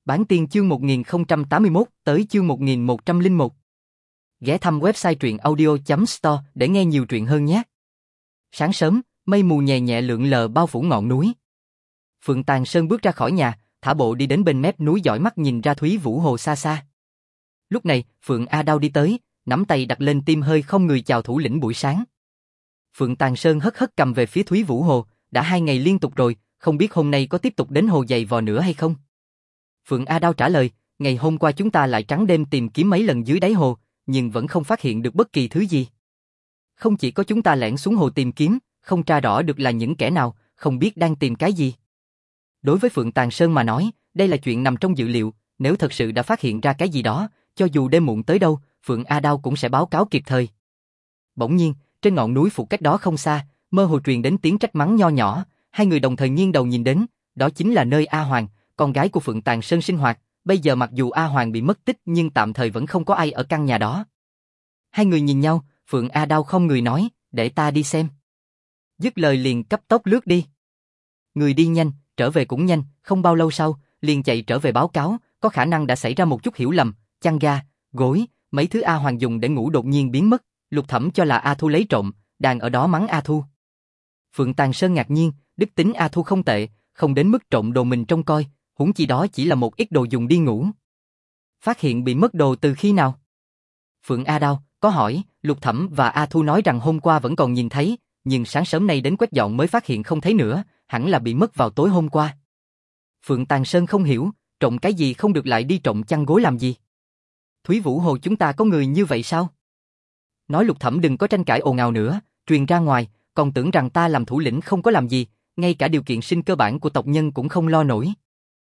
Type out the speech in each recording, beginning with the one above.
Bản tiên chương 1081 tới chương 1101. Ghé thăm website truyện audio.store để nghe nhiều truyện hơn nhé. Sáng sớm, mây mù nhẹ nhẹ lượn lờ bao phủ ngọn núi. Phượng Tàn Sơn bước ra khỏi nhà, thả bộ đi đến bên mép núi dõi mắt nhìn ra Thúy Vũ Hồ xa xa. Lúc này, Phượng A Đao đi tới, nắm tay đặt lên tim hơi không người chào thủ lĩnh buổi sáng. Phượng Tàn Sơn hất hất cầm về phía Thúy Vũ Hồ, đã 2 ngày liên tục rồi, không biết hôm nay có tiếp tục đến hồ giày vò nữa hay không? Phượng A Đao trả lời, ngày hôm qua chúng ta lại trắng đêm tìm kiếm mấy lần dưới đáy hồ, nhưng vẫn không phát hiện được bất kỳ thứ gì. Không chỉ có chúng ta lẻn xuống hồ tìm kiếm, không tra rõ được là những kẻ nào, không biết đang tìm cái gì. Đối với Phượng Tàn Sơn mà nói, đây là chuyện nằm trong dự liệu, nếu thật sự đã phát hiện ra cái gì đó, cho dù đêm muộn tới đâu, Phượng A Đao cũng sẽ báo cáo kịp thời. Bỗng nhiên, trên ngọn núi phụ cách đó không xa, mơ hồ truyền đến tiếng trách mắng nho nhỏ, hai người đồng thời nghiêng đầu nhìn đến, đó chính là nơi A Hoàng, con gái của Phượng Tàn Sơn sinh hoạt, bây giờ mặc dù A Hoàng bị mất tích nhưng tạm thời vẫn không có ai ở căn nhà đó. Hai người nhìn nhau, Phượng A Đao không người nói, để ta đi xem. Dứt lời liền cấp tốc lướt đi. Người đi nhanh, trở về cũng nhanh, không bao lâu sau, liền chạy trở về báo cáo, có khả năng đã xảy ra một chút hiểu lầm, chăn ga, gối, mấy thứ A Hoàng dùng để ngủ đột nhiên biến mất, Lục Thẩm cho là A Thu lấy trộm, đang ở đó mắng A Thu. Phượng Tàn Sơn ngạc nhiên, đức tính A Thu không tệ, không đến mức trộm đồ mình trông coi, huống chi đó chỉ là một ít đồ dùng đi ngủ. Phát hiện bị mất đồ từ khi nào? Phượng A Đao có hỏi, Lục Thẩm và A Thu nói rằng hôm qua vẫn còn nhìn thấy, nhưng sáng sớm nay đến quét dọn mới phát hiện không thấy nữa, hẳn là bị mất vào tối hôm qua. Phượng Tàn Sơn không hiểu, trộm cái gì không được lại đi trộm chăn gối làm gì? Thúy Vũ Hồ chúng ta có người như vậy sao? Nói Lục Thẩm đừng có tranh cãi ồn ào nữa, truyền ra ngoài, còn tưởng rằng ta làm thủ lĩnh không có làm gì, ngay cả điều kiện sinh cơ bản của tộc nhân cũng không lo nổi.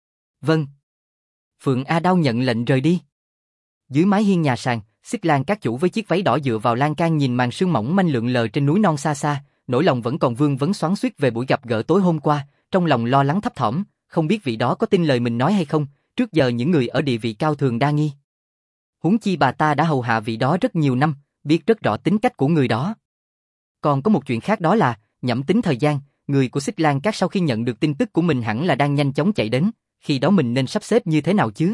Vâng. Phượng A Đao nhận lệnh rời đi. Dưới mái hiên nhà sàn, Xích Lan các chủ với chiếc váy đỏ dựa vào lan can nhìn màn sương mỏng manh lượn lờ trên núi non xa xa, nỗi lòng vẫn còn vương vấn xoắn xuýt về buổi gặp gỡ tối hôm qua, trong lòng lo lắng thấp thỏm, không biết vị đó có tin lời mình nói hay không, trước giờ những người ở địa vị cao thường đa nghi. Huống chi bà ta đã hầu hạ vị đó rất nhiều năm, biết rất rõ tính cách của người đó. Còn có một chuyện khác đó là, nhẩm tính thời gian, người của Xích Lan các sau khi nhận được tin tức của mình hẳn là đang nhanh chóng chạy đến, khi đó mình nên sắp xếp như thế nào chứ?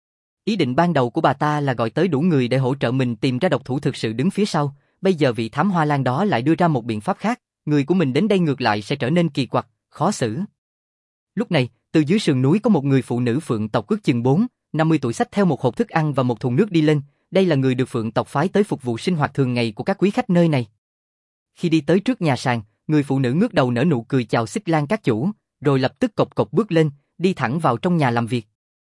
Ý định ban đầu của bà ta là gọi tới đủ người để hỗ trợ mình tìm ra độc thủ thực sự đứng phía sau, bây giờ vị thám hoa lan đó lại đưa ra một biện pháp khác, người của mình đến đây ngược lại sẽ trở nên kỳ quặc, khó xử. Lúc này, từ dưới sườn núi có một người phụ nữ Phượng tộc ước chừng 40-50 tuổi xách theo một hộp thức ăn và một thùng nước đi lên, đây là người được Phượng tộc phái tới phục vụ sinh hoạt thường ngày của các quý khách nơi này. Khi đi tới trước nhà sàn, người phụ nữ ngước đầu nở nụ cười chào Xích Lan các chủ, rồi lập tức cộc cộc bước lên, đi thẳng vào trong nhà làm việc.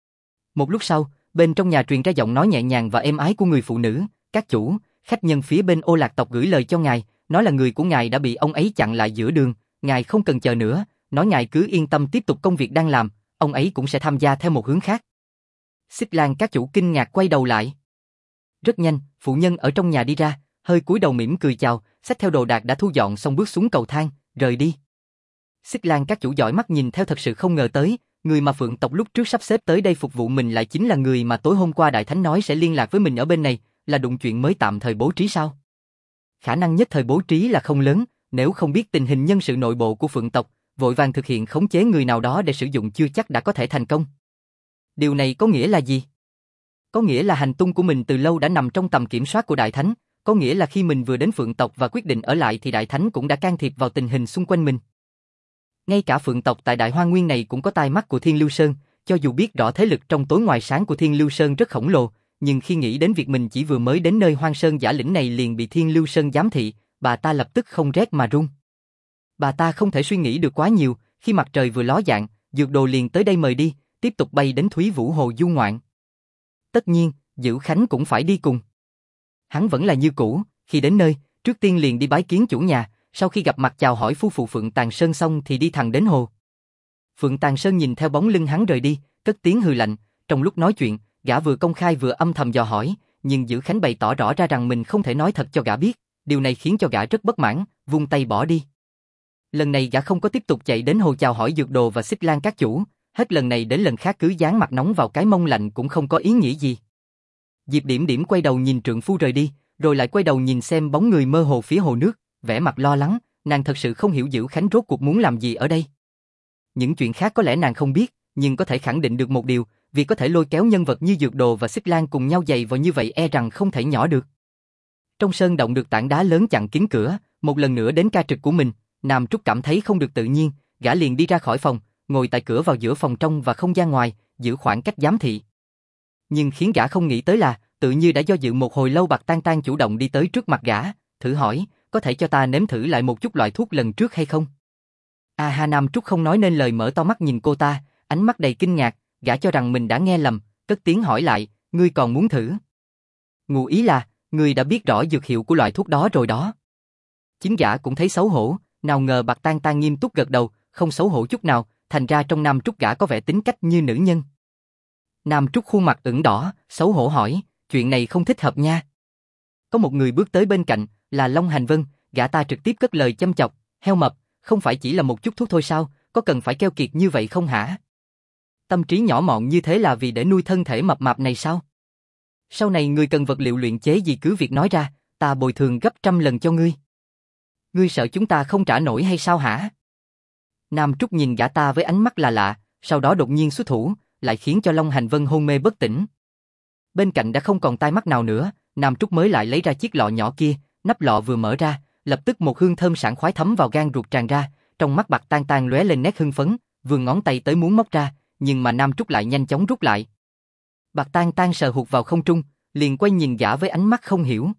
Một lúc sau, bên trong nhà truyền ra giọng nói nhẹ nhàng và êm ái của người phụ nữ, các chủ, khách nhân phía bên Ô Lạc tộc gửi lời cho ngài, nói là người của ngài đã bị ông ấy chặn lại giữa đường, ngài không cần chờ nữa, nói ngài cứ yên tâm tiếp tục công việc đang làm, ông ấy cũng sẽ tham gia theo một hướng khác. Xích Lan các chủ kinh ngạc quay đầu lại. Rất nhanh, phụ nhân ở trong nhà đi ra, hơi cúi đầu mỉm cười chào, xách theo đồ đạc đã thu dọn xong bước xuống cầu thang, rời đi. Xích Lan các chủ dõi mắt nhìn theo thật sự không ngờ tới, người mà Phượng tộc lúc trước sắp xếp tới đây phục vụ mình lại chính là người mà tối hôm qua Đại Thánh nói sẽ liên lạc với mình ở bên này, là đụng chuyện mới tạm thời bố trí sao? Khả năng nhất thời bố trí là không lớn, nếu không biết tình hình nhân sự nội bộ của Phượng tộc, vội vàng thực hiện khống chế người nào đó để sử dụng chưa chắc đã có thể thành công. Điều này có nghĩa là gì? Có nghĩa là hành tung của mình từ lâu đã nằm trong tầm kiểm soát của Đại Thánh, có nghĩa là khi mình vừa đến Phượng tộc và quyết định ở lại thì Đại Thánh cũng đã can thiệp vào tình hình xung quanh mình. Ngay cả Phượng tộc tại Đại Hoa Nguyên này cũng có tai mắt của Thiên Lưu Sơn, cho dù biết rõ thế lực trong tối ngoài sáng của Thiên Lưu Sơn rất khổng lồ, nhưng khi nghĩ đến việc mình chỉ vừa mới đến nơi Hoang Sơn giả lĩnh này liền bị Thiên Lưu Sơn giám thị, bà ta lập tức không rét mà run. Bà ta không thể suy nghĩ được quá nhiều, khi mặt trời vừa ló dạng, Dược Đồ liền tới đây mời đi, tiếp tục bay đến Thúy Vũ Hồ du ngoạn. Tất nhiên, Dữ Khánh cũng phải đi cùng. Hắn vẫn là như cũ, khi đến nơi, trước tiên liền đi bái kiến chủ nhà, sau khi gặp mặt chào hỏi phu phụ Phượng Tàn Sơn xong thì đi thẳng đến hồ. Phượng Tàn Sơn nhìn theo bóng lưng hắn rời đi, cất tiếng hừ lạnh, trong lúc nói chuyện, gã vừa công khai vừa âm thầm dò hỏi, nhưng Dữ Khánh bày tỏ rõ ra rằng mình không thể nói thật cho gã biết, điều này khiến cho gã rất bất mãn, vung tay bỏ đi. Lần này gã không có tiếp tục chạy đến hồ chào hỏi Dược Đồ và Xích Lan các chủ, hết lần này đến lần khác cứ dán mặt nóng vào cái mông lạnh cũng không có ý nghĩa gì. Diệp Điểm Điểm quay đầu nhìn trượng phu rời đi, rồi lại quay đầu nhìn xem bóng người mơ hồ phía hồ nước, vẻ mặt lo lắng, nàng thật sự không hiểu Dữ Khánh rốt cuộc muốn làm gì ở đây. Những chuyện khác có lẽ nàng không biết, nhưng có thể khẳng định được một điều, vì có thể lôi kéo nhân vật như Dược Đồ và Xích Lan cùng nhau giày vào như vậy e rằng không thể nhỏ được. Trong sơn động được tảng đá lớn chặn kín cửa, một lần nữa đến ca trực của mình, Nam Trúc cảm thấy không được tự nhiên, gã liền đi ra khỏi phòng, ngồi tại cửa vào giữa phòng trong và không gian ngoài, giữ khoảng cách giám thị. Nhưng khiến gã không nghĩ tới là, tự như đã do dự một hồi lâu Bạc Tan Tan chủ động đi tới trước mặt gã, thử hỏi, có thể cho ta nếm thử lại một chút loại thuốc lần trước hay không? Nam Trúc không nói nên lời mở to mắt nhìn cô ta, ánh mắt đầy kinh ngạc, gã cho rằng mình đã nghe lầm, cất tiếng hỏi lại, ngươi còn muốn thử? Ngụ ý là, ngươi đã biết rõ dược hiệu của loại thuốc đó rồi đó. Chính gã cũng thấy xấu hổ, nào ngờ Bạc Tan Tan nghiêm túc gật đầu, không xấu hổ chút nào, thành ra trong Nam Trúc gã có vẻ tính cách như nữ nhân. Nam Trúc khuôn mặt ửng đỏ, xấu hổ hỏi, chuyện này không thích hợp nha. Có một người bước tới bên cạnh, là Long Hành Vân, gã ta trực tiếp cất lời châm chọc, heo mập, không phải chỉ là một chút thuốc thôi sao, có cần phải keo kiệt như vậy không hả? Tâm trí nhỏ mọn như thế là vì để nuôi thân thể mập mạp này sao? Sau này ngươi cần vật liệu luyện chế gì cứ việc nói ra, ta bồi thường gấp 100 lần cho ngươi. Ngươi sợ chúng ta không trả nổi hay sao hả? Nam Trúc nhìn gã ta với ánh mắt là lạ, sau đó đột nhiên xuất thủ, lại khiến cho Long Hành Vân hôn mê bất tỉnh. Bên cạnh đã không còn tai mắt nào nữa, Nam Trúc mới lại lấy ra chiếc lọ nhỏ kia, nắp lọ vừa mở ra, lập tức một hương thơm sảng khoái thấm vào gan ruột tràn ra, trong mắt Bạc Tan Tan lóe lên nét hưng phấn, vươn ngón tay tới muốn móc ra, nhưng mà Nam Trúc lại nhanh chóng rút lại. Bạc Tan Tan sờ hụt vào không trung, liền quay nhìn gã với ánh mắt không hiểu.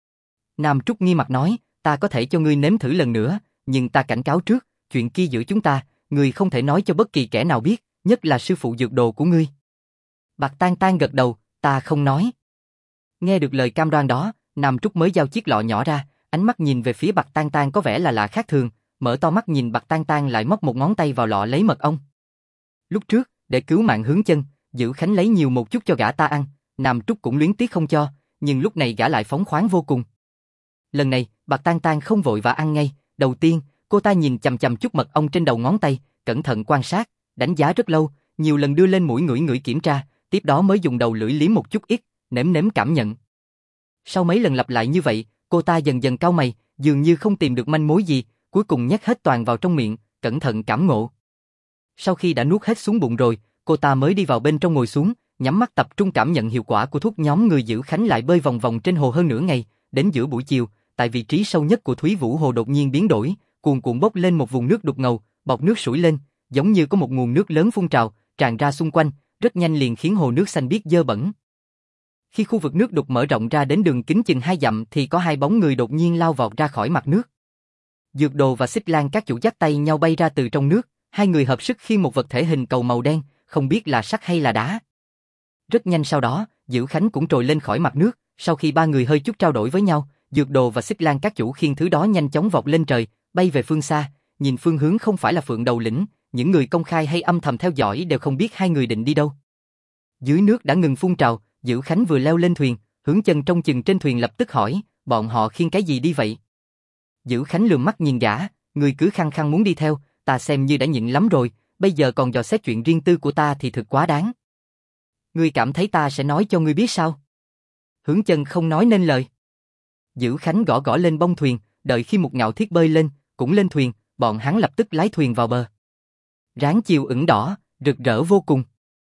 Nam Trúc nghi mặt nói, ta có thể cho ngươi nếm thử lần nữa, nhưng ta cảnh cáo trước, chuyện kia giữa chúng ta, ngươi không thể nói cho bất kỳ kẻ nào biết, nhất là sư phụ Dược Đồ của ngươi. Bạc Tan Tan gật đầu, ta không nói. Nghe được lời cam đoan đó, Nam Trúc mới giao chiếc lọ nhỏ ra, ánh mắt nhìn về phía Bạc Tan Tan có vẻ là lạ khác thường, mở to mắt nhìn Bạc Tan Tan lại móc một ngón tay vào lọ lấy mật ong. Lúc trước, để cứu mạng Hướng Chân, Dữ Khánh lấy nhiều một chút cho gã ta ăn, Nam Trúc cũng luyến tiếc không cho, nhưng lúc này gã lại phóng khoáng vô cùng. Lần này, Bạc Tan Tan không vội và ăn ngay, đầu tiên, cô ta nhìn chằm chằm chút mật ong trên đầu ngón tay, cẩn thận quan sát, đánh giá rất lâu, nhiều lần đưa lên mũi ngửi ngửi kiểm tra, tiếp đó mới dùng đầu lưỡi liếm một chút ít, nếm nếm cảm nhận. Sau mấy lần lặp lại như vậy, cô ta dần dần cau mày, dường như không tìm được manh mối gì, cuối cùng nhét hết toàn vào trong miệng, cẩn thận cảm ngộ. Sau khi đã nuốt hết xuống bụng rồi, cô ta mới đi vào bên trong ngồi xuống, nhắm mắt tập trung cảm nhận hiệu quả của thuốc. Nhóm người Dữ Khánh lại bơi vòng vòng trên hồ hơn nửa ngày, đến giữa buổi chiều, tại vị trí sâu nhất của Thúy Vũ Hồ đột nhiên biến đổi, cuồn cuộn bốc lên một vùng nước đục ngầu, bọt nước sủi lên, giống như có một nguồn nước lớn phun trào, tràn ra xung quanh, rất nhanh liền khiến hồ nước xanh biếc dơ bẩn. Khi khu vực nước đục mở rộng ra đến đường kính chừng 2 dặm thì có hai bóng người đột nhiên lao vọt ra khỏi mặt nước. Dược Đồ và Xích Lan các chủ dắt tay nhau bay ra từ trong nước, hai người hợp sức khiêng một vật thể hình cầu màu đen, không biết là sắt hay là đá. Rất nhanh sau đó, Dữ Khánh cũng trồi lên khỏi mặt nước, sau khi ba người hơi chút trao đổi với nhau, Dược Đồ và Xích Lan các chủ khiêng thứ đó nhanh chóng vọt lên trời, bay về phương xa, nhìn phương hướng không phải là Phượng Đầu Lĩnh, những người công khai hay âm thầm theo dõi đều không biết hai người định đi đâu. Dưới nước đã ngừng phun trào, Dữ Khánh vừa leo lên thuyền, Hướng Chân trông chừng trên thuyền lập tức hỏi, bọn họ khiêng cái gì đi vậy? Dữ Khánh lườm mắt nhìn gã, người cứ khăng khăng muốn đi theo, ta xem như đã nhịn lắm rồi, bây giờ còn dò xét chuyện riêng tư của ta thì thực quá đáng. Ngươi cảm thấy ta sẽ nói cho ngươi biết sao? Hướng Chân không nói nên lời. Dữ Khánh gõ gõ lên bông thuyền, đợi khi Mục Ngạo Thiết bơi lên, cũng lên thuyền, bọn hắn lập tức lái thuyền vào bờ. Ráng chiều ửng đỏ, rực rỡ vô cùng.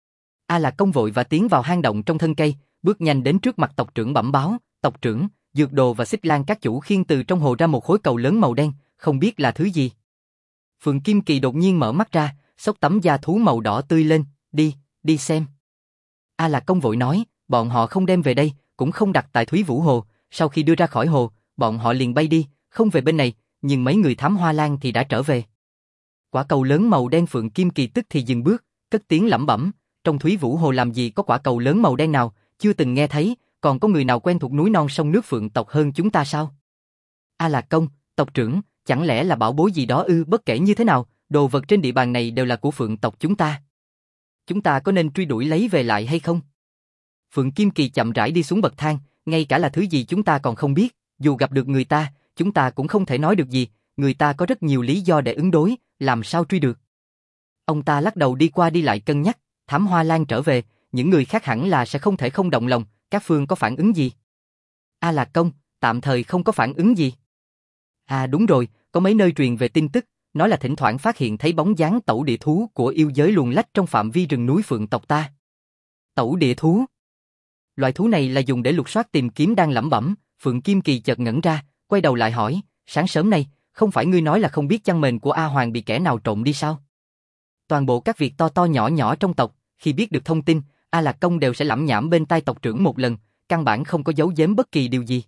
A Lạc Công vội và tiến vào hang động trong thân cây, bước nhanh đến trước mặt tộc trưởng bẩm báo, tộc trưởng, Dược Đồ và Xích Lan các chủ khiêng từ trong hồ ra một khối cầu lớn màu đen, không biết là thứ gì. Phượng Kim Kỳ đột nhiên mở mắt ra, xốc tấm da thú màu đỏ tươi lên, đi xem. A Lạc Công vội nói, bọn họ không đem về đây, cũng không đặt tại Thúy Vũ Hồ, sau khi đưa ra khỏi hồ, bọn họ liền bay đi, không về bên này, nhưng mấy người thám hoa lan thì đã trở về. Quả cầu lớn màu đen. Phượng Kim Kỳ tức thì dừng bước, cất tiếng lẩm bẩm, trong Thúy Vũ Hồ làm gì có quả cầu lớn màu đen nào, chưa từng nghe thấy, còn có người nào quen thuộc núi non sông nước Phượng tộc hơn chúng ta sao? A Lạc Công, tộc trưởng, chẳng lẽ là bảo bối gì đó ư? Bất kể như thế nào, đồ vật trên địa bàn này đều là của Phượng tộc chúng ta. Chúng ta có nên truy đuổi lấy về lại hay không? Phượng Kim Kỳ chậm rãi đi xuống bậc thang, ngay cả là thứ gì chúng ta còn không biết, dù gặp được người ta, chúng ta cũng không thể nói được gì, người ta có rất nhiều lý do để ứng đối, làm sao truy được. Ông ta lắc đầu đi qua đi lại cân nhắc, thám hoa lan trở về, những người khác hẳn là sẽ không thể không động lòng, các phương có phản ứng gì? A Lạc Công, tạm thời không có phản ứng gì. À đúng rồi, có mấy nơi truyền về tin tức, nói là thỉnh thoảng phát hiện thấy bóng dáng tẩu địa thú của yêu giới luồn lách trong phạm vi rừng núi Phượng tộc ta. Tẩu địa thú. Loại thú này là dùng để lục soát tìm kiếm đang lẩm bẩm. Phượng Kim Kỳ chợt ngẩn ra, quay đầu lại hỏi, sáng sớm nay, không phải ngươi nói là không biết chăn mền của A Hoàng bị kẻ nào trộm đi sao? Toàn bộ các việc to to nhỏ nhỏ trong tộc, khi biết được thông tin, A Lạc Công đều sẽ lẩm nhẩm bên tai tộc trưởng một lần, căn bản không có giấu giếm bất kỳ điều gì.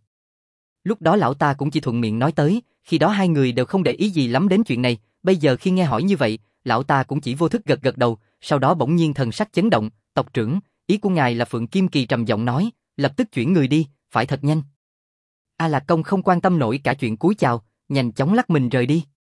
Lúc đó lão ta cũng chỉ thuận miệng nói tới, khi đó hai người đều không để ý gì lắm đến chuyện này, bây giờ khi nghe hỏi như vậy, lão ta cũng chỉ vô thức gật gật đầu, sau đó bỗng nhiên thần sắc chấn động, tộc trưởng, ý của ngài là Phượng Kim Kỳ trầm giọng nói, lập tức chuyển người đi, phải thật nhanh. A Lạc Công không quan tâm nổi cả chuyện cúi chào, nhanh chóng lắc mình rời đi.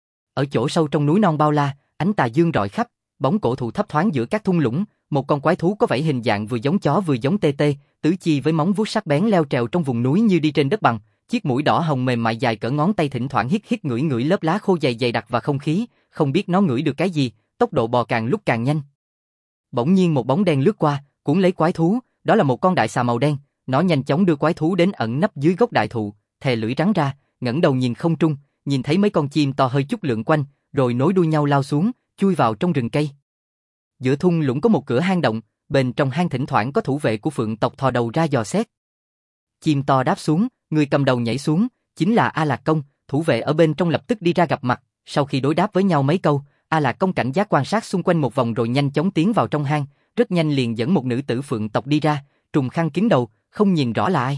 Ở chỗ sâu trong núi non bao la, ánh tà dương rọi khắp, bóng cổ thụ thấp thoáng giữa các thung lũng, một con quái thú có vảy hình dạng vừa giống chó vừa giống tê tê, tứ chi với móng vuốt sắc bén leo trèo trong vùng núi như đi trên đất bằng, chiếc mũi đỏ hồng mềm mại dài cỡ ngón tay thỉnh thoảng hít hít ngửi ngửi lớp lá khô dày dày đặc và không khí, không biết nó ngửi được cái gì, tốc độ bò càng lúc càng nhanh. Bỗng nhiên một bóng đen lướt qua, cuốn lấy quái thú, đó là một con đại xà màu đen, nó nhanh chóng đưa quái thú đến ẩn nấp dưới gốc đại thụ, thè lưỡi rắn ra, ngẩng đầu nhìn không trung, nhìn thấy mấy con chim to hơi chút lượn quanh, rồi nối đuôi nhau lao xuống, chui vào trong rừng cây. Giữa thung lũng có một cửa hang động, bên trong hang thỉnh thoảng có thủ vệ của Phượng tộc thò đầu ra dò xét. Chim to đáp xuống, người cầm đầu nhảy xuống, chính là A Lạc Công, thủ vệ ở bên trong lập tức đi ra gặp mặt, sau khi đối đáp với nhau mấy câu, A Lạc Công cảnh giác quan sát xung quanh một vòng rồi nhanh chóng tiến vào trong hang, rất nhanh liền dẫn một nữ tử Phượng tộc đi ra, trùm khăn kín đầu, không nhìn rõ là ai.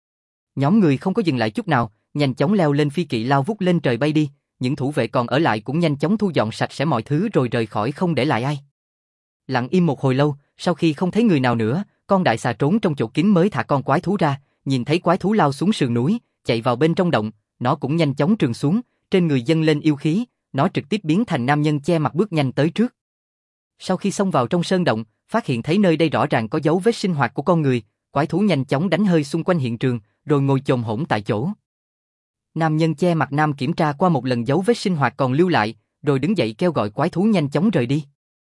Nhóm người không có dừng lại chút nào, nhanh chóng leo lên phi kỵ lao vút lên trời bay đi, những thủ vệ còn ở lại cũng nhanh chóng thu dọn sạch sẽ mọi thứ rồi rời khỏi không để lại ai. Lặng im một hồi lâu, sau khi không thấy người nào nữa, con đại xà trốn trong chỗ kín mới thả con quái thú ra, nhìn thấy quái thú lao xuống sườn núi, chạy vào bên trong động, nó cũng nhanh chóng trườn xuống, trên người dâng lên yêu khí, nó trực tiếp biến thành nam nhân che mặt bước nhanh tới trước. Sau khi xông vào trong sơn động, phát hiện thấy nơi đây rõ ràng có dấu vết sinh hoạt của con người, quái thú nhanh chóng đánh hơi xung quanh hiện trường, rồi ngồi chồm hổn tại chỗ. Nam nhân che mặt nam kiểm tra qua một lần dấu vết sinh hoạt còn lưu lại, rồi đứng dậy kêu gọi quái thú nhanh chóng rời đi.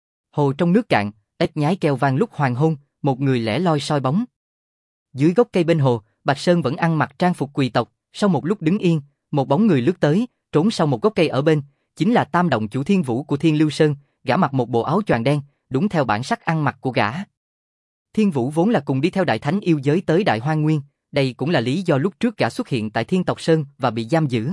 Hồ trong nước cạn, ếch nhái kêu vang lúc hoàng hôn, một người lẻ loi soi bóng. Dưới gốc cây bên hồ, Bạch Sơn vẫn ăn mặc trang phục quỳ tộc, sau một lúc đứng yên, một bóng người lướt tới, trốn sau một gốc cây ở bên, chính là Tam Động chủ Thiên Vũ của Thiên Lưu Sơn, gã mặc một bộ áo choàng đen, đúng theo bản sắc ăn mặc của gã. Thiên Vũ vốn là cùng đi theo Đại Thánh yêu giới tới Đại Hoang Nguyên, đây cũng là lý do lúc trước gã xuất hiện tại Thiên Tộc Sơn và bị giam giữ.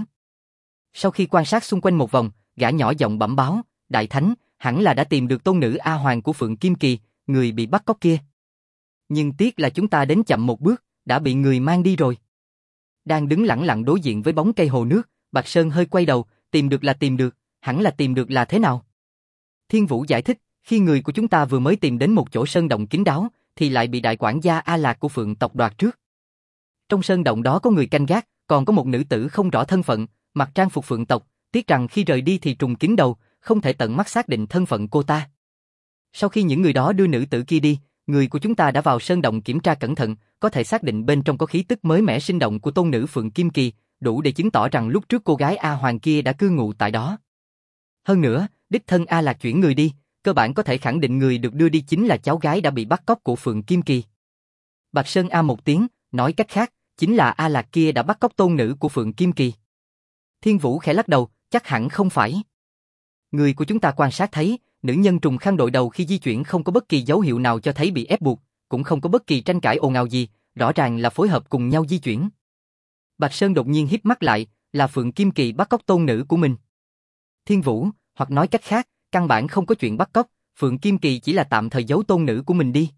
Sau khi quan sát xung quanh một vòng, gã nhỏ giọng bẩm báo, Đại Thánh, hẳn là đã tìm được tôn nữ A Hoàng của Phượng Kim Kỳ, người bị bắt cóc kia. Nhưng tiếc là chúng ta đến chậm một bước, đã bị người mang đi rồi. Đang đứng lẳng lặng đối diện với bóng cây hồ nước, Bạch Sơn hơi quay đầu, tìm được là tìm được, hẳn là tìm được là thế nào? Thiên Vũ giải thích, khi người của chúng ta vừa mới tìm đến một chỗ sơn động kín đáo, thì lại bị đại quản gia A Lạc của Phượng tộc đoạt trước. Trong sơn động đó có người canh gác, còn có một nữ tử không rõ thân phận, mặc trang phục Phượng tộc, tiếc rằng khi rời đi thì trùng kín đầu, không thể tận mắt xác định thân phận cô ta. Sau khi những người đó đưa nữ tử kia đi, người của chúng ta đã vào sơn động kiểm tra cẩn thận, có thể xác định bên trong có khí tức mới mẻ sinh động của tôn nữ Phượng Kim Kỳ, đủ để chứng tỏ rằng lúc trước cô gái A Hoàng kia đã cư ngụ tại đó. Hơn nữa, đích thân A Lạc chuyển người đi, cơ bản có thể khẳng định người được đưa đi chính là cháu gái đã bị bắt cóc của Phượng Kim Kỳ. Bạch Sơn A một tiếng, nói cách khác, chính là A Lạc kia đã bắt cóc tôn nữ của Phượng Kim Kỳ. Thiên Vũ khẽ lắc đầu, chắc hẳn không phải. Người của chúng ta quan sát thấy, nữ nhân trùng khăn đội đầu khi di chuyển không có bất kỳ dấu hiệu nào cho thấy bị ép buộc, cũng không có bất kỳ tranh cãi ồn ào gì, rõ ràng là phối hợp cùng nhau di chuyển. Bạch Sơn đột nhiên híp mắt lại, là Phượng Kim Kỳ bắt cóc tôn nữ của mình. Thiên Vũ, hoặc nói cách khác, căn bản không có chuyện bắt cóc, Phượng Kim Kỳ chỉ là tạm thời giấu tôn nữ của mình đi.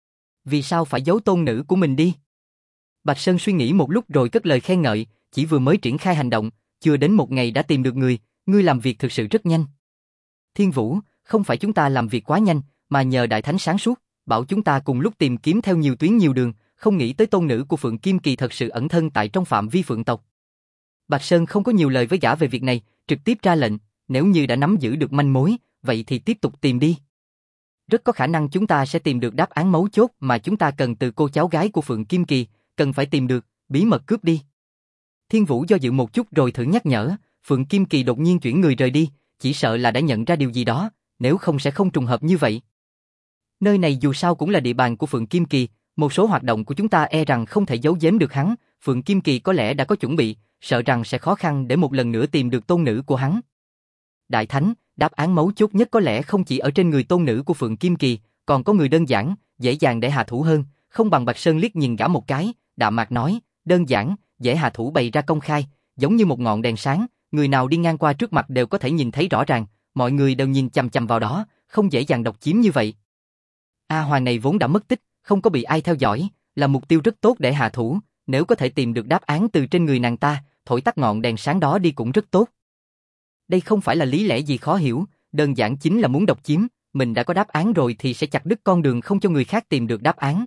Vì sao phải giấu tôn nữ của mình đi? Bạch Sơn suy nghĩ một lúc rồi cất lời khen ngợi, chỉ vừa mới triển khai hành động, chưa đến một ngày đã tìm được người, ngươi làm việc thực sự rất nhanh. Thiên Vũ, không phải chúng ta làm việc quá nhanh, mà nhờ Đại Thánh sáng suốt, bảo chúng ta cùng lúc tìm kiếm theo nhiều tuyến nhiều đường, không nghĩ tới tôn nữ của Phượng Kim Kỳ thật sự ẩn thân tại trong phạm vi Phượng tộc. Bạch Sơn không có nhiều lời với gã về việc này, trực tiếp ra lệnh, nếu như đã nắm giữ được manh mối, vậy thì tiếp tục tìm đi. Rất có khả năng chúng ta sẽ tìm được đáp án mấu chốt mà chúng ta cần từ cô cháu gái của Phượng Kim Kỳ, cần phải tìm được, bí mật cướp đi. Thiên Vũ do dự một chút rồi thử nhắc nhở, Phượng Kim Kỳ đột nhiên chuyển người rời đi, chỉ sợ là đã nhận ra điều gì đó, nếu không sẽ không trùng hợp như vậy. Nơi này dù sao cũng là địa bàn của Phượng Kim Kỳ, một số hoạt động của chúng ta e rằng không thể giấu giếm được hắn, Phượng Kim Kỳ có lẽ đã có chuẩn bị, sợ rằng sẽ khó khăn để một lần nữa tìm được tôn nữ của hắn. Đại Thánh, đáp án mấu chốt nhất có lẽ không chỉ ở trên người tôn nữ của Phượng Kim Kỳ, còn có người đơn giản, dễ dàng để hạ thủ hơn, không bằng Bạch Sơn liếc nhìn gã một cái, đạm mạc nói, đơn giản, dễ hạ thủ bày ra công khai, giống như một ngọn đèn sáng, người nào đi ngang qua trước mặt đều có thể nhìn thấy rõ ràng, mọi người đều nhìn chằm chằm vào đó, không dễ dàng độc chiếm như vậy. A Hoàng này vốn đã mất tích, không có bị ai theo dõi, là mục tiêu rất tốt để hạ thủ, nếu có thể tìm được đáp án từ trên người nàng ta, thổi tắt ngọn đèn sáng đó đi cũng rất tốt. Đây không phải là lý lẽ gì khó hiểu, đơn giản chính là muốn độc chiếm, mình đã có đáp án rồi thì sẽ chặt đứt con đường không cho người khác tìm được đáp án.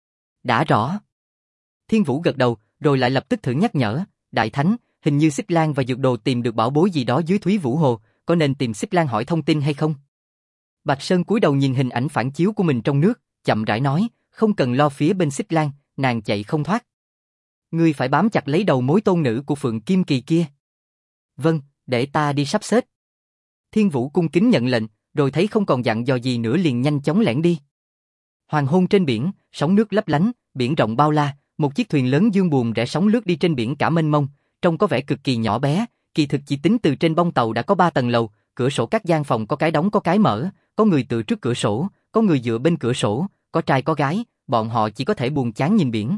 Đã rõ. Thiên Vũ gật đầu, rồi lại lập tức thử nhắc nhở, Đại Thánh, hình như Xích Lan và Dược Đồ tìm được bảo bối gì đó dưới Thúy Vũ Hồ, có nên tìm Xích Lan hỏi thông tin hay không? Bạch Sơn cúi đầu nhìn hình ảnh phản chiếu của mình trong nước, chậm rãi nói, không cần lo phía bên Xích Lan, nàng chạy không thoát. Ngươi phải bám chặt lấy đầu mối tôn nữ của Phượng Kim Kỳ kia. Vâng, để ta đi sắp xếp. Thiên Vũ cung kính nhận lệnh, rồi thấy không còn dặn dò gì nữa liền nhanh chóng lẻn đi. Hoàng hôn trên biển, sóng nước lấp lánh, biển rộng bao la, một chiếc thuyền lớn dương buồm rẽ sóng lướt đi trên biển cả mênh mông, trông có vẻ cực kỳ nhỏ bé, kỳ thực chỉ tính từ trên bông tàu đã có 3 tầng lầu, cửa sổ các gian phòng có cái đóng có cái mở, có người tựa trước cửa sổ, có người dựa bên cửa sổ, có trai có gái, bọn họ chỉ có thể buồn chán nhìn biển.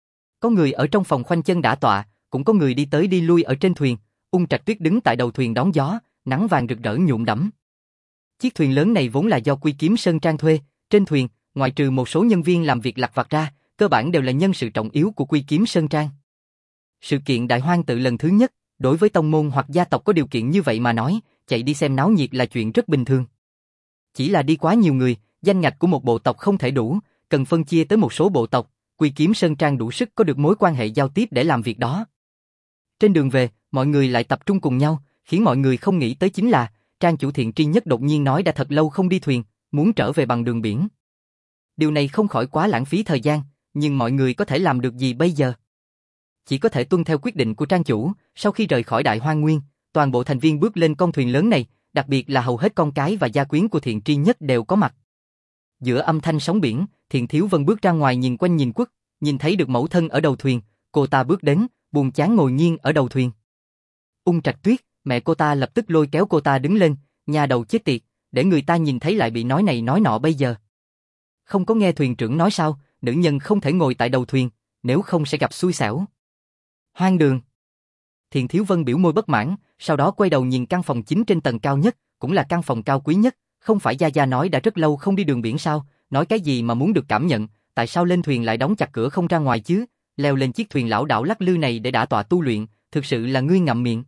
Có người ở trong phòng khoanh chân đả tọa, cũng có người đi tới đi lui ở trên thuyền. Ung Trạch Tuyết đứng tại đầu thuyền đón gió, nắng vàng rực rỡ nhuộm đẫm. Chiếc thuyền lớn này vốn là do Quy Kiếm Sơn Trang thuê, trên thuyền, ngoại trừ một số nhân viên làm việc lặt vặt ra, cơ bản đều là nhân sự trọng yếu của Quy Kiếm Sơn Trang. Sự kiện Đại Hoang Tự lần thứ nhất, đối với tông môn hoặc gia tộc có điều kiện như vậy mà nói, chạy đi xem náo nhiệt là chuyện rất bình thường. Chỉ là đi quá nhiều người, danh ngạch của một bộ tộc không thể đủ, cần phân chia tới một số bộ tộc, Quy Kiếm Sơn Trang đủ sức có được mối quan hệ giao tiếp để làm việc đó. Trên đường về, mọi người lại tập trung cùng nhau, khiến mọi người không nghĩ tới chính là, Trang chủ Thiện Tri Nhất đột nhiên nói đã thật lâu không đi thuyền, muốn trở về bằng đường biển. Điều này không khỏi quá lãng phí thời gian, nhưng mọi người có thể làm được gì bây giờ? Chỉ có thể tuân theo quyết định của Trang chủ, sau khi rời khỏi Đại Hoang Nguyên, toàn bộ thành viên bước lên con thuyền lớn này, đặc biệt là hầu hết con cái và gia quyến của Thiện Tri Nhất đều có mặt. Giữa âm thanh sóng biển, Thiện Thiếu Vân bước ra ngoài nhìn quanh nhìn quất, nhìn thấy được mẫu thân ở đầu thuyền, cô ta bước đến, buồn chán ngồi nghiêng ở đầu thuyền. Ung Trạch Tuyết, mẹ cô ta lập tức lôi kéo cô ta đứng lên, nhà đầu chết tiệt, để người ta nhìn thấy lại bị nói này nói nọ bây giờ. Không có nghe thuyền trưởng nói sao, nữ nhân không thể ngồi tại đầu thuyền, nếu không sẽ gặp xui xẻo. Hoang đường. Thiện Thiếu Vân biểu môi bất mãn, sau đó quay đầu nhìn căn phòng chính trên tầng cao nhất, cũng là căn phòng cao quý nhất, không phải Gia Gia nói đã rất lâu không đi đường biển sao, nói cái gì mà muốn được cảm nhận, tại sao lên thuyền lại đóng chặt cửa không ra ngoài chứ, leo lên chiếc thuyền lão đảo lắc lư này để đả tọa tu luyện, thực sự là ngươi ngậm miệng.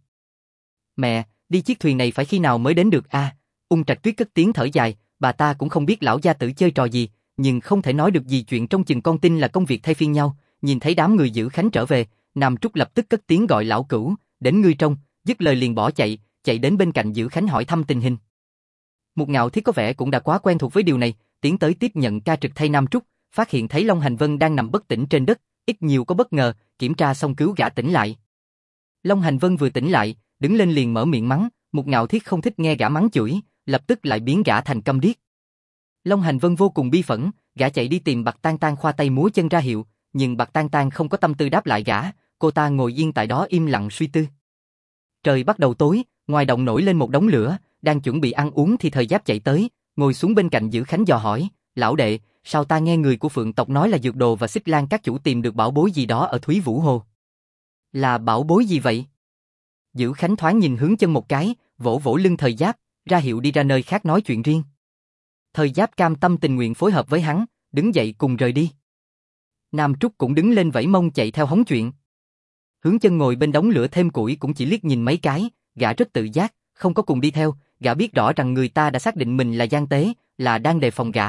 Mẹ, đi chiếc thuyền này phải khi nào mới đến được a? Ung Trạch Tuyết cất tiếng thở dài, bà ta cũng không biết lão gia tử chơi trò gì, nhưng không thể nói được gì chuyện trong chừng con tin là công việc thay phiên nhau, nhìn thấy đám người giữ khánh trở về, Nam Trúc lập tức cất tiếng gọi lão cửu, đến ngươi trông, dứt lời liền bỏ chạy, chạy đến bên cạnh giữ khánh hỏi thăm tình hình. Một Ngạo Thiết có vẻ cũng đã quá quen thuộc với điều này, tiến tới tiếp nhận ca trực thay Nam Trúc, phát hiện thấy Long Hành Vân đang nằm bất tỉnh trên đất, ít nhiều có bất ngờ, kiểm tra xong cứu gã tỉnh lại. Long Hành Vân vừa tỉnh lại, đứng lên liền mở miệng mắng, Một Ngạo Thiết không thích nghe gã mắng chửi, lập tức lại biến gã thành câm điếc. Long Hành Vân vô cùng bi phẫn, gã chạy đi tìm Bạc Tan Tan khoa tay múa chân ra hiệu, nhưng Bạc Tan Tan không có tâm tư đáp lại gã, cô ta ngồi yên tại đó im lặng suy tư. Trời bắt đầu tối, ngoài động nổi lên một đống lửa, đang chuẩn bị ăn uống thì Thời Giáp chạy tới, ngồi xuống bên cạnh Giữ Khánh dò hỏi, lão đệ, sao ta nghe người của Phượng tộc nói là Dược Đồ và Xích Lan các chủ tìm được bảo bối gì đó ở Thúy Vũ Hồ. Là bảo bối gì vậy? Giữ Khánh thoáng nhìn hướng chân một cái, vỗ vỗ lưng Thời Giáp, ra hiệu đi ra nơi khác nói chuyện riêng. Thời Giáp cam tâm tình nguyện phối hợp với hắn, đứng dậy cùng rời đi. Nam Trúc cũng đứng lên vẫy mông chạy theo hóng chuyện. Hướng chân ngồi bên đống lửa thêm củi cũng chỉ liếc nhìn mấy cái, gã rất tự giác, không có cùng đi theo, gã biết rõ rằng người ta đã xác định mình là gian tế, là đang đề phòng gã.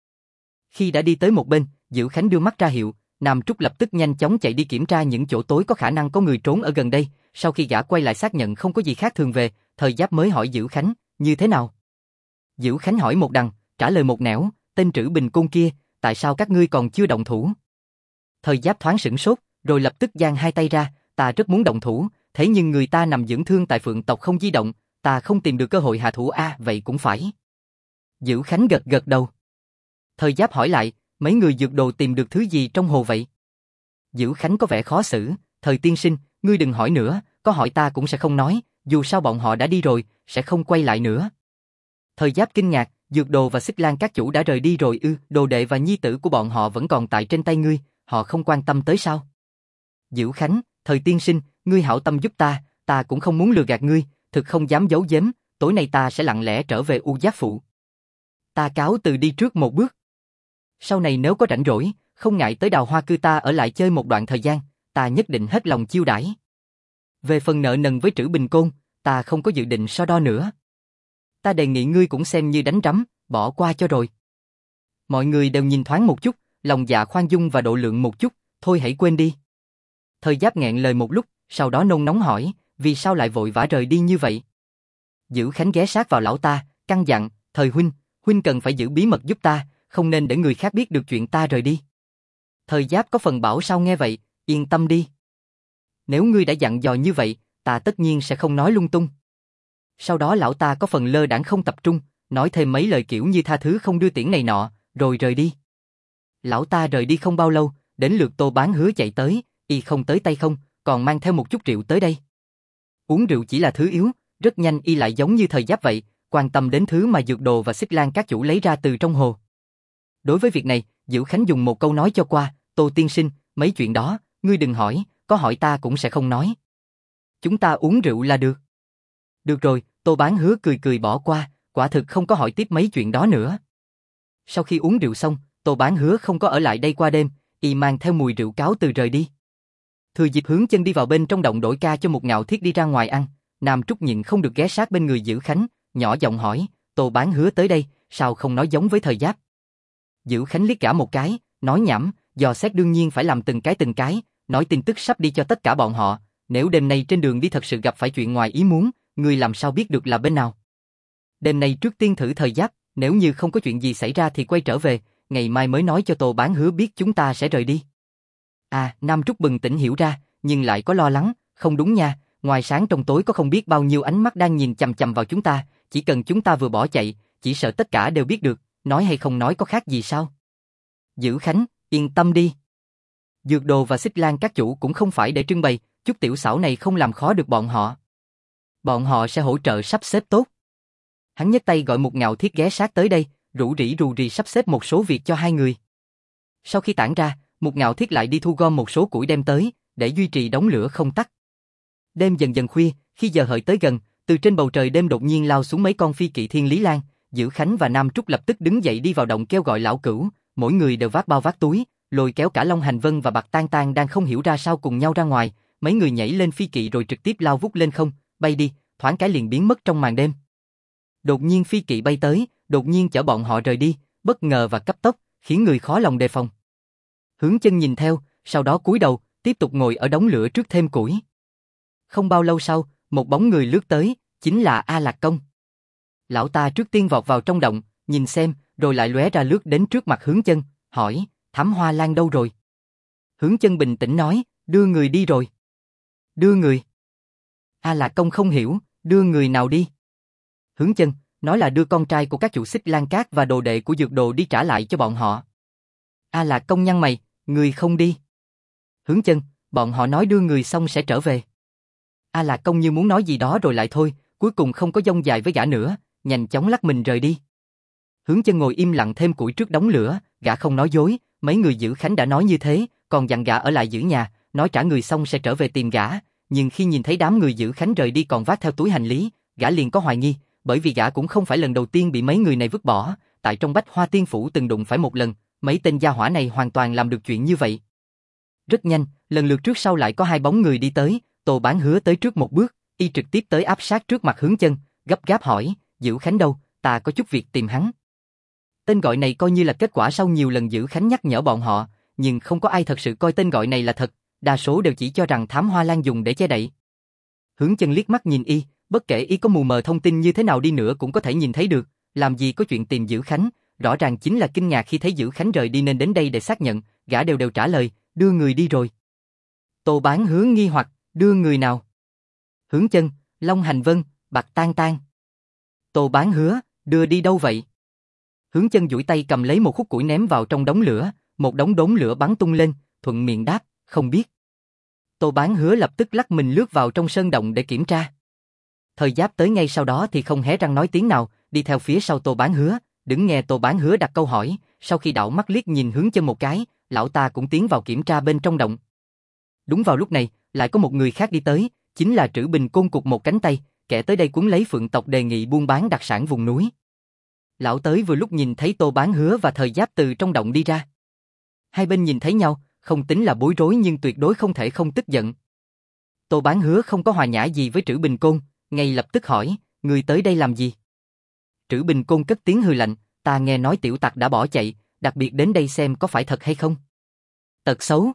Khi đã đi tới một bên, Giữ Khánh đưa mắt ra hiệu, Nam Trúc lập tức nhanh chóng chạy đi kiểm tra những chỗ tối có khả năng có người trốn ở gần đây, sau khi gã quay lại xác nhận không có gì khác thường về, Thời Giáp mới hỏi Giữ Khánh, như thế nào? Giữ Khánh hỏi một đằng, trả lời một nẻo, tên Trữ Bình Côn kia, tại sao các ngươi còn chưa động thủ? Thời Giáp thoáng sửng sốt, rồi lập tức giang hai tay ra, ta rất muốn động thủ, thế nhưng người ta nằm dưỡng thương tại Phượng tộc không di động, ta không tìm được cơ hội hạ thủ vậy cũng phải. Giữ Khánh gật gật đầu. Thời Giáp hỏi lại, mấy người Dược Đồ tìm được thứ gì trong hồ vậy? Giữ Khánh có vẻ khó xử, Thời tiên sinh, ngươi đừng hỏi nữa, có hỏi ta cũng sẽ không nói, dù sao bọn họ đã đi rồi, sẽ không quay lại nữa. Thời Giáp kinh ngạc, Dược Đồ và Xích Lan các chủ đã rời đi rồi ư? Đồ đệ và nhi tử của bọn họ vẫn còn tại trên tay ngươi, họ không quan tâm tới sao? Dữ Khánh, Thời tiên sinh, ngươi hảo tâm giúp ta cũng không muốn lừa gạt ngươi, thực không dám giấu giếm, tối nay ta sẽ lặng lẽ trở về U Giác Phụ. Ta cáo từ đi trước một bước. Sau này nếu có rảnh rỗi, không ngại tới Đào Hoa Cư ta ở lại chơi một đoạn thời gian, ta nhất định hết lòng chiêu đãi. Về phần nợ nần với Trữ Bình Côn, ta không có dự định so đo nữa. Ta đề nghị ngươi cũng xem như đánh rắm, bỏ qua cho rồi. Mọi người đều nhìn thoáng một chút, lòng dạ khoan dung và độ lượng một chút, thôi hãy quên đi. Thời Giáp nghẹn lời một lúc, sau đó nôn nóng hỏi, vì sao lại vội vã rời đi như vậy? Dữ Khánh ghé sát vào lão ta, căn dặn, Thời huynh cần phải giữ bí mật giúp ta, không nên để người khác biết được chuyện ta rời đi. Thời Giáp có phần bảo sao nghe vậy, yên tâm đi. Nếu ngươi đã dặn dò như vậy, ta tất nhiên sẽ không nói lung tung. Sau đó lão ta có phần lơ đãng không tập trung, nói thêm mấy lời kiểu như tha thứ không đưa tiễn này nọ, rồi rời đi. Lão ta rời đi không bao lâu, đến lượt Tô Bán Hứa chạy tới, y không tới tay không, còn mang theo một chút rượu tới đây. Uống rượu chỉ là thứ yếu, rất nhanh y lại giống như Thời Giáp vậy, quan tâm đến thứ mà Dược Đồ và Xích Lan các chủ lấy ra từ trong hồ. Đối với việc này, Dữ Khánh dùng một câu nói cho qua, Tô tiên sinh, mấy chuyện đó, ngươi đừng hỏi, có hỏi ta cũng sẽ không nói. Chúng ta uống rượu là được. Được rồi, Tô Bán Hứa cười cười bỏ qua, quả thực không có hỏi tiếp mấy chuyện đó nữa. Sau khi uống rượu xong, Tô Bán Hứa không có ở lại đây qua đêm, y mang theo mùi rượu cáo từ rời đi. Thừa dịp Hướng Chân đi vào bên trong động đổi ca cho một Ngạo Thiết đi ra ngoài ăn, Nam Trúc nhịn không được ghé sát bên người Dữ Khánh, nhỏ giọng hỏi, Tô Bán Hứa tới đây, sao không nói giống với Thời Giáp? Dữ Khánh liếc gã một cái, nói nhảm, dò xét đương nhiên phải làm từng cái, nói tin tức sắp đi cho tất cả bọn họ, nếu đêm nay trên đường đi thật sự gặp phải chuyện ngoài ý muốn, người làm sao biết được là bên nào? Đêm nay trước tiên thử Thời Giáp, nếu như không có chuyện gì xảy ra thì quay trở về, ngày mai mới nói cho Tô Bán Hứa biết chúng ta sẽ rời đi. À, Nam Trúc bừng tỉnh hiểu ra, nhưng lại có lo lắng, không đúng nha, ngoài sáng trong tối có không biết bao nhiêu ánh mắt đang nhìn chằm chằm vào chúng ta, chỉ cần chúng ta vừa bỏ chạy, chỉ sợ tất cả đều biết được, nói hay không nói có khác gì sao? Dữ Khánh, yên tâm đi. Dược Đồ và Xích Lan các chủ cũng không phải để trưng bày, chút tiểu xảo này không làm khó được bọn họ. Bọn họ sẽ hỗ trợ sắp xếp tốt. Hắn nhấc tay gọi một Ngạo Thiết ghé sát tới đây, rủ rỉ sắp xếp một số việc cho hai người. Sau khi tản ra, một Ngạo Thiết lại đi thu gom một số củi đem tới, để duy trì đống lửa không tắt. Đêm dần dần khuya, khi giờ hợi tới gần, từ trên bầu trời đêm đột nhiên lao xuống mấy con phi kỵ thiên lý lan, Dữ Khánh và Nam Trúc lập tức đứng dậy đi vào động kêu gọi lão cửu, mỗi người đều vác bao vác túi, lôi kéo cả Long Hành Vân và Bạc Tan Tan đang không hiểu ra sao cùng nhau ra ngoài, mấy người nhảy lên phi kỵ rồi trực tiếp lao vút lên không, bay đi, thoáng cái liền biến mất trong màn đêm. Đột nhiên phi kỵ bay tới, đột nhiên chở bọn họ rời đi, bất ngờ và cấp tốc, khiến người khó lòng đề phòng. Hướng Chân nhìn theo, sau đó cúi đầu, tiếp tục ngồi ở đống lửa trước thêm củi. Không bao lâu sau, một bóng người lướt tới, chính là A Lạc Công. Lão ta trước tiên vọt vào trong động, nhìn xem, rồi lại lóe ra lướt đến trước mặt Hướng Chân, hỏi, Thám Hoa Lan đâu rồi? Hướng Chân bình tĩnh nói, đưa người đi rồi. Đưa người? A Lạc Công không hiểu, đưa người nào đi? Hướng Chân, nói là đưa con trai của các chủ Xích Lan Cát và đồ đệ của Dược Đồ đi trả lại cho bọn họ. A Lạc Công nhăn mày, người không đi. Hướng Chân, bọn họ nói đưa người xong sẽ trở về. A Lạc Công như muốn nói gì đó rồi lại thôi, cuối cùng không có dông dài với gã nữa, nhanh chóng lắc mình rời đi. Hướng Chân ngồi im lặng thêm củi trước đống lửa, gã không nói dối, mấy người Dữ Khánh đã nói như thế, còn dặn gã ở lại giữ nhà, nói trả người xong sẽ trở về tìm gã, nhưng khi nhìn thấy đám người Dữ Khánh rời đi còn vác theo túi hành lý, gã liền có hoài nghi, bởi vì gã cũng không phải lần đầu tiên bị mấy người này vứt bỏ, tại trong Bách Hoa Tiên Phủ từng đụng phải một lần, mấy tên gia hỏa này hoàn toàn làm được chuyện như vậy. Rất nhanh, lần lượt trước sau lại có hai bóng người đi tới, Tô Bán Hứa tới trước một bước, y trực tiếp tới áp sát trước mặt Hướng Chân, gấp gáp hỏi, Dữ Khánh đâu, ta có chút việc tìm hắn. Tên gọi này coi như là kết quả sau nhiều lần Dữ Khánh nhắc nhở bọn họ, nhưng không có ai thật sự coi tên gọi này là thật, đa số đều chỉ cho rằng Thám Hoa Lan dùng để che đậy. Hướng Chân liếc mắt nhìn y, bất kể y có mù mờ thông tin như thế nào đi nữa cũng có thể nhìn thấy được, làm gì có chuyện tìm Dữ Khánh, rõ ràng chính là kinh ngạc khi thấy Dữ Khánh rời đi nên đến đây để xác nhận, gã đều trả lời, đưa người đi rồi. Tô Bán Hứa nghi hoặc, đưa người nào? Hướng Chân, Long Hành Vân, Bạc Tan Tan. Tô Bán Hứa, đưa đi đâu vậy? Hướng Chân duỗi tay cầm lấy một khúc củi ném vào trong đống lửa, một đống đốm lửa bắn tung lên, thuận miệng đáp, không biết. Tô Bán Hứa lập tức lắc mình lướt vào trong sơn động để kiểm tra. Thời Giáp tới ngay sau đó thì không hé răng nói tiếng nào, đi theo phía sau Tô Bán Hứa, Đứng nghe Tô Bán Hứa đặt câu hỏi, sau khi đảo mắt liếc nhìn Hướng Chân một cái, lão ta cũng tiến vào kiểm tra bên trong động. Đúng vào lúc này, lại có một người khác đi tới, chính là Trữ Bình Côn cụt một cánh tay, kẻ tới đây cuốn lấy Phượng tộc đề nghị buôn bán đặc sản vùng núi. Lão tới vừa lúc nhìn thấy Tô Bán Hứa và Thời Giáp từ trong động đi ra. Hai bên nhìn thấy nhau, không tính là bối rối nhưng tuyệt đối không thể không tức giận. Tô Bán Hứa không có hòa nhã gì với Trữ Bình Côn, ngay lập tức hỏi, người tới đây làm gì? Trữ Bình Côn cất tiếng hừ lạnh, ta nghe nói tiểu tặc đã bỏ chạy, đặc biệt đến đây xem có phải thật hay không. Tật xấu.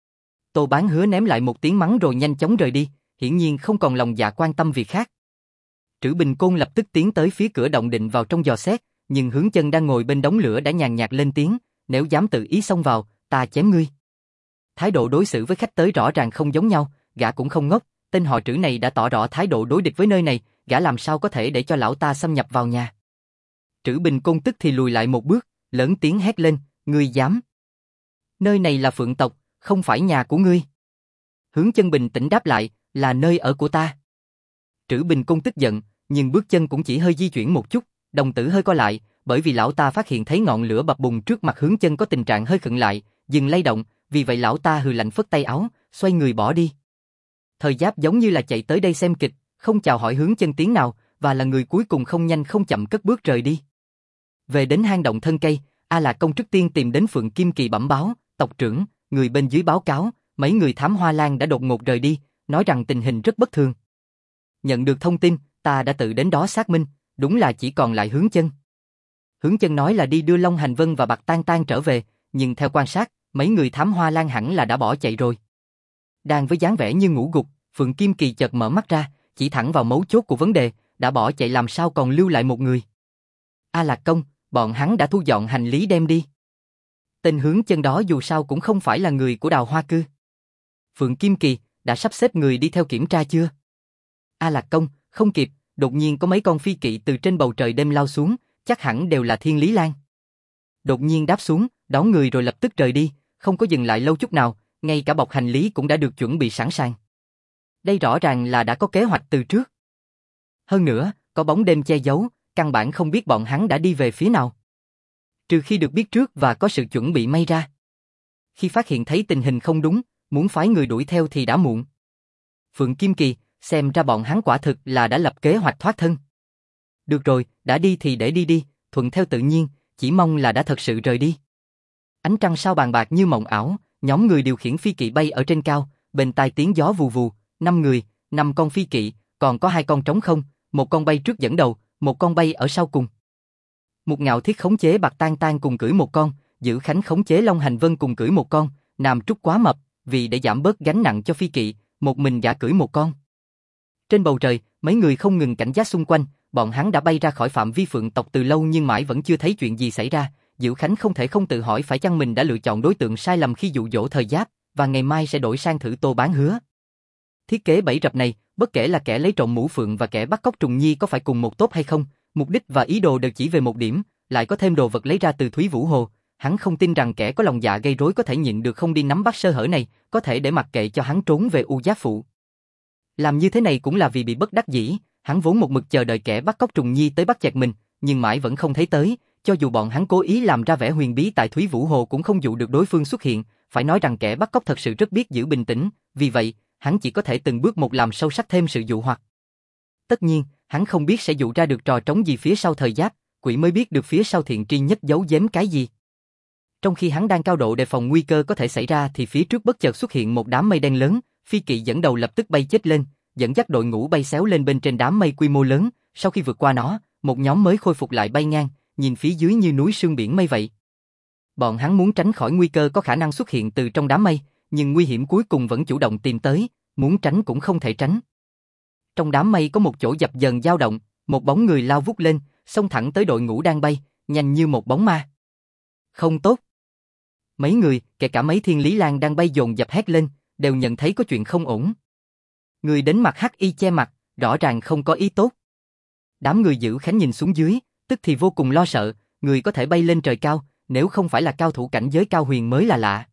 Tô Bán Hứa ném lại một tiếng mắng rồi nhanh chóng rời đi, hiển nhiên không còn lòng dạ quan tâm việc khác. Trữ Bình Côn lập tức tiến tới phía cửa động định vào trong dò xét, nhưng Hướng Chân đang ngồi bên đống lửa đã nhàn nhạt lên tiếng, nếu dám tự ý xông vào, ta chém ngươi. Thái độ đối xử với khách tới rõ ràng không giống nhau, gã cũng không ngốc, tên họ Trữ này đã tỏ rõ thái độ đối địch với nơi này, gã làm sao có thể để cho lão ta xâm nhập vào nhà. Trữ Bình Côn tức thì lùi lại một bước, lớn tiếng hét lên, ngươi dám? Nơi này là Phượng tộc, không phải nhà của ngươi. Hướng Chân bình tĩnh đáp lại, là nơi ở của ta. Trữ Bình Côn tức giận, nhưng bước chân cũng chỉ hơi di chuyển một chút, đồng tử hơi co lại, bởi vì lão ta phát hiện thấy ngọn lửa bập bùng trước mặt Hướng Chân có tình trạng hơi khựng lại, dừng lay động, vì vậy lão ta hừ lạnh phất tay áo, xoay người bỏ đi. Thời Giáp giống như là chạy tới đây xem kịch, không chào hỏi Hướng Chân tiếng nào, và là người cuối cùng không nhanh không chậm cất bước rời đi. Về đến hang động thân cây, A Lạc Công trước tiên tìm đến Phượng Kim Kỳ bẩm báo, tộc trưởng, người bên dưới báo cáo, mấy người thám hoa lan đã đột ngột rời đi, nói rằng tình hình rất bất thường. Nhận được thông tin, ta đã tự đến đó xác minh, đúng là chỉ còn lại Hướng Chân. Hướng Chân nói là đi đưa Long Hành Vân và Bạc Tan Tan trở về, nhưng theo quan sát, mấy người thám hoa lan hẳn là đã bỏ chạy rồi. Đang với dáng vẻ như ngủ gục, Phượng Kim Kỳ chợt mở mắt ra, chỉ thẳng vào mấu chốt của vấn đề, đã bỏ chạy làm sao còn lưu lại một người. A Lạc Công, bọn hắn đã thu dọn hành lý đem đi. Tên Hướng Chân đó dù sao cũng không phải là người của Đào Hoa Cư. Phượng Kim Kỳ, đã sắp xếp người đi theo kiểm tra chưa? A Lạc Công, không kịp, đột nhiên có mấy con phi kỵ từ trên bầu trời đêm lao xuống, chắc hẳn đều là Thiên Lý Lan. Đột nhiên đáp xuống, đón người rồi lập tức rời đi, không có dừng lại lâu chút nào, ngay cả bọc hành lý cũng đã được chuẩn bị sẵn sàng. Đây rõ ràng là đã có kế hoạch từ trước. Hơn nữa, có bóng đêm che giấu, căn bản không biết bọn hắn đã đi về phía nào. Trừ khi được biết trước và có sự chuẩn bị may ra. Khi phát hiện thấy tình hình không đúng, muốn phái người đuổi theo thì đã muộn. Phượng Kim Kỳ, xem ra bọn hắn quả thực là đã lập kế hoạch thoát thân. Được rồi, đã đi thì để đi đi, thuận theo tự nhiên, chỉ mong là đã thật sự rời đi. Ánh trăng sao bàn bạc như mộng ảo, nhóm người điều khiển phi kỵ bay ở trên cao, bên tai tiếng gió vù vù, 5 người, 5 con phi kỵ, còn có 2 con trống không, một con bay trước dẫn đầu, một con bay ở sau cùng. Một Ngạo Thiết khống chế Bạc Tan Tan cùng cưỡi một con, Dữ Khánh khống chế Long Hành Vân cùng cưỡi một con, Nam Trúc quá mập, vì để giảm bớt gánh nặng cho phi kỵ, một mình gã cưỡi một con. Trên bầu trời, mấy người không ngừng cảnh giác xung quanh, bọn hắn đã bay ra khỏi phạm vi Phượng tộc từ lâu nhưng mãi vẫn chưa thấy chuyện gì xảy ra. Dữ Khánh không thể không tự hỏi phải chăng mình đã lựa chọn đối tượng sai lầm khi dụ dỗ Thời Giáp, và ngày mai sẽ đổi sang thử Tô Bán Hứa. Thiết kế bẫy rập này, bất kể là kẻ lấy trộm mũ phượng và kẻ bắt cóc Trùng Nhi có phải cùng một tốt hay không, mục đích và ý đồ đều chỉ về một điểm, lại có thêm đồ vật lấy ra từ Thúy Vũ Hồ. Hắn không tin rằng kẻ có lòng dạ gây rối có thể nhịn được không đi nắm bắt sơ hở này, có thể để mặc kệ cho hắn trốn về U Giác Phụ. Làm như thế này cũng là vì bị bất đắc dĩ, hắn vốn một mực chờ đợi kẻ bắt cóc Trùng Nhi tới bắt chẹt mình, nhưng mãi vẫn không thấy tới, cho dù bọn hắn cố ý làm ra vẻ huyền bí tại Thúy Vũ Hồ cũng không dụ được đối phương xuất hiện, phải nói rằng kẻ bắt cóc thật sự rất biết giữ bình tĩnh, vì vậy, hắn chỉ có thể từng bước một làm sâu sắc thêm sự dụ hoặc. Tất nhiên, hắn không biết sẽ dụ ra được trò trống gì phía sau Thời Giáp, quỷ mới biết được phía sau Thiện Tri Nhất giấu giếm cái gì. Trong khi hắn đang cao độ đề phòng nguy cơ có thể xảy ra thì phía trước bất chợt xuất hiện một đám mây đen lớn, phi kỵ dẫn đầu lập tức bay chết lên, dẫn dắt đội ngũ bay xéo lên bên trên đám mây quy mô lớn, sau khi vượt qua nó, một nhóm mới khôi phục lại bay ngang, nhìn phía dưới như núi sương biển mây vậy. Bọn hắn muốn tránh khỏi nguy cơ có khả năng xuất hiện từ trong đám mây, nhưng nguy hiểm cuối cùng vẫn chủ động tìm tới, muốn tránh cũng không thể tránh. Trong đám mây có một chỗ dập dờn dao động, một bóng người lao vút lên, xông thẳng tới đội ngũ đang bay, nhanh như một bóng ma. Không tốt. Mấy người, kể cả mấy Thiên Lý Lan đang bay dồn dập hét lên, đều nhận thấy có chuyện không ổn. Người đến mặt hắc y che mặt, rõ ràng không có ý tốt. Đám người Dữ Khánh nhìn xuống dưới, tức thì vô cùng lo sợ, người có thể bay lên trời cao, nếu không phải là cao thủ cảnh giới cao huyền mới là lạ.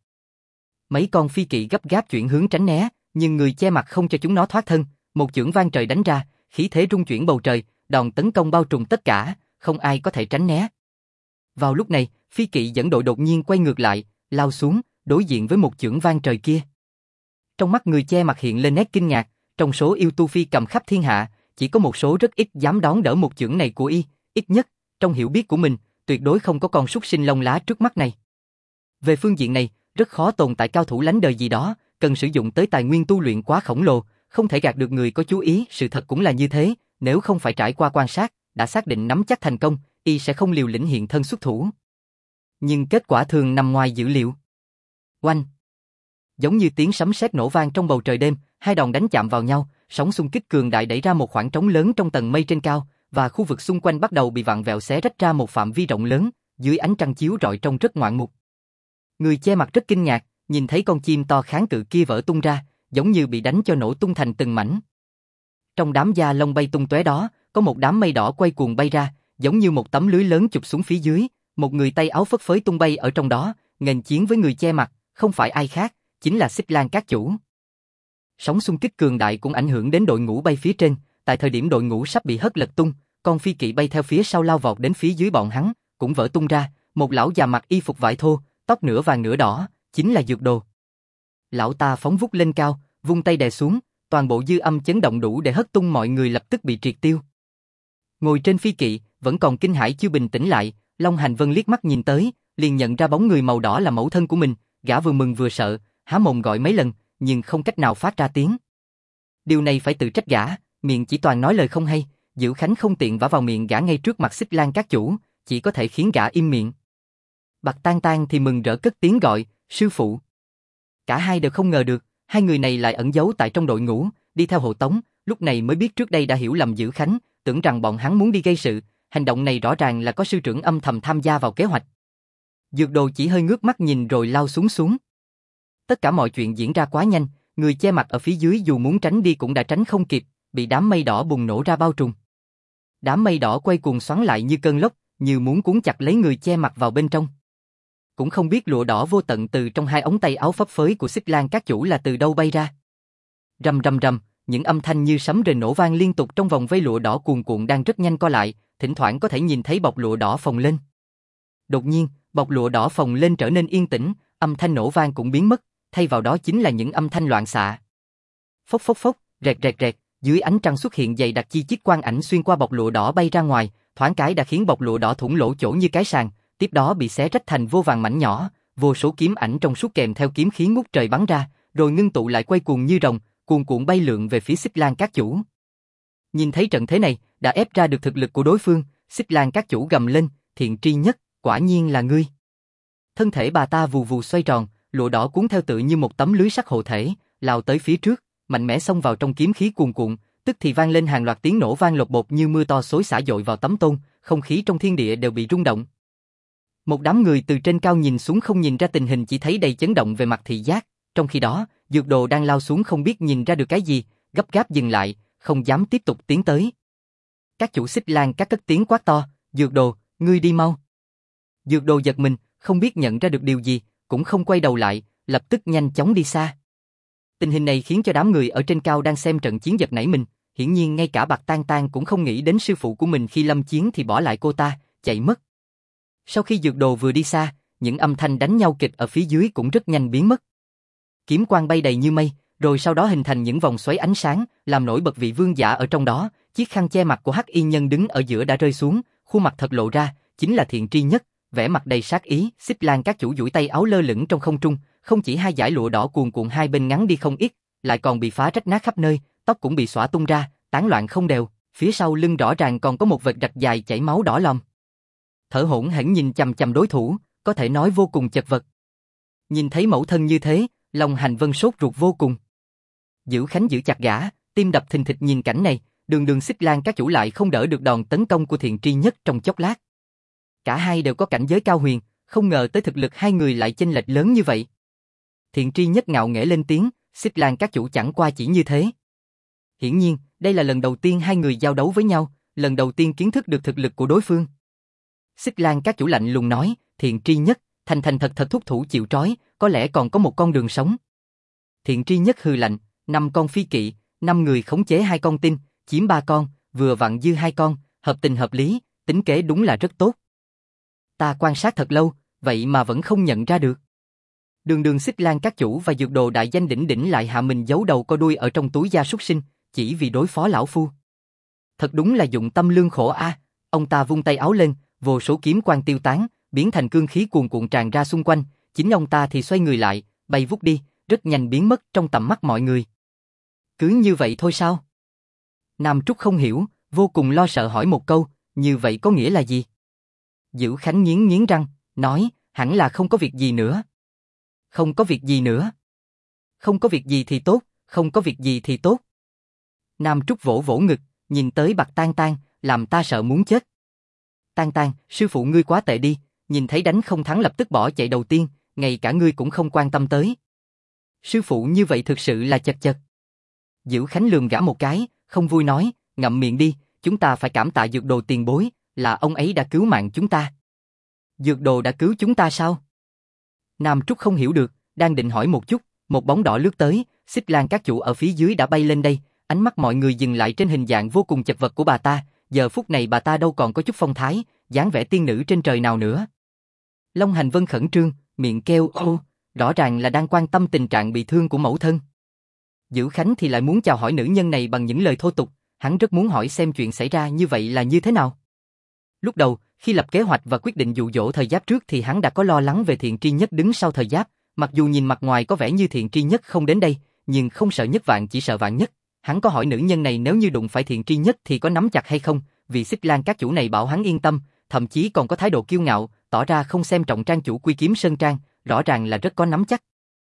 Mấy con phi kỵ gấp gáp chuyển hướng tránh né, nhưng người che mặt không cho chúng nó thoát thân, một chưởng vang trời đánh ra, khí thế rung chuyển bầu trời, đòn tấn công bao trùm tất cả, không ai có thể tránh né. Vào lúc này, phi kỵ dẫn đội đột nhiên quay ngược lại, lao xuống, đối diện với một chưởng vang trời kia. Trong mắt người che mặt hiện lên nét kinh ngạc, trong số yêu tu phi cầm khắp thiên hạ, chỉ có một số rất ít dám đón đỡ một chưởng này của y, ít nhất, trong hiểu biết của mình, tuyệt đối không có con súc sinh lông lá trước mắt này. Về phương diện này, rất khó tồn tại cao thủ lánh đời gì đó, cần sử dụng tới tài nguyên tu luyện quá khổng lồ, không thể gạt được người có chú ý, sự thật cũng là như thế, nếu không phải trải qua quan sát, đã xác định nắm chắc thành công, y sẽ không liều lĩnh hiện thân xuất thủ. Nhưng kết quả thường nằm ngoài dữ liệu. Oanh! Giống như tiếng sấm sét nổ vang trong bầu trời đêm, hai đòn đánh chạm vào nhau, sóng xung kích cường đại đẩy ra một khoảng trống lớn trong tầng mây trên cao, và khu vực xung quanh bắt đầu bị vặn vẹo xé rách ra một phạm vi rộng lớn, dưới ánh trăng chiếu rọi trông rất ngoạn mục. Người che mặt rất kinh ngạc, nhìn thấy con chim to kháng cự kia vỡ tung ra, giống như bị đánh cho nổ tung thành từng mảnh. Trong đám da lông bay tung tóe đó, có một đám mây đỏ quay cuồng bay ra, giống như một tấm lưới lớn chụp xuống phía dưới, một người tay áo phất phới tung bay ở trong đó, nghênh chiến với người che mặt, không phải ai khác, chính là Xích Lang Các Chủ. Sóng xung kích cường đại cũng ảnh hưởng đến đội ngũ bay phía trên, tại thời điểm đội ngũ sắp bị hất lật tung, con phi kỵ bay theo phía sau lao vọt đến phía dưới bọn hắn, cũng vỡ tung ra, một lão già mặc y phục vải thô, tóc nửa vàng nửa đỏ, chính là Dược Đồ. Lão ta phóng vút lên cao, vung tay đè xuống, toàn bộ dư âm chấn động đủ để hất tung mọi người lập tức bị triệt tiêu. Ngồi trên phi kỵ, vẫn còn kinh hãi chưa bình tĩnh lại, Long Hành Vân liếc mắt nhìn tới, liền nhận ra bóng người màu đỏ là mẫu thân của mình, gã vừa mừng vừa sợ, há mồm gọi mấy lần, nhưng không cách nào phát ra tiếng. Điều này phải tự trách gã, miệng chỉ toàn nói lời không hay, Dữ Khánh không tiện vả vào miệng gã ngay trước mặt Xích Lang Các Chủ, chỉ có thể khiến gã im miệng. Bạc Tan Tan thì mừng rỡ cất tiếng gọi, sư phụ. Cả hai đều không ngờ được, hai người này lại ẩn giấu tại trong đội ngũ, đi theo hộ tống, lúc này mới biết trước đây đã hiểu lầm Dữ Khánh, tưởng rằng bọn hắn muốn đi gây sự, hành động này rõ ràng là có sư trưởng âm thầm tham gia vào kế hoạch. Dược Đồ chỉ hơi ngước mắt nhìn rồi lao xuống. Tất cả mọi chuyện diễn ra quá nhanh, người che mặt ở phía dưới dù muốn tránh đi cũng đã tránh không kịp, bị đám mây đỏ bùng nổ ra bao trùm. Đám mây đỏ quay cuồng xoắn lại như cơn lốc, như muốn cuốn chặt lấy người che mặt vào bên trong. Cũng không biết lụa đỏ vô tận từ trong hai ống tay áo phấp phới của Xích Lang Các Chủ là từ đâu bay ra. Rầm rầm rầm, những âm thanh như sấm rền nổ vang liên tục trong vòng vây lụa đỏ cuồn cuộn đang rất nhanh co lại, thỉnh thoảng có thể nhìn thấy bọc lụa đỏ phồng lên. Đột nhiên, bọc lụa đỏ phồng lên trở nên yên tĩnh, âm thanh nổ vang cũng biến mất, thay vào đó chính là những âm thanh loạn xạ. Phốc phốc phốc, rẹt rẹt rẹt, dưới ánh trăng xuất hiện dày đặc chi chít quang ảnh xuyên qua bọc lụa đỏ bay ra ngoài, thoáng cái đã khiến bọc lụa đỏ thủng lỗ chỗ như cái sàng, tiếp đó bị xé rách thành vô vàn mảnh nhỏ, vô số kiếm ảnh trong suốt kèm theo kiếm khí ngút trời bắn ra, rồi ngưng tụ lại quay cuồng như rồng, cuồn cuộn bay lượn về phía Xích Lang Các Chủ. Nhìn thấy trận thế này, đã ép ra được thực lực của đối phương, Xích Lang Các Chủ gầm lên, Thiện Tri Nhất, quả nhiên là ngươi. Thân thể bà ta vù vù xoay tròn, lụa đỏ cuốn theo tự như một tấm lưới sắt hộ thể, lao tới phía trước, mạnh mẽ xông vào trong kiếm khí cuồn cuộn, tức thì vang lên hàng loạt tiếng nổ vang lột bột như mưa to xối xả dội vào tấm tôn, không khí trong thiên địa đều bị rung động. Một đám người từ trên cao nhìn xuống không nhìn ra tình hình, chỉ thấy đầy chấn động về mặt thị giác, trong khi đó, Dược Đồ đang lao xuống không biết nhìn ra được cái gì, gấp gáp dừng lại, không dám tiếp tục tiến tới. Các chủ Xích Lang Các cất tiếng quát to, Dược Đồ, ngươi đi mau. Dược Đồ giật mình, không biết nhận ra được điều gì, cũng không quay đầu lại, lập tức nhanh chóng đi xa. Tình hình này khiến cho đám người ở trên cao đang xem trận chiến giật nảy mình, hiển nhiên ngay cả Bạc Tan Tan cũng không nghĩ đến sư phụ của mình khi lâm chiến thì bỏ lại cô ta, chạy mất. Sau khi Dược Đồ vừa đi xa, những âm thanh đánh nhau kịch ở phía dưới cũng rất nhanh biến mất. Kiếm quang bay đầy như mây, rồi sau đó hình thành những vòng xoáy ánh sáng, làm nổi bật vị vương giả ở trong đó. Chiếc khăn che mặt của Hắc Y Nhân đứng ở giữa đã rơi xuống, khuôn mặt thật lộ ra, chính là Thiện Tri Nhất, vẻ mặt đầy sát ý. Xích Lang Các Chủ duỗi tay áo lơ lửng trong không trung, không chỉ hai dải lụa đỏ cuồn cuộn hai bên ngắn đi không ít, lại còn bị phá rách nát khắp nơi, tóc cũng bị xõa tung ra, tán loạn không đều. Phía sau lưng rõ ràng còn có một vệt rạch dài chảy máu đỏ lòm. Thở hổn hển nhìn chằm chằm đối thủ, có thể nói vô cùng chật vật. Nhìn thấy mẫu thân như thế, Long Hành Vân sốt ruột vô cùng. Dữ Khánh giữ chặt gã, tim đập thình thịch nhìn cảnh này, đường Xích Lang Các Chủ lại không đỡ được đòn tấn công của Thiện Tri Nhất trong chốc lát. Cả hai đều có cảnh giới cao huyền, không ngờ tới thực lực hai người lại chênh lệch lớn như vậy. Thiện Tri Nhất ngạo nghễ lên tiếng, Xích Lang Các Chủ chẳng qua chỉ như thế. Hiển nhiên, đây là lần đầu tiên hai người giao đấu với nhau, lần đầu tiên kiến thức được thực lực của đối phương. Xích Lang Các Chủ lạnh lùng nói, Thiện Tri Nhất, thành thật thúc thủ chịu trói, có lẽ còn có một con đường sống. Thiện Tri Nhất hừ lạnh, 5 con phi kỵ, 5 người khống chế 2 con tin, chiếm 3 con, vừa vặn dư 2 con, hợp tình hợp lý, tính kế đúng là rất tốt. Ta quan sát thật lâu, vậy mà vẫn không nhận ra được. Đường đường Xích Lan các chủ và dược đồ đại danh đỉnh đỉnh lại hạ mình giấu đầu co đuôi ở trong túi da súc sinh, chỉ vì đối phó lão phu. Thật đúng là dụng tâm lương khổ a. Ông ta vung tay áo lên, vô số kiếm quang tiêu tán, biến thành cương khí cuồn cuộn tràn ra xung quanh, chính ông ta thì xoay người lại, bay vút đi, rất nhanh biến mất trong tầm mắt mọi người. Cứ như vậy thôi sao? Nam Trúc không hiểu, vô cùng lo sợ hỏi một câu, như vậy có nghĩa là gì? Dữ Khánh nghiến nghiến răng, nói, hẳn là không có việc gì nữa. Không có việc gì nữa. Không có việc gì thì tốt, không có việc gì thì tốt. Nam Trúc vỗ vỗ ngực, nhìn tới Bạc Tan Tan, làm ta sợ muốn chết. Tan Tan, sư phụ ngươi quá tệ đi, nhìn thấy đánh không thắng lập tức bỏ chạy đầu tiên, ngay cả ngươi cũng không quan tâm tới. Sư phụ như vậy thực sự là chật chật. Dữ Khánh lườm gã một cái, không vui nói, ngậm miệng đi, chúng ta phải cảm tạ dược đồ tiền bối, là ông ấy đã cứu mạng chúng ta. Dược đồ đã cứu chúng ta sao? Nam Trúc không hiểu được, đang định hỏi một chút, một bóng đỏ lướt tới, Xích Lan các chủ ở phía dưới đã bay lên đây, ánh mắt mọi người dừng lại trên hình dạng vô cùng chật vật của bà ta, giờ phút này bà ta đâu còn có chút phong thái, dáng vẻ tiên nữ trên trời nào nữa. Long Hành Vân khẩn trương, miệng kêu ô, rõ ràng là đang quan tâm tình trạng bị thương của mẫu thân. Dữ Khánh thì lại muốn chào hỏi nữ nhân này bằng những lời thô tục, hắn rất muốn hỏi xem chuyện xảy ra như vậy là như thế nào. Lúc đầu, khi lập kế hoạch và quyết định dụ dỗ Thời Giáp trước thì hắn đã có lo lắng về Thiện Tri Nhất đứng sau Thời Giáp, mặc dù nhìn mặt ngoài có vẻ như Thiện Tri Nhất không đến đây, nhưng không sợ nhất vạn chỉ sợ vạn nhất. Hắn có hỏi nữ nhân này nếu như đụng phải Thiện Tri Nhất thì có nắm chặt hay không, vì Xích Lan các chủ này bảo hắn yên tâm, thậm chí còn có thái độ kiêu ngạo, tỏ ra không xem trọng trang chủ Quy Kiếm Sơn Trang, rõ ràng là rất có nắm chắc.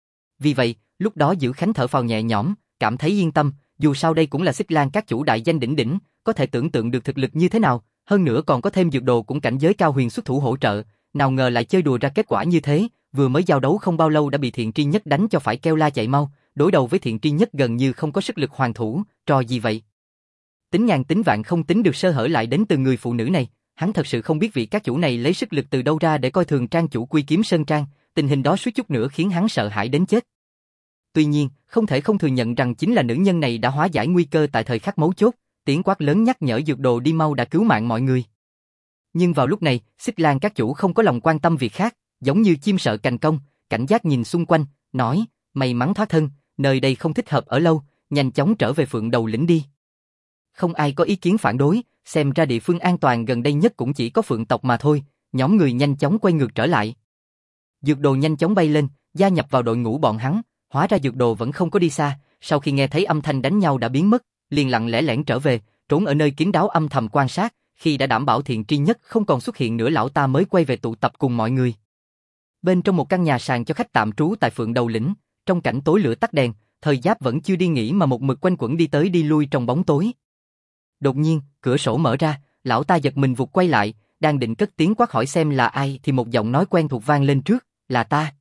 Vì vậy, lúc đó Dữ Khánh thở phào nhẹ nhõm, cảm thấy yên tâm, dù sao đây cũng là Xích Lan các chủ đại danh đỉnh đỉnh, có thể tưởng tượng được thực lực như thế nào, hơn nữa còn có thêm dược đồ cũng cảnh giới cao huyền xuất thủ hỗ trợ, nào ngờ lại chơi đùa ra kết quả như thế, vừa mới giao đấu không bao lâu đã bị Thiện Tri Nhất đánh cho phải kêu la chạy mau, đối đầu với Thiện Tri Nhất gần như không có sức lực hoàn thủ, trò gì vậy? Tính ngàn tính vạn không tính được sơ hở lại đến từ người phụ nữ này, hắn thật sự không biết vị các chủ này lấy sức lực từ đâu ra để coi thường trang chủ Quy Kiếm Sơn Trang, tình hình đó suýt chút nữa khiến hắn sợ hãi đến chết. Tuy nhiên, không thể không thừa nhận rằng chính là nữ nhân này đã hóa giải nguy cơ tại thời khắc mấu chốt, tiếng quát lớn nhắc nhở dược đồ đi mau đã cứu mạng mọi người. Nhưng vào lúc này, Xích Lan các chủ không có lòng quan tâm việc khác, giống như chim sợ cành cong, cảnh giác nhìn xung quanh, nói, may mắn thoát thân, nơi đây không thích hợp ở lâu, nhanh chóng trở về Phượng Đầu Lĩnh đi. Không ai có ý kiến phản đối, xem ra địa phương an toàn gần đây nhất cũng chỉ có Phượng tộc mà thôi, nhóm người nhanh chóng quay ngược trở lại. Dược đồ nhanh chóng bay lên, gia nhập vào đội ngũ bọn hắn, hóa ra dược đồ vẫn không có đi xa, sau khi nghe thấy âm thanh đánh nhau đã biến mất, liền lặng lẽ lẻn trở về, trốn ở nơi kín đáo âm thầm quan sát, khi đã đảm bảo Thiện Tri Nhất không còn xuất hiện nữa lão ta mới quay về tụ tập cùng mọi người. Bên trong một căn nhà sàn cho khách tạm trú tại Phượng Đầu Lĩnh, trong cảnh tối lửa tắt đèn, Thời Giáp vẫn chưa đi nghỉ mà một mực quanh quẩn đi tới đi lui trong bóng tối. Đột nhiên, cửa sổ mở ra, lão ta giật mình vụt quay lại, đang định cất tiếng quát hỏi xem là ai thì một giọng nói quen thuộc vang lên trước, là ta.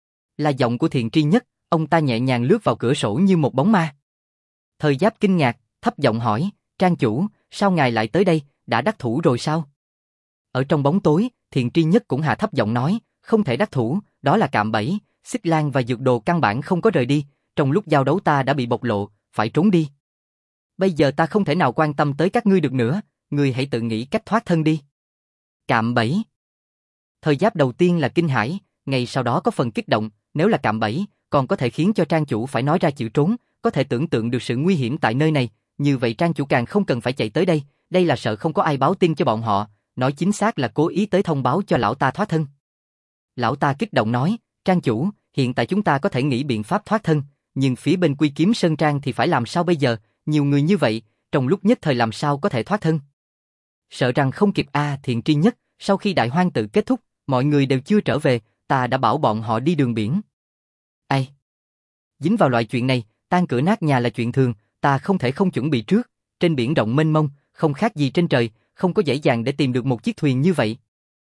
Là giọng của Thiện Tri Nhất, ông ta nhẹ nhàng lướt vào cửa sổ như một bóng ma. Thời Giáp kinh ngạc, thấp giọng hỏi, Trang chủ, sao ngài lại tới đây, đã đắc thủ rồi sao? Ở trong bóng tối, Thiện Tri Nhất cũng hạ thấp giọng nói, không thể đắc thủ, đó là cạm bẫy, Xích Lan và dược đồ căn bản không có rời đi, trong lúc giao đấu ta đã bị bộc lộ, phải trốn đi. Bây giờ ta không thể nào quan tâm tới các ngươi được nữa, ngươi hãy tự nghĩ cách thoát thân đi. Cạm bẫy. Thời Giáp đầu tiên là kinh hãi, ngay sau đó có phần kích động, nếu là cạm bẫy, còn có thể khiến cho trang chủ phải nói ra chữ trốn, có thể tưởng tượng được sự nguy hiểm tại nơi này, như vậy trang chủ càng không cần phải chạy tới đây là sợ không có ai báo tin cho bọn họ, nói chính xác là cố ý tới thông báo cho lão ta thoát thân. Lão ta kích động nói, Trang chủ, hiện tại chúng ta có thể nghĩ biện pháp thoát thân, nhưng phía bên Quy Kiếm Sơn Trang thì phải làm sao bây giờ, nhiều người như vậy, trong lúc nhất thời làm sao có thể thoát thân. Sợ rằng không kịp Thiện Tri Nhất, sau khi đại hoang tự kết thúc, mọi người đều chưa trở về, ta đã bảo bọn họ đi đường biển. Ai? Dính vào loại chuyện này, tan cửa nát nhà là chuyện thường, ta không thể không chuẩn bị trước, trên biển rộng mênh mông, không khác gì trên trời, không có dễ dàng để tìm được một chiếc thuyền như vậy.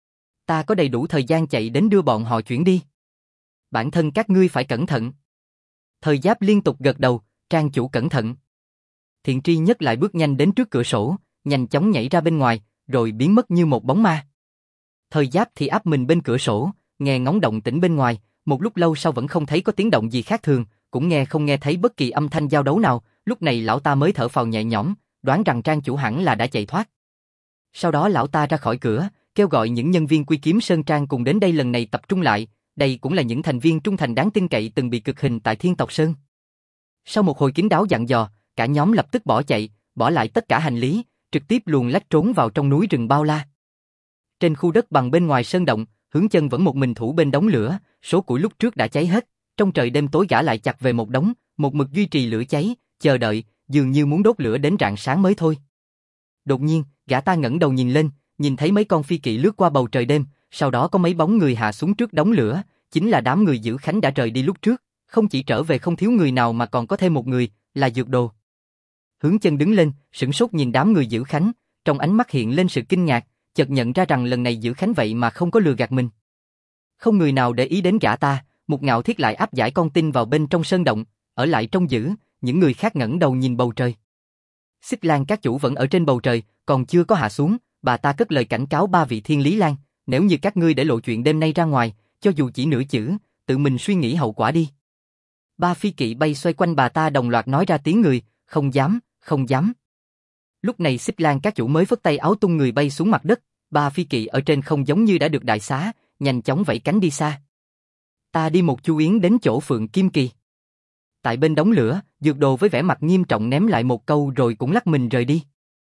Ta có đầy đủ thời gian chạy đến đưa bọn họ chuyển đi. Bản thân các ngươi phải cẩn thận. Thời Giáp liên tục gật đầu, Trang chủ cẩn thận. Thiện Tri Nhất lại bước nhanh đến trước cửa sổ, nhanh chóng nhảy ra bên ngoài, rồi biến mất như một bóng ma. Thời Giáp thì áp mình bên cửa sổ, nghe ngóng động tĩnh bên ngoài, một lúc lâu sau vẫn không thấy có tiếng động gì khác thường, cũng không nghe thấy bất kỳ âm thanh giao đấu nào, lúc này lão ta mới thở phào nhẹ nhõm, đoán rằng Trang chủ hẳn là đã chạy thoát. Sau đó lão ta ra khỏi cửa, kêu gọi những nhân viên Quy Kiếm Sơn Trang cùng đến đây lần này tập trung lại, đây cũng là những thành viên trung thành đáng tin cậy từng bị cực hình tại Thiên Tộc Sơn. Sau một hồi kín đáo dặn dò, cả nhóm lập tức bỏ chạy, bỏ lại tất cả hành lý, trực tiếp luồn lách trốn vào trong núi rừng bao la. Trên khu đất bằng bên ngoài sơn động, Hướng Chân vẫn một mình thủ bên đống lửa, số củi lúc trước đã cháy hết, trong trời đêm tối gã lại chặt về một đống, một mực duy trì lửa cháy, chờ đợi, dường như muốn đốt lửa đến rạng sáng mới thôi. Đột nhiên, gã ta ngẩng đầu nhìn lên, nhìn thấy mấy con phi kỵ lướt qua bầu trời đêm, sau đó có mấy bóng người hạ xuống trước đống lửa, chính là đám người giữ Khánh đã rời đi lúc trước, không chỉ trở về không thiếu người nào mà còn có thêm một người, là Dược Đồ. Hướng Chân đứng lên, sửng sốt nhìn đám người giữ Khánh, trong ánh mắt hiện lên sự kinh ngạc, chợt nhận ra rằng lần này giữ Khánh vậy mà không có lừa gạt mình. Không người nào để ý đến gã ta, Một Ngạo Thiết lại áp giải con tin vào bên trong sơn động, ở lại trong giữ, những người khác ngẩng đầu nhìn bầu trời. Xích Lan các chủ vẫn ở trên bầu trời, còn chưa có hạ xuống, bà ta cất lời cảnh cáo ba vị Thiên Lý Lan, nếu như các ngươi để lộ chuyện đêm nay ra ngoài, cho dù chỉ nửa chữ, tự mình suy nghĩ hậu quả đi. Ba phi kỵ bay xoay quanh bà ta đồng loạt nói ra tiếng người, không dám, không dám. Lúc này Xích Lan các chủ mới phất tay áo tung người bay xuống mặt đất, ba phi kỵ ở trên không giống như đã được đại xá, nhanh chóng vẫy cánh đi xa. Ta đi một chu yến đến chỗ Phượng Kim Kỳ. Tại bên đống lửa, Dược Đồ với vẻ mặt nghiêm trọng ném lại một câu rồi cũng lắc mình rời đi.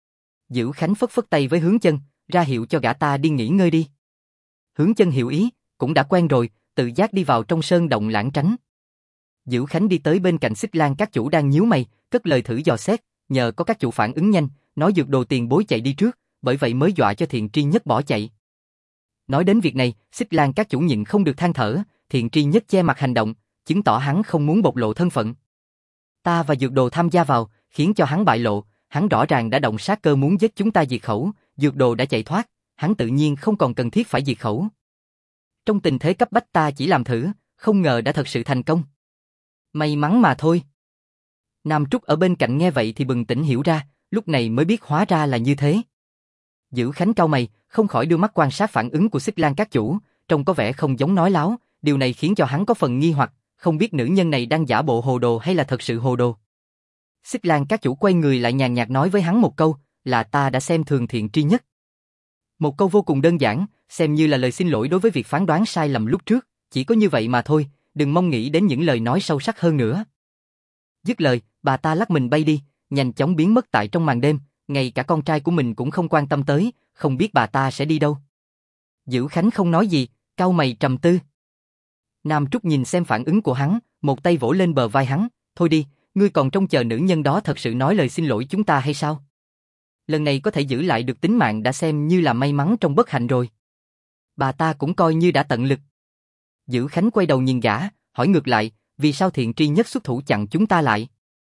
Dữ Khánh phất phất tay với Hướng Chân, ra hiệu cho gã ta đi nghỉ ngơi đi. Hướng Chân hiểu ý, cũng đã quen rồi, tự giác đi vào trong sơn động lãng tránh. Dữ Khánh đi tới bên cạnh Xích Lan các chủ đang nhíu mày, cất lời thử dò xét, nhờ có các chủ phản ứng nhanh, nói Dược Đồ tiền bối chạy đi trước, bởi vậy mới dọa cho Thiện Tri Nhất bỏ chạy. Nói đến việc này, Xích Lan các chủ nhịn không được than thở, Thiện Tri Nhất che mặt hành động, chứng tỏ hắn không muốn bộc lộ thân phận. Ta và Dược Đồ tham gia vào, khiến cho hắn bại lộ, hắn rõ ràng đã động sát cơ muốn giết chúng ta diệt khẩu, Dược Đồ đã chạy thoát, hắn tự nhiên không còn cần thiết phải diệt khẩu. Trong tình thế cấp bách ta chỉ làm thử, không ngờ đã thật sự thành công. May mắn mà thôi. Nam Trúc ở bên cạnh nghe vậy thì bừng tỉnh hiểu ra, lúc này mới biết hóa ra là như thế. Dữ Khánh cau mày, không khỏi đưa mắt quan sát phản ứng của Xích Lan các chủ, trông có vẻ không giống nói láo, điều này khiến cho hắn có phần nghi hoặc, không biết nữ nhân này đang giả bộ hồ đồ hay là thật sự hồ đồ. Xích Lan các chủ quay người lại nhàn nhạt nói với hắn một câu, là ta đã xem thường Thiện Tri Nhất. Một câu vô cùng đơn giản, xem như là lời xin lỗi đối với việc phán đoán sai lầm lúc trước, chỉ có như vậy mà thôi, đừng mong nghĩ đến những lời nói sâu sắc hơn nữa. Dứt lời, bà ta lắc mình bay đi, nhanh chóng biến mất tại trong màn đêm, ngay cả con trai của mình cũng không quan tâm tới, không biết bà ta sẽ đi đâu. Dữ Khánh không nói gì, cau mày trầm tư. Nam Trúc nhìn xem phản ứng của hắn, một tay vỗ lên bờ vai hắn, thôi đi, ngươi còn trông chờ nữ nhân đó thật sự nói lời xin lỗi chúng ta hay sao? Lần này có thể giữ lại được tính mạng đã xem như là may mắn trong bất hạnh rồi. Bà ta cũng coi như đã tận lực. Dữ Khánh quay đầu nhìn gã, hỏi ngược lại, vì sao Thiện Tri Nhất xuất thủ chặn chúng ta lại?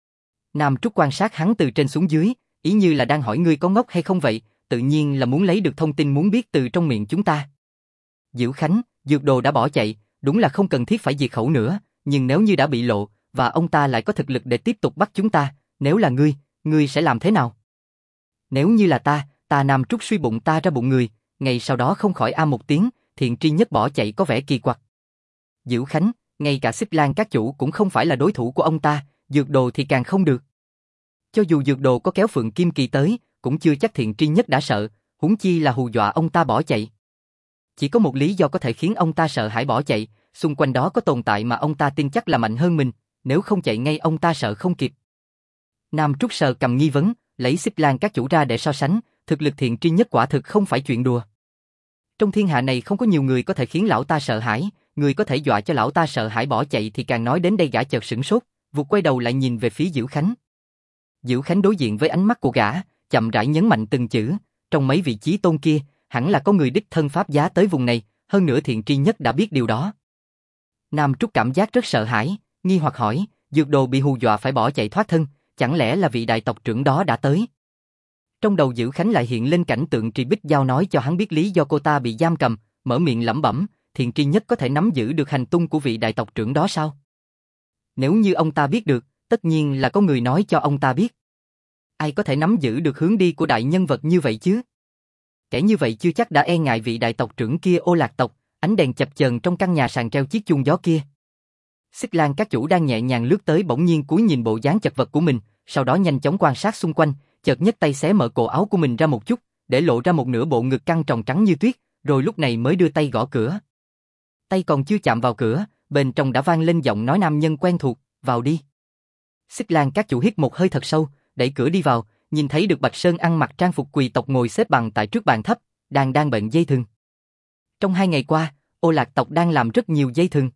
Nam Trúc quan sát hắn từ trên xuống dưới, ý như là đang hỏi ngươi có ngốc hay không vậy, tự nhiên là muốn lấy được thông tin muốn biết từ trong miệng chúng ta. Dữ Khánh, Dược Đồ đã bỏ chạy, đúng là không cần thiết phải diệt khẩu nữa, nhưng nếu như đã bị lộ, và ông ta lại có thực lực để tiếp tục bắt chúng ta, nếu là ngươi sẽ làm thế nào? Nếu như là ta Nam Trúc suy bụng ta ra bụng người, ngay sau đó không khỏi a một tiếng, Thiện Tri Nhất bỏ chạy có vẻ kỳ quặc. Dữ Khánh, ngay cả Xích Lan các chủ cũng không phải là đối thủ của ông ta, Dược Đồ thì càng không được. Cho dù Dược Đồ có kéo Phượng Kim Kỳ tới, cũng chưa chắc Thiện Tri Nhất đã sợ, huống chi là hù dọa ông ta bỏ chạy. Chỉ có một lý do có thể khiến ông ta sợ hãi bỏ chạy, xung quanh đó có tồn tại mà ông ta tin chắc là mạnh hơn mình, nếu không chạy ngay ông ta sợ không kịp. Nam Trúc sờ cầm nghi vấn, lấy Xích Lan các chủ ra để so sánh, thực lực Thiện Tri Nhất quả thực không phải chuyện đùa. Trong thiên hạ này không có nhiều người có thể khiến lão ta sợ hãi, người có thể dọa cho lão ta sợ hãi bỏ chạy thì càng nói đến đây gã chợt sửng sốt, vụt quay đầu lại nhìn về phía Dữ Khánh. Dữ Khánh đối diện với ánh mắt của gã, chậm rãi nhấn mạnh từng chữ, trong mấy vị chí tôn kia, hẳn là có người đích thân pháp giá tới vùng này, hơn nữa Thiện Tri Nhất đã biết điều đó. Nam Trúc cảm giác rất sợ hãi, nghi hoặc hỏi, Dược Đồ bị hù dọa phải bỏ chạy thoát thân, chẳng lẽ là vị đại tộc trưởng đó đã tới? Trong đầu Dữ Khánh lại hiện lên cảnh tượng Trì Bích Giao nói cho hắn biết lý do cô ta bị giam cầm, mở miệng lẩm bẩm, Thiện Tri Nhất có thể nắm giữ được hành tung của vị đại tộc trưởng đó sao? Nếu như ông ta biết được, tất nhiên là có người nói cho ông ta biết. Ai có thể nắm giữ được hướng đi của đại nhân vật như vậy chứ? Kẻ như vậy chưa chắc đã e ngại vị đại tộc trưởng kia Ô Lạc tộc, ánh đèn chập chờn trong căn nhà sàn treo chiếc chuông gió kia. Xích Lan các chủ đang nhẹ nhàng lướt tới bỗng nhiên cúi nhìn bộ dáng chật vật của mình, sau đó nhanh chóng quan sát xung quanh, chợt nhấc tay xé mở cổ áo của mình ra một chút, để lộ ra một nửa bộ ngực căng tròn trắng như tuyết, rồi lúc này mới đưa tay gõ cửa. Tay còn chưa chạm vào cửa, bên trong đã vang lên giọng nói nam nhân quen thuộc, vào đi. Xích Lan các chủ hít một hơi thật sâu, đẩy cửa đi vào, nhìn thấy được Bạch Sơn ăn mặc trang phục quỳ tộc ngồi xếp bằng tại trước bàn thấp, đang bận dây thừng. Trong 2 ngày qua, Ô Lạc tộc đang làm rất nhiều dây thừng.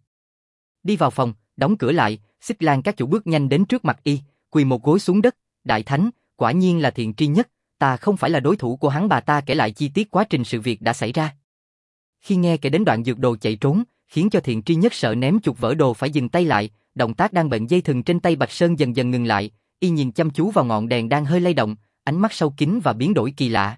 Đi vào phòng, đóng cửa lại, Xích Lan các chủ bước nhanh đến trước mặt y, quỳ một gối xuống đất, đại thánh, quả nhiên là Thiện Tri Nhất, ta không phải là đối thủ của hắn. Bà ta kể lại chi tiết quá trình sự việc đã xảy ra. Khi nghe kể đến đoạn dược đồ chạy trốn, khiến cho Thiện Tri Nhất sợ ném chuột vỡ đồ phải dừng tay lại, động tác đang bận dây thừng trên tay Bạch Sơn dần dần ngừng lại, y nhìn chăm chú vào ngọn đèn đang hơi lay động, ánh mắt sâu kín và biến đổi kỳ lạ.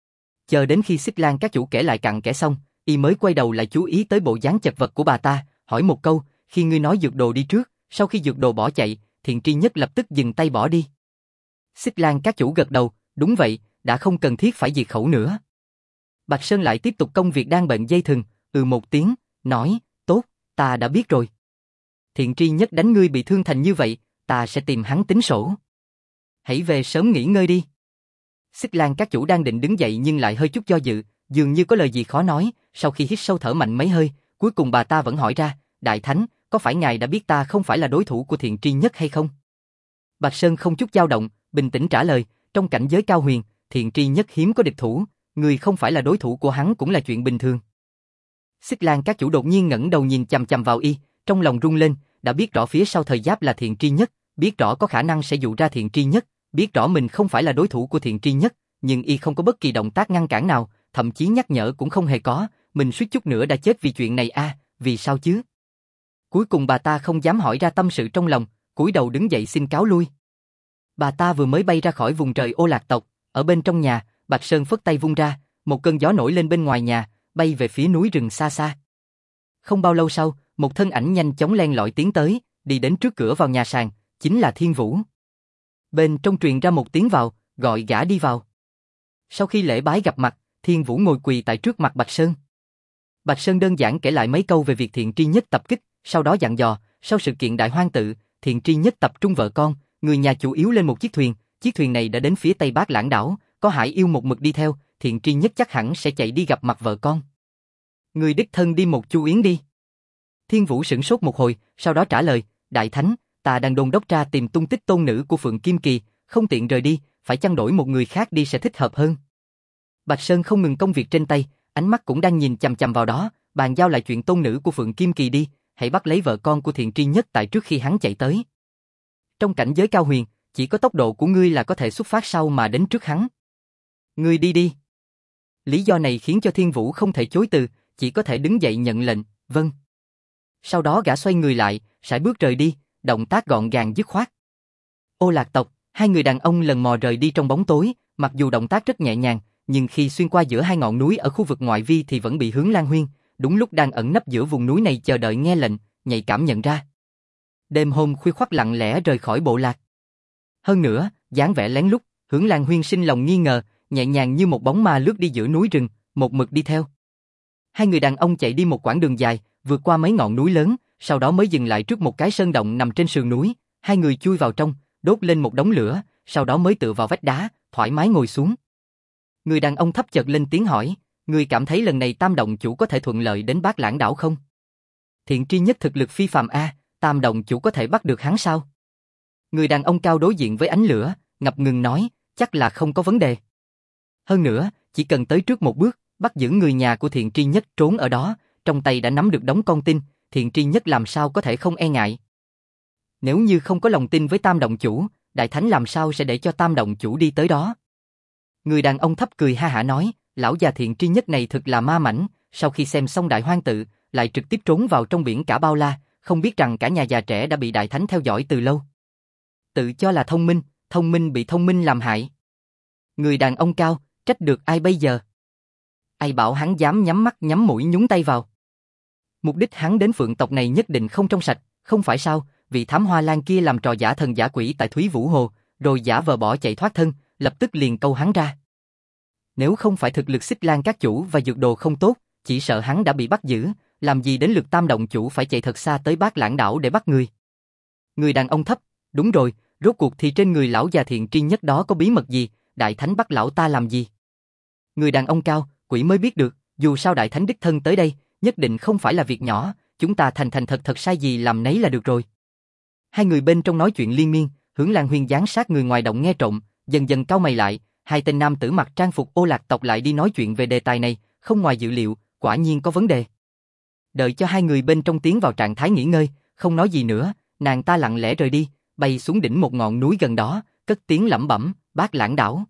Chờ đến khi Xích Lan các chủ kể lại cặn kẽ xong, y mới quay đầu lại chú ý tới bộ dáng chật vật của bà ta, hỏi một câu, khi ngươi nói dược đồ đi trước, sau khi dược đồ bỏ chạy, Thiện Tri Nhất lập tức dừng tay bỏ đi. Xích Lan các chủ gật đầu, đúng vậy, đã không cần thiết phải diệt khẩu nữa. Bạch Sơn lại tiếp tục công việc đang bận dây thừng, một tiếng, nói, tốt, ta đã biết rồi. Thiện Tri Nhất đánh ngươi bị thương thành như vậy, ta sẽ tìm hắn tính sổ. Hãy về sớm nghỉ ngơi đi. Xích Lan các chủ đang định đứng dậy nhưng lại hơi chút do dự, dường như có lời gì khó nói, sau khi hít sâu thở mạnh mấy hơi, cuối cùng bà ta vẫn hỏi ra, Đại Thánh, có phải ngài đã biết ta không phải là đối thủ của Thiện Tri Nhất hay không? Bạch Sơn không chút dao động, bình tĩnh trả lời, trong cảnh giới cao huyền, Thiện Tri Nhất hiếm có địch thủ, người không phải là đối thủ của hắn cũng là chuyện bình thường. Xích Lan các chủ đột nhiên ngẩng đầu nhìn chằm chằm vào y, trong lòng rung lên, đã biết rõ phía sau thời giáp là Thiện Tri Nhất, biết rõ có khả năng sẽ dụ ra Thiện Tri Nhất, biết rõ mình không phải là đối thủ của Thiện Tri Nhất, nhưng y không có bất kỳ động tác ngăn cản nào, thậm chí nhắc nhở cũng không hề có, mình suýt chút nữa đã chết vì chuyện này a, vì sao chứ? Cuối cùng bà ta không dám hỏi ra tâm sự trong lòng, cúi đầu đứng dậy xin cáo lui. Bà ta vừa mới bay ra khỏi vùng trời Ô Lạc tộc, ở bên trong nhà, Bạch Sơn phất tay vung ra, một cơn gió nổi lên bên ngoài nhà, bay về phía núi rừng xa xa. Không bao lâu sau, một thân ảnh nhanh chóng len lỏi tiến tới, đi đến trước cửa vào nhà sàn, chính là Thiên Vũ. Bên trong truyền ra một tiếng vào, gọi gã đi vào. Sau khi lễ bái gặp mặt, Thiên Vũ ngồi quỳ tại trước mặt Bạch Sơn. Bạch Sơn đơn giản kể lại mấy câu về việc Thiện Tri Nhất tập kích, sau đó dặn dò, sau sự kiện đại hoang tự, Thiện Tri Nhất tập trung vợ con, người nhà chủ yếu lên một chiếc thuyền này đã đến phía tây Bát Lãng đảo, có Hải Yêu một mực đi theo, Thiện Tri Nhất chắc hẳn sẽ chạy đi gặp mặt vợ con. Người đích thân đi một chu yến đi. Thiên Vũ sửng sốt một hồi, sau đó trả lời, Đại Thánh, ta đang đôn đốc ra tìm tung tích tôn nữ của Phượng Kim Kỳ, không tiện rời đi, phải chăng đổi một người khác đi sẽ thích hợp hơn. Bạch Sơn không ngừng công việc trên tay, ánh mắt cũng đang nhìn chằm chằm vào đó, bàn giao lại chuyện tôn nữ của Phượng Kim Kỳ đi, hãy bắt lấy vợ con của Thiện Tri Nhất tại trước khi hắn chạy tới. Trong cảnh giới cao huyền, chỉ có tốc độ của ngươi là có thể xuất phát sau mà đến trước hắn. Ngươi đi đi. Lý do này khiến cho Thiên Vũ không thể chối từ, chỉ có thể đứng dậy nhận lệnh, vâng. Sau đó gã xoay người lại, sải bước rời đi, động tác gọn gàng dứt khoát. Ô Lạc tộc, hai người đàn ông lần mò rời đi trong bóng tối, mặc dù động tác rất nhẹ nhàng, nhưng khi xuyên qua giữa hai ngọn núi ở khu vực ngoại vi thì vẫn bị Hướng Lan Huyên, đúng lúc đang ẩn nấp giữa vùng núi này chờ đợi nghe lệnh, nhạy cảm nhận ra. Đêm hôm khuya khoắt lặng lẽ rời khỏi bộ lạc. Hơn nữa, dáng vẻ lén lút, Hướng Lan Huyên sinh lòng nghi ngờ, nhẹ nhàng như một bóng ma lướt đi giữa núi rừng, một mực đi theo. Hai người đàn ông chạy đi một quãng đường dài, vượt qua mấy ngọn núi lớn, sau đó mới dừng lại trước một cái sơn động nằm trên sườn núi. Hai người chui vào trong, đốt lên một đống lửa, sau đó mới tựa vào vách đá, thoải mái ngồi xuống. Người đàn ông thấp chợt lên tiếng hỏi, người cảm thấy lần này Tam động chủ có thể thuận lợi đến Bát Lãng đảo không? Thiện Tri Nhất thực lực phi phàm a, Tam động chủ có thể bắt được hắn sao? Người đàn ông cao đối diện với ánh lửa, ngập ngừng nói, chắc là không có vấn đề. Hơn nữa, chỉ cần tới trước một bước, bắt giữ người nhà của Thiện Tri Nhất trốn ở đó, trong tay đã nắm được đống con tin, Thiện Tri Nhất làm sao có thể không e ngại. Nếu như không có lòng tin với Tam động chủ, Đại Thánh làm sao sẽ để cho Tam động chủ đi tới đó? Người đàn ông thấp cười ha hả nói, lão già Thiện Tri Nhất này thực là ma mãnh, sau khi xem xong Đại Hoang tự, lại trực tiếp trốn vào trong biển cả bao la, không biết rằng cả nhà già trẻ đã bị Đại Thánh theo dõi từ lâu. Tự cho là thông minh bị thông minh làm hại. Người đàn ông cao, trách được ai bây giờ? Ai bảo hắn dám nhắm mắt nhắm mũi nhúng tay vào? Mục đích hắn đến Phượng tộc này nhất định không trong sạch, không phải sao? Vị thám hoa lan kia làm trò giả thần giả quỷ tại Thúy Vũ Hồ, rồi giả vờ bỏ chạy thoát thân, lập tức liền câu hắn ra. Nếu không phải thực lực Xích Lan các chủ và dược đồ không tốt, chỉ sợ hắn đã bị bắt giữ, làm gì đến lượt Tam động chủ phải chạy thật xa tới Bát Lãng đảo để bắt người. Người đàn ông thấp, đúng rồi, rốt cuộc thì trên người lão già Thiện Tri Nhất đó có bí mật gì, Đại Thánh bắt lão ta làm gì? Người đàn ông cao, quỷ mới biết được, Dù sao đại thánh đích thân tới đây, nhất định không phải là việc nhỏ, chúng ta thành thành thật thật sai gì làm nấy là được rồi. Hai người bên trong nói chuyện liên miên, Hướng Lan Huyên giám sát người ngoài động nghe trộm, dần dần cau mày lại, hai tên nam tử mặc trang phục Ô Lạc tộc lại đi nói chuyện về đề tài này, không ngoài dự liệu, quả nhiên có vấn đề. Đợi cho hai người bên trong tiến vào trạng thái nghỉ ngơi, không nói gì nữa, nàng ta lặng lẽ rời đi, bay xuống đỉnh một ngọn núi gần đó, cất tiếng lẩm bẩm, Bát Lãng đảo.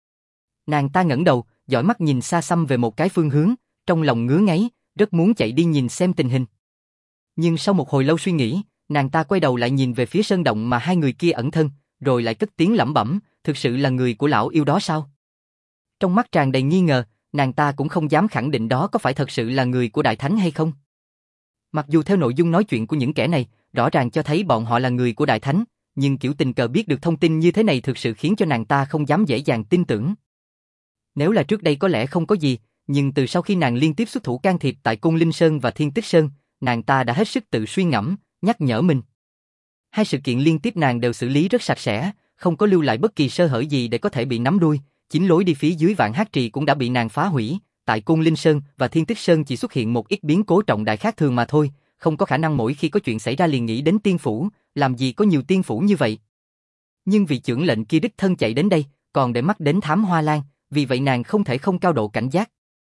Nàng ta ngẩng đầu, dõi mắt nhìn xa xăm về một cái phương hướng, trong lòng ngứa ngáy, rất muốn chạy đi nhìn xem tình hình. Nhưng sau một hồi lâu suy nghĩ, nàng ta quay đầu lại nhìn về phía sơn động mà hai người kia ẩn thân, rồi lại cất tiếng lẩm bẩm, thực sự là người của lão yêu đó sao? Trong mắt tràn đầy nghi ngờ, nàng ta cũng không dám khẳng định đó có phải thật sự là người của Đại Thánh hay không. Mặc dù theo nội dung nói chuyện của những kẻ này, rõ ràng cho thấy bọn họ là người của Đại Thánh, nhưng kiểu tình cờ biết được thông tin như thế này thực sự khiến cho nàng ta không dám dễ dàng tin tưởng. Nếu là trước đây có lẽ không có gì, nhưng từ sau khi nàng liên tiếp xuất thủ can thiệp tại Côn Linh Sơn và Thiên Tích Sơn, nàng ta đã hết sức tự suy ngẫm, nhắc nhở mình. Hai sự kiện liên tiếp nàng đều xử lý rất sạch sẽ, không có lưu lại bất kỳ sơ hở gì để có thể bị nắm đuôi, chính lối đi phía dưới Vạn Hắc Trì cũng đã bị nàng phá hủy, tại Côn Linh Sơn và Thiên Tích Sơn chỉ xuất hiện một ít biến cố trọng đại khác thường mà thôi, không có khả năng mỗi khi có chuyện xảy ra liền nghĩ đến tiên phủ, làm gì có nhiều tiên phủ như vậy. Nhưng vị trưởng lệnh kia đích thân chạy đến đây, còn để mắt đến Thám Hoa Lan, vì vậy nàng không thể không cao độ cảnh giác.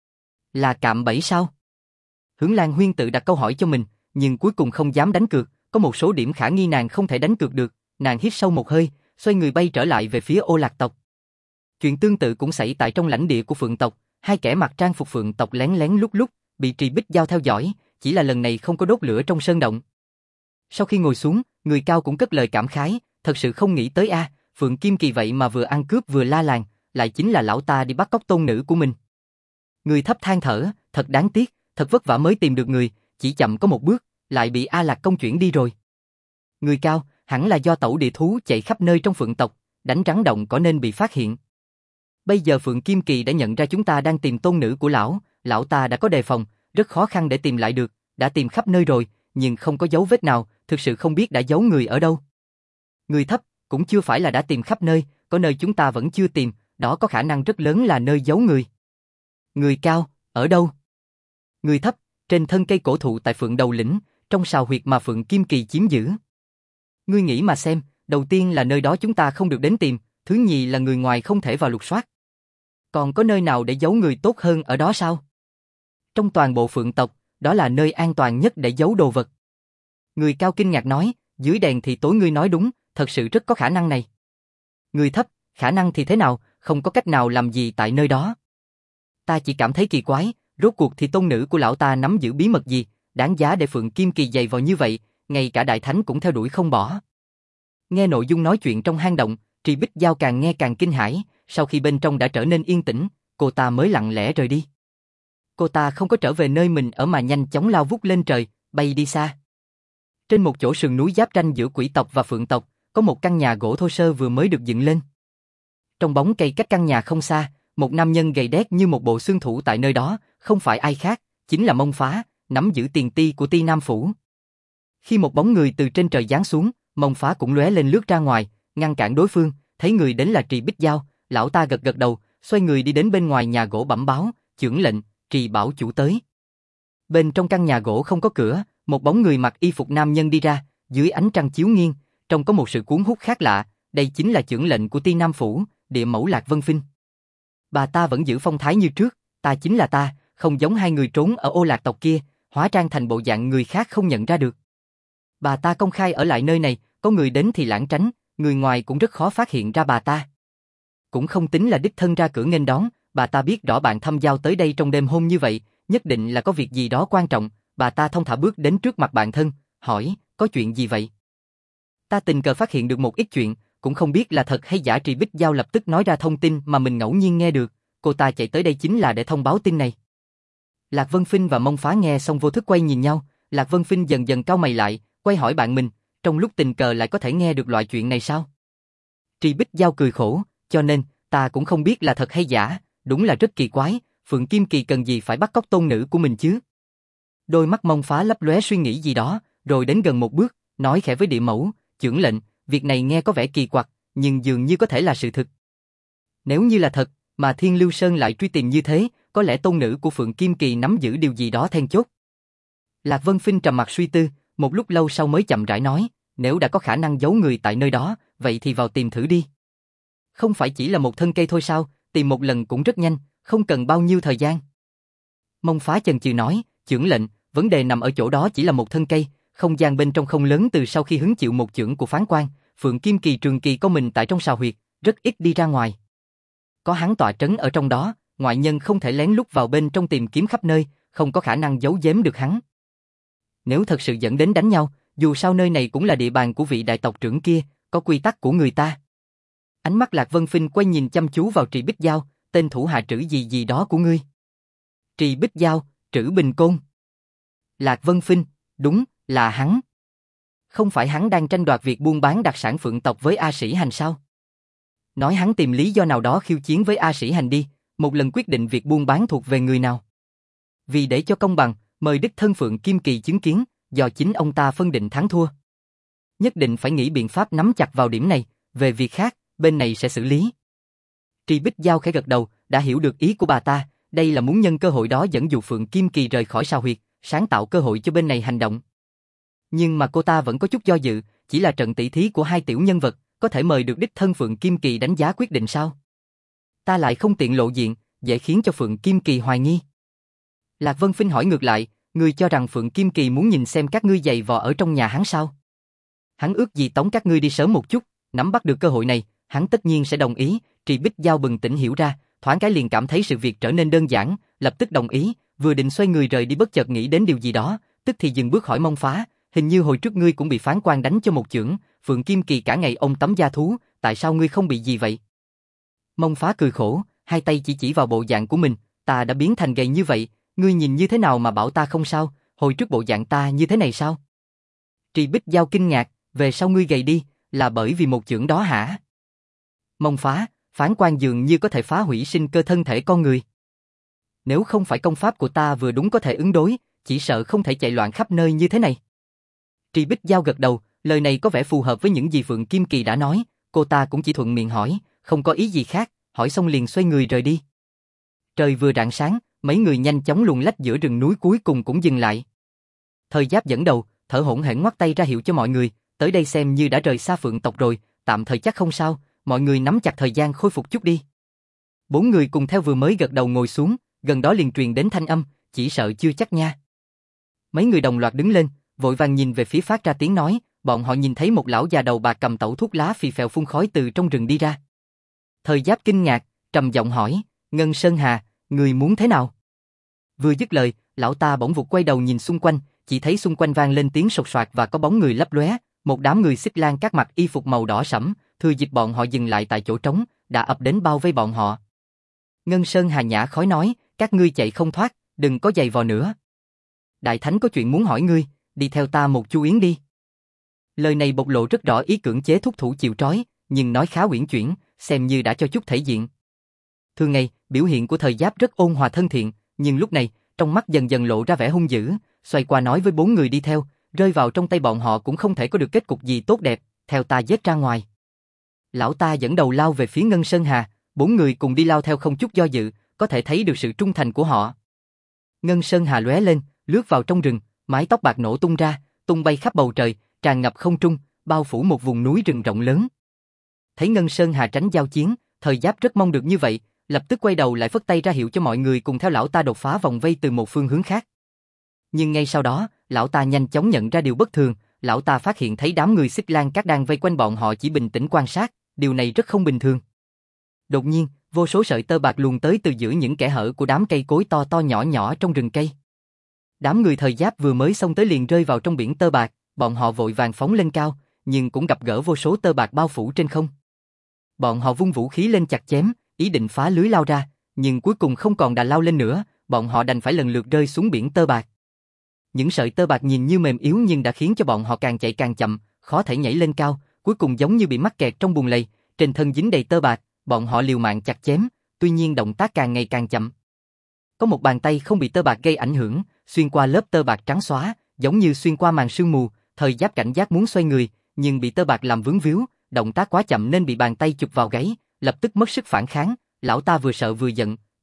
Là cạm bẫy sao? Hướng Lan Huyên tự đặt câu hỏi cho mình, nhưng cuối cùng không dám đánh cược, có một số điểm khả nghi nàng không thể đánh cược được, nàng hít sâu một hơi, xoay người bay trở lại về phía Ô Lạc tộc. Chuyện tương tự cũng xảy tại trong lãnh địa của Phượng tộc, hai kẻ mặc trang phục Phượng tộc lén lén lút lút, bị Trì Bích Giao theo dõi, chỉ là lần này không có đốt lửa trong sơn động. Sau khi ngồi xuống, người cao cũng cất lời cảm khái, thật sự không nghĩ tới Phượng Kim Kỳ vậy mà vừa ăn cướp vừa la làng, lại chính là lão ta đi bắt cóc tôn nữ của mình. Người thấp than thở, thật đáng tiếc, thật vất vả mới tìm được người, chỉ chậm có một bước, lại bị A Lạc Công chuyển đi rồi. Người cao, hẳn là do tẩu địa thú chạy khắp nơi trong Phượng tộc, đánh rắn động có nên bị phát hiện. Bây giờ Phượng Kim Kỳ đã nhận ra chúng ta đang tìm tôn nữ của lão ta đã có đề phòng, rất khó khăn để tìm lại được, đã tìm khắp nơi rồi, nhưng không có dấu vết nào, thực sự không biết đã giấu người ở đâu. Người thấp, cũng chưa phải là đã tìm khắp nơi, có nơi chúng ta vẫn chưa tìm, đó có khả năng rất lớn là nơi giấu người. Người cao, ở đâu? Người thấp, trên thân cây cổ thụ tại Phượng Đầu Lĩnh, trong sào huyệt mà Phượng Kim Kỳ chiếm giữ. Ngươi nghĩ mà xem, đầu tiên là nơi đó chúng ta không được đến tìm, thứ nhì là người ngoài không thể vào lục soát. Còn có nơi nào để giấu người tốt hơn ở đó sao? Trong toàn bộ Phượng tộc, đó là nơi an toàn nhất để giấu đồ vật. Người cao kinh ngạc nói, dưới đèn thì tối, ngươi nói đúng, thật sự rất có khả năng này. Người thấp, khả năng thì thế nào, không có cách nào làm gì tại nơi đó. Ta chỉ cảm thấy kỳ quái, rốt cuộc thì tôn nữ của lão ta nắm giữ bí mật gì, đáng giá để Phượng Kim Kỳ dày vào như vậy, ngay cả Đại Thánh cũng theo đuổi không bỏ. Nghe nội dung nói chuyện trong hang động, Trì Bích Giao càng nghe càng kinh hãi, sau khi bên trong đã trở nên yên tĩnh, cô ta mới lặng lẽ rời đi. Cô ta không có trở về nơi mình ở mà nhanh chóng lao vút lên trời, bay đi xa. Trên một chỗ sườn núi giáp ranh giữa Quỷ tộc và Phượng tộc, có một căn nhà gỗ thô sơ vừa mới được dựng lên. Trong bóng cây cách căn nhà không xa, một nam nhân gầy đét như một bộ xương thủ tại nơi đó, không phải ai khác, chính là Mông Phá, nắm giữ tiền ti của Ti Nam Phủ. Khi một bóng người từ trên trời giáng xuống, Mông Phá cũng lóe lên lướt ra ngoài, ngăn cản đối phương, thấy người đến là Trì Bích Giao, lão ta gật gật đầu, xoay người đi đến bên ngoài nhà gỗ bẩm báo, chưởng lệnh, Trì bảo chủ tới. Bên trong căn nhà gỗ không có cửa, một bóng người mặc y phục nam nhân đi ra, dưới ánh trăng chiếu nghiêng, trông có một sự cuốn hút khác lạ, đây chính là chưởng lệnh của Ti Nam Phủ, địa mẫu Lạc Vân Phinh. Bà ta vẫn giữ phong thái như trước, ta chính là ta, không giống hai người trốn ở Ô Lạc tộc kia, hóa trang thành bộ dạng người khác không nhận ra được. Bà ta công khai ở lại nơi này, có người đến thì lảng tránh, người ngoài cũng rất khó phát hiện ra bà ta. Cũng không tính là đích thân ra cửa nghênh đón, bà ta biết rõ bạn thăm giao tới đây trong đêm hôm như vậy, nhất định là có việc gì đó quan trọng, bà ta thong thả bước đến trước mặt bạn thân, hỏi, có chuyện gì vậy? Ta tình cờ phát hiện được một ít chuyện, cũng không biết là thật hay giả. Trì Bích Giao lập tức nói ra thông tin mà mình ngẫu nhiên nghe được, cô ta chạy tới đây chính là để thông báo tin này. Lạc Vân Phinh và Mông Phá nghe xong vô thức quay nhìn nhau, Lạc Vân Phinh dần dần cau mày lại, quay hỏi bạn mình, trong lúc tình cờ lại có thể nghe được loại chuyện này sao? Trì Bích Giao cười khổ, cho nên, ta cũng không biết là thật hay giả, đúng là rất kỳ quái, Phượng Kim Kỳ cần gì phải bắt cóc tôn nữ của mình chứ? Đôi mắt Mông Phá lấp lóe suy nghĩ gì đó, rồi đến gần một bước, nói khẽ với địa mẫu, chưởng lệnh, việc này nghe có vẻ kỳ quặc, nhưng dường như có thể là sự thực. Nếu như là thật, mà Thiên Lưu Sơn lại truy tìm như thế, có lẽ tôn nữ của Phượng Kim Kỳ nắm giữ điều gì đó then chốt. Lạc Vân Phinh trầm mặt suy tư, một lúc lâu sau mới chậm rãi nói, nếu đã có khả năng giấu người tại nơi đó, vậy thì vào tìm thử đi. Không phải chỉ là một thân cây thôi sao, tìm một lần cũng rất nhanh, không cần bao nhiêu thời gian. Mông Phá chần chừ nói, chưởng lệnh, vấn đề nằm ở chỗ đó chỉ là một thân cây, không gian bên trong không lớn. Từ sau khi hứng chịu một chưởng của phán quan, Phượng Kim Kỳ trường kỳ có mình tại trong sào huyệt, rất ít đi ra ngoài. Có hắn tọa trấn ở trong đó, ngoại nhân không thể lén lút vào bên trong tìm kiếm khắp nơi, không có khả năng giấu giếm được hắn. Nếu thật sự dẫn đến đánh nhau, dù sao nơi này cũng là địa bàn của vị đại tộc trưởng kia, có quy tắc của người ta. Ánh mắt Lạc Vân Phinh quay nhìn chăm chú vào Trì Bích Giao, tên thủ hạ Trử gì gì đó của ngươi. Trì Bích Giao, Trử Bình Côn. Lạc Vân Phinh, đúng, là hắn. Không phải hắn đang tranh đoạt việc buôn bán đặc sản Phượng tộc với A Sĩ Hành sao? Nói hắn tìm lý do nào đó khiêu chiến với A Sĩ Hành đi, một lần quyết định việc buôn bán thuộc về người nào. Vì để cho công bằng, mời đích thân Phượng Kim Kỳ chứng kiến, do chính ông ta phân định thắng thua. Nhất định phải nghĩ biện pháp nắm chặt vào điểm này, về việc khác, bên này sẽ xử lý. Trì Bích Giao khẽ gật đầu, đã hiểu được ý của bà ta, đây là muốn nhân cơ hội đó dẫn dụ Phượng Kim Kỳ rời khỏi sào huyệt, sáng tạo cơ hội cho bên này hành động. Nhưng mà cô ta vẫn có chút do dự, chỉ là trận tỷ thí của hai tiểu nhân vật, có thể mời được đích thân Phượng Kim Kỳ đánh giá quyết định sao? Ta lại không tiện lộ diện, dễ khiến cho Phượng Kim Kỳ hoài nghi. Lạc Vân Phinh hỏi ngược lại, ngươi cho rằng Phượng Kim Kỳ muốn nhìn xem các ngươi giày vò ở trong nhà hắn sao? Hắn ước gì tống các ngươi đi sớm một chút, nắm bắt được cơ hội này, hắn tất nhiên sẽ đồng ý. Trì Bích Giao bừng tỉnh hiểu ra, thoáng cái liền cảm thấy sự việc trở nên đơn giản, lập tức đồng ý, vừa định xoay người rời đi bất chợt nghĩ đến điều gì đó, tức thì dừng bước hỏi Mông Phá, hình như hồi trước ngươi cũng bị phán quan đánh cho một chưởng, Phượng Kim Kỳ cả ngày ôm tấm da thú, tại sao ngươi không bị gì vậy? Mông Phá cười khổ, hai tay chỉ vào bộ dạng của mình, ta đã biến thành gầy như vậy, ngươi nhìn như thế nào mà bảo ta không sao, hồi trước bộ dạng ta như thế này sao? Trì Bích Giao kinh ngạc, về sau ngươi gầy đi, là bởi vì một chưởng đó hả? Mông Phá, phán quan dường như có thể phá hủy sinh cơ thân thể con người. Nếu không phải công pháp của ta vừa đúng có thể ứng đối, chỉ sợ không thể chạy loạn khắp nơi như thế này. Trì Bích Giao gật đầu, lời này có vẻ phù hợp với những gì Phượng Kim Kỳ đã nói, cô ta cũng chỉ thuận miệng hỏi, không có ý gì khác, hỏi xong liền xoay người rời đi. Trời vừa rạng sáng, mấy người nhanh chóng luồn lách giữa rừng núi cuối cùng cũng dừng lại. Thời Giáp dẫn đầu, thở hổn hển ngoắc tay ra hiệu cho mọi người, tới đây xem như đã rời xa Phượng tộc rồi, tạm thời chắc không sao, mọi người nắm chặt thời gian khôi phục chút đi. Bốn người cùng theo vừa mới gật đầu ngồi xuống, gần đó liền truyền đến thanh âm, chỉ sợ chưa chắc nha. Mấy người đồng loạt đứng lên, vội vàng nhìn về phía phát ra tiếng nói, bọn họ nhìn thấy một lão già đầu bạc cầm tẩu thuốc lá phì phèo phun khói từ trong rừng đi ra. Thời Giáp kinh ngạc, trầm giọng hỏi, Ngân Sơn Hà, người muốn thế nào? Vừa dứt lời, lão ta bỗng vụt quay đầu nhìn xung quanh, chỉ thấy xung quanh vang lên tiếng sột soạt và có bóng người lấp lóe, một đám người Xích Lan các mặc y phục màu đỏ sẫm, thừa dịp bọn họ dừng lại tại chỗ trống, đã ập đến bao vây bọn họ. Ngân Sơn Hà nhã khói nói, các ngươi chạy không thoát, đừng có giày vò nữa. Đại Thánh có chuyện muốn hỏi ngươi, đi theo ta một chu yến đi. Lời này bộc lộ rất rõ ý cưỡng chế thúc thủ chịu trói, nhưng nói khá uyển chuyển, xem như đã cho chút thể diện. Thường ngày, biểu hiện của Thời Giáp rất ôn hòa thân thiện, nhưng lúc này, trong mắt dần dần lộ ra vẻ hung dữ, xoay qua nói với bốn người đi theo, rơi vào trong tay bọn họ cũng không thể có được kết cục gì tốt đẹp, theo ta giết ra ngoài. Lão ta dẫn đầu lao về phía Ngân Sơn Hà, bốn người cùng đi lao theo không chút do dự, có thể thấy được sự trung thành của họ. Ngân Sơn Hà lóe lên, lướt vào trong rừng, mái tóc bạc nổ tung ra, tung bay khắp bầu trời, tràn ngập không trung, bao phủ một vùng núi rừng rộng lớn. Thấy Ngân Sơn Hà tránh giao chiến, Thời Giáp rất mong được như vậy, lập tức quay đầu lại phất tay ra hiệu cho mọi người cùng theo lão ta đột phá vòng vây từ một phương hướng khác. Nhưng ngay sau đó, lão ta nhanh chóng nhận ra điều bất thường, lão ta phát hiện thấy đám người Xích Lan các đang vây quanh bọn họ chỉ bình tĩnh quan sát, điều này rất không bình thường. Đột nhiên, vô số sợi tơ bạc luồn tới từ giữa những kẽ hở của đám cây cối to to nhỏ nhỏ trong rừng cây. Đám người Thời Giáp vừa mới xông tới liền rơi vào trong biển tơ bạc, bọn họ vội vàng phóng lên cao, nhưng cũng gặp gỡ vô số tơ bạc bao phủ trên không. Bọn họ vung vũ khí lên chặt chém, ý định phá lưới lao ra, nhưng cuối cùng không còn đà lao lên nữa, bọn họ đành phải lần lượt rơi xuống biển tơ bạc. Những sợi tơ bạc nhìn như mềm yếu nhưng đã khiến cho bọn họ càng chạy càng chậm, khó thể nhảy lên cao, cuối cùng giống như bị mắc kẹt trong buồng lầy, trên thân dính đầy tơ bạc, bọn họ liều mạng chặt chém, tuy nhiên động tác càng ngày càng chậm. Có một bàn tay không bị tơ bạc gây ảnh hưởng, xuyên qua lớp tơ bạc trắng xóa, giống như xuyên qua màn sương mù, Thời Giáp cảnh giác muốn xoay người, nhưng bị tơ bạc làm vướng víu, động tác quá chậm nên bị bàn tay chụp vào gáy, lập tức mất sức phản kháng, lão ta vừa sợ vừa giận,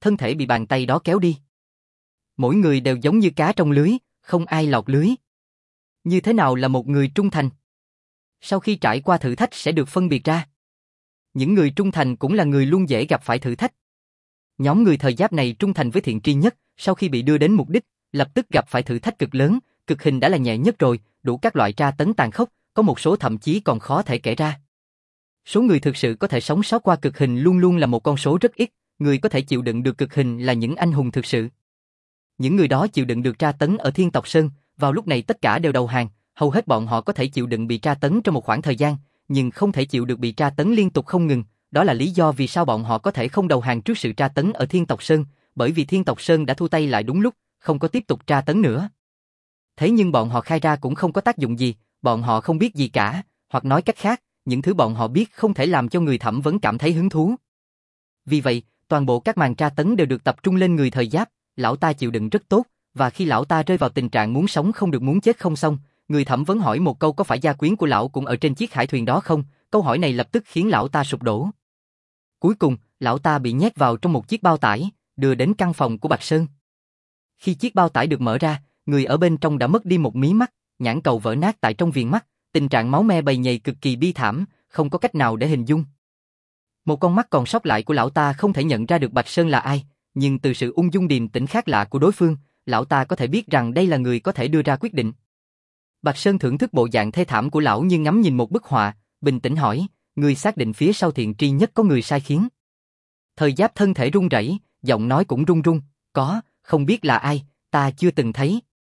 thân thể bị bàn tay đó kéo đi. Mỗi người đều giống như cá trong lưới, không ai lọt lưới. Như thế nào là một người trung thành? Sau khi trải qua thử thách sẽ được phân biệt ra. Những người trung thành cũng là người luôn dễ gặp phải thử thách. Nhóm người thời Giáp này trung thành với Thiện Tri Nhất, sau khi bị đưa đến mục đích, lập tức gặp phải thử thách cực lớn, cực hình đã là nhẹ nhất rồi, đủ các loại tra tấn tàn khốc, có một số thậm chí còn khó thể kể ra. Số người thực sự có thể sống sót qua cực hình luôn luôn là một con số rất ít, người có thể chịu đựng được cực hình là những anh hùng thực sự. Những người đó chịu đựng được tra tấn ở Thiên Tộc Sơn, vào lúc này tất cả đều đầu hàng, hầu hết bọn họ có thể chịu đựng bị tra tấn trong một khoảng thời gian, nhưng không thể chịu được bị tra tấn liên tục không ngừng, đó là lý do vì sao bọn họ có thể không đầu hàng trước sự tra tấn ở Thiên Tộc Sơn, bởi vì Thiên Tộc Sơn đã thu tay lại đúng lúc, không có tiếp tục tra tấn nữa. Thế nhưng bọn họ khai ra cũng không có tác dụng gì, bọn họ không biết gì cả, hoặc nói cách khác, những thứ bọn họ biết không thể làm cho người thẩm vấn cảm thấy hứng thú. Vì vậy, toàn bộ các màn tra tấn đều được tập trung lên người thời Giáp, lão ta chịu đựng rất tốt, và khi lão ta rơi vào tình trạng muốn sống không được muốn chết không xong, người thẩm vấn hỏi một câu có phải gia quyến của lão cũng ở trên chiếc hải thuyền đó không, câu hỏi này lập tức khiến lão ta sụp đổ. Cuối cùng, lão ta bị nhét vào trong một chiếc bao tải, đưa đến căn phòng của Bạch Sơn. Khi chiếc bao tải được mở ra, người ở bên trong đã mất đi một mí mắt, nhãn cầu vỡ nát tại trong viền mắt, tình trạng máu me bầy nhầy cực kỳ bi thảm, không có cách nào để hình dung. Một con mắt còn sót lại của lão ta không thể nhận ra được Bạch Sơn là ai, nhưng từ sự ung dung điềm tĩnh khác lạ của đối phương, lão ta có thể biết rằng đây là người có thể đưa ra quyết định. Bạch Sơn thưởng thức bộ dạng thê thảm của lão như ngắm nhìn một bức họa, bình tĩnh hỏi, người xác định phía sau Thiện Tri Nhất có người sai khiến. Thời Giáp thân thể run rẩy, giọng nói cũng run run, có, không biết là ai, ta chưa từng thấy.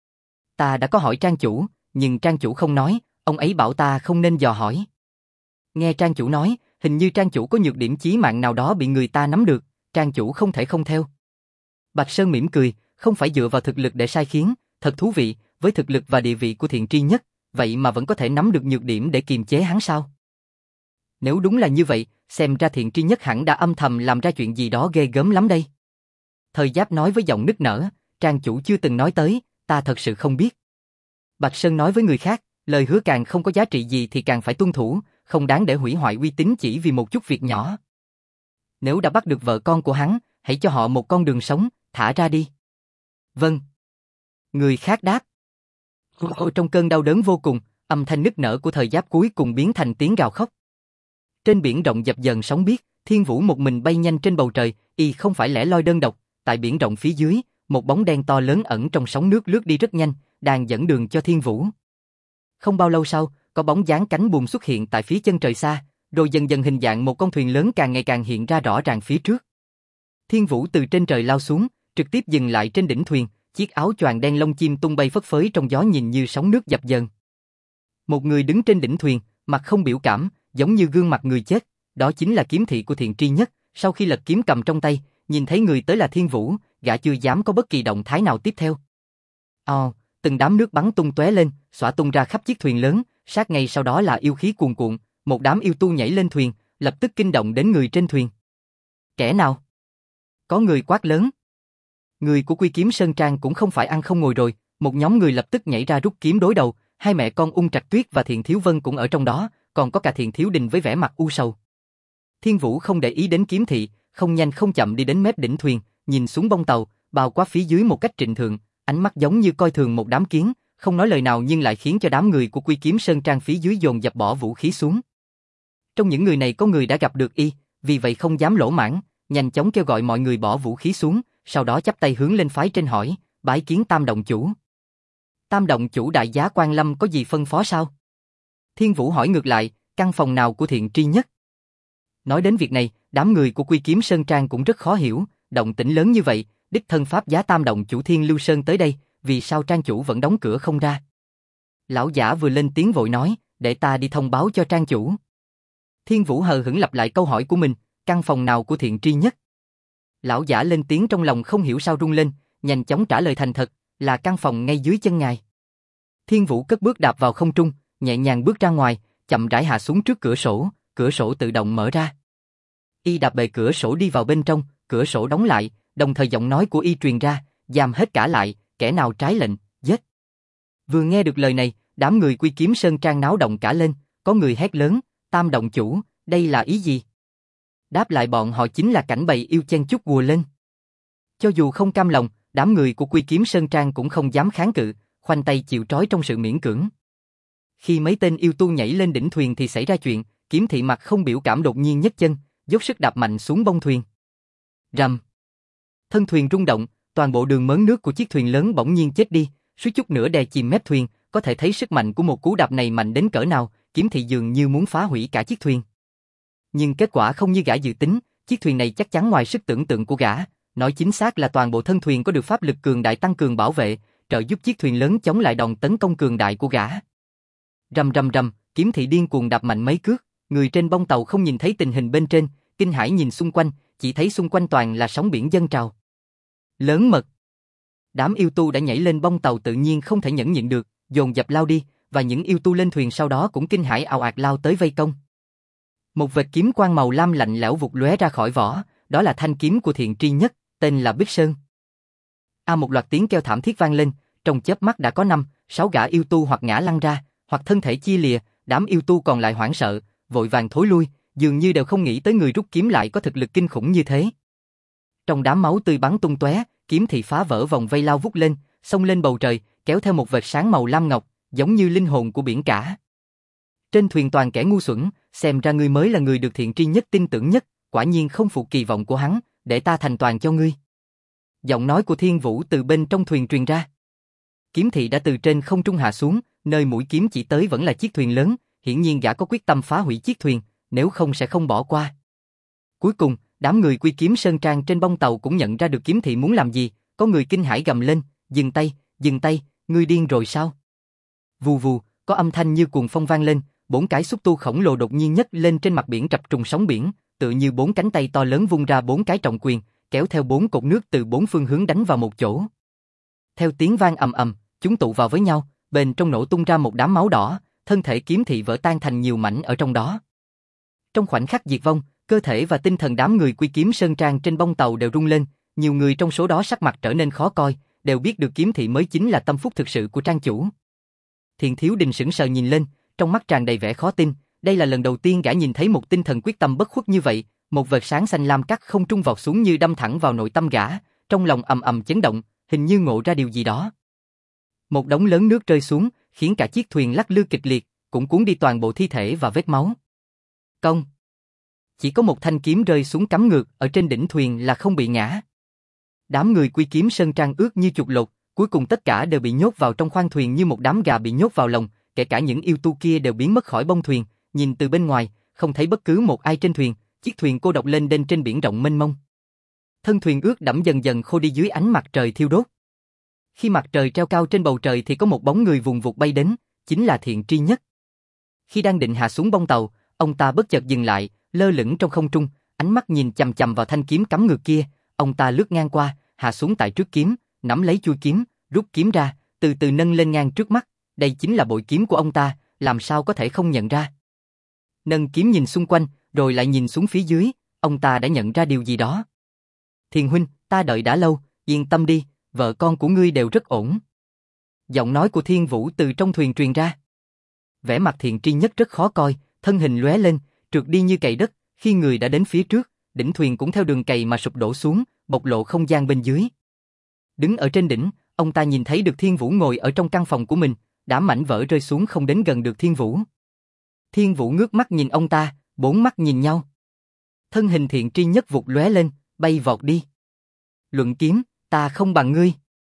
Ta đã có hỏi Trang chủ, nhưng Trang chủ không nói, ông ấy bảo ta không nên dò hỏi. Nghe Trang chủ nói, hình như Trang chủ có nhược điểm chí mạng nào đó bị người ta nắm được, Trang chủ không thể không theo. Bạch Sơn mỉm cười, không phải dựa vào thực lực để sai khiến, thật thú vị, với thực lực và địa vị của Thiện Tri Nhất, vậy mà vẫn có thể nắm được nhược điểm để kiềm chế hắn sao? Nếu đúng là như vậy, xem ra Thiện Tri Nhất hẳn đã âm thầm làm ra chuyện gì đó ghê gớm lắm đây. Thời Giáp nói với giọng nức nở, Trang chủ chưa từng nói tới, ta thật sự không biết. Bạch Sơn nói với người khác, lời hứa càng không có giá trị gì thì càng phải tuân thủ, không đáng để hủy hoại uy tín chỉ vì một chút việc nhỏ. Nếu đã bắt được vợ con của hắn, hãy cho họ một con đường sống, thả ra đi. Vâng. Người khác đáp. Trong cơn đau đớn vô cùng, âm thanh nức nở của thời Giáp cuối cùng biến thành tiếng gào khóc. Trên biển rộng dập dờn sóng biếc, Thiên Vũ một mình bay nhanh trên bầu trời, y không phải lẻ loi đơn độc, tại biển rộng phía dưới, một bóng đen to lớn ẩn trong sóng nước lướt đi rất nhanh, đang dẫn đường cho Thiên Vũ. Không bao lâu sau, có bóng dáng cánh buồm xuất hiện tại phía chân trời xa, rồi dần dần hình dạng một con thuyền lớn càng ngày càng hiện ra rõ ràng phía trước. Thiên Vũ từ trên trời lao xuống, trực tiếp dừng lại trên đỉnh thuyền, chiếc áo choàng đen lông chim tung bay phất phới trong gió nhìn như sóng nước dập dờn. Một người đứng trên đỉnh thuyền, mặt không biểu cảm, giống như gương mặt người chết, đó chính là kiếm thị của Thiện Tri Nhất, sau khi lật kiếm cầm trong tay, nhìn thấy người tới là Thiên Vũ, gã chưa dám có bất kỳ động thái nào tiếp theo. Từng đám nước bắn tung tóe lên, xõa tung ra khắp chiếc thuyền lớn, sát ngay sau đó là yêu khí cuồn cuộn, một đám yêu tu nhảy lên thuyền, lập tức kinh động đến người trên thuyền. Kẻ nào? Có người quát lớn. Người của Quy Kiếm Sơn Trang cũng không phải ăn không ngồi rồi, một nhóm người lập tức nhảy ra rút kiếm đối đầu, hai mẹ con Ung Trạch Tuyết và Thiện Thiếu Vân cũng ở trong đó, còn có cả Thiện Thiếu Đình với vẻ mặt u sầu. Thiên Vũ không để ý đến kiếm thị, không nhanh không chậm đi đến mép đỉnh thuyền, nhìn xuống bông tàu, bao quát phía dưới một cách trịnh thượng, ánh mắt giống như coi thường một đám kiến, không nói lời nào nhưng lại khiến cho đám người của Quy Kiếm Sơn Trang phía dưới dồn dập bỏ vũ khí xuống. Trong những người này có người đã gặp được y, vì vậy không dám lỗ mãng, nhanh chóng kêu gọi mọi người bỏ vũ khí xuống, sau đó chắp tay hướng lên phái trên hỏi, bái kiến Tam động chủ. Tam động chủ đại giá Quan Lâm có gì phân phó sao? Thiên Vũ hỏi ngược lại, căn phòng nào của Thiện Tri Nhất? Nói đến việc này, đám người của Quy Kiếm Sơn Trang cũng rất khó hiểu, động tĩnh lớn như vậy, đích thân pháp giá Tam động chủ Thiên Lưu Sơn tới đây, vì sao Trang chủ vẫn đóng cửa không ra? Lão giả vừa lên tiếng vội nói, để ta đi thông báo cho Trang chủ. Thiên Vũ hờ hững lặp lại câu hỏi của mình, căn phòng nào của Thiện Tri Nhất? Lão giả lên tiếng trong lòng không hiểu sao rung lên, nhanh chóng trả lời thành thật, là căn phòng ngay dưới chân ngài. Thiên Vũ cất bước đạp vào không trung, nhẹ nhàng bước ra ngoài, chậm rãi hạ xuống trước cửa sổ tự động mở ra. Y đạp bề cửa sổ đi vào bên trong, cửa sổ đóng lại, đồng thời giọng nói của y truyền ra, giam hết cả lại, kẻ nào trái lệnh, giết. Vừa nghe được lời này, đám người Quy Kiếm Sơn Trang náo động cả lên, có người hét lớn, Tam động chủ, đây là ý gì? Đáp lại bọn họ chính là cảnh bầy yêu chen chúc ùa lên. Cho dù không cam lòng, đám người của Quy Kiếm Sơn Trang cũng không dám kháng cự, khoanh tay chịu trói trong sự miễn cưỡng. Khi mấy tên yêu tu nhảy lên đỉnh thuyền thì xảy ra chuyện, Kiếm Thị mặt không biểu cảm đột nhiên nhấc chân, dốc sức đạp mạnh xuống bông thuyền. Rầm. Thân thuyền rung động, toàn bộ đường mớn nước của chiếc thuyền lớn bỗng nhiên chết đi, suýt chút nữa đè chìm mép thuyền, có thể thấy sức mạnh của một cú đạp này mạnh đến cỡ nào, Kiếm Thị dường như muốn phá hủy cả chiếc thuyền. Nhưng kết quả không như gã dự tính, chiếc thuyền này chắc chắn ngoài sức tưởng tượng của gã, nói chính xác là toàn bộ thân thuyền có được pháp lực cường đại tăng cường bảo vệ, trợ giúp chiếc thuyền lớn chống lại đòn tấn công cường đại của gã. Rầm rầm rầm, Kiếm Thị điên cuồng đạp mạnh mấy cước, người trên bông tàu không nhìn thấy tình hình bên trên, kinh hãi nhìn xung quanh, chỉ thấy xung quanh toàn là sóng biển dâng trào. Lớn mật. Đám yêu tu đã nhảy lên bông tàu tự nhiên không thể nhẫn nhịn được, dồn dập lao đi, và những yêu tu lên thuyền sau đó cũng kinh hãi ào ạt lao tới vây công. Một vệt kiếm quang màu lam lạnh lẽo vụt lóe ra khỏi vỏ, đó là thanh kiếm của Thiện Tri Nhất, tên là Bích Sơn. Một loạt tiếng kêu thảm thiết vang lên, trong chớp mắt đã có 5-6 gã yêu tu hoặc ngã lăn ra, hoặc thân thể chia lìa, đám yêu tu còn lại hoảng sợ, vội vàng thối lui, dường như đều không nghĩ tới người rút kiếm lại có thực lực kinh khủng như thế. Trong đám máu tươi bắn tung tóe, Kiếm Thị phá vỡ vòng vây lao vút lên, xông lên bầu trời, kéo theo một vệt sáng màu lam ngọc, giống như linh hồn của biển cả. Trên thuyền toàn kẻ ngu xuẩn, xem ra ngươi mới là người được Thiện Tri Nhất tin tưởng nhất, quả nhiên không phụ kỳ vọng của hắn, để ta thành toàn cho ngươi. Giọng nói của Thiên Vũ từ bên trong thuyền truyền ra. Kiếm Thị đã từ trên không trung hạ xuống, nơi mũi kiếm chỉ tới vẫn là chiếc thuyền lớn, hiển nhiên gã có quyết tâm phá hủy chiếc thuyền, nếu không sẽ không bỏ qua. Cuối cùng, đám người Quy Kiếm Sơn Trang trên bông tàu cũng nhận ra được Kiếm Thị muốn làm gì, có người kinh hãi gầm lên, dừng tay, ngươi điên rồi sao? Vù vù, có âm thanh như cuồng phong vang lên, 4 cái xúc tu khổng lồ đột nhiên nhấc lên trên mặt biển trập trùng sóng biển, tựa như 4 cánh tay to lớn vung ra 4 cái trọng quyền, kéo theo 4 cột nước từ 4 phương hướng đánh vào một chỗ. Theo tiếng vang ầm ầm, chúng tụ vào với nhau, bên trong nổ tung ra một đám máu đỏ, thân thể Kiếm Thị vỡ tan thành nhiều mảnh ở trong đó. Trong khoảnh khắc diệt vong, cơ thể và tinh thần đám người Quy Kiếm Sơn Trang trên bông tàu đều rung lên, nhiều người trong số đó sắc mặt trở nên khó coi, đều biết được Kiếm Thị mới chính là tâm phúc thực sự của trang chủ. Thiện Thiếu Đình sững sờ nhìn lên, trong mắt tràn đầy vẻ khó tin, đây là lần đầu tiên gã nhìn thấy một tinh thần quyết tâm bất khuất như vậy, một vệt sáng xanh lam cắt không trung vọt xuống như đâm thẳng vào nội tâm gã, trong lòng ầm ầm chấn động, hình như ngộ ra điều gì đó. Một đống lớn nước rơi xuống, khiến cả chiếc thuyền lắc lư kịch liệt, cũng cuốn đi toàn bộ thi thể và vết máu. Công. Chỉ có một thanh kiếm rơi xuống cắm ngược ở trên đỉnh thuyền là không bị ngã. Đám người Quy Kiếm Sơn Trang ướt như chuột lột, cuối cùng tất cả đều bị nhốt vào trong khoang thuyền như một đám gà bị nhốt vào lồng, kể cả những yêu tu kia đều biến mất khỏi bông thuyền, nhìn từ bên ngoài, không thấy bất cứ một ai trên thuyền, chiếc thuyền cô độc lênh đênh trên biển rộng mênh mông. Thân thuyền ướt đẫm dần dần khô đi dưới ánh mặt trời thiêu đốt. Khi mặt trời treo cao trên bầu trời thì có một bóng người vùng vụt bay đến, chính là Thiện Tri Nhất. Khi đang định hạ xuống bông tàu, ông ta bất chợt dừng lại, lơ lửng trong không trung, ánh mắt nhìn chằm chằm vào thanh kiếm cắm ngược kia, ông ta lướt ngang qua, hạ xuống tại trước kiếm, nắm lấy chuôi kiếm, rút kiếm ra, từ từ nâng lên ngang trước mắt, đây chính là bội kiếm của ông ta, làm sao có thể không nhận ra. Nâng kiếm nhìn xung quanh, rồi lại nhìn xuống phía dưới, ông ta đã nhận ra điều gì đó. Thiền huynh, ta đợi đã lâu, yên tâm đi, vợ con của ngươi đều rất ổn. Giọng nói của Thiên Vũ từ trong thuyền truyền ra. Vẻ mặt Thiện Tri Nhất rất khó coi, thân hình lóe lên, trượt đi như cày đất, khi người đã đến phía trước, đỉnh thuyền cũng theo đường cày mà sụp đổ xuống, bộc lộ không gian bên dưới. Đứng ở trên đỉnh, ông ta nhìn thấy được Thiên Vũ ngồi ở trong căn phòng của mình, đám mảnh vỡ rơi xuống không đến gần được Thiên Vũ. Thiên Vũ ngước mắt nhìn ông ta, 4 mắt nhìn nhau. Thân hình Thiện Tri Nhất vụt lóe lên, bay vọt đi. Luận kiếm, ta không bằng ngươi.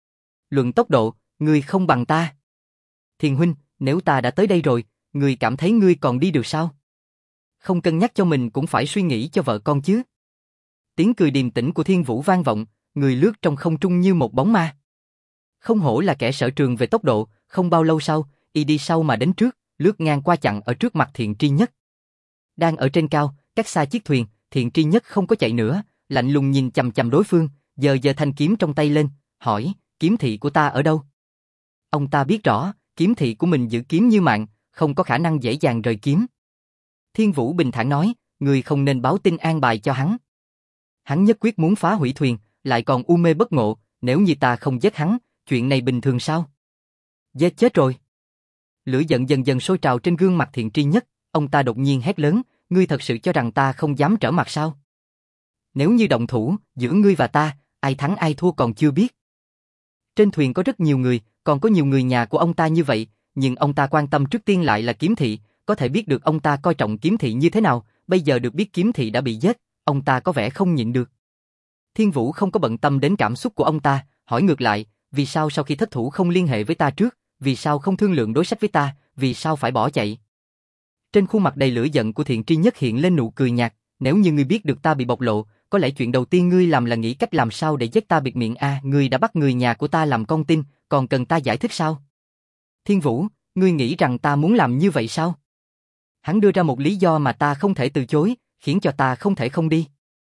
Luận tốc độ, ngươi không bằng ta. Thiền huynh, nếu ta đã tới đây rồi, ngươi cảm thấy ngươi còn đi được sao? Không cân nhắc cho mình cũng phải suy nghĩ cho vợ con chứ. Tiếng cười điềm tĩnh của Thiên Vũ vang vọng, người lướt trong không trung như một bóng ma. Không hổ là kẻ sở trường về tốc độ, không bao lâu sau, y đi sau mà đến trước, lướt ngang qua chặn ở trước mặt Thiện Tri Nhất. Đang ở trên cao, cách xa chiếc thuyền, Thiện Tri Nhất không có chạy nữa, lạnh lùng nhìn chằm chằm đối phương, giơ thanh kiếm trong tay lên, hỏi, kiếm thị của ta ở đâu? Ông ta biết rõ, kiếm thị của mình giữ kiếm như mạng, không có khả năng dễ dàng rời kiếm. Thiên Vũ bình thản nói, người không nên báo tin an bài cho hắn. Hắn nhất quyết muốn phá hủy thuyền, lại còn u mê bất ngộ, nếu như ta không giết hắn, chuyện này bình thường sao? Giết chết rồi. Lửa giận dần dần sôi trào trên gương mặt Thiện Tri Nhất, ông ta đột nhiên hét lớn, ngươi thật sự cho rằng ta không dám trở mặt sao? Nếu như động thủ, giữa ngươi và ta, ai thắng ai thua còn chưa biết. Trên thuyền có rất nhiều người, còn có nhiều người nhà của ông ta như vậy, nhưng ông ta quan tâm trước tiên lại là kiếm thị, có thể biết được ông ta coi trọng kiếm thị như thế nào, bây giờ được biết kiếm thị đã bị giết, ông ta có vẻ không nhịn được. Thiên Vũ không có bận tâm đến cảm xúc của ông ta, hỏi ngược lại, vì sao sau khi thất thủ không liên hệ với ta trước, vì sao không thương lượng đối sách với ta, vì sao phải bỏ chạy? Trên khuôn mặt đầy lửa giận của Thiện Tri Nhất hiện lên nụ cười nhạt, nếu như ngươi biết được ta bị bộc lộ, có lẽ chuyện đầu tiên ngươi làm là nghĩ cách làm sao để giết ta bịt miệng ngươi đã bắt người nhà của ta làm con tin, còn cần ta giải thích sao? Thiên Vũ, ngươi nghĩ rằng ta muốn làm như vậy sao? Hắn đưa ra một lý do mà ta không thể từ chối, khiến cho ta không thể không đi.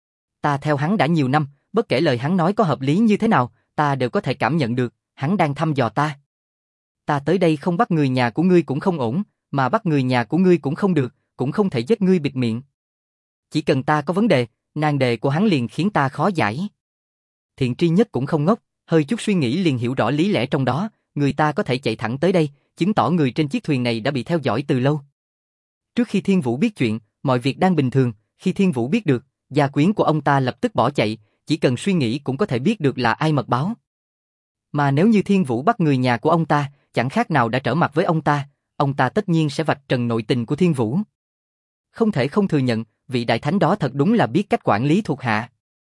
Ta theo hắn đã nhiều năm, bất kể lời hắn nói có hợp lý như thế nào, ta đều có thể cảm nhận được, hắn đang thăm dò ta. Ta tới đây không bắt người nhà của ngươi cũng không ổn, mà bắt người nhà của ngươi cũng không được, cũng không thể giết ngươi bịt miệng. Chỉ cần ta có vấn đề, nan đề của hắn liền khiến ta khó giải. Thiện Tri Nhất cũng không ngốc, hơi chút suy nghĩ liền hiểu rõ lý lẽ trong đó, người ta có thể chạy thẳng tới đây, chứng tỏ người trên chiếc thuyền này đã bị theo dõi từ lâu. Trước khi Thiên Vũ biết chuyện, mọi việc đang bình thường, khi Thiên Vũ biết được, gia quyến của ông ta lập tức bỏ chạy, chỉ cần suy nghĩ cũng có thể biết được là ai mật báo. Mà nếu như Thiên Vũ bắt người nhà của ông ta, chẳng khác nào đã trở mặt với ông ta tất nhiên sẽ vạch trần nội tình của Thiên Vũ. Không thể không thừa nhận, vị đại thánh đó thật đúng là biết cách quản lý thuộc hạ.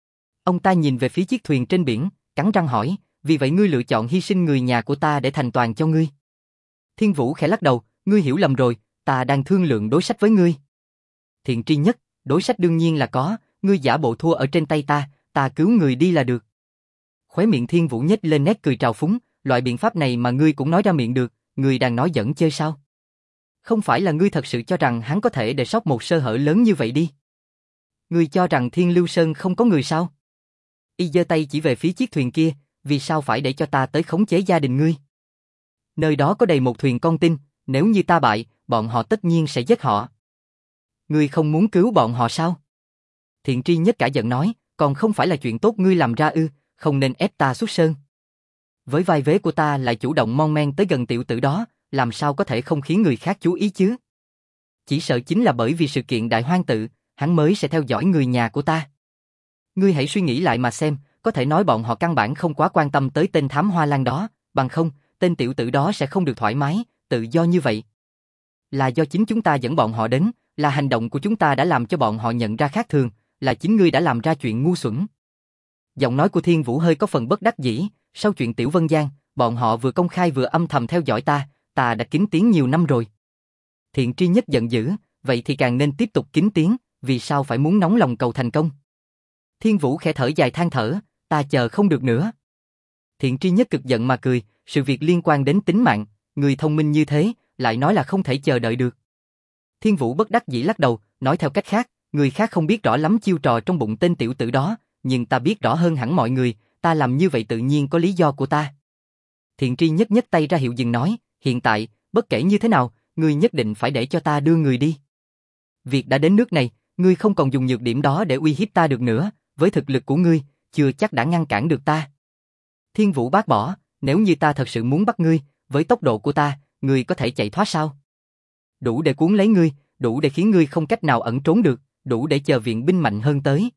Ông ta nhìn về phía chiếc thuyền trên biển, cắn răng hỏi, vì vậy ngươi lựa chọn hy sinh người nhà của ta để thành toàn cho ngươi. Thiên Vũ khẽ lắc đầu, ngươi hiểu lầm rồi, ta đang thương lượng đối sách với ngươi. Thiện Tri Nhất, đối sách đương nhiên là có, ngươi giả bộ thua ở trên tay ta cứu người đi là được. Khóe miệng Thiên Vũ nhếch lên nét cười trào phúng, loại biện pháp này mà ngươi cũng nói ra miệng được, ngươi đang nói giỡn chơi sao? Không phải là ngươi thật sự cho rằng hắn có thể để sót một sơ hở lớn như vậy đi. Ngươi cho rằng Thiên Lưu Sơn không có người sao? Y giơ tay chỉ về phía chiếc thuyền kia, vì sao phải để cho ta tới khống chế gia đình ngươi? Nơi đó có đầy một thuyền con tin, nếu như ta bại, bọn họ tất nhiên sẽ giết họ. Ngươi không muốn cứu bọn họ sao? Thiện Tri Nhất cả giận nói, còn không phải là chuyện tốt ngươi làm ra ư, không nên ép ta xuất sơn. Với vai vế của ta lại chủ động mon men tới gần tiểu tử đó, làm sao có thể không khiến người khác chú ý chứ? Chỉ sợ chính là bởi vì sự kiện Đại Hoang Tự, hắn mới sẽ theo dõi người nhà của ta. Ngươi hãy suy nghĩ lại mà xem, có thể nói bọn họ căn bản không quá quan tâm tới tên thám hoa lan đó, bằng không, tên tiểu tử đó sẽ không được thoải mái, tự do như vậy. Là do chính chúng ta dẫn bọn họ đến, là hành động của chúng ta đã làm cho bọn họ nhận ra khác thường, là chính ngươi đã làm ra chuyện ngu xuẩn. Giọng nói của Thiên Vũ hơi có phần bất đắc dĩ, sau chuyện Tiểu Vân Giang, bọn họ vừa công khai vừa âm thầm theo dõi ta đã kín tiếng nhiều năm rồi. Thiện Tri Nhất giận dữ, vậy thì càng nên tiếp tục kín tiếng, vì sao phải muốn nóng lòng cầu thành công? Thiên Vũ khẽ thở dài than thở, ta chờ không được nữa. Thiện Tri Nhất cực giận mà cười, sự việc liên quan đến tính mạng, người thông minh như thế, lại nói là không thể chờ đợi được. Thiên Vũ bất đắc dĩ lắc đầu, nói theo cách khác, người khác không biết rõ lắm chiêu trò trong bụng tên tiểu tử đó, nhưng ta biết rõ hơn hẳn mọi người, ta làm như vậy tự nhiên có lý do của ta. Thiện Tri Nhất nhấc tay ra hiệu dừng nói, hiện tại, bất kể như thế nào, ngươi nhất định phải để cho ta đưa người đi. Việc đã đến nước này, ngươi không còn dùng nhược điểm đó để uy hiếp ta được nữa, với thực lực của ngươi, chưa chắc đã ngăn cản được ta. Thiên Vũ bác bỏ, nếu như ta thật sự muốn bắt ngươi, với tốc độ của ta, ngươi có thể chạy thoát sao? Đủ để cuốn lấy ngươi, đủ để khiến ngươi không cách nào ẩn trốn được, đủ để chờ viện binh mạnh hơn tới.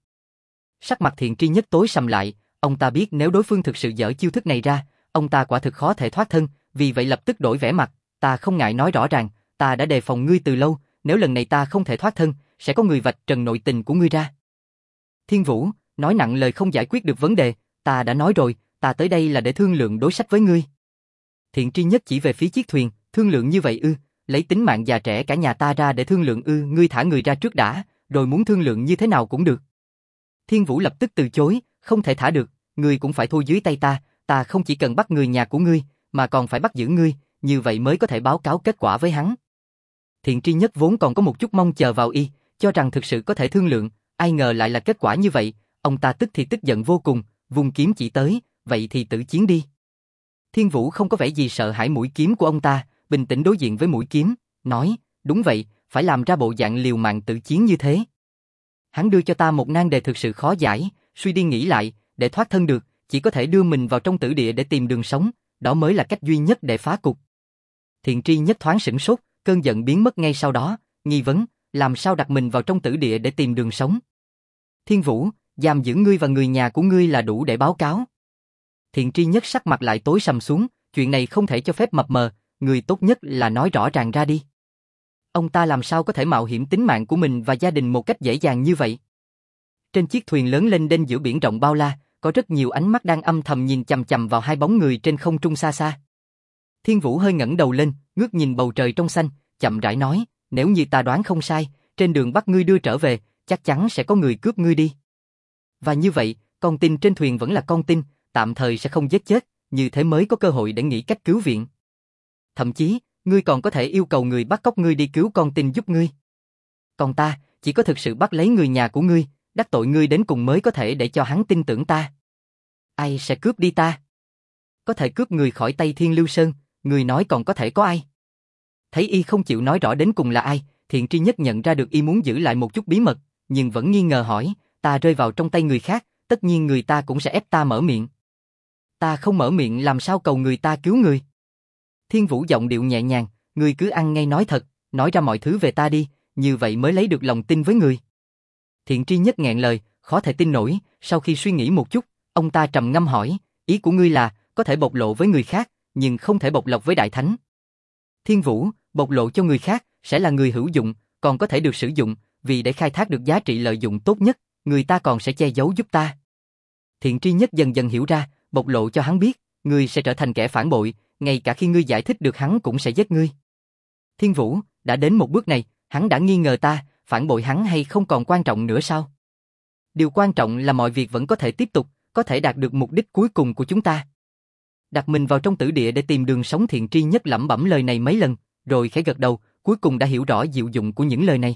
Sắc mặt Thiện Tri Nhất tối sầm lại, ông ta biết nếu đối phương thực sự dở chiêu thức này ra, ông ta quả thực khó thể thoát thân, vì vậy lập tức đổi vẻ mặt, ta không ngại nói rõ ràng, ta đã đề phòng ngươi từ lâu, nếu lần này ta không thể thoát thân, sẽ có người vạch trần nội tình của ngươi ra. Thiên Vũ, nói nặng lời không giải quyết được vấn đề, ta đã nói rồi, ta tới đây là để thương lượng đối sách với ngươi. Thiện Tri Nhất chỉ về phía chiếc thuyền, thương lượng như vậy ư, lấy tính mạng già trẻ cả nhà ta ra để thương lượng ư, ngươi thả người ra trước đã, rồi muốn thương lượng như thế nào cũng được. Thiên Vũ lập tức từ chối, không thể thả được, ngươi cũng phải thua dưới tay ta không chỉ cần bắt người nhà của ngươi, mà còn phải bắt giữ ngươi, như vậy mới có thể báo cáo kết quả với hắn. Thiện Tri Nhất vốn còn có một chút mong chờ vào y, cho rằng thực sự có thể thương lượng, ai ngờ lại là kết quả như vậy, ông ta tức thì tức giận vô cùng, vung kiếm chỉ tới, vậy thì tự chiến đi. Thiên Vũ không có vẻ gì sợ hãi mũi kiếm của ông ta, bình tĩnh đối diện với mũi kiếm, nói, đúng vậy, phải làm ra bộ dạng liều mạng tự chiến như thế. Hắn đưa cho ta một nan đề thực sự khó giải, suy đi nghĩ lại, để thoát thân được, chỉ có thể đưa mình vào trong tử địa để tìm đường sống, đó mới là cách duy nhất để phá cục. Thiện Tri Nhất thoáng sửng sốt, cơn giận biến mất ngay sau đó, nghi vấn, làm sao đặt mình vào trong tử địa để tìm đường sống. Thiên Vũ, giam giữ ngươi và người nhà của ngươi là đủ để báo cáo. Thiện tri nhất sắc mặt lại tối sầm xuống, chuyện này không thể cho phép mập mờ, người tốt nhất là nói rõ ràng ra đi. Ông ta làm sao có thể mạo hiểm tính mạng của mình và gia đình một cách dễ dàng như vậy? Trên chiếc thuyền lớn lênh đênh giữa biển rộng bao la, có rất nhiều ánh mắt đang âm thầm nhìn chằm chằm vào hai bóng người trên không trung xa xa. Thiên Vũ hơi ngẩng đầu lên, ngước nhìn bầu trời trong xanh, chậm rãi nói, nếu như ta đoán không sai, trên đường bắt ngươi đưa trở về, chắc chắn sẽ có người cướp ngươi đi. Và như vậy, con tin trên thuyền vẫn là con tin, tạm thời sẽ không giết chết, như thế mới có cơ hội để nghĩ cách cứu viện. Thậm chí, ngươi còn có thể yêu cầu người bắt cóc ngươi đi cứu con tin giúp ngươi. Còn ta, chỉ có thực sự bắt lấy người nhà của ngươi, đắc tội ngươi đến cùng mới có thể để cho hắn tin tưởng ta. Ai sẽ cướp đi ta? Có thể cướp người khỏi tay Thiên Lưu Sơn, ngươi nói còn có thể có ai? Thấy y không chịu nói rõ đến cùng là ai, Thiện Tri Nhất nhận ra được y muốn giữ lại một chút bí mật, nhưng vẫn nghi ngờ hỏi, ta rơi vào trong tay người khác, tất nhiên người ta cũng sẽ ép ta mở miệng. Ta không mở miệng làm sao cầu người ta cứu người? Thiên Vũ giọng điệu nhẹ nhàng, ngươi cứ ăn ngay nói thật, nói ra mọi thứ về ta đi, như vậy mới lấy được lòng tin với người. Thiện Tri Nhất nghẹn lời, khó thể tin nổi, sau khi suy nghĩ một chút, ông ta trầm ngâm hỏi, ý của ngươi là, có thể bộc lộ với người khác, nhưng không thể bộc lộc với Đại Thánh. Thiên Vũ, bộc lộ cho người khác, sẽ là người hữu dụng, còn có thể được sử dụng, vì để khai thác được giá trị lợi dụng tốt nhất, người ta còn sẽ che giấu giúp ta. Thiện Tri Nhất dần dần hiểu ra, bộc lộ cho hắn biết, ngươi sẽ trở thành kẻ phản bội, ngay cả khi ngươi giải thích được hắn cũng sẽ giết ngươi. Thiên Vũ, đã đến một bước này, hắn đã nghi ngờ ta, phản bội hắn hay không còn quan trọng nữa sao? Điều quan trọng là mọi việc vẫn có thể tiếp tục, có thể đạt được mục đích cuối cùng của chúng ta. Đặt mình vào trong tử địa để tìm đường sống, Thiện Tri Nhất lẩm bẩm lời này mấy lần, rồi khẽ gật đầu, cuối cùng đã hiểu rõ diệu dụng của những lời này.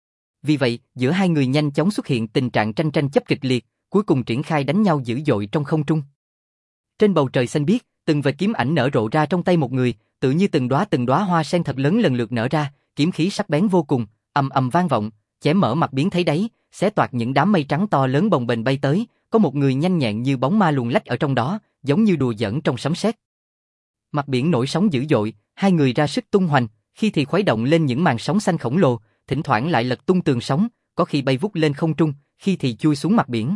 Vì vậy, giữa hai người nhanh chóng xuất hiện tình trạng tranh chấp kịch liệt, cuối cùng triển khai đánh nhau dữ dội trong không trung. Trên bầu trời xanh biếc, từng vệt kiếm ảnh nở rộ ra trong tay một người, tự như từng đóa hoa sen thật lớn lần lượt nở ra, kiếm khí sắc bén vô cùng, ầm ầm vang vọng, chém mở mặt biển thấy đáy, xé toạc những đám mây trắng to lớn bồng bềnh bay tới, có một người nhanh nhẹn như bóng ma luồn lách ở trong đó, giống như đùa giỡn trong sấm sét. Mặt biển nổi sóng dữ dội, hai người ra sức tung hoành, khi thì khuấy động lên những màn sóng xanh khổng lồ, thỉnh thoảng lại lật tung tường sóng, có khi bay vút lên không trung, khi thì chui xuống mặt biển.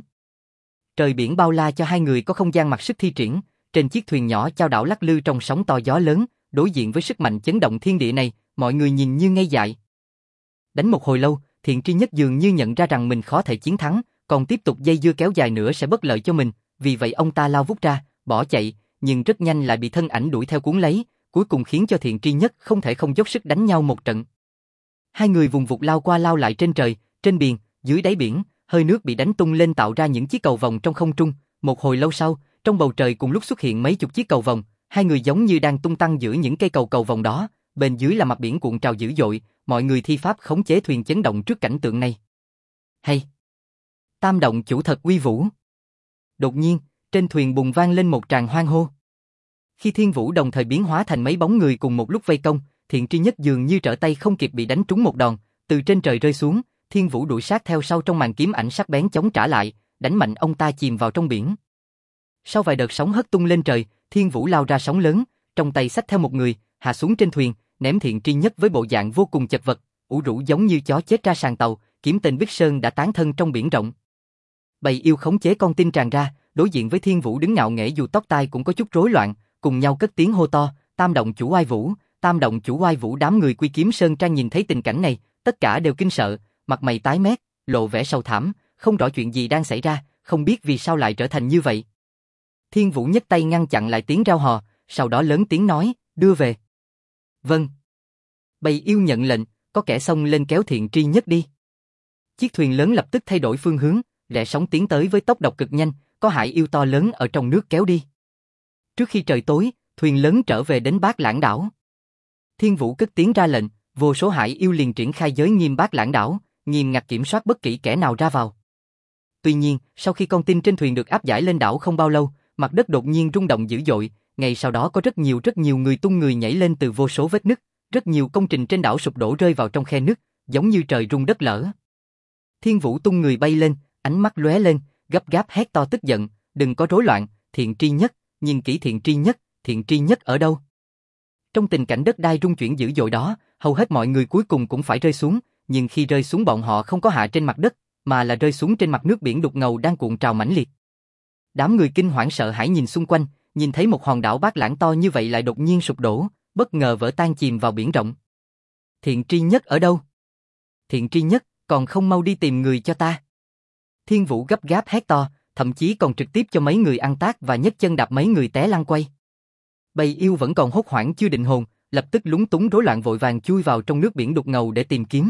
Trời biển bao la cho hai người có không gian mặc sức thi triển, trên chiếc thuyền nhỏ chao đảo lắc lư trong sóng to gió lớn, đối diện với sức mạnh chấn động thiên địa này, mọi người nhìn như ngây dại. Đánh một hồi lâu, Thiện Tri Nhất dường như nhận ra rằng mình khó thể chiến thắng, còn tiếp tục dây dưa kéo dài nữa sẽ bất lợi cho mình, vì vậy ông ta lao vút ra, bỏ chạy, nhưng rất nhanh lại bị thân ảnh đuổi theo cuốn lấy, cuối cùng khiến cho Thiện Tri Nhất không thể không dốc sức đánh nhau một trận. Hai người vùng vụt lao qua lao lại trên trời, trên biển, dưới đáy biển, hơi nước bị đánh tung lên tạo ra những chiếc cầu vồng trong không trung. Một hồi lâu sau, trong bầu trời cùng lúc xuất hiện mấy chục chiếc cầu vồng, hai người giống như đang tung tăng giữa những cây cầu vồng đó, bên dưới là mặt biển cuộn trào dữ dội, mọi người thi pháp khống chế thuyền chấn động trước cảnh tượng này. Hay! Tam động chủ thật uy vũ! Đột nhiên, trên thuyền bùng vang lên một tràng hoan hô. Khi Thiên Vũ đồng thời biến hóa thành mấy bóng người cùng một lúc vây công, Thiện Tri Nhất dường như trở tay không kịp bị đánh trúng một đòn, từ trên trời rơi xuống, Thiên Vũ đuổi sát theo sau trong màn kiếm ảnh sắc bén chống trả lại, đánh mạnh ông ta chìm vào trong biển. Sau vài đợt sóng hất tung lên trời, Thiên Vũ lao ra sóng lớn, trong tay xách theo một người, hạ xuống trên thuyền, ném Thiện Tri Nhất với bộ dạng vô cùng chật vật, ủ rũ giống như chó chết ra sàn tàu, kiếm tên Bích Sơn đã tán thân trong biển rộng. Bầy yêu khống chế con tin tràn ra, đối diện với Thiên Vũ đứng ngạo nghễ dù tóc tai cũng có chút rối loạn, cùng nhau cất tiếng hô to, Tam động chủ oai vũ, Tam động chủ oai vũ. Đám người Quy Kiếm Sơn Trang nhìn thấy tình cảnh này, tất cả đều kinh sợ, mặt mày tái mét, lộ vẻ sầu thảm, không rõ chuyện gì đang xảy ra, không biết vì sao lại trở thành như vậy. Thiên Vũ nhấc tay ngăn chặn lại tiếng rao hò, sau đó lớn tiếng nói, đưa về. Vâng. Bầy yêu nhận lệnh, có kẻ xông lên kéo Thiện Tri Nhất đi. Chiếc thuyền lớn lập tức thay đổi phương hướng, rẽ sóng tiến tới với tốc độ cực nhanh, có hải yêu to lớn ở trong nước kéo đi. Trước khi trời tối, thuyền lớn trở về đến Bát Lãng đảo. Thiên Vũ cất tiếng ra lệnh, vô số hải yêu liền triển khai giới nghiêm Bát Lãng đảo, nghiêm ngặt kiểm soát bất kỳ kẻ nào ra vào. Tuy nhiên, sau khi con tin trên thuyền được áp giải lên đảo không bao lâu, mặt đất đột nhiên rung động dữ dội, ngay sau đó có rất nhiều người tung người nhảy lên từ vô số vết nứt, rất nhiều công trình trên đảo sụp đổ rơi vào trong khe nứt, giống như trời rung đất lở. Thiên Vũ tung người bay lên, ánh mắt lóe lên, gấp gáp hét to tức giận, đừng có rối loạn, Thiện Tri Nhất, nhìn kỹ Thiện Tri Nhất ở đâu? Trong tình cảnh đất đai rung chuyển dữ dội đó, hầu hết mọi người cuối cùng cũng phải rơi xuống, nhưng khi rơi xuống bọn họ không có hạ trên mặt đất, mà là rơi xuống trên mặt nước biển đục ngầu đang cuộn trào mãnh liệt. Đám người kinh hoảng sợ hãi nhìn xung quanh, nhìn thấy một hòn đảo Bát Lãng to như vậy lại đột nhiên sụp đổ, bất ngờ vỡ tan chìm vào biển rộng. Thiện tri nhất ở đâu? Thiện tri nhất, còn không mau đi tìm người cho ta. Thiên Vũ gấp gáp hét to, thậm chí còn trực tiếp cho mấy người ăn tát và nhấc chân đạp mấy người té lăn quay. Bầy yêu vẫn còn hốt hoảng chưa định hồn, lập tức lúng túng rối loạn vội vàng chui vào trong nước biển đục ngầu để tìm kiếm.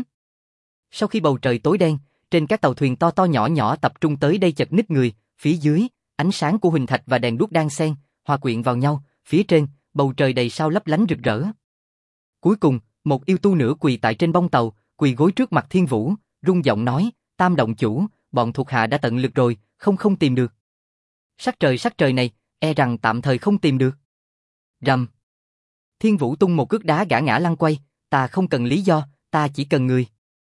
Sau khi bầu trời tối đen, trên các tàu thuyền to to nhỏ nhỏ tập trung tới đây chật ních người, phía dưới, ánh sáng của huỳnh thạch và đèn đuốc đan xen, hòa quyện vào nhau, phía trên, bầu trời đầy sao lấp lánh rực rỡ. Cuối cùng, một yêu tu nữa quỳ tại trên bông tàu, quỳ gối trước mặt Thiên Vũ, rung giọng nói, Tam động chủ, bọn thuộc hạ đã tận lực rồi, không tìm được. Sắc trời này, e rằng tạm thời không tìm được. Rầm. Thiên Vũ tung một cước đá gã ngã lăn quay, ta không cần lý do, ta chỉ cần người.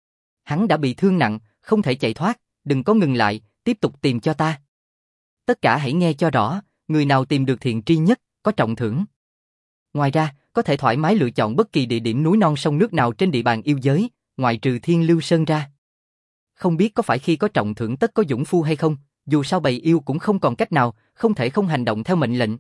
Hắn đã bị thương nặng, không thể chạy thoát, đừng có ngừng lại, tiếp tục tìm cho ta. Tất cả hãy nghe cho rõ, người nào tìm được thiện tri nhất, có trọng thưởng. Ngoài ra, có thể thoải mái lựa chọn bất kỳ địa điểm núi non sông nước nào trên địa bàn yêu giới, ngoại trừ Thiên Lưu Sơn ra. Không biết có phải khi có trọng thưởng tất có dũng phu hay không, dù sao bầy yêu cũng không còn cách nào, không thể không hành động theo mệnh lệnh.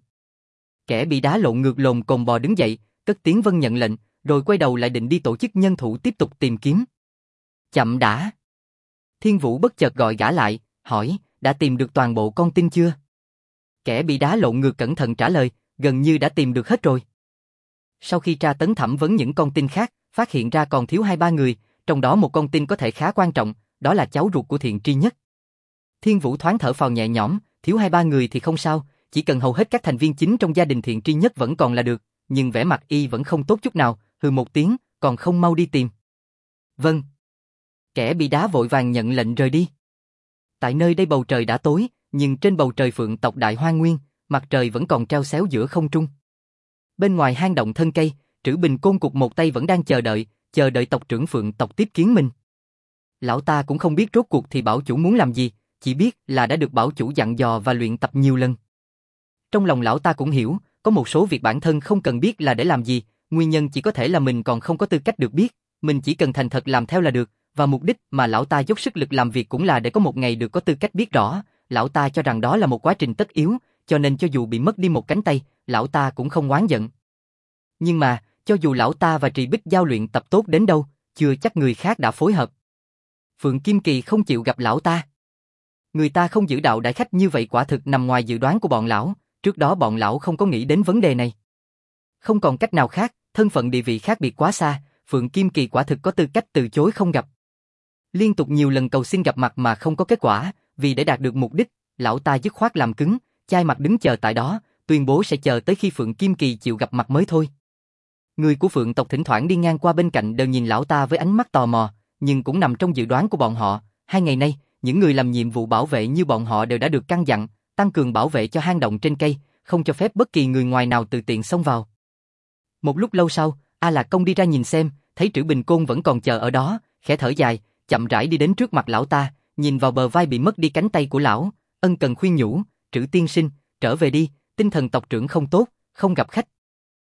Kẻ bị đá lộn ngược lồm cồn bò đứng dậy, cất tiếng vâng nhận lệnh, rồi quay đầu lại định đi tổ chức nhân thủ tiếp tục tìm kiếm. Chậm đã. Thiên Vũ bất chợt gọi gã lại, hỏi, đã tìm được toàn bộ con tin chưa? Kẻ bị đá lộn ngược cẩn thận trả lời, gần như đã tìm được hết rồi. Sau khi tra tấn thẩm vấn những con tin khác, phát hiện ra còn thiếu 2-3 người, trong đó một con tin có thể khá quan trọng, đó là cháu ruột của thiện tri nhất. Thiên Vũ thoáng thở phào nhẹ nhõm, thiếu 2-3 người thì không sao, chỉ cần hầu hết các thành viên chính trong gia đình thiện tri nhất vẫn còn là được, nhưng vẻ mặt y vẫn không tốt chút nào, hừ một tiếng, còn không mau đi tìm. Vâng. Kẻ bị đá vội vàng nhận lệnh rời đi. Tại nơi đây bầu trời đã tối, nhưng trên bầu trời Phượng tộc Đại Hoang Nguyên, mặt trời vẫn còn treo xéo giữa không trung. Bên ngoài hang động thân cây, Trữ Bình Côn cục một tay vẫn đang chờ đợi tộc trưởng Phượng tộc tiếp kiến mình. Lão ta cũng không biết rốt cuộc thì bảo chủ muốn làm gì, chỉ biết là đã được bảo chủ dặn dò và luyện tập nhiều lần. Trong lòng lão ta cũng hiểu, có một số việc bản thân không cần biết là để làm gì, nguyên nhân chỉ có thể là mình còn không có tư cách được biết, mình chỉ cần thành thật làm theo là được, và mục đích mà lão ta dốc sức lực làm việc cũng là để có một ngày được có tư cách biết rõ, lão ta cho rằng đó là một quá trình tất yếu, cho nên cho dù bị mất đi một cánh tay, lão ta cũng không oán giận. Nhưng mà, cho dù lão ta và Trì Bích Giao luyện tập tốt đến đâu, chưa chắc người khác đã phối hợp. Phượng Kim Kỳ không chịu gặp lão ta. Người ta không giữ đạo đại khách như vậy quả thực nằm ngoài dự đoán của bọn lão, trước đó bọn lão không có nghĩ đến vấn đề này. Không còn cách nào khác, thân phận địa vị khác biệt quá xa, Phượng Kim Kỳ quả thực có tư cách từ chối không gặp. Liên tục nhiều lần cầu xin gặp mặt mà không có kết quả, vì để đạt được mục đích, lão ta dứt khoát làm cứng, chai mặt đứng chờ tại đó, tuyên bố sẽ chờ tới khi Phượng Kim Kỳ chịu gặp mặt mới thôi. Người của Phượng tộc thỉnh thoảng đi ngang qua bên cạnh đều nhìn lão ta với ánh mắt tò mò, nhưng cũng nằm trong dự đoán của bọn họ. 2 ngày nay, những người làm nhiệm vụ bảo vệ như bọn họ đều đã được căn dặn, tăng cường bảo vệ cho hang động trên cây, không cho phép bất kỳ người ngoài nào tự tiện xông vào. Một lúc lâu sau, A Lạc Công đi ra nhìn xem, thấy Trữ Bình Côn vẫn còn chờ ở đó, khẽ thở dài, chậm rãi đi đến trước mặt lão ta, nhìn vào bờ vai bị mất đi cánh tay của lão, ân cần khuyên nhủ, Trữ tiên sinh, trở về đi, tinh thần tộc trưởng không tốt, không gặp khách.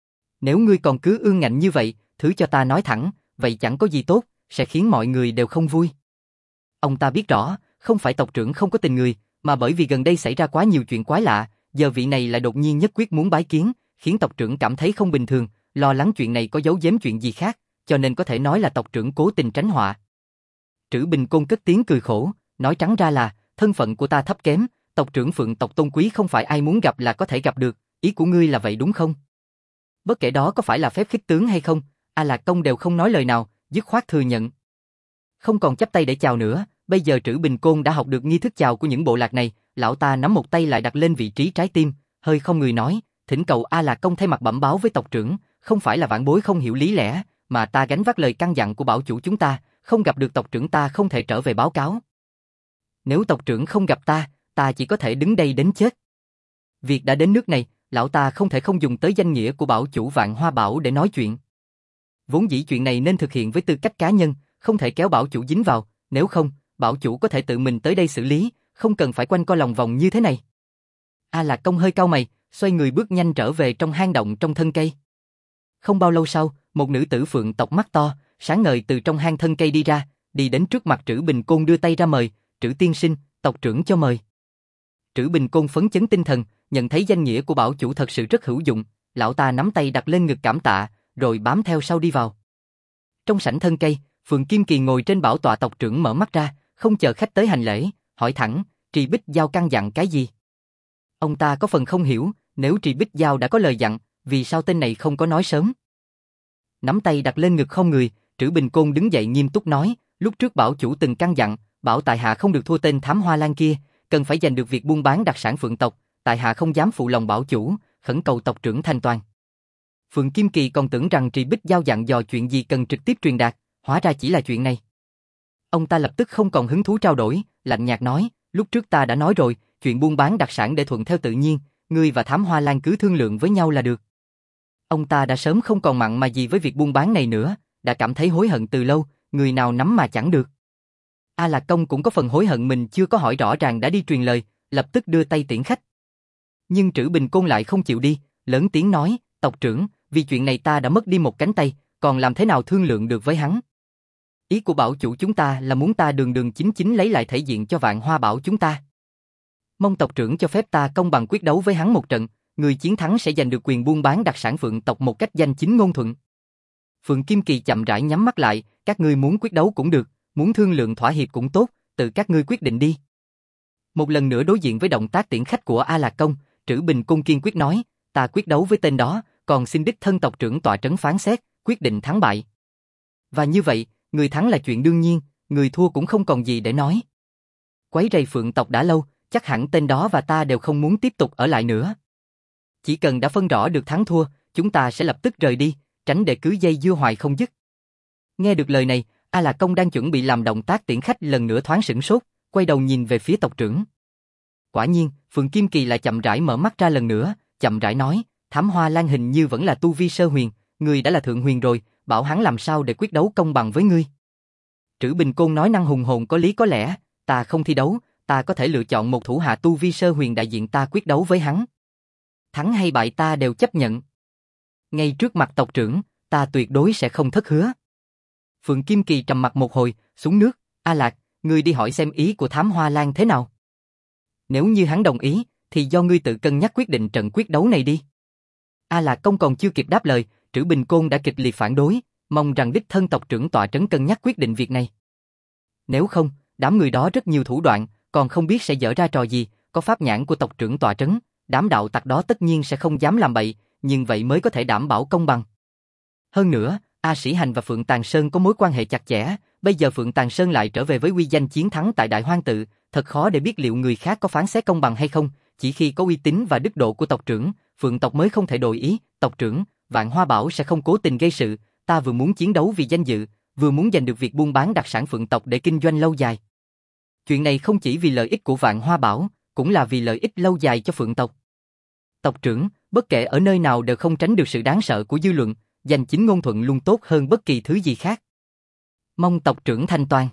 Nếu ngươi còn cứ ương ngạnh như vậy, thứ cho ta nói thẳng, vậy chẳng có gì tốt, sẽ khiến mọi người đều không vui. Ông ta biết rõ, không phải tộc trưởng không có tình người, mà bởi vì gần đây xảy ra quá nhiều chuyện quái lạ, giờ vị này lại đột nhiên nhất quyết muốn bái kiến, khiến tộc trưởng cảm thấy không bình thường, lo lắng chuyện này có giấu giếm chuyện gì khác, cho nên có thể nói là tộc trưởng cố tình tránh họa. Trữ Bình Côn cất tiếng cười khổ, nói trắng ra là, thân phận của ta thấp kém, tộc trưởng Phượng tộc tôn quý không phải ai muốn gặp là có thể gặp được, ý của ngươi là vậy đúng không? Bất kể đó có phải là phép khích tướng hay không, A Lạc Công đều không nói lời nào, dứt khoát thừa nhận. Không còn chắp tay để chào nữa, bây giờ Trữ Bình Côn đã học được nghi thức chào của những bộ lạc này, lão ta nắm một tay lại đặt lên vị trí trái tim, hơi không người nói, thỉnh cầu A Lạc Công thay mặt bẩm báo với tộc trưởng, không phải là vãn bối không hiểu lý lẽ, mà ta gánh vác lời căn dặn của bảo chủ chúng ta, không gặp được tộc trưởng ta không thể trở về báo cáo. Nếu tộc trưởng không gặp ta chỉ có thể đứng đây đến chết. Việc đã đến nước này, lão ta không thể không dùng tới danh nghĩa của bảo chủ Vạn Hoa Bảo để nói chuyện. Vốn dĩ chuyện này nên thực hiện với tư cách cá nhân, không thể kéo bảo chủ dính vào, nếu không, bảo chủ có thể tự mình tới đây xử lý, không cần phải quanh co lòng vòng như thế này. A Lạc Công hơi cau mày, xoay người bước nhanh trở về trong hang động trong thân cây. Không bao lâu sau, một nữ tử Phượng tộc mắt to, sáng ngời từ trong hang thân cây đi ra, đi đến trước mặt Trữ Bình Côn đưa tay ra mời, Trữ tiên sinh, tộc trưởng cho mời. Trữ Bình Côn phấn chấn tinh thần, nhận thấy danh nghĩa của bảo chủ thật sự rất hữu dụng, lão ta nắm tay đặt lên ngực cảm tạ, rồi bám theo sau đi vào. Trong sảnh thân cây, Phượng Kim Kỳ ngồi trên bảo tọa, tộc trưởng mở mắt ra, không chờ khách tới hành lễ, hỏi thẳng, Trì Bích Giao căn dặn cái gì? Ông ta có phần không hiểu, nếu Trì Bích Giao đã có lời dặn, vì sao tên này không có nói sớm? Nắm tay đặt lên ngực không người, Trữ Bình Côn đứng dậy nghiêm túc nói, lúc trước bảo chủ từng căn dặn, bảo tại hạ không được thua tên thám hoa lan kia, cần phải giành được việc buôn bán đặc sản Phượng tộc, tại hạ không dám phụ lòng bảo chủ, khẩn cầu tộc trưởng thanh toàn. Phượng Kim Kỳ còn tưởng rằng Trì Bích Giao dặn dò chuyện gì cần trực tiếp truyền đạt, hóa ra chỉ là chuyện này. Ông ta lập tức không còn hứng thú trao đổi, lạnh nhạt nói, lúc trước ta đã nói rồi, chuyện buôn bán đặc sản để thuận theo tự nhiên, ngươi và thám hoa lan cứ thương lượng với nhau là được. Ông ta đã sớm không còn mặn mà gì với việc buôn bán này nữa, đã cảm thấy hối hận từ lâu, người nào nắm mà chẳng được. A Lạc Công cũng có phần hối hận mình chưa có hỏi rõ ràng đã đi truyền lời, lập tức đưa tay tiễn khách. Nhưng Trữ Bình Côn lại không chịu đi, lớn tiếng nói, tộc trưởng, vì chuyện này ta đã mất đi một cánh tay, còn làm thế nào thương lượng được với hắn? Ý của bảo chủ chúng ta là muốn ta đường đường chính chính lấy lại thể diện cho Vạn Hoa Bảo chúng ta. Mong tộc trưởng cho phép ta công bằng quyết đấu với hắn một trận, người chiến thắng sẽ giành được quyền buôn bán đặc sản Phượng tộc một cách danh chính ngôn thuận. Phượng Kim Kỳ chậm rãi nhắm mắt lại, các ngươi muốn quyết đấu cũng được, muốn thương lượng thỏa hiệp cũng tốt, tự các ngươi quyết định đi. Một lần nữa đối diện với động tác tiễn khách của A Lạc Công, Trữ Bình Côn kiên quyết nói, ta quyết đấu với tên đó, còn xin đích thân tộc trưởng tọa trấn phán xét, quyết định thắng bại. Và như vậy, người thắng là chuyện đương nhiên, người thua cũng không còn gì để nói. Quấy rầy Phượng tộc đã lâu, chắc hẳn tên đó và ta đều không muốn tiếp tục ở lại nữa. Chỉ cần đã phân rõ được thắng thua, chúng ta sẽ lập tức rời đi, tránh để cứ dây dưa hoài không dứt. Nghe được lời này, A Lạc Công đang chuẩn bị làm động tác tiễn khách lần nữa thoáng sửng sốt, quay đầu nhìn về phía tộc trưởng. Quả nhiên, Phượng Kim Kỳ lại chậm rãi mở mắt ra lần nữa, chậm rãi nói, thám hoa lan hình như vẫn là tu vi sơ huyền, ngươi đã là thượng huyền rồi, bảo hắn làm sao để quyết đấu công bằng với ngươi. Trữ Bình Côn nói năng hùng hồn có lý có lẽ, ta không thi đấu, ta có thể lựa chọn một thủ hạ tu vi sơ huyền đại diện ta quyết đấu với hắn. Thắng hay bại ta đều chấp nhận. Ngay trước mặt tộc trưởng, ta tuyệt đối sẽ không thất hứa. Phượng Kim Kỳ trầm mặt một hồi, xuống nước, A Lạc, ngươi đi hỏi xem ý của thám hoa lan thế nào. Nếu như hắn đồng ý, thì do ngươi tự cân nhắc quyết định trận quyết đấu này đi. A Lạc Công còn chưa kịp đáp lời, Trữ Bình Côn đã kịch liệt phản đối, mong rằng đích thân tộc trưởng tọa trấn cân nhắc quyết định việc này. Nếu không, đám người đó rất nhiều thủ đoạn, còn không biết sẽ dở ra trò gì, có pháp nhãn của tộc trưởng tọa trấn, đám đạo tặc đó tất nhiên sẽ không dám làm bậy, nhưng vậy mới có thể đảm bảo công bằng. Hơn nữa, A Sĩ Hành và Phượng Tàng Sơn có mối quan hệ chặt chẽ, bây giờ Phượng Tàng Sơn lại trở về với uy danh chiến thắng tại Đại Hoang Tự, thật khó để biết liệu người khác có phán xét công bằng hay không, chỉ khi có uy tín và đức độ của tộc trưởng, Phượng tộc mới không thể đổi ý, tộc trưởng, Vạn Hoa Bảo sẽ không cố tình gây sự, ta vừa muốn chiến đấu vì danh dự, vừa muốn giành được việc buôn bán đặc sản Phượng tộc để kinh doanh lâu dài. Chuyện này không chỉ vì lợi ích của Vạn Hoa Bảo, cũng là vì lợi ích lâu dài cho Phượng tộc. Tộc trưởng, bất kể ở nơi nào đều không tránh được sự đáng sợ của dư luận, danh chính ngôn thuận luôn tốt hơn bất kỳ thứ gì khác. Mong tộc trưởng thanh toàn.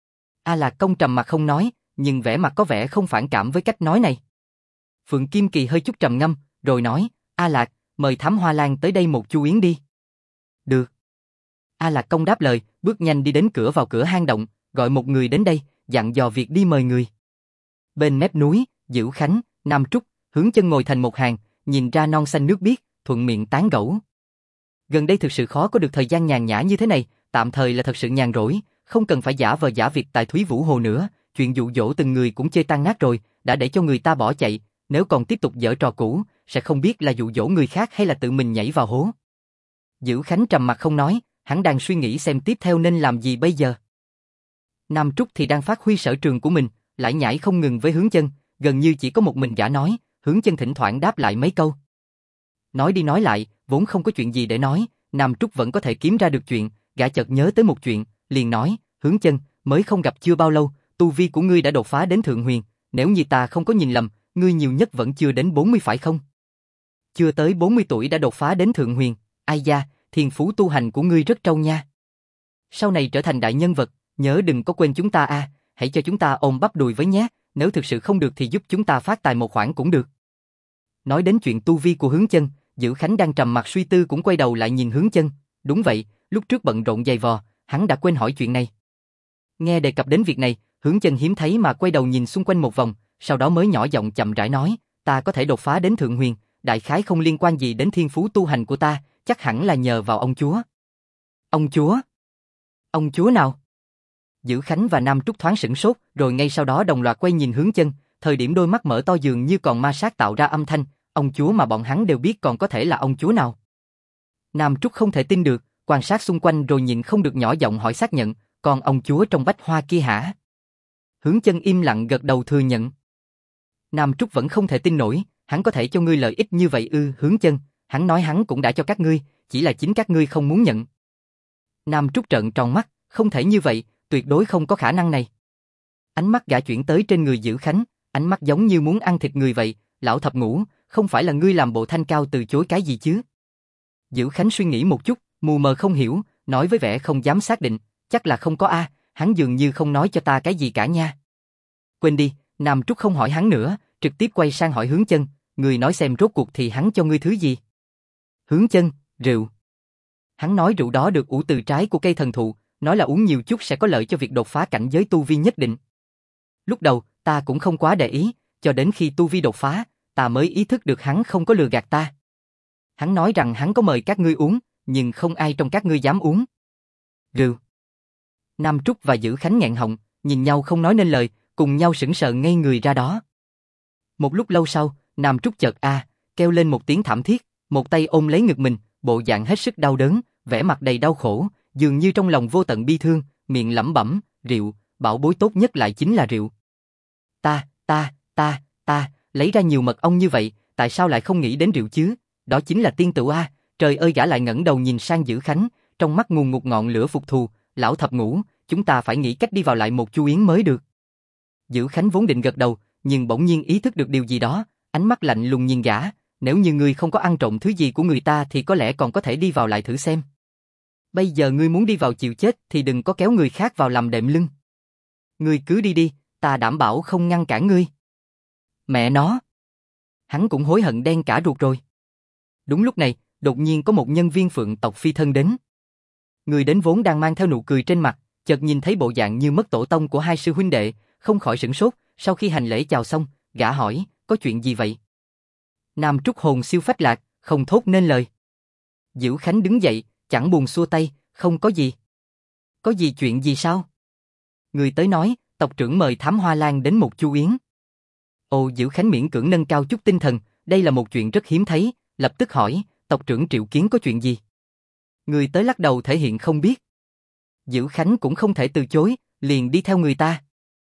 A Lạc Công trầm mặt không nói, nhưng vẻ mặt có vẻ không phản cảm với cách nói này. Phượng Kim Kỳ hơi chút trầm ngâm, rồi nói, A Lạc, mời thám hoa lan tới đây một chu yến đi. Được. A Lạc Công đáp lời, bước nhanh đi đến cửa vào cửa hang động, gọi một người đến đây, dặn dò việc đi mời người. Bên mép núi, Dữ Khánh, Nam Trúc, Hướng Chân ngồi thành một hàng, nhìn ra non xanh nước biếc, thuận miệng tán gẫu. Gần đây thực sự khó có được thời gian nhàn nhã như thế này, tạm thời là thật sự nhàn rỗi, không cần phải giả vờ giả việc tại Thúy Vũ Hồ nữa, chuyện dụ dỗ từng người cũng chơi tan nát rồi, đã để cho người ta bỏ chạy, nếu còn tiếp tục giở trò cũ, sẽ không biết là dụ dỗ người khác hay là tự mình nhảy vào hố. Dữ Khánh trầm mặt không nói, hắn đang suy nghĩ xem tiếp theo nên làm gì bây giờ. Nam Trúc thì đang phát huy sở trường của mình, lải nhải không ngừng với Hướng Chân, gần như chỉ có một mình gã nói, Hướng Chân thỉnh thoảng đáp lại mấy câu. Nói đi nói lại, vốn không có chuyện gì để nói, Nam Trúc vẫn có thể kiếm ra được chuyện, gã chợt nhớ tới một chuyện, liền nói, Hướng Chân, mới không gặp chưa bao lâu, tu vi của ngươi đã đột phá đến thượng huyền, nếu như ta không có nhìn lầm, ngươi nhiều nhất vẫn chưa đến 40 phải không? Chưa tới 40 tuổi đã đột phá đến thượng huyền, ai da, thiên phú tu hành của ngươi rất trâu nha. Sau này trở thành đại nhân vật, nhớ đừng có quên chúng ta a, hãy cho chúng ta ôm bắp đùi với nhé, nếu thực sự không được thì giúp chúng ta phát tài một khoản cũng được. Nói đến chuyện tu vi của Hướng Chân, Dữ Khánh đang trầm mặt suy tư cũng quay đầu lại nhìn Hướng Chân, đúng vậy, lúc trước bận rộn dày vò, hắn đã quên hỏi chuyện này. Nghe đề cập đến việc này, Hướng Chân hiếm thấy mà quay đầu nhìn xung quanh một vòng, sau đó mới nhỏ giọng chậm rãi nói, ta có thể đột phá đến thượng huyền, đại khái không liên quan gì đến thiên phú tu hành của ta, chắc hẳn là nhờ vào ông chúa. Ông chúa? Ông chúa nào? Dữ Khánh và Nam Trúc thoáng sửng sốt, rồi ngay sau đó đồng loạt quay nhìn Hướng Chân, thời điểm đôi mắt mở to dường như còn ma sát tạo ra âm thanh, ông chúa mà bọn hắn đều biết còn có thể là ông chúa nào. Nam Trúc không thể tin được, quan sát xung quanh rồi nhịn không được nhỏ giọng hỏi xác nhận, còn ông chúa trong bách hoa kia hả? Hướng Chân im lặng gật đầu thừa nhận. Nam Trúc vẫn không thể tin nổi, hắn có thể cho ngươi lợi ích như vậy ư? Hướng Chân, hắn nói hắn cũng đã cho các ngươi, chỉ là chính các ngươi không muốn nhận. Nam Trúc trợn tròn mắt, không thể như vậy, tuyệt đối không có khả năng này. Ánh mắt gã chuyển tới trên người Dữ Khánh, ánh mắt giống như muốn ăn thịt người vậy, lão thập ngũ, không phải là ngươi làm bộ thanh cao từ chối cái gì chứ? Dữ Khánh suy nghĩ một chút, mù mờ không hiểu, nói với vẻ không dám xác định, chắc là không có a, hắn dường như không nói cho ta cái gì cả nha. Quên đi, Nam Trúc không hỏi hắn nữa, trực tiếp quay sang hỏi Hướng Chân, ngươi nói xem rốt cuộc thì hắn cho ngươi thứ gì? Hướng Chân, rượu. Hắn nói rượu đó được ủ từ trái của cây thần thụ, nói là uống nhiều chút sẽ có lợi cho việc đột phá cảnh giới tu vi nhất định. Lúc đầu, ta cũng không quá để ý, cho đến khi tu vi đột phá, ta mới ý thức được hắn không có lừa gạt ta. Hắn nói rằng hắn có mời các ngươi uống, nhưng không ai trong các ngươi dám uống. Rượu. Nam Trúc và Dữ Khánh nghẹn họng, nhìn nhau không nói nên lời, cùng nhau sững sờ ngây người ra đó. Một lúc lâu sau, Nam Trúc chợt kêu lên một tiếng thảm thiết, một tay ôm lấy ngực mình, bộ dạng hết sức đau đớn, vẻ mặt đầy đau khổ, dường như trong lòng vô tận bi thương, miệng lẩm bẩm, rượu, bảo bối tốt nhất lại chính là rượu. Ta, lấy ra nhiều mật ong như vậy, tại sao lại không nghĩ đến rượu chứ? Đó chính là tiên tửu a, trời ơi! Gã lại ngẩng đầu nhìn sang Dữ Khánh, trong mắt ngùn ngụt ngọn lửa phục thù, lão thập ngũ, chúng ta phải nghĩ cách đi vào lại một chu yến mới được. Dữ Khánh vốn định gật đầu, nhưng bỗng nhiên ý thức được điều gì đó, ánh mắt lạnh lùng nhìn gã, nếu như ngươi không có ăn trộm thứ gì của người ta thì có lẽ còn có thể đi vào lại thử xem. Bây giờ ngươi muốn đi vào chịu chết thì đừng có kéo người khác vào làm đệm lưng. Ngươi cứ đi đi, ta đảm bảo không ngăn cản ngươi. Mẹ nó! Hắn cũng hối hận đen cả ruột rồi. Đúng lúc này, đột nhiên có một nhân viên Phượng tộc phi thân đến. Người đến vốn đang mang theo nụ cười trên mặt, chợt nhìn thấy bộ dạng như mất tổ tông của hai sư huynh đệ, không khỏi sửng sốt, sau khi hành lễ chào xong, gã hỏi, có chuyện gì vậy? Nam Trúc hồn siêu phách lạc, không thốt nên lời. Dữ Khánh đứng dậy, chẳng buồn xua tay, không có gì. Có gì chuyện gì sao? Người tới nói, tộc trưởng mời Thám Hoa Lan đến một chu yến. Ồ, Dữ Khánh miễn cưỡng nâng cao chút tinh thần, đây là một chuyện rất hiếm thấy, lập tức hỏi, tộc trưởng triệu kiến có chuyện gì? Người tới lắc đầu thể hiện không biết. Dữ Khánh cũng không thể từ chối, liền đi theo người ta.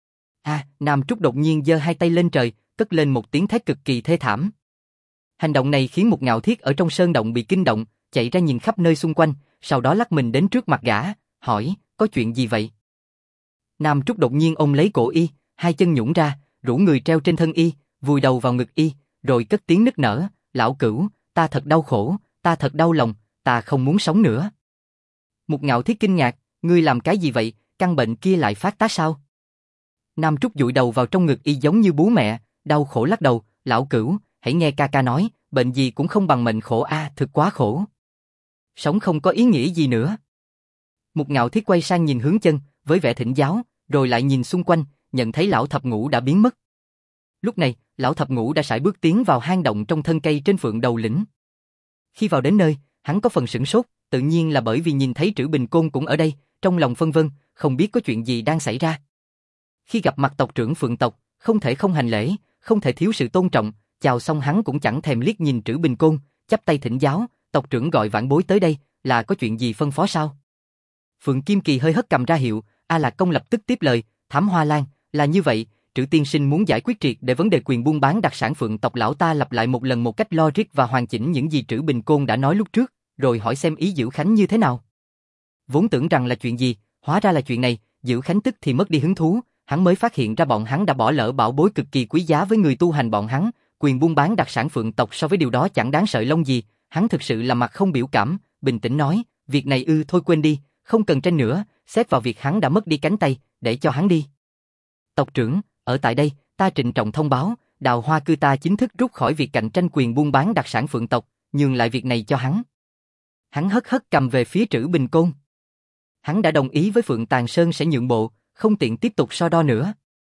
Nam Trúc đột nhiên giơ hai tay lên trời, cất lên một tiếng thét cực kỳ thê thảm. Hành động này khiến một Ngạo Thiết ở trong sơn động bị kinh động, chạy ra nhìn khắp nơi xung quanh, sau đó lắc mình đến trước mặt gã, hỏi, có chuyện gì vậy? Nam Trúc đột nhiên ôm lấy cổ y, hai chân nhũn ra, rũ người treo trên thân y, vùi đầu vào ngực y, rồi cất tiếng nức nở, lão cửu, ta thật đau khổ, ta thật đau lòng, ta không muốn sống nữa. Một Ngạo Thiết kinh ngạc, ngươi làm cái gì vậy, căn bệnh kia lại phát tác sao? Nam Trúc dụi đầu vào trong ngực y giống như bú mẹ, đau khổ lắc đầu, lão cửu, hãy nghe ca ca nói, bệnh gì cũng không bằng mệnh khổ thực quá khổ. Sống không có ý nghĩa gì nữa. Một Ngạo Thiết quay sang nhìn Hướng Chân, với vẻ thỉnh giáo, rồi lại nhìn xung quanh, nhận thấy lão thập ngũ đã biến mất. Lúc này, lão thập ngũ đã sải bước tiến vào hang động trong thân cây trên Phượng Đầu Lĩnh. Khi vào đến nơi, hắn có phần sửng sốt, tự nhiên là bởi vì nhìn thấy Trữ Bình Côn cũng ở đây, trong lòng phân vân, không biết có chuyện gì đang xảy ra. Khi gặp mặt tộc trưởng Phượng tộc, không thể không hành lễ, không thể thiếu sự tôn trọng, chào xong hắn cũng chẳng thèm liếc nhìn Trữ Bình Côn, chắp tay thỉnh giáo, tộc trưởng gọi vãn bối tới đây, là có chuyện gì phân phó sao? Phượng Kim Kỳ hơi hất cầm ra hiệu, A Lạc Công lập tức tiếp lời, Thám Hoa Lan, là như vậy, Trữ tiên sinh muốn giải quyết triệt để vấn đề quyền buôn bán đặc sản Phượng tộc, lão ta lặp lại một lần một cách logic và hoàn chỉnh những gì Trữ Bình Côn đã nói lúc trước, rồi hỏi xem ý Dữ Khánh như thế nào. Vốn tưởng rằng là chuyện gì, hóa ra là chuyện này, Dữ Khánh tức thì mất đi hứng thú, hắn mới phát hiện ra bọn hắn đã bỏ lỡ bảo bối cực kỳ quý giá với người tu hành bọn hắn, quyền buôn bán đặc sản Phượng tộc so với điều đó chẳng đáng sợi lông gì, hắn thực sự là mặt không biểu cảm, bình tĩnh nói, việc này thôi quên đi, không cần tranh nữa, xét vào việc hắn đã mất đi cánh tay, để cho hắn đi. Tộc trưởng, ở tại đây, ta trịnh trọng thông báo, Đào Hoa Cư ta chính thức rút khỏi việc cạnh tranh quyền buôn bán đặc sản Phượng tộc, nhường lại việc này cho hắn. Hắn hất cầm về phía Trữ Bình Côn. Hắn đã đồng ý với Phượng Tàn Sơn sẽ nhượng bộ, không tiện tiếp tục so đo nữa.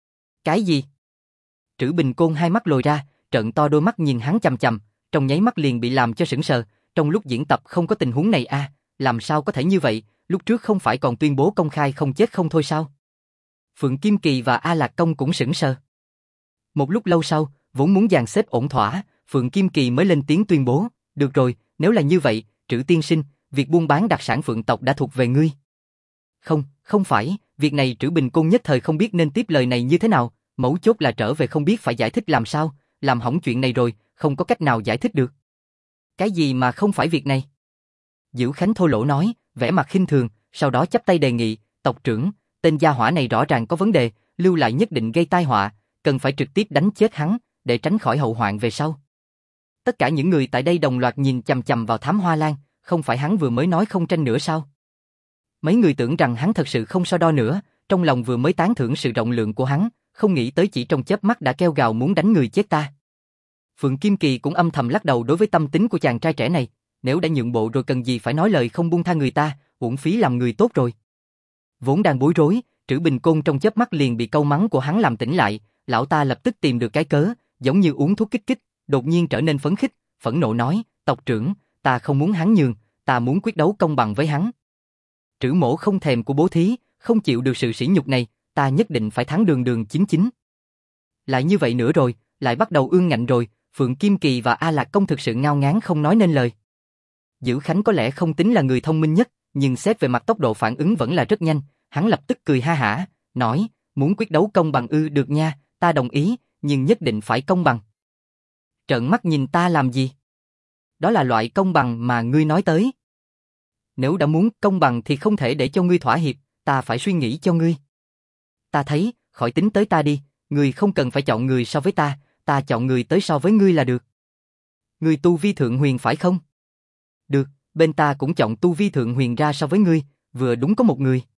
Cái gì? Trữ Bình Côn hai mắt lồi ra, trợn to đôi mắt nhìn hắn chằm chằm, trong nháy mắt liền bị làm cho sững sờ, trong lúc diễn tập không có tình huống này à, làm sao có thể như vậy, lúc trước không phải còn tuyên bố công khai không chết không thôi sao? Phượng Kim Kỳ và A Lạc Công cũng sững sờ. Một lúc lâu sau, vốn muốn dàn xếp ổn thỏa, Phượng Kim Kỳ mới lên tiếng tuyên bố, được rồi, nếu là như vậy, Trữ tiên sinh, việc buôn bán đặc sản Phượng tộc đã thuộc về ngươi. Không, không phải, việc này Trữ Bình Côn nhất thời không biết nên tiếp lời này như thế nào, mấu chốt là trở về không biết phải giải thích làm sao, làm hỏng chuyện này rồi, không có cách nào giải thích được. Cái gì mà không phải việc này? Dữ Khánh thô lỗ nói, vẻ mặt khinh thường, sau đó chắp tay đề nghị, tộc trưởng, tên gia hỏa này rõ ràng có vấn đề, lưu lại nhất định gây tai họa, cần phải trực tiếp đánh chết hắn, để tránh khỏi hậu hoạn về sau. Tất cả những người tại đây đồng loạt nhìn chằm chằm vào Thám Hoa Lan, không phải hắn vừa mới nói không tranh nữa sao? Mấy người tưởng rằng hắn thật sự không so đo nữa, trong lòng vừa mới tán thưởng sự rộng lượng của hắn, không nghĩ tới chỉ trong chớp mắt đã kêu gào muốn đánh người chết ta. Phượng Kim Kỳ cũng âm thầm lắc đầu đối với tâm tính của chàng trai trẻ này, nếu đã nhượng bộ rồi cần gì phải nói lời không buông tha người ta, uổng phí làm người tốt rồi. Vốn đang bối rối, Trữ Bình Côn trong chớp mắt liền bị câu mắng của hắn làm tỉnh lại, lão ta lập tức tìm được cái cớ, giống như uống thuốc kích thích, đột nhiên trở nên phấn khích, phẫn nộ nói, tộc trưởng, ta không muốn hắn nhường, ta muốn quyết đấu công bằng với hắn. Trữ Mỗ không thèm của bố thí, không chịu được sự sỉ nhục này, ta nhất định phải thắng đường đường chính chính. Lại như vậy nữa rồi, lại bắt đầu ương ngạnh rồi, Phượng Kim Kỳ và A Lạc Công thực sự ngao ngán không nói nên lời. Dữ Khánh có lẽ không tính là người thông minh nhất, nhưng xét về mặt tốc độ phản ứng vẫn là rất nhanh, hắn lập tức cười ha hả, nói, muốn quyết đấu công bằng được nha, ta đồng ý, nhưng nhất định phải công bằng. Trợn mắt nhìn ta làm gì? Đó là loại công bằng mà ngươi nói tới. Nếu đã muốn công bằng thì không thể để cho ngươi thỏa hiệp, ta phải suy nghĩ cho ngươi. Ta thấy, khỏi tính tới ta đi, ngươi không cần phải chọn người so với ta chọn người tới so với ngươi là được. Ngươi tu vi thượng huyền phải không? Được, bên ta cũng chọn tu vi thượng huyền ra so với ngươi, vừa đúng có một người.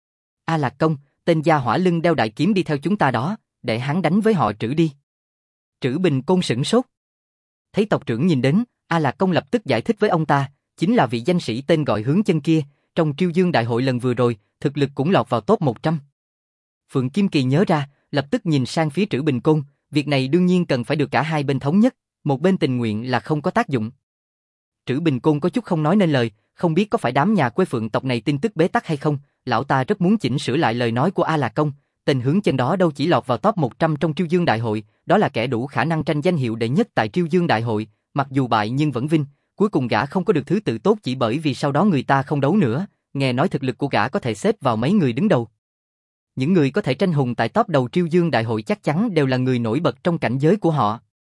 A Lạc Công, tên gia hỏa lưng đeo đại kiếm đi theo chúng ta đó, để hắn đánh với họ Trữ đi. Trữ Bình Côn sửng sốt. Thấy tộc trưởng nhìn đến, A Lạc Công lập tức giải thích với ông ta, chính là vị danh sĩ tên gọi Hướng Chân kia, trong Triêu Dương Đại hội lần vừa rồi, thực lực cũng lọt vào top 100. Phượng Kim Kỳ nhớ ra, lập tức nhìn sang phía Trữ Bình Côn, việc này đương nhiên cần phải được cả hai bên thống nhất, một bên tình nguyện là không có tác dụng. Trữ Bình Côn có chút không nói nên lời, không biết có phải đám nhà quê Phượng tộc này tin tức bế tắc hay không, lão ta rất muốn chỉnh sửa lại lời nói của A Lạc Công, tên Hướng Chân đó đâu chỉ lọt vào top 100 trong Triêu Dương Đại hội, đó là kẻ đủ khả năng tranh danh hiệu đệ nhất tại Triêu Dương Đại hội, mặc dù bại nhưng vẫn vinh, cuối cùng gã không có được thứ tự tốt chỉ bởi vì sau đó người ta không đấu nữa, nghe nói thực lực của gã có thể xếp vào mấy người đứng đầu. Những người có thể tranh hùng tại top đầu Triêu Dương Đại hội chắc chắn đều là người nổi bật trong cảnh giới của họ.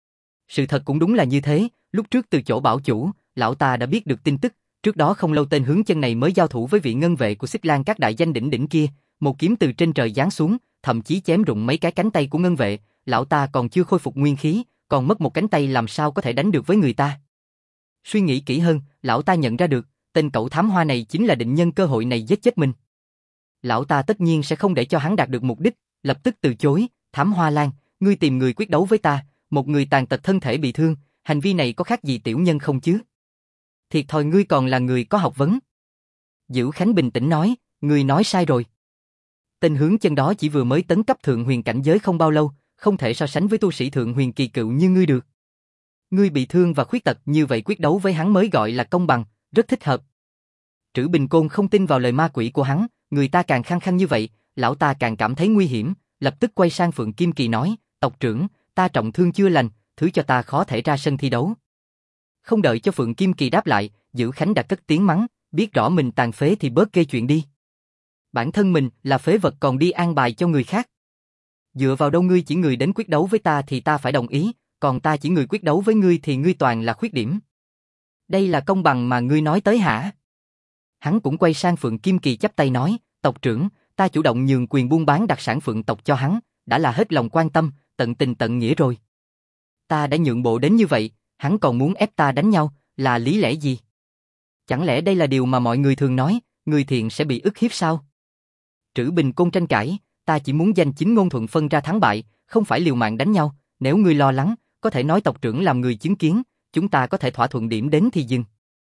Sự thật cũng đúng là như thế, lúc trước từ chỗ bảo chủ, lão ta đã biết được tin tức, trước đó không lâu tên Hướng Chân này mới giao thủ với vị ngân vệ của Xích Lan các đại danh đỉnh đỉnh kia, một kiếm từ trên trời giáng xuống, thậm chí chém rụng mấy cái cánh tay của ngân vệ, lão ta còn chưa khôi phục nguyên khí, còn mất một cánh tay làm sao có thể đánh được với người ta. Suy nghĩ kỹ hơn, lão ta nhận ra được, tên cậu thám hoa này chính là định nhân cơ hội này giết chết mình. Lão ta tất nhiên sẽ không để cho hắn đạt được mục đích, lập tức từ chối, Thám Hoa Lan, ngươi tìm người quyết đấu với ta, một người tàn tật thân thể bị thương, hành vi này có khác gì tiểu nhân không chứ? Thiệt thòi ngươi còn là người có học vấn. Dữ Khánh bình tĩnh nói, ngươi nói sai rồi. Tên Hướng Chân đó chỉ vừa mới tấn cấp thượng huyền cảnh giới không bao lâu, không thể so sánh với tu sĩ thượng huyền kỳ cựu như ngươi được. Ngươi bị thương và khuyết tật như vậy quyết đấu với hắn mới gọi là công bằng, rất thích hợp. Trữ Bình Côn không tin vào lời ma quỷ của hắn, người ta càng khăng khăng như vậy, lão ta càng cảm thấy nguy hiểm, lập tức quay sang Phượng Kim Kỳ nói, tộc trưởng, ta trọng thương chưa lành, thứ cho ta khó thể ra sân thi đấu. Không đợi cho Phượng Kim Kỳ đáp lại, Dữ Khánh đã cất tiếng mắng, biết rõ mình tàn phế thì bớt gây chuyện đi. Bản thân mình là phế vật còn đi an bài cho người khác. Dựa vào đâu ngươi chỉ người đến quyết đấu với ta thì ta phải đồng ý, còn ta chỉ người quyết đấu với ngươi thì ngươi toàn là khuyết điểm. Đây là công bằng mà ngươi nói tới hả? Hắn cũng quay sang Phượng Kim Kỳ chắp tay nói, tộc trưởng, ta chủ động nhường quyền buôn bán đặc sản Phượng tộc cho hắn, đã là hết lòng quan tâm, tận tình tận nghĩa rồi. Ta đã nhượng bộ đến như vậy, hắn còn muốn ép ta đánh nhau, là lý lẽ gì? Chẳng lẽ đây là điều mà mọi người thường nói, người thiện sẽ bị ức hiếp sao? Trữ Bình Côn tranh cãi, ta chỉ muốn danh chính ngôn thuận phân ra thắng bại, không phải liều mạng đánh nhau, nếu ngươi lo lắng, có thể nói tộc trưởng làm người chứng kiến, chúng ta có thể thỏa thuận điểm đến thì dừng.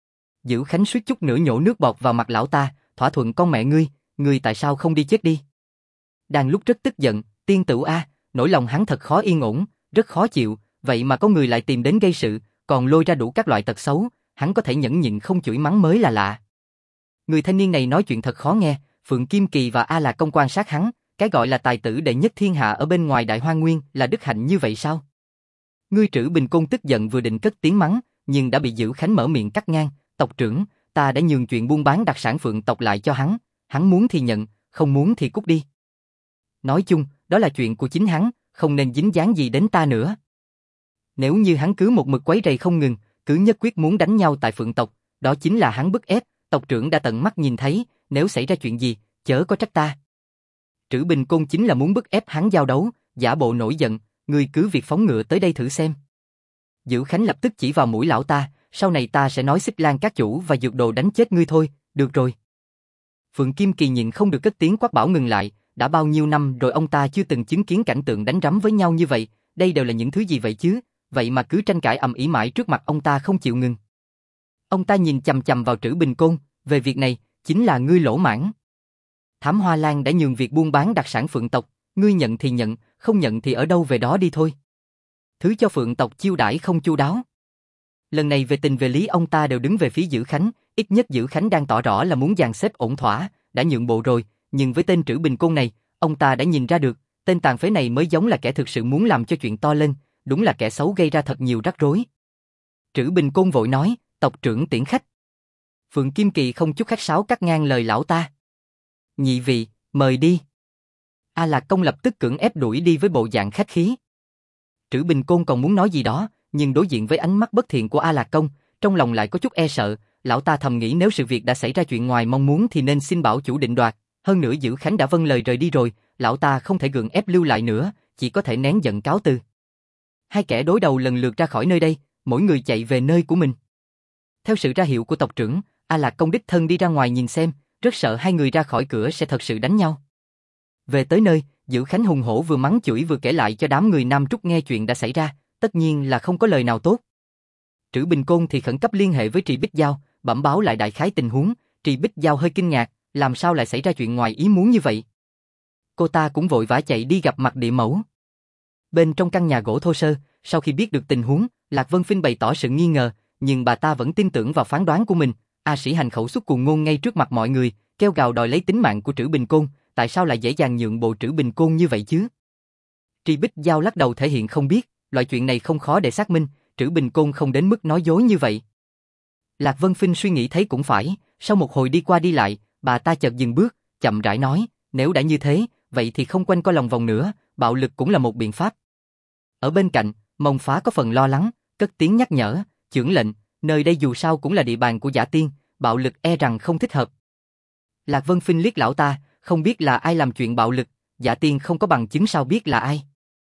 Dữ Khánh suýt chút nữa nhổ nước bọt vào mặt lão ta, thỏa thuận con mẹ ngươi tại sao không đi chết đi? đang lúc rất tức giận, tiên tửu a, nỗi lòng hắn thật khó yên ổn, rất khó chịu, vậy mà có người lại tìm đến gây sự, còn lôi ra đủ các loại tật xấu, hắn có thể nhẫn nhịn không chửi mắng mới là lạ. Người thanh niên này nói chuyện thật khó nghe, Phượng Kim Kỳ và A Lạc Công quan sát hắn, cái gọi là tài tử đệ nhất thiên hạ ở bên ngoài Đại Hoang Nguyên là đức hạnh như vậy sao? Ngươi Trữ Bình Côn tức giận vừa định cất tiếng mắng, nhưng đã bị Dữ Khánh mở miệng cắt ngang, tộc trưởng, ta đã nhường chuyện buôn bán đặc sản Phượng tộc lại cho hắn muốn thì nhận, không muốn thì cút đi. Nói chung, đó là chuyện của chính hắn, không nên dính dáng gì đến ta nữa. Nếu như hắn cứ một mực quấy rầy không ngừng, cứ nhất quyết muốn đánh nhau tại Phượng tộc, đó chính là hắn bức ép, tộc trưởng đã tận mắt nhìn thấy, nếu xảy ra chuyện gì, chớ có trách ta. Trữ Bình Côn chính là muốn bức ép hắn giao đấu, giả bộ nổi giận, ngươi cứ việc phóng ngựa tới đây thử xem. Dữ Khánh lập tức chỉ vào mũi lão ta, sau này ta sẽ nói Xích Lan các chủ và dược đồ đánh chết ngươi thôi, được rồi. Phượng Kim Kỳ nhịn không được cất tiếng quát bảo ngừng lại, đã bao nhiêu năm rồi ông ta chưa từng chứng kiến cảnh tượng đánh rắm với nhau như vậy, đây đều là những thứ gì vậy chứ, vậy mà cứ tranh cãi ầm ĩ mãi trước mặt ông ta không chịu ngừng. Ông ta nhìn chằm chằm vào Trữ Bình Côn, về việc này, chính là ngươi lỗ mãng. Thám Hoa Lan đã nhường việc buôn bán đặc sản Phượng tộc, ngươi nhận thì nhận, không nhận thì ở đâu về đó đi thôi. Thứ cho Phượng tộc chiêu đãi không chu đáo. Lần này về tình về lý ông ta đều đứng về phía Dữ Khánh, ít nhất Dữ Khánh đang tỏ rõ là muốn dàn xếp ổn thỏa, đã nhượng bộ rồi, nhưng với tên Trữ Bình Côn này, ông ta đã nhìn ra được, tên tàn phế này mới giống là kẻ thực sự muốn làm cho chuyện to lên, đúng là kẻ xấu gây ra thật nhiều rắc rối. Trữ Bình Côn vội nói, tộc trưởng tiễn khách. Phượng Kim Kỳ không chút khách sáo cắt ngang lời lão ta. Nhị vị, mời đi. A Lạc Công lập tức cưỡng ép đuổi đi với bộ dạng khách khí. Trữ Bình Côn còn muốn nói gì đó, nhưng đối diện với ánh mắt bất thiện của A Lạc Công, trong lòng lại có chút e sợ, lão ta thầm nghĩ nếu sự việc đã xảy ra chuyện ngoài mong muốn thì nên xin bảo chủ định đoạt, hơn nữa Dữ Khánh đã vâng lời rời đi rồi, lão ta không thể gượng ép lưu lại nữa, chỉ có thể nén giận cáo từ. Hai kẻ đối đầu lần lượt ra khỏi nơi đây, mỗi người chạy về nơi của mình. Theo sự ra hiệu của tộc trưởng, A Lạc Công đích thân đi ra ngoài nhìn xem, rất sợ hai người ra khỏi cửa sẽ thật sự đánh nhau. Về tới nơi, Dữ Khánh hùng hổ vừa mắng chửi vừa kể lại cho đám người Nam Trúc nghe chuyện đã xảy ra, tất nhiên là không có lời nào tốt. Trữ Bình Côn thì khẩn cấp liên hệ với Trì Bích Giao, bẩm báo lại đại khái tình huống, Trì Bích Giao hơi kinh ngạc, làm sao lại xảy ra chuyện ngoài ý muốn như vậy. Cô ta cũng vội vã chạy đi gặp mặt địa mẫu. Bên trong căn nhà gỗ thô sơ, sau khi biết được tình huống, Lạc Vân Phinh bày tỏ sự nghi ngờ, nhưng bà ta vẫn tin tưởng vào phán đoán của mình. A Sĩ Hành khẩu xuất cuồng ngôn ngay trước mặt mọi người, kêu gào đòi lấy tính mạng của Trữ Bình Côn, tại sao lại dễ dàng nhượng bộ Trữ Bình Côn như vậy chứ? Trì Bích Giao lắc đầu thể hiện không biết, loại chuyện này không khó để xác minh, Trữ Bình Côn không đến mức nói dối như vậy. Lạc Vân Phinh suy nghĩ thấy cũng phải, sau một hồi đi qua đi lại, bà ta chợt dừng bước, chậm rãi nói, nếu đã như thế, vậy thì không quanh co lòng vòng nữa, bạo lực cũng là một biện pháp. Ở bên cạnh, Mông Phá có phần lo lắng, cất tiếng nhắc nhở, chưởng lệnh, nơi đây dù sao cũng là địa bàn của Giả Tiên, bạo lực e rằng không thích hợp. Lạc Vân Phinh liếc lão ta, không biết là ai làm chuyện bạo lực, Giả Tiên không có bằng chứng sao biết là ai.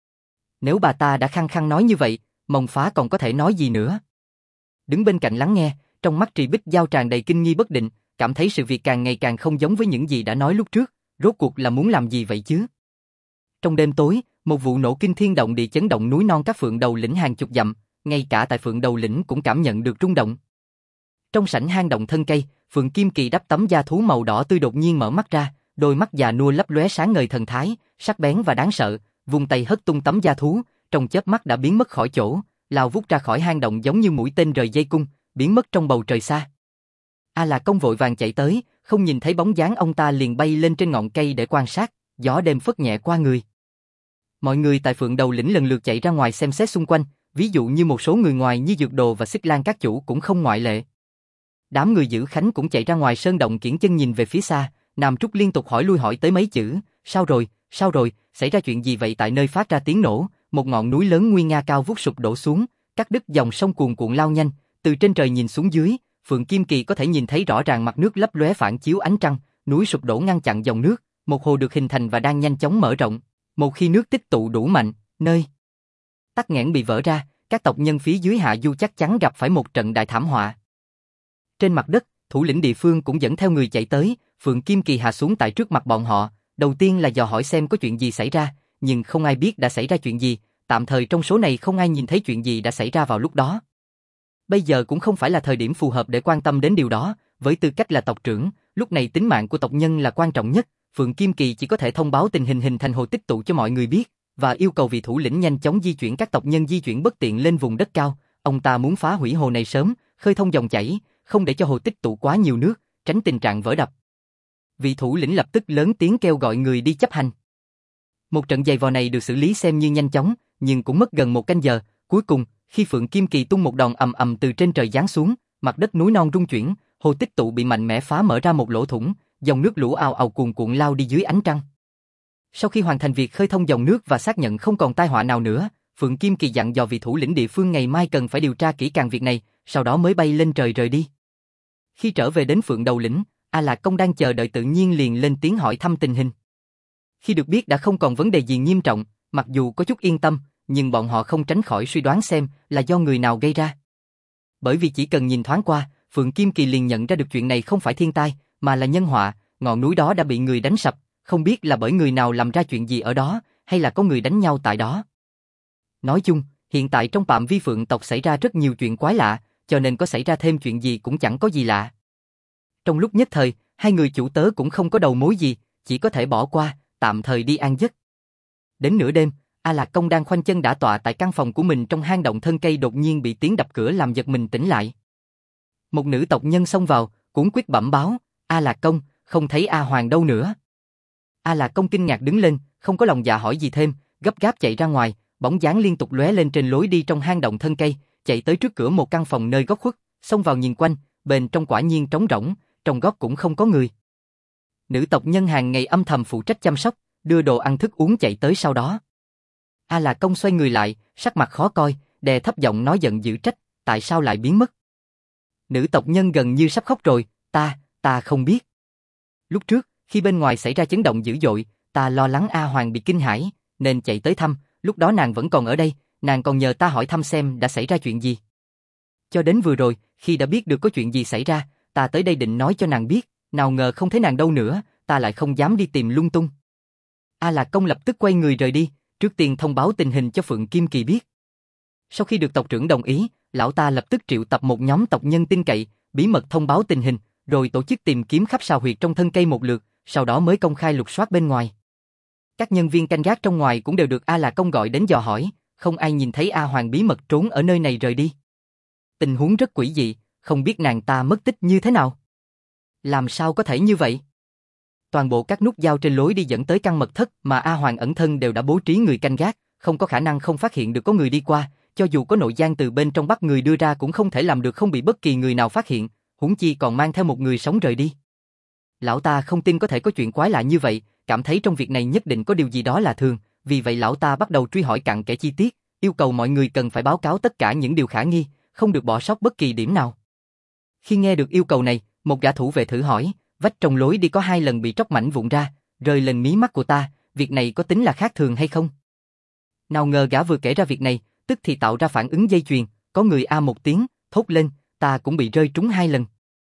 Nếu bà ta đã khăng khăng nói như vậy, Mông Phá còn có thể nói gì nữa. Đứng bên cạnh lắng nghe, trong mắt Trì Bích Giao tràn đầy kinh nghi bất định, cảm thấy sự việc càng ngày càng không giống với những gì đã nói lúc trước, rốt cuộc là muốn làm gì vậy chứ? Trong đêm tối, một vụ nổ kinh thiên động địa chấn động núi non các Phượng Đầu Lĩnh hàng chục dặm, ngay cả tại Phượng Đầu Lĩnh cũng cảm nhận được rung động. Trong sảnh hang động thân cây, Phượng Kim Kỳ đắp tấm da thú màu đỏ tươi đột nhiên mở mắt ra, đôi mắt già nua lấp lóe sáng ngời thần thái, sắc bén và đáng sợ, vung tay hất tung tấm da thú, trong chớp mắt đã biến mất khỏi chỗ, lao vút ra khỏi hang động giống như mũi tên rời dây cung, biến mất trong bầu trời xa. A Lạc Công vội vàng chạy tới, không nhìn thấy bóng dáng ông ta liền bay lên trên ngọn cây để quan sát, gió đêm phất nhẹ qua người. Mọi người tại Phượng Đầu Lĩnh lần lượt chạy ra ngoài xem xét xung quanh, ví dụ như một số người ngoài như Dược Đồ và Xích Lan các chủ cũng không ngoại lệ. Đám người Dữ Khánh cũng chạy ra ngoài sơn động kiễng chân nhìn về phía xa, Nam Trúc liên tục hỏi lui hỏi tới mấy chữ, sao rồi, xảy ra chuyện gì vậy? Tại nơi phát ra tiếng nổ, một ngọn núi lớn nguy nga cao vút sụp đổ xuống, cắt đứt dòng sông cuồn cuộn lao nhanh, từ trên trời nhìn xuống dưới, Phượng Kim Kỳ có thể nhìn thấy rõ ràng mặt nước lấp lóe phản chiếu ánh trăng, núi sụp đổ ngăn chặn dòng nước, một hồ được hình thành và đang nhanh chóng mở rộng. Một khi nước tích tụ đủ mạnh, nơi tắc nghẽn bị vỡ ra, các tộc nhân phía dưới hạ du chắc chắn gặp phải một trận đại thảm họa. Trên mặt đất, thủ lĩnh địa phương cũng dẫn theo người chạy tới, Phượng Kim Kỳ hạ xuống tại trước mặt bọn họ, đầu tiên là dò hỏi xem có chuyện gì xảy ra, nhưng không ai biết đã xảy ra chuyện gì, tạm thời trong số này không ai nhìn thấy chuyện gì đã xảy ra vào lúc đó. Bây giờ cũng không phải là thời điểm phù hợp để quan tâm đến điều đó, với tư cách là tộc trưởng, lúc này tính mạng của tộc nhân là quan trọng nhất, Phượng Kim Kỳ chỉ có thể thông báo tình hình hình thành hồ tích tụ cho mọi người biết, và yêu cầu vị thủ lĩnh nhanh chóng di chuyển các tộc nhân di chuyển bất tiện lên vùng đất cao. Ông ta muốn phá hủy hồ này sớm, khơi thông dòng chảy, không để cho hồ tích tụ quá nhiều nước, tránh tình trạng vỡ đập. Vị thủ lĩnh lập tức lớn tiếng kêu gọi người đi chấp hành. Một trận giày vò này được xử lý xem như nhanh chóng, nhưng cũng mất gần 1 canh giờ. Cuối cùng, khi Phượng Kim Kỳ tung một đòn ầm ầm từ trên trời giáng xuống, mặt đất núi non rung chuyển, hồ tích tụ bị mạnh mẽ phá mở ra một lỗ thủng, dòng nước lũ ào ào cuồn cuộn lao đi dưới ánh trăng. Sau khi hoàn thành việc khơi thông dòng nước và xác nhận không còn tai họa nào nữa, Phượng Kim Kỳ dặn dò vị thủ lĩnh địa phương ngày mai cần phải điều tra kỹ càng việc này, sau đó mới bay lên trời rời đi. Khi trở về đến Phượng Đầu Lĩnh, A Lạc Công đang chờ đợi tự nhiên liền lên tiếng hỏi thăm tình hình. Khi được biết đã không còn vấn đề gì nghiêm trọng, mặc dù có chút yên tâm, nhưng bọn họ không tránh khỏi suy đoán xem là do người nào gây ra. Bởi vì chỉ cần nhìn thoáng qua, Phượng Kim Kỳ liền nhận ra được chuyện này không phải thiên tai, mà là nhân họa, ngọn núi đó đã bị người đánh sập, không biết là bởi người nào làm ra chuyện gì ở đó, hay là có người đánh nhau tại đó. Nói chung, hiện tại trong phạm vi Phượng tộc xảy ra rất nhiều chuyện quái lạ, cho nên có xảy ra thêm chuyện gì cũng chẳng có gì lạ. Trong lúc nhất thời, hai người chủ tớ cũng không có đầu mối gì, chỉ có thể bỏ qua, tạm thời đi an giấc. Đến nửa đêm, A Lạc Công đang khoanh chân đả tọa tại căn phòng của mình trong hang động thân cây đột nhiên bị tiếng đập cửa làm giật mình tỉnh lại. Một nữ tộc nhân xông vào, cuống quýt bẩm báo, A Lạc Công, không thấy A Hoàng đâu nữa. A Lạc Công kinh ngạc đứng lên, không có lòng dạ hỏi gì thêm, gấp gáp chạy ra ngoài, bóng dáng liên tục lóe lên trên lối đi trong hang động thân cây, chạy tới trước cửa một căn phòng nơi góc khuất, xông vào nhìn quanh, bên trong quả nhiên trống rỗng, trong góc cũng không có người. Nữ tộc nhân hàng ngày âm thầm phụ trách chăm sóc, đưa đồ ăn thức uống chạy tới sau đó. A Lạc Công xoay người lại, sắc mặt khó coi, đè thấp giọng nói giận dữ trách, tại sao lại biến mất? Nữ tộc nhân gần như sắp khóc rồi, ta không biết. Lúc trước, khi bên ngoài xảy ra chấn động dữ dội, ta lo lắng A Hoàng bị kinh hãi, nên chạy tới thăm, lúc đó nàng vẫn còn ở đây, nàng còn nhờ ta hỏi thăm xem đã xảy ra chuyện gì. Cho đến vừa rồi, khi đã biết được có chuyện gì xảy ra, ta tới đây định nói cho nàng biết, nào ngờ không thấy nàng đâu nữa, ta lại không dám đi tìm lung tung. A Lạc Công lập tức quay người rời đi, trước tiên thông báo tình hình cho Phượng Kim Kỳ biết. Sau khi được tộc trưởng đồng ý, lão ta lập tức triệu tập một nhóm tộc nhân tin cậy, bí mật thông báo tình hình, rồi tổ chức tìm kiếm khắp sào huyệt trong thân cây một lượt, sau đó mới công khai lục soát bên ngoài. Các nhân viên canh gác trong ngoài cũng đều được A Lạc Công gọi đến dò hỏi, không ai nhìn thấy A Hoàng bí mật trốn ở nơi này rời đi. Tình huống rất quỷ dị, không biết nàng ta mất tích như thế nào. Làm sao có thể như vậy? Toàn bộ các nút giao trên lối đi dẫn tới căn mật thất mà A Hoàng ẩn thân đều đã bố trí người canh gác, không có khả năng không phát hiện được có người đi qua, cho dù có nội gián từ bên trong bắt người đưa ra cũng không thể làm được không bị bất kỳ người nào phát hiện, huống chi còn mang theo một người sống rời đi. Lão ta không tin có thể có chuyện quái lạ như vậy, cảm thấy trong việc này nhất định có điều gì đó là thường, vì vậy lão ta bắt đầu truy hỏi cặn kẽ chi tiết, yêu cầu mọi người cần phải báo cáo tất cả những điều khả nghi, không được bỏ sót bất kỳ điểm nào. Khi nghe được yêu cầu này, một gã thủ vệ thử hỏi, vách trong lối đi có 2 lần bị tróc mảnh vụn ra, rơi lên mí mắt của ta, việc này có tính là khác thường hay không? Nào ngờ gã vừa kể ra việc này, tức thì tạo ra phản ứng dây chuyền, có người a một tiếng, thốt lên, ta cũng bị rơi trúng 2 lần.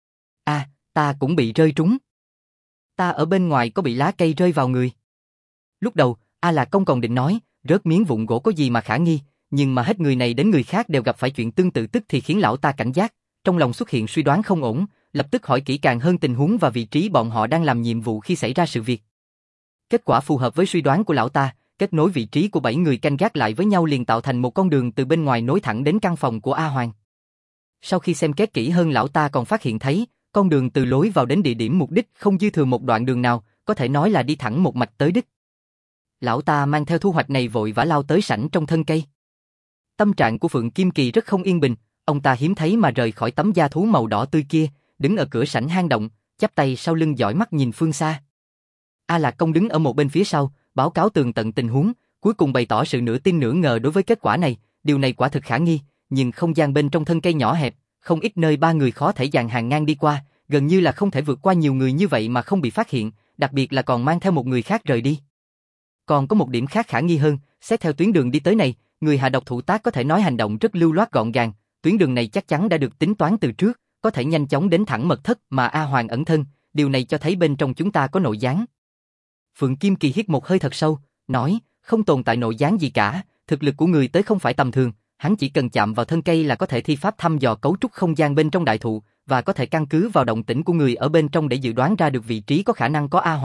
Ta cũng bị rơi trúng. Ta ở bên ngoài có bị lá cây rơi vào người. Lúc đầu, A Lạc Công còn định nói, rớt miếng vụn gỗ có gì mà khả nghi, nhưng mà hết người này đến người khác đều gặp phải chuyện tương tự tức thì khiến lão ta cảnh giác, trong lòng xuất hiện suy đoán không ổn, lập tức hỏi kỹ càng hơn tình huống và vị trí bọn họ đang làm nhiệm vụ khi xảy ra sự việc. Kết quả phù hợp với suy đoán của lão ta, kết nối vị trí của 7 người canh gác lại với nhau liền tạo thành một con đường từ bên ngoài nối thẳng đến căn phòng của A Hoàng. Sau khi xem xét kỹ hơn, lão ta còn phát hiện thấy, con đường từ lối vào đến địa điểm mục đích không dư thừa một đoạn đường nào, có thể nói là đi thẳng một mạch tới đích. Lão ta mang theo thu hoạch này vội vã lao tới sảnh trong thân cây. Tâm trạng của Phượng Kim Kỳ rất không yên bình, ông ta hiếm thấy mà rời khỏi tấm da thú màu đỏ tươi kia, đứng ở cửa sảnh hang động, chắp tay sau lưng dõi mắt nhìn phương xa. A Lạc Công đứng ở một bên phía sau, báo cáo tường tận tình huống, cuối cùng bày tỏ sự nửa tin nửa ngờ đối với kết quả này, điều này quả thực khả nghi, nhưng không gian bên trong thân cây nhỏ hẹp, không ít nơi 3 người khó thể dàn hàng ngang đi qua, gần như là không thể vượt qua nhiều người như vậy mà không bị phát hiện, đặc biệt là còn mang theo một người khác rời đi. Còn có một điểm khác khả nghi hơn, xét theo tuyến đường đi tới này, người hạ độc thủ tác có thể nói hành động rất lưu loát gọn gàng, tuyến đường này chắc chắn đã được tính toán từ trước, có thể nhanh chóng đến thẳng mật thất mà A Hoàng ẩn thân, điều này cho thấy bên trong chúng ta có nội gián. Phượng Kim Kỳ hít một hơi thật sâu, nói, không tồn tại nội gián gì cả, thực lực của người tới không phải tầm thường, hắn chỉ cần chạm vào thân cây là có thể thi pháp thăm dò cấu trúc không gian bên trong đại thụ, và có thể căn cứ vào động tĩnh của người ở bên trong để dự đoán ra được vị trí có khả năng có A Hoàng,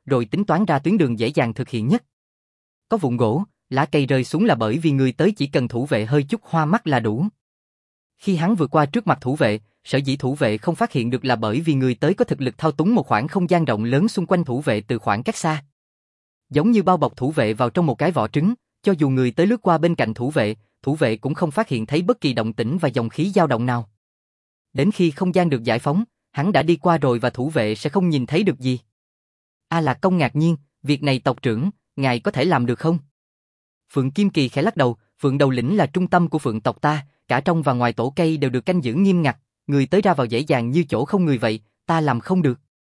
rồi tính toán ra tuyến đường dễ dàng thực hiện nhất. Có vụn gỗ, lá cây rơi xuống là bởi vì người tới chỉ cần thủ vệ hơi chút hoa mắt là đủ. Khi hắn vượt qua trước mặt thủ vệ, sở dĩ thủ vệ không phát hiện được là bởi vì người tới có thực lực thao túng một khoảng không gian rộng lớn xung quanh thủ vệ từ khoảng cách xa. Giống như bao bọc thủ vệ vào trong một cái vỏ trứng, cho dù người tới lướt qua bên cạnh thủ vệ cũng không phát hiện thấy bất kỳ động tĩnh và dòng khí dao động nào. Đến khi không gian được giải phóng, hắn đã đi qua rồi và thủ vệ sẽ không nhìn thấy được gì. A Lạc Công ngạc nhiên, việc này tộc trưởng, ngài có thể làm được không? Phượng Kim Kỳ khẽ lắc đầu, Phượng Đầu Lĩnh là trung tâm của Phượng tộc ta, cả trong và ngoài tổ cây đều được canh giữ nghiêm ngặt, người tới ra vào dễ dàng như chỗ không người vậy, ta làm không được.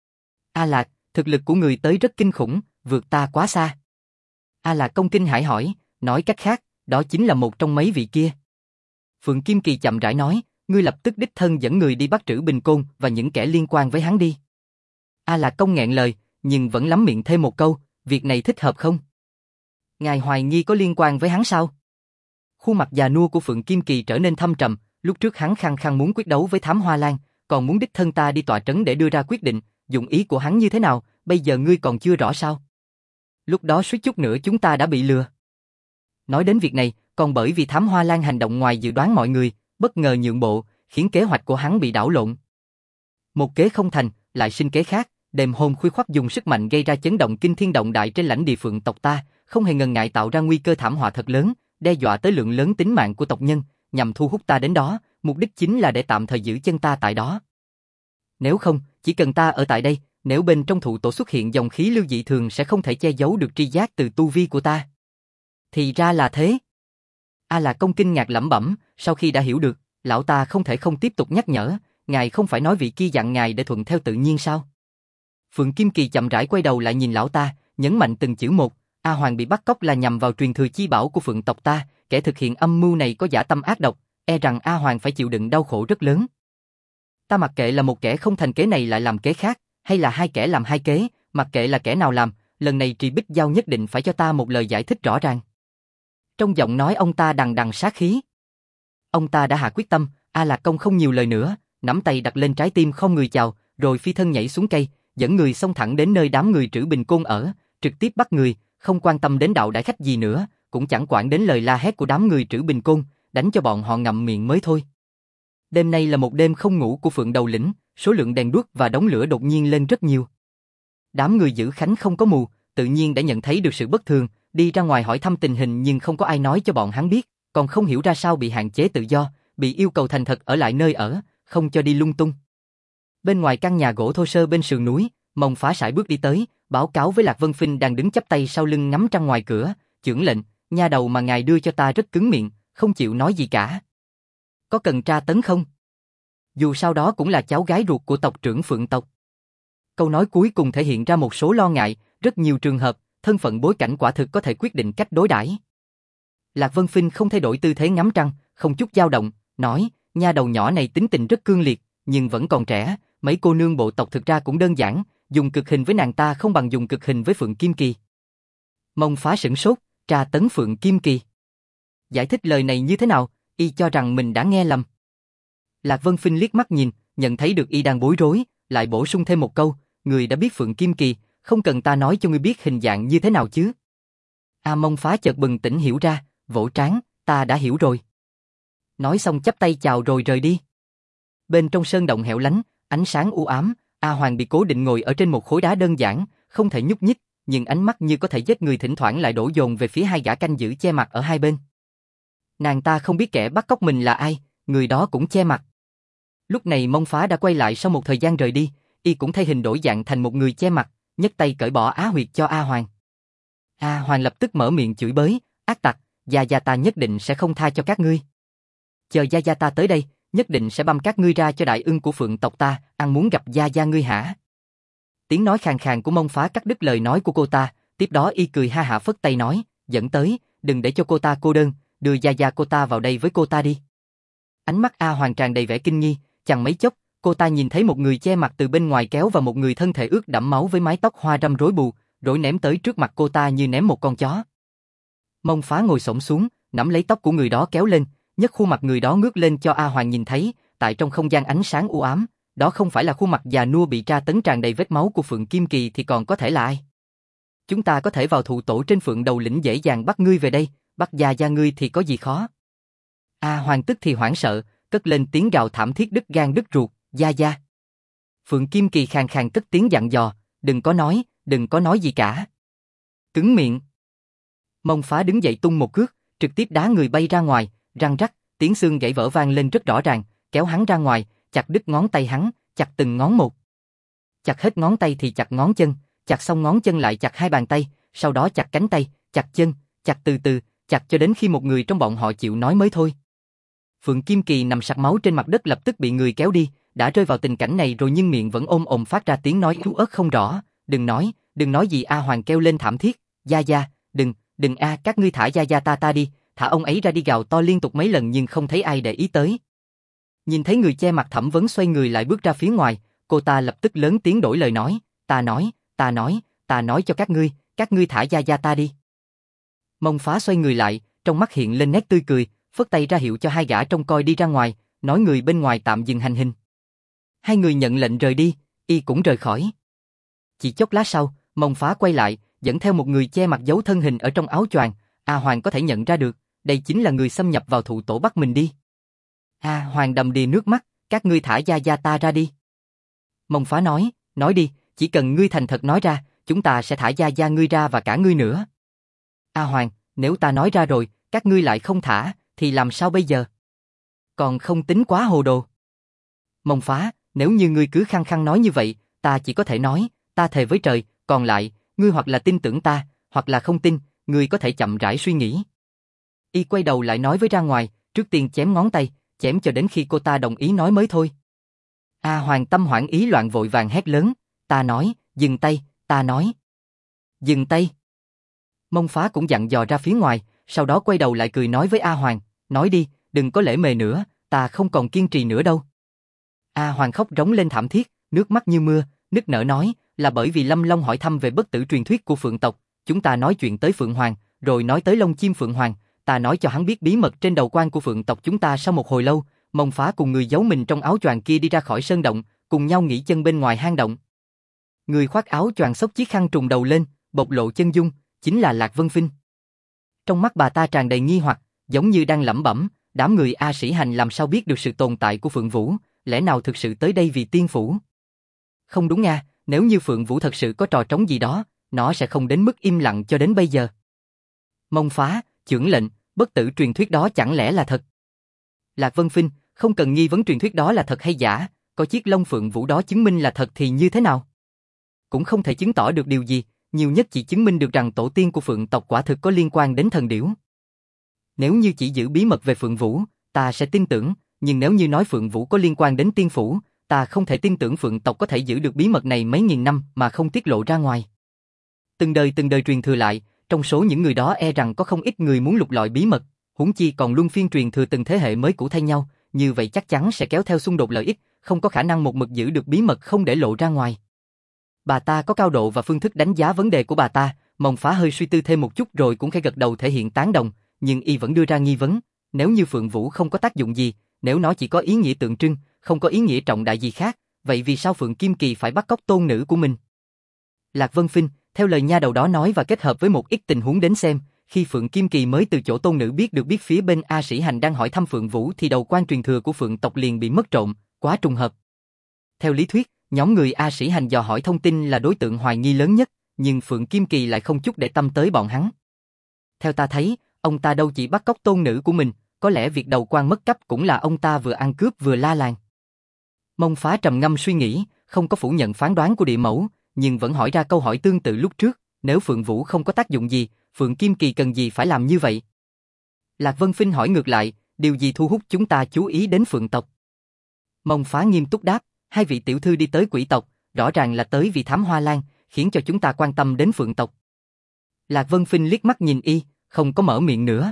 A Lạc, thực lực của người tới rất kinh khủng, vượt ta quá xa. A Lạc Công kinh hãi hỏi, nói cách khác, đó chính là một trong mấy vị kia. Phượng Kim Kỳ chậm rãi nói, ngươi lập tức đích thân dẫn người đi bắt Trữ Bình Côn và những kẻ liên quan với hắn đi. A Lạc Công nghẹn lời, nhưng vẫn lắm miệng thêm một câu, việc này thích hợp không? Ngài hoài nghi có liên quan với hắn sao? Khuôn mặt già nua của Phượng Kim Kỳ trở nên thâm trầm, lúc trước hắn khăng khăng muốn quyết đấu với Thám Hoa Lan, còn muốn đích thân ta đi tọa trấn để đưa ra quyết định, dụng ý của hắn như thế nào, bây giờ ngươi còn chưa rõ sao? Lúc đó suýt chút nữa chúng ta đã bị lừa. Nói đến việc này, còn bởi vì Thám Hoa Lan hành động ngoài dự đoán mọi người, bất ngờ nhượng bộ, khiến kế hoạch của hắn bị đảo lộn. Một kế không thành, lại sinh kế khác, đêm hôm khuya khoắt dùng sức mạnh gây ra chấn động kinh thiên động đại trên lãnh địa Phượng tộc ta, không hề ngần ngại tạo ra nguy cơ thảm họa thật lớn, đe dọa tới lượng lớn tính mạng của tộc nhân, nhằm thu hút ta đến đó, mục đích chính là để tạm thời giữ chân ta tại đó. Nếu không, chỉ cần ta ở tại đây, nếu bên trong thụ tổ xuất hiện dòng khí lưu dị thường sẽ không thể che giấu được tri giác từ tu vi của ta. Thì ra là thế. A Lạc Công kinh ngạc lẩm bẩm, sau khi đã hiểu được, lão ta không thể không tiếp tục nhắc nhở, ngài không phải nói vị kia dặn ngài để thuận theo tự nhiên sao? Phượng Kim Kỳ chậm rãi quay đầu lại nhìn lão ta, nhấn mạnh từng chữ một, A Hoàng bị bắt cóc là nhằm vào truyền thừa chi bảo của Phượng tộc ta, kẻ thực hiện âm mưu này có dã tâm ác độc, e rằng A Hoàng phải chịu đựng đau khổ rất lớn. Ta mặc kệ là một kẻ không thành kế này lại làm kế khác, hay là hai kẻ làm hai kế, mặc kệ là kẻ nào làm, lần này Trì Bích Giao nhất định phải cho ta một lời giải thích rõ ràng. Trong giọng nói ông ta đằng đằng sát khí. Ông ta đã hạ quyết tâm, A Lạc Công không nhiều lời nữa, nắm tay đặt lên trái tim không người chào, rồi phi thân nhảy xuống cây, dẫn người xông thẳng đến nơi đám người Trữ Bình Côn ở, trực tiếp bắt người, không quan tâm đến đạo đại khách gì nữa, cũng chẳng quản đến lời la hét của đám người Trữ Bình Côn, đánh cho bọn họ ngậm miệng mới thôi. Đêm nay là một đêm không ngủ của Phượng Đầu Lĩnh, số lượng đèn đuốc và đống lửa đột nhiên lên rất nhiều. Đám người giữ khánh không có mù, tự nhiên đã nhận thấy được sự bất thường, đi ra ngoài hỏi thăm tình hình nhưng không có ai nói cho bọn hắn biết, còn không hiểu ra sao bị hạn chế tự do, bị yêu cầu thành thật ở lại nơi ở, không cho đi lung tung. Bên ngoài căn nhà gỗ thô sơ bên sườn núi, Mông Phá sải bước đi tới, báo cáo với Lạc Vân Phinh đang đứng chắp tay sau lưng ngắm trăng ngoài cửa, "Chưởng lệnh, nha đầu mà ngài đưa cho ta rất cứng miệng, không chịu nói gì cả. Có cần tra tấn không? Dù sao đó cũng là cháu gái ruột của tộc trưởng Phượng tộc." Câu nói cuối cùng thể hiện ra một số lo ngại, rất nhiều trường hợp, thân phận bối cảnh quả thực có thể quyết định cách đối đãi. Lạc Vân Phinh không thay đổi tư thế ngắm trăng, không chút dao động, nói, "Nha đầu nhỏ này tính tình rất cương liệt, nhưng vẫn còn trẻ, mấy cô nương bộ tộc thực ra cũng đơn giản, dùng cực hình với nàng ta không bằng dùng cực hình với Phượng Kim Kỳ." Mông Phá sửng sốt, tra tấn Phượng Kim Kỳ. Giải thích lời này như thế nào, y cho rằng mình đã nghe lầm. Lạc Vân Phinh liếc mắt nhìn, nhận thấy được y đang bối rối, lại bổ sung thêm một câu, "Người đã biết Phượng Kim Kỳ, không cần ta nói cho ngươi biết hình dạng như thế nào chứ." Mông Phá chợt bừng tỉnh hiểu ra, vỗ trán, "Ta đã hiểu rồi." Nói xong chắp tay chào rồi rời đi. Bên trong sơn động hẻo lánh, ánh sáng u ám, A Hoàng bị cố định ngồi ở trên một khối đá đơn giản, không thể nhúc nhích, nhưng ánh mắt như có thể giết người thỉnh thoảng lại đổ dồn về phía hai gã canh giữ che mặt ở hai bên. Nàng ta không biết kẻ bắt cóc mình là ai, người đó cũng che mặt. Lúc này Mông Phá đã quay lại sau một thời gian rời đi, y cũng thay hình đổi dạng thành một người che mặt, nhấc tay cởi bỏ á huyệt cho A Hoàng. A Hoàng lập tức mở miệng chửi bới, "Ác tặc, gia gia ta nhất định sẽ không tha cho các ngươi. Chờ gia gia ta tới đây, nhất định sẽ băm các ngươi ra cho đại ưng của Phượng tộc ta, ăn muốn gặp gia gia ngươi hả?" Tiếng nói khàn khàn của Mông Phá cắt đứt lời nói của cô ta, tiếp đó y cười ha hả phất tay nói, "Dẫn tới, đừng để cho cô ta cô đơn, đưa gia gia cô ta vào đây với cô ta đi." Ánh mắt A Hoàng tràn đầy vẻ kinh nghi, chẳng mấy chốc, cô ta nhìn thấy một người che mặt từ bên ngoài kéo vào một người thân thể ướt đẫm máu với mái tóc hoa râm rối bù, rồi ném tới trước mặt cô ta như ném một con chó. Mông Phá ngồi xổm xuống, nắm lấy tóc của người đó kéo lên, nhấc khuôn mặt người đó ngước lên cho A Hoàng nhìn thấy, tại trong không gian ánh sáng u ám, đó không phải là khuôn mặt già nua bị tra tấn tràn đầy vết máu của Phượng Kim Kỳ thì còn có thể là ai? Chúng ta có thể vào thụ tổ trên Phượng Đầu Lĩnh dễ dàng bắt ngươi về đây, bắt Gia Gia ngươi thì có gì khó. A Hoàng tức thì hoảng sợ, cất lên tiếng gào thảm thiết đứt gan đứt ruột, Gia Gia. Phượng Kim Kỳ khàn khàn cất tiếng dặn dò, đừng có nói gì cả. Cứng miệng. Mông Phá đứng dậy tung một cước, trực tiếp đá người bay ra ngoài, răng rắc, tiếng xương gãy vỡ vang lên rất rõ ràng, kéo hắn ra ngoài, chặt đứt ngón tay hắn, chặt từng ngón một. Chặt hết ngón tay thì chặt ngón chân, chặt xong ngón chân lại chặt hai bàn tay, sau đó chặt cánh tay, chặt chân, chặt từ từ, chặt cho đến khi một người trong bọn họ chịu nói mới thôi. Phượng Kim Kỳ nằm sặc máu trên mặt đất lập tức bị người kéo đi, đã rơi vào tình cảnh này rồi nhưng miệng vẫn ôm ồm phát ra tiếng nói yếu ớt không rõ, đừng nói gì. A Hoàng kêu lên thảm thiết, Gia Gia, đừng các ngươi thả Gia Gia ta đi, thả ông ấy ra đi, gào to liên tục mấy lần nhưng không thấy ai để ý tới. Nhìn thấy người che mặt Thẩm Vấn xoay người lại bước ra phía ngoài, cô ta lập tức lớn tiếng đổi lời nói, ta nói cho các ngươi thả Gia Gia ta đi. Mông Phá xoay người lại, trong mắt hiện lên nét tươi cười, phất tay ra hiệu cho hai gã trông coi đi ra ngoài, nói người bên ngoài tạm dừng hành hình. Hai người nhận lệnh rời đi, y cũng rời khỏi. Chỉ chốc lát sau, Mông Phá quay lại, dẫn theo một người che mặt giấu thân hình ở trong áo choàng. A Hoàng có thể nhận ra được, đây chính là người xâm nhập vào thụ tổ bắt mình đi. A Hoàng đầm đìa nước mắt, các ngươi thả Gia Gia ta ra đi. Mông Phá nói đi, chỉ cần ngươi thành thật nói ra, chúng ta sẽ thả Gia Gia ngươi ra và cả ngươi nữa. A Hoàng, nếu ta nói ra rồi, các ngươi lại không thả, thì làm sao bây giờ? Còn không tính quá hồ đồ. Mông Phá, nếu như ngươi cứ khăng khăng nói như vậy, ta chỉ có thể nói, ta thề với trời, còn lại, ngươi hoặc là tin tưởng ta, hoặc là không tin, ngươi có thể chậm rãi suy nghĩ. Y quay đầu lại nói với ra ngoài, trước tiên chém ngón tay, chém cho đến khi cô ta đồng ý nói mới thôi. A Hoàng tâm hoảng ý loạn vội vàng hét lớn, ta nói, dừng tay, ta nói. Dừng tay. Mông Phá cũng dặn dò ra phía ngoài, sau đó quay đầu lại cười nói với A Hoàng, nói đi, đừng có lễ mề nữa, ta không còn kiên trì nữa đâu. A Hoàng khóc rống lên thảm thiết, nước mắt như mưa, nức nở nói, là bởi vì Lâm Long hỏi thăm về bất tử truyền thuyết của Phượng tộc, chúng ta nói chuyện tới Phượng Hoàng, rồi nói tới lông chim Phượng Hoàng, ta nói cho hắn biết bí mật trên đầu quan của Phượng tộc chúng ta. Sau một hồi lâu, Mông Phá cùng người giấu mình trong áo choàng kia đi ra khỏi sơn động, cùng nhau nghỉ chân bên ngoài hang động. Người khoác áo choàng xốc chiếc khăn trùm đầu lên, bộc lộ chân dung, chính là Lạc Vân Phinh. Trong mắt bà ta tràn đầy nghi hoặc, giống như đang lẩm bẩm, đám người A Sĩ Hành làm sao biết được sự tồn tại của Phượng Vũ, lẽ nào thực sự tới đây vì tiên phủ? Không đúng nha, nếu như Phượng Vũ thật sự có trò trống gì đó, nó sẽ không đến mức im lặng cho đến bây giờ. Mông Phá, chưởng lệnh, bất tử truyền thuyết đó chẳng lẽ là thật? Lạc Vân Phinh, không cần nghi vấn truyền thuyết đó là thật hay giả, có chiếc lông Phượng Vũ đó chứng minh là thật thì như thế nào? Cũng không thể chứng tỏ được điều gì, nhiều nhất chỉ chứng minh được rằng tổ tiên của Phượng tộc quả thực có liên quan đến thần điểu. Nếu như chỉ giữ bí mật về Phượng Vũ, ta sẽ tin tưởng, nhưng nếu như nói Phượng Vũ có liên quan đến tiên phủ, ta không thể tin tưởng Phượng tộc có thể giữ được bí mật này mấy nghìn năm mà không tiết lộ ra ngoài. Từng đời truyền thừa lại, trong số những người đó e rằng có không ít người muốn lục lọi bí mật, huống chi còn luân phiên truyền thừa từng thế hệ mới cũ thay nhau, như vậy chắc chắn sẽ kéo theo xung đột lợi ích, không có khả năng một mực giữ được bí mật không để lộ ra ngoài. Bà ta có cao độ và phương thức đánh giá vấn đề của bà ta. Mông Phá hơi suy tư thêm một chút rồi cũng khẽ gật đầu thể hiện tán đồng, nhưng y vẫn đưa ra nghi vấn, nếu như Phượng Vũ không có tác dụng gì, nếu nó chỉ có ý nghĩa tượng trưng, không có ý nghĩa trọng đại gì khác, vậy vì sao Phượng Kim Kỳ phải bắt cóc tôn nữ của mình? Lạc Vân Phinh, theo lời nha đầu đó nói và kết hợp với một ít tình huống đến xem, khi Phượng Kim Kỳ mới từ chỗ tôn nữ biết phía bên A Sĩ Hành đang hỏi thăm Phượng Vũ thì đầu quan truyền thừa của Phượng tộc liền bị mất trộm, quá trùng hợp. Theo lý thuyết, nhóm người A Sĩ Hành dò hỏi thông tin là đối tượng hoài nghi lớn nhất, nhưng Phượng Kim Kỳ lại không chút để tâm tới bọn hắn. Theo ta thấy, ông ta đâu chỉ bắt cóc tôn nữ của mình, có lẽ việc đầu quan mất cắp cũng là ông ta vừa ăn cướp vừa la làng. Mông Phá trầm ngâm suy nghĩ, không có phủ nhận phán đoán của địa mẫu, nhưng vẫn hỏi ra câu hỏi tương tự lúc trước, nếu Phượng Vũ không có tác dụng gì, Phượng Kim Kỳ cần gì phải làm như vậy? Lạc Vân Phinh hỏi ngược lại, điều gì thu hút chúng ta chú ý đến Phượng tộc? Mông Phá nghiêm túc đáp, hai vị tiểu thư đi tới Quỷ tộc, rõ ràng là tới vì thám hoa lan, khiến cho chúng ta quan tâm đến Phượng tộc. Lạc Vân Phinh liếc mắt nhìn y, không có mở miệng nữa.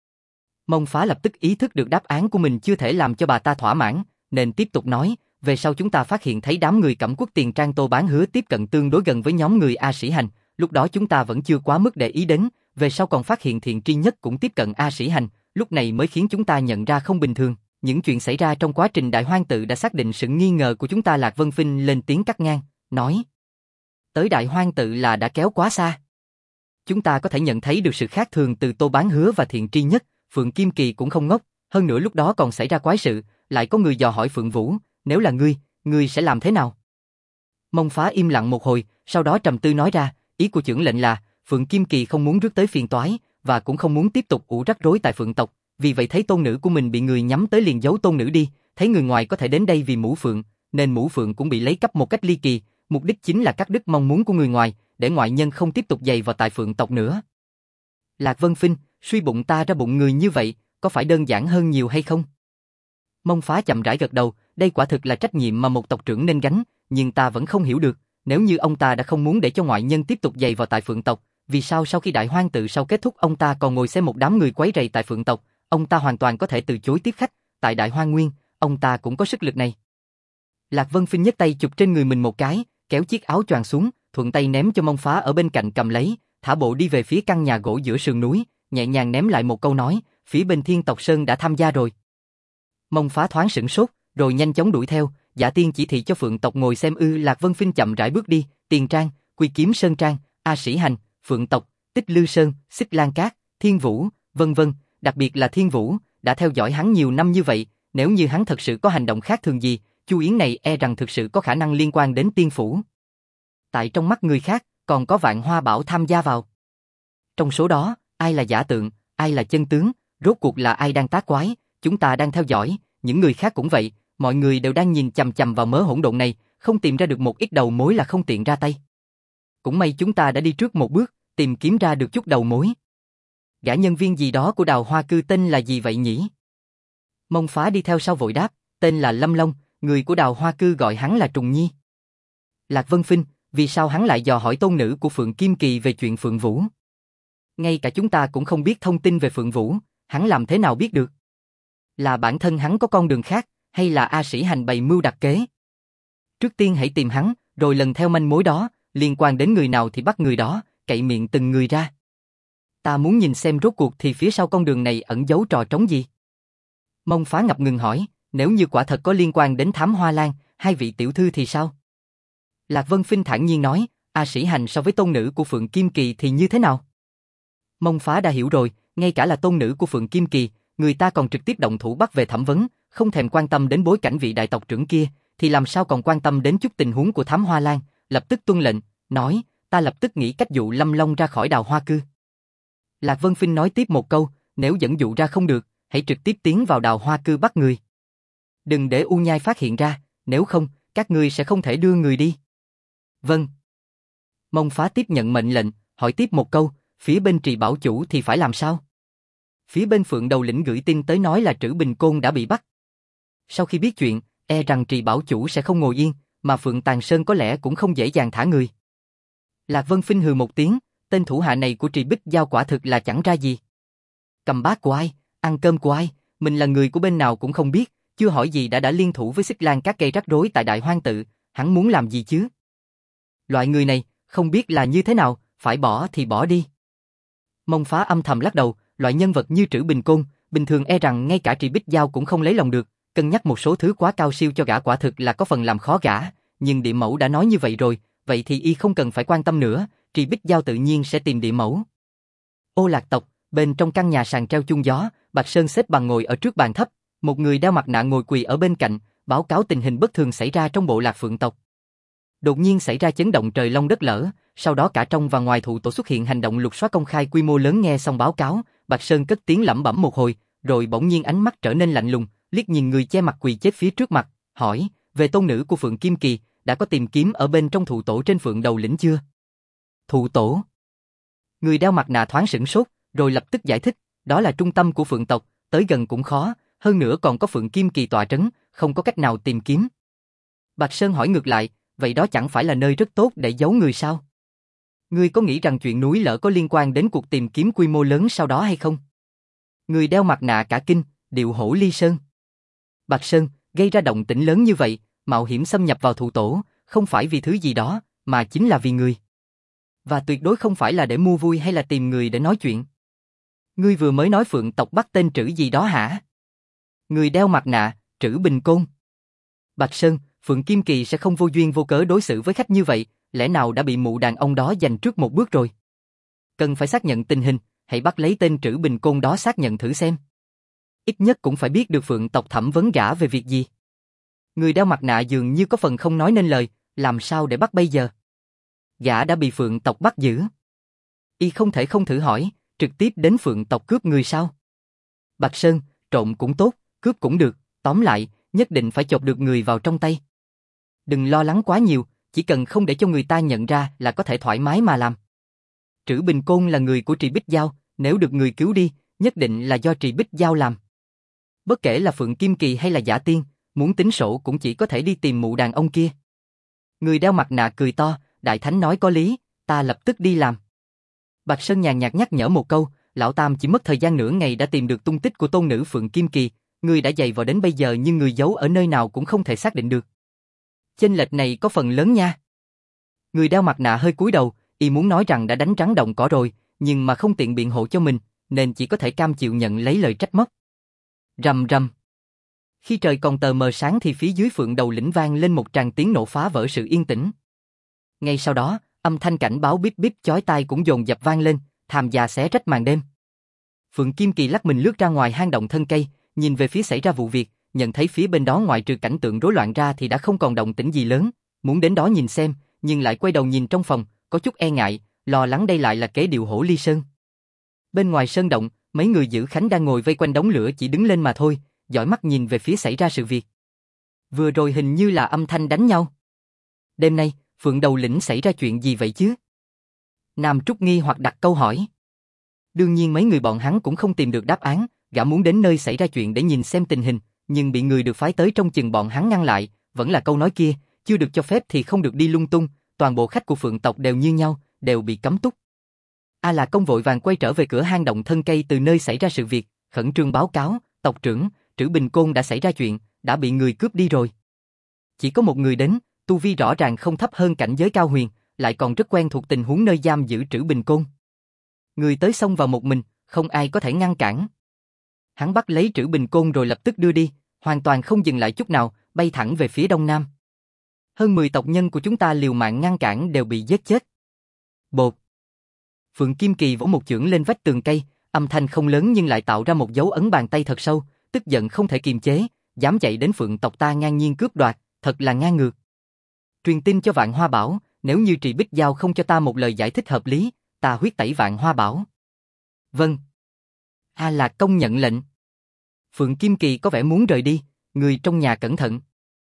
Mông Phá lập tức ý thức được đáp án của mình chưa thể làm cho bà ta thỏa mãn, nên tiếp tục nói, về sau chúng ta phát hiện thấy đám người Cẩm Quốc Tiền Trang Tô Bán Hứa tiếp cận tương đối gần với nhóm người A Sĩ Hành, lúc đó chúng ta vẫn chưa quá mức để ý đến, về sau còn phát hiện Thiện Tri Nhất cũng tiếp cận A Sĩ Hành, lúc này mới khiến chúng ta nhận ra không bình thường. Những chuyện xảy ra trong quá trình Đại Hoang Tự đã xác định sự nghi ngờ của chúng ta. Lạc Vân Phinh lên tiếng cắt ngang, nói. Tới Đại Hoang Tự là đã kéo quá xa. chúng ta có thể nhận thấy được sự khác thường từ Tô Bán Hứa và Thiện Tri Nhất, Phượng Kim Kỳ cũng không ngốc, hơn nữa lúc đó còn xảy ra quái sự, lại có người dò hỏi Phượng Vũ, nếu là ngươi sẽ làm thế nào? Mông Phá im lặng một hồi, sau đó trầm tư nói ra, ý của chưởng lệnh là, Phượng Kim Kỳ không muốn rước tới phiền toái, và cũng không muốn tiếp tục ủ rắc rối tại Phượng tộc, vì vậy thấy tôn nữ của mình bị người nhắm tới liền giấu tôn nữ đi, thấy người ngoài có thể đến đây vì Mũ Phượng, nên Mũ Phượng cũng bị lấy cắp một cách ly kỳ, mục đích chính là cắt đứt mong muốn của người ngoài, để ngoại nhân không tiếp tục dày vào tại Phượng tộc nữa. Lạc Vân Phinh, suy bụng ta ra bụng người như vậy, có phải đơn giản hơn nhiều hay không? Mông Phá chậm rãi gật đầu, đây quả thực là trách nhiệm mà một tộc trưởng nên gánh, nhưng ta vẫn không hiểu được, nếu như ông ta đã không muốn để cho ngoại nhân tiếp tục dày vào tại Phượng tộc, vì sao sau khi đại hoang tự sau kết thúc ông ta còn ngồi xem một đám người quấy rầy tại Phượng tộc, ông ta hoàn toàn có thể từ chối tiếp khách, tại đại hoang nguyên, ông ta cũng có sức lực này. Lạc Vân Phinh nhấc tay chụp trên người mình một cái, kéo chiếc áo choàng xuống, thuận tay ném cho Mông Phá ở bên cạnh cầm lấy, thả bộ đi về phía căn nhà gỗ giữa sườn núi, nhẹ nhàng ném lại một câu nói, phía bên Thiên Tộc Sơn đã tham gia rồi. Mông Phá thoáng sửng sốt, rồi nhanh chóng đuổi theo, Giả Tiên chỉ thị cho Phượng tộc ngồi xem. Lạc Vân Phinh chậm rãi bước đi, Tiền Trang, Quy Kiếm Sơn Trang, A Sĩ Hành, Phượng tộc, Tích Lư Sơn, Xích Lan Cát, Thiên Vũ, vân vân, đặc biệt là Thiên Vũ, đã theo dõi hắn nhiều năm như vậy, nếu như hắn thật sự có hành động khác thường gì, Chu Yến này e rằng thực sự có khả năng liên quan đến Tiên Phủ. Tại trong mắt người khác, còn có Vạn Hoa Bảo tham gia vào. Trong số đó, ai là giả tượng, ai là chân tướng, rốt cuộc là ai đang tác quái, chúng ta đang theo dõi, những người khác cũng vậy, mọi người đều đang nhìn chằm chằm vào mớ hỗn độn này, không tìm ra được một ít đầu mối là không tiện ra tay. Cũng may chúng ta đã đi trước một bước, tìm kiếm ra được chút đầu mối. Gã nhân viên gì đó của Đào Hoa Cư tên là gì vậy nhỉ? Mông Phá đi theo sau vội đáp, tên là Lâm Long, người của Đào Hoa Cư gọi hắn là Trùng Nhi. Lạc Vân Phinh, vì sao hắn lại dò hỏi tôn nữ của Phượng Kim Kỳ về chuyện Phượng Vũ? Ngay cả chúng ta cũng không biết thông tin về Phượng Vũ, hắn làm thế nào biết được? Là bản thân hắn có con đường khác, hay là A Sĩ Hành bày mưu đặt kế? Trước tiên hãy tìm hắn, rồi lần theo manh mối đó, liên quan đến người nào thì bắt người đó, cậy miệng từng người ra. Ta muốn nhìn xem rốt cuộc thì phía sau con đường này ẩn giấu trò trống gì. Mông Phá ngập ngừng hỏi, nếu như quả thật có liên quan đến Thám Hoa Lan, hai vị tiểu thư thì sao? Lạc Vân Phinh thản nhiên nói, A Sĩ Hành so với tôn nữ của Phượng Kim Kỳ thì như thế nào? Mông Phá đã hiểu rồi, ngay cả là tôn nữ của Phượng Kim Kỳ, người ta còn trực tiếp động thủ bắt về thẩm vấn, không thèm quan tâm đến bối cảnh vị đại tộc trưởng kia, thì làm sao còn quan tâm đến chút tình huống của Thám Hoa Lan, lập tức tuân lệnh, nói, ta lập tức nghĩ cách dụ Lâm Long ra khỏi Đào Hoa Cư. Lạc Vân Phinh nói tiếp một câu, nếu dẫn dụ ra không được, hãy trực tiếp tiến vào Đào Hoa Cư bắt người. Đừng để U Nhai phát hiện ra, nếu không, các ngươi sẽ không thể đưa người đi. Vâng. Mông Phá tiếp nhận mệnh lệnh, hỏi tiếp một câu, phía bên Trì Bảo Chủ thì phải làm sao? Phía bên Phượng Đầu Lĩnh gửi tin tới nói là Trữ Bình Côn đã bị bắt. Sau khi biết chuyện, e rằng Trì Bảo Chủ sẽ không ngồi yên, mà Phượng Tàng Sơn có lẽ cũng không dễ dàng thả người. Lạc Vân Phinh hừ một tiếng, tên thủ hạ này của Trì Bích Giao quả thực là chẳng ra gì. Cầm bát của ai, ăn cơm của ai, mình là người của bên nào cũng không biết, chưa hỏi gì đã liên thủ với Xích Lan Cát gây rắc rối tại Đại Hoang Tự, hắn muốn làm gì chứ? Loại người này, không biết là như thế nào, phải bỏ thì bỏ đi. Mông Phá âm thầm lắc đầu, loại nhân vật như Trữ Bình Côn, bình thường e rằng ngay cả Trì Bích Giao cũng không lấy lòng được, cân nhắc một số thứ quá cao siêu cho gã quả thực là có phần làm khó gã, nhưng Địa Mẫu đã nói như vậy rồi, vậy thì y không cần phải quan tâm nữa, Trì Bích Giao tự nhiên sẽ tìm Địa Mẫu. Ô Lạc tộc, bên trong căn nhà sàn treo chung gió, Bạch Sơn xếp bằng ngồi ở trước bàn thấp, một người đeo mặt nạ ngồi quỳ ở bên cạnh, báo cáo tình hình bất thường xảy ra trong bộ Lạc Phượng tộc. Đột nhiên xảy ra chấn động trời long đất lở, sau đó cả trong và ngoài thụ tổ xuất hiện hành động lục soát công khai quy mô lớn. Nghe xong báo cáo, Bạch Sơn cất tiếng lẩm bẩm một hồi, rồi bỗng nhiên ánh mắt trở nên lạnh lùng, liếc nhìn người che mặt quỳ chết phía trước mặt, hỏi, về tôn nữ của Phượng Kim Kỳ, đã có tìm kiếm ở bên trong thụ tổ trên Phượng Đầu Lĩnh chưa? Thụ tổ? Người đeo mặt nạ thoáng sửng sốt, rồi lập tức giải thích, đó là trung tâm của Phượng tộc, tới gần cũng khó, hơn nữa còn có Phượng Kim Kỳ tọa trấn, không có cách nào tìm kiếm. Bạch Sơn hỏi ngược lại, vậy đó chẳng phải là nơi rất tốt để giấu người sao? Ngươi có nghĩ rằng chuyện núi lở có liên quan đến cuộc tìm kiếm quy mô lớn sau đó hay không? Người đeo mặt nạ cả kinh, điệu hổ ly sơn. Bạch Sơn, gây ra động tĩnh lớn như vậy, mạo hiểm xâm nhập vào thụ tổ, không phải vì thứ gì đó, mà chính là vì người. Và tuyệt đối không phải là để mua vui hay là tìm người để nói chuyện. Ngươi vừa mới nói Phượng tộc bắt tên Trữ gì đó hả? Người đeo mặt nạ, Trữ Bình Côn. Bạch Sơn, Phượng Kim Kỳ sẽ không vô duyên vô cớ đối xử với khách như vậy, lẽ nào đã bị mụ đàn ông đó giành trước một bước rồi? cần phải xác nhận tình hình, hãy bắt lấy tên Trữ Bình Côn đó xác nhận thử xem. Ít nhất cũng phải biết được Phượng tộc thẩm vấn gã về việc gì. Người đeo mặt nạ dường như có phần không nói nên lời, làm sao để bắt bây giờ? Gã đã bị Phượng tộc bắt giữ. Y không thể không thử hỏi, trực tiếp đến Phượng tộc cướp người sao? Bạch Sơn, trộm cũng tốt, cướp cũng được, tóm lại, nhất định phải chộp được người vào trong tay. Đừng lo lắng quá nhiều, chỉ cần không để cho người ta nhận ra là có thể thoải mái mà làm. Trữ Bình Côn là người của Trì Bích Giao, nếu được người cứu đi, nhất định là do Trì Bích Giao làm. Bất kể là Phượng Kim Kỳ hay là Giả Tiên, muốn tính sổ cũng chỉ có thể đi tìm mụ đàn ông kia. Người đeo mặt nạ cười to, Đại Thánh nói có lý, ta lập tức đi làm. Bạch Sơn nhàn nhạt nhắc nhở một câu, lão Tam chỉ mất thời gian nửa ngày đã tìm được tung tích của tôn nữ Phượng Kim Kỳ, người đã dày vào đến bây giờ nhưng người giấu ở nơi nào cũng không thể xác định được. Chênh lệch này có phần lớn nha. Người đeo mặt nạ hơi cúi đầu, y muốn nói rằng đã đánh rắn động cỏ rồi, nhưng mà không tiện biện hộ cho mình, nên chỉ có thể cam chịu nhận lấy lời trách móc. Rầm rầm. Khi trời còn tờ mờ sáng thì phía dưới Phượng Đầu Lĩnh vang lên một tràng tiếng nổ phá vỡ sự yên tĩnh. Ngay sau đó, âm thanh cảnh báo bíp bíp chói tai cũng dồn dập vang lên, tham gia xé rách màn đêm. Phượng Kim Kỳ lắc mình lướt ra ngoài hang động thân cây, nhìn về phía xảy ra vụ việc, nhận thấy phía bên đó ngoại trừ cảnh tượng rối loạn ra thì đã không còn động tĩnh gì lớn, muốn đến đó nhìn xem, nhưng lại quay đầu nhìn trong phòng, có chút e ngại, lo lắng đây lại là kế điệu Hổ Ly Sơn. Bên ngoài sơn động, mấy người giữ khánh đang ngồi vây quanh đống lửa chỉ đứng lên mà thôi, dõi mắt nhìn về phía xảy ra sự việc. Vừa rồi hình như là âm thanh đánh nhau. Đêm nay, Phượng Đầu Lĩnh xảy ra chuyện gì vậy chứ? Nam Trúc nghi hoặc đặt câu hỏi. Đương nhiên mấy người bọn hắn cũng không tìm được đáp án, gã muốn đến nơi xảy ra chuyện để nhìn xem tình hình, nhưng bị người được phái tới trong chừng bọn hắn ngăn lại, vẫn là câu nói kia, chưa được cho phép thì không được đi lung tung, toàn bộ khách của Phượng tộc đều như nhau, đều bị cấm túc. A là Công vội vàng quay trở về cửa hang động thân cây từ nơi xảy ra sự việc, khẩn trương báo cáo, tộc trưởng, Trữ Bình Côn đã xảy ra chuyện, đã bị người cướp đi rồi. Chỉ có một người đến, tu vi rõ ràng không thấp hơn cảnh giới cao huyền, lại còn rất quen thuộc tình huống nơi giam giữ Trữ Bình Côn. Người tới xông vào một mình, không ai có thể ngăn cản. Hắn bắt lấy Trữ Bình Côn rồi lập tức đưa đi, hoàn toàn không dừng lại chút nào, bay thẳng về phía đông nam. Hơn 10 tộc nhân của chúng ta liều mạng ngăn cản đều bị giết chết. Bột. Phượng Kim Kỳ vỗ một chưởng lên vách tường cây, âm thanh không lớn nhưng lại tạo ra một dấu ấn bàn tay thật sâu, tức giận không thể kiềm chế, dám chạy đến Phượng tộc ta ngang nhiên cướp đoạt, thật là ngang ngược. Truyền tin cho Vạn Hoa Bảo, nếu như Trì Bích Giao không cho ta một lời giải thích hợp lý, ta huyết tẩy Vạn Hoa Bảo. Vâng. A Lạc Công nhận lệnh. Phượng Kim Kỳ có vẻ muốn rời đi, người trong nhà cẩn thận.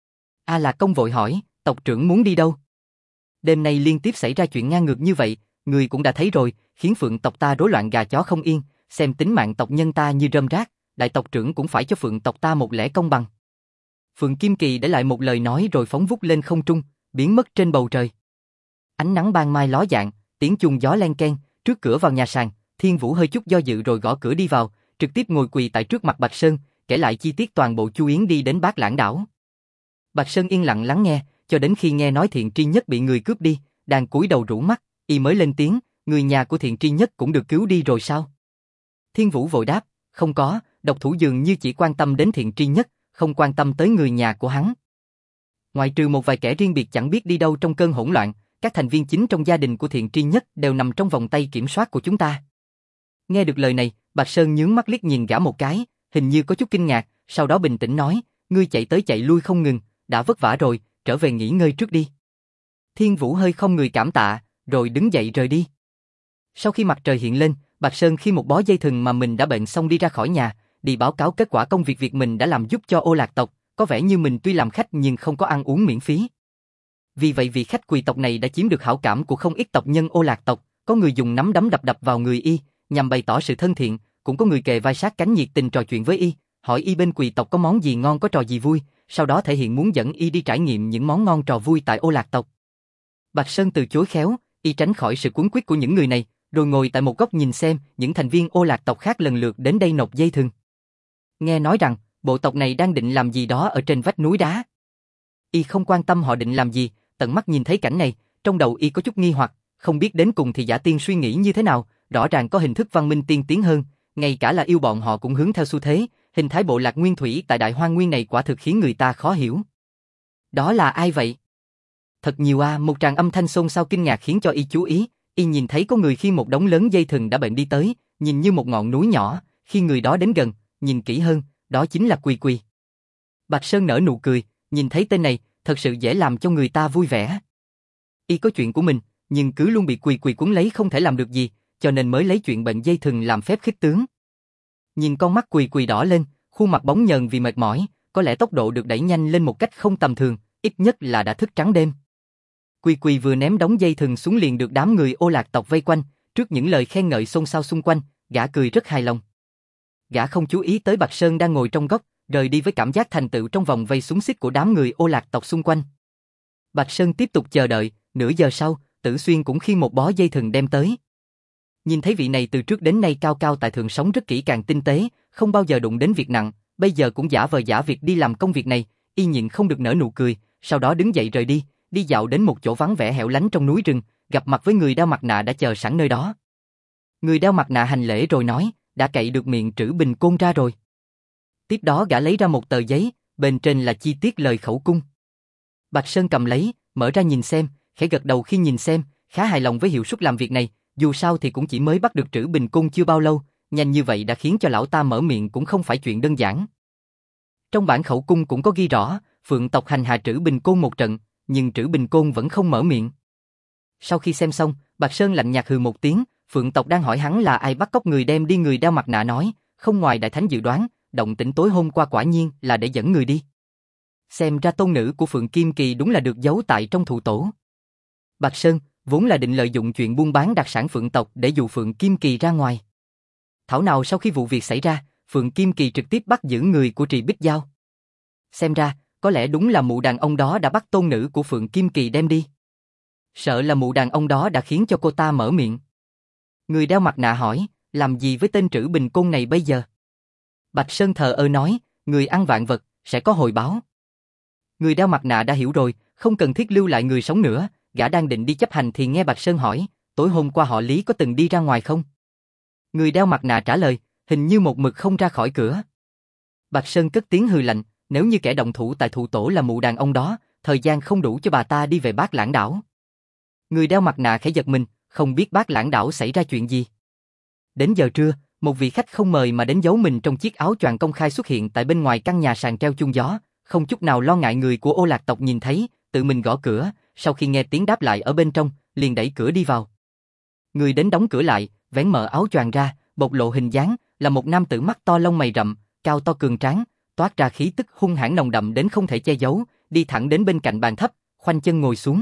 A Lạc Công vội hỏi, tộc trưởng muốn đi đâu? Đêm nay liên tiếp xảy ra chuyện ngang ngược như vậy, người cũng đã thấy rồi, khiến Phượng tộc ta rối loạn gà chó không yên, xem tính mạng tộc nhân ta như rơm rác, đại tộc trưởng cũng phải cho Phượng tộc ta một lẽ công bằng. Phượng Kim Kỳ để lại một lời nói rồi phóng vút lên không trung, biến mất trên bầu trời. Ánh nắng ban mai ló dạng, tiếng chuông gió len keng, trước cửa vào nhà sàn, Thiên Vũ hơi chút do dự rồi gõ cửa đi vào, trực tiếp ngồi quỳ tại trước mặt Bạch Sơn, kể lại chi tiết toàn bộ Chu Yến đi đến Bát Lãng đảo. Bạch Sơn yên lặng lắng nghe, cho đến khi nghe nói Thiện Tri Nhất bị người cướp đi, đang cúi đầu rũ mắt, y mới lên tiếng, người nhà của Thiện Tri Nhất cũng được cứu đi rồi sao? Thiên Vũ vội đáp, không có, độc thủ dường như chỉ quan tâm đến Thiện Tri Nhất, không quan tâm tới người nhà của hắn. Ngoại trừ một vài kẻ riêng biệt chẳng biết đi đâu trong cơn hỗn loạn, các thành viên chính trong gia đình của Thiện Tri Nhất đều nằm trong vòng tay kiểm soát của chúng ta. Nghe được lời này, Bạch Sơn nhướng mắt liếc nhìn gã một cái, hình như có chút kinh ngạc, sau đó bình tĩnh nói, ngươi chạy tới chạy lui không ngừng, đã vất vả rồi, trở về nghỉ ngơi trước đi. Thiên Vũ hơi không người cảm tạ, rồi đứng dậy rời đi. Sau khi mặt trời hiện lên, Bạch Sơn khi một bó dây thừng mà mình đã bệnh xong đi ra khỏi nhà, đi báo cáo kết quả công việc mình đã làm giúp cho Ô Lạc tộc, có vẻ như mình tuy làm khách nhưng không có ăn uống miễn phí. Vì vậy vị khách quý tộc này đã chiếm được hảo cảm của không ít tộc nhân Ô Lạc tộc, có người dùng nắm đấm đập đập vào người y, nhằm bày tỏ sự thân thiện, cũng có người kề vai sát cánh nhiệt tình trò chuyện với y, hỏi y bên quý tộc có món gì ngon có trò gì vui, sau đó thể hiện muốn dẫn y đi trải nghiệm những món ngon trò vui tại Ô Lạc tộc. Bạch Sơn từ chối khéo, y tránh khỏi sự cuốn quýt của những người này, rồi ngồi tại một góc nhìn xem những thành viên Ô Lạc tộc khác lần lượt đến đây nộp dây thừng. Nghe nói rằng, bộ tộc này đang định làm gì đó ở trên vách núi đá. Y không quan tâm họ định làm gì, tận mắt nhìn thấy cảnh này, trong đầu y có chút nghi hoặc, không biết đến cùng thì Giả Tiên suy nghĩ như thế nào, rõ ràng có hình thức văn minh tiên tiến hơn, ngay cả là yêu bọn họ cũng hướng theo xu thế, hình thái bộ lạc nguyên thủy tại Đại Hoang Nguyên này quả thực khiến người ta khó hiểu. Đó là ai vậy? Thật nhiều a, một tràng âm thanh xôn xao kinh ngạc khiến cho y chú ý, Y nhìn thấy có người khiêng một đống lớn dây thừng đã bện đi tới, nhìn như một ngọn núi nhỏ, khi người đó đến gần, nhìn kỹ hơn, đó chính là Quy Quy. Bạch Sơn nở nụ cười, nhìn thấy tên này, thật sự dễ làm cho người ta vui vẻ. Y có chuyện của mình, nhưng cứ luôn bị Quy Quy cuốn lấy không thể làm được gì, cho nên mới lấy chuyện bệnh dây thừng làm phép khích tướng. Nhìn con mắt Quy Quy đỏ lên, khuôn mặt bóng nhờn vì mệt mỏi, có lẽ tốc độ được đẩy nhanh lên một cách không tầm thường, ít nhất là đã thức trắng đêm. Quy Quy vừa ném đống dây thừng xuống liền được đám người Ô Lạc tộc vây quanh, trước những lời khen ngợi xôn xao xung quanh, gã cười rất hài lòng. Gã không chú ý tới Bạch Sơn đang ngồi trong góc, rời đi với cảm giác thành tựu trong vòng vây xúng xích của đám người Ô Lạc tộc xung quanh. Bạch Sơn tiếp tục chờ đợi, nửa giờ sau, Tử Xuyên cũng khiêng một bó dây thừng đem tới. Nhìn thấy vị này từ trước đến nay cao cao tại thượng, sống rất kỹ càng tinh tế, không bao giờ đụng đến việc nặng, bây giờ cũng giả vờ giả việc đi làm công việc này, Y nhịn không được nở nụ cười, sau đó đứng dậy rời đi, đi dạo đến một chỗ vắng vẻ hẻo lánh trong núi rừng, gặp mặt với người đeo mặt nạ đã chờ sẵn nơi đó. Người đeo mặt nạ hành lễ rồi nói, đã cậy được miệng Trữ Bình Côn ra rồi. Tiếp đó gã lấy ra một tờ giấy, bên trên là chi tiết lời khẩu cung. Bạch Sơn cầm lấy, mở ra nhìn xem, khẽ gật đầu khi nhìn xem, khá hài lòng với hiệu suất làm việc này, dù sao thì cũng chỉ mới bắt được Trữ Bình Côn chưa bao lâu, nhanh như vậy đã khiến cho lão ta mở miệng cũng không phải chuyện đơn giản. Trong bản khẩu cung cũng có ghi rõ, Phượng tộc hành hạ Trữ Bình Côn một trận, nhưng Trữ Bình Côn vẫn không mở miệng. Sau khi xem xong, Bạch Sơn lạnh nhạt hừ một tiếng, Phượng tộc đang hỏi hắn là ai bắt cóc người đem đi, người đeo mặt nạ nói, không ngoài đại thánh dự đoán, động tĩnh tối hôm qua quả nhiên là để dẫn người đi. Xem ra tôn nữ của Phượng Kim Kỳ đúng là được giấu tại trong thụ tổ. Bạch Sơn vốn là định lợi dụng chuyện buôn bán đặc sản Phượng tộc để dụ Phượng Kim Kỳ ra ngoài. Thảo nào sau khi vụ việc xảy ra, Phượng Kim Kỳ trực tiếp bắt giữ người của Trì Bích Giao. Xem ra, có lẽ đúng là mụ đàn ông đó đã bắt tôn nữ của Phượng Kim Kỳ đem đi. Sợ là mụ đàn ông đó đã khiến cho cô ta mở miệng. Người đeo mặt nạ hỏi, làm gì với tên Trữ Bình Côn này bây giờ? Bạch Sơn thờ ơ nói, người ăn vạn vật, sẽ có hồi báo. Người đeo mặt nạ đã hiểu rồi, không cần thiết lưu lại người sống nữa, gã đang định đi chấp hành thì nghe Bạch Sơn hỏi, tối hôm qua họ Lý có từng đi ra ngoài không? Người đeo mặt nạ trả lời, hình như một mực không ra khỏi cửa. Bạch Sơn cất tiếng hừ lạnh, nếu như kẻ động thủ tại thụ tổ là mụ đàn ông đó, thời gian không đủ cho bà ta đi về Bát Lãng đảo. Người đeo mặt nạ khẽ giật mình, không biết Bát Lãng đảo xảy ra chuyện gì. Đến giờ trưa, một vị khách không mời mà đến giấu mình trong chiếc áo choàng công khai xuất hiện tại bên ngoài căn nhà sàn treo chuông gió, không chút nào lo ngại người của Ô Lạc tộc nhìn thấy, tự mình gõ cửa, sau khi nghe tiếng đáp lại ở bên trong, liền đẩy cửa đi vào. Người đến đóng cửa lại, vén mở áo choàng ra, bộc lộ hình dáng, là một nam tử mắt to lông mày rậm, cao to cường tráng, toát ra khí tức hung hãn nồng đậm đến không thể che giấu, đi thẳng đến bên cạnh bàn thấp, khoanh chân ngồi xuống.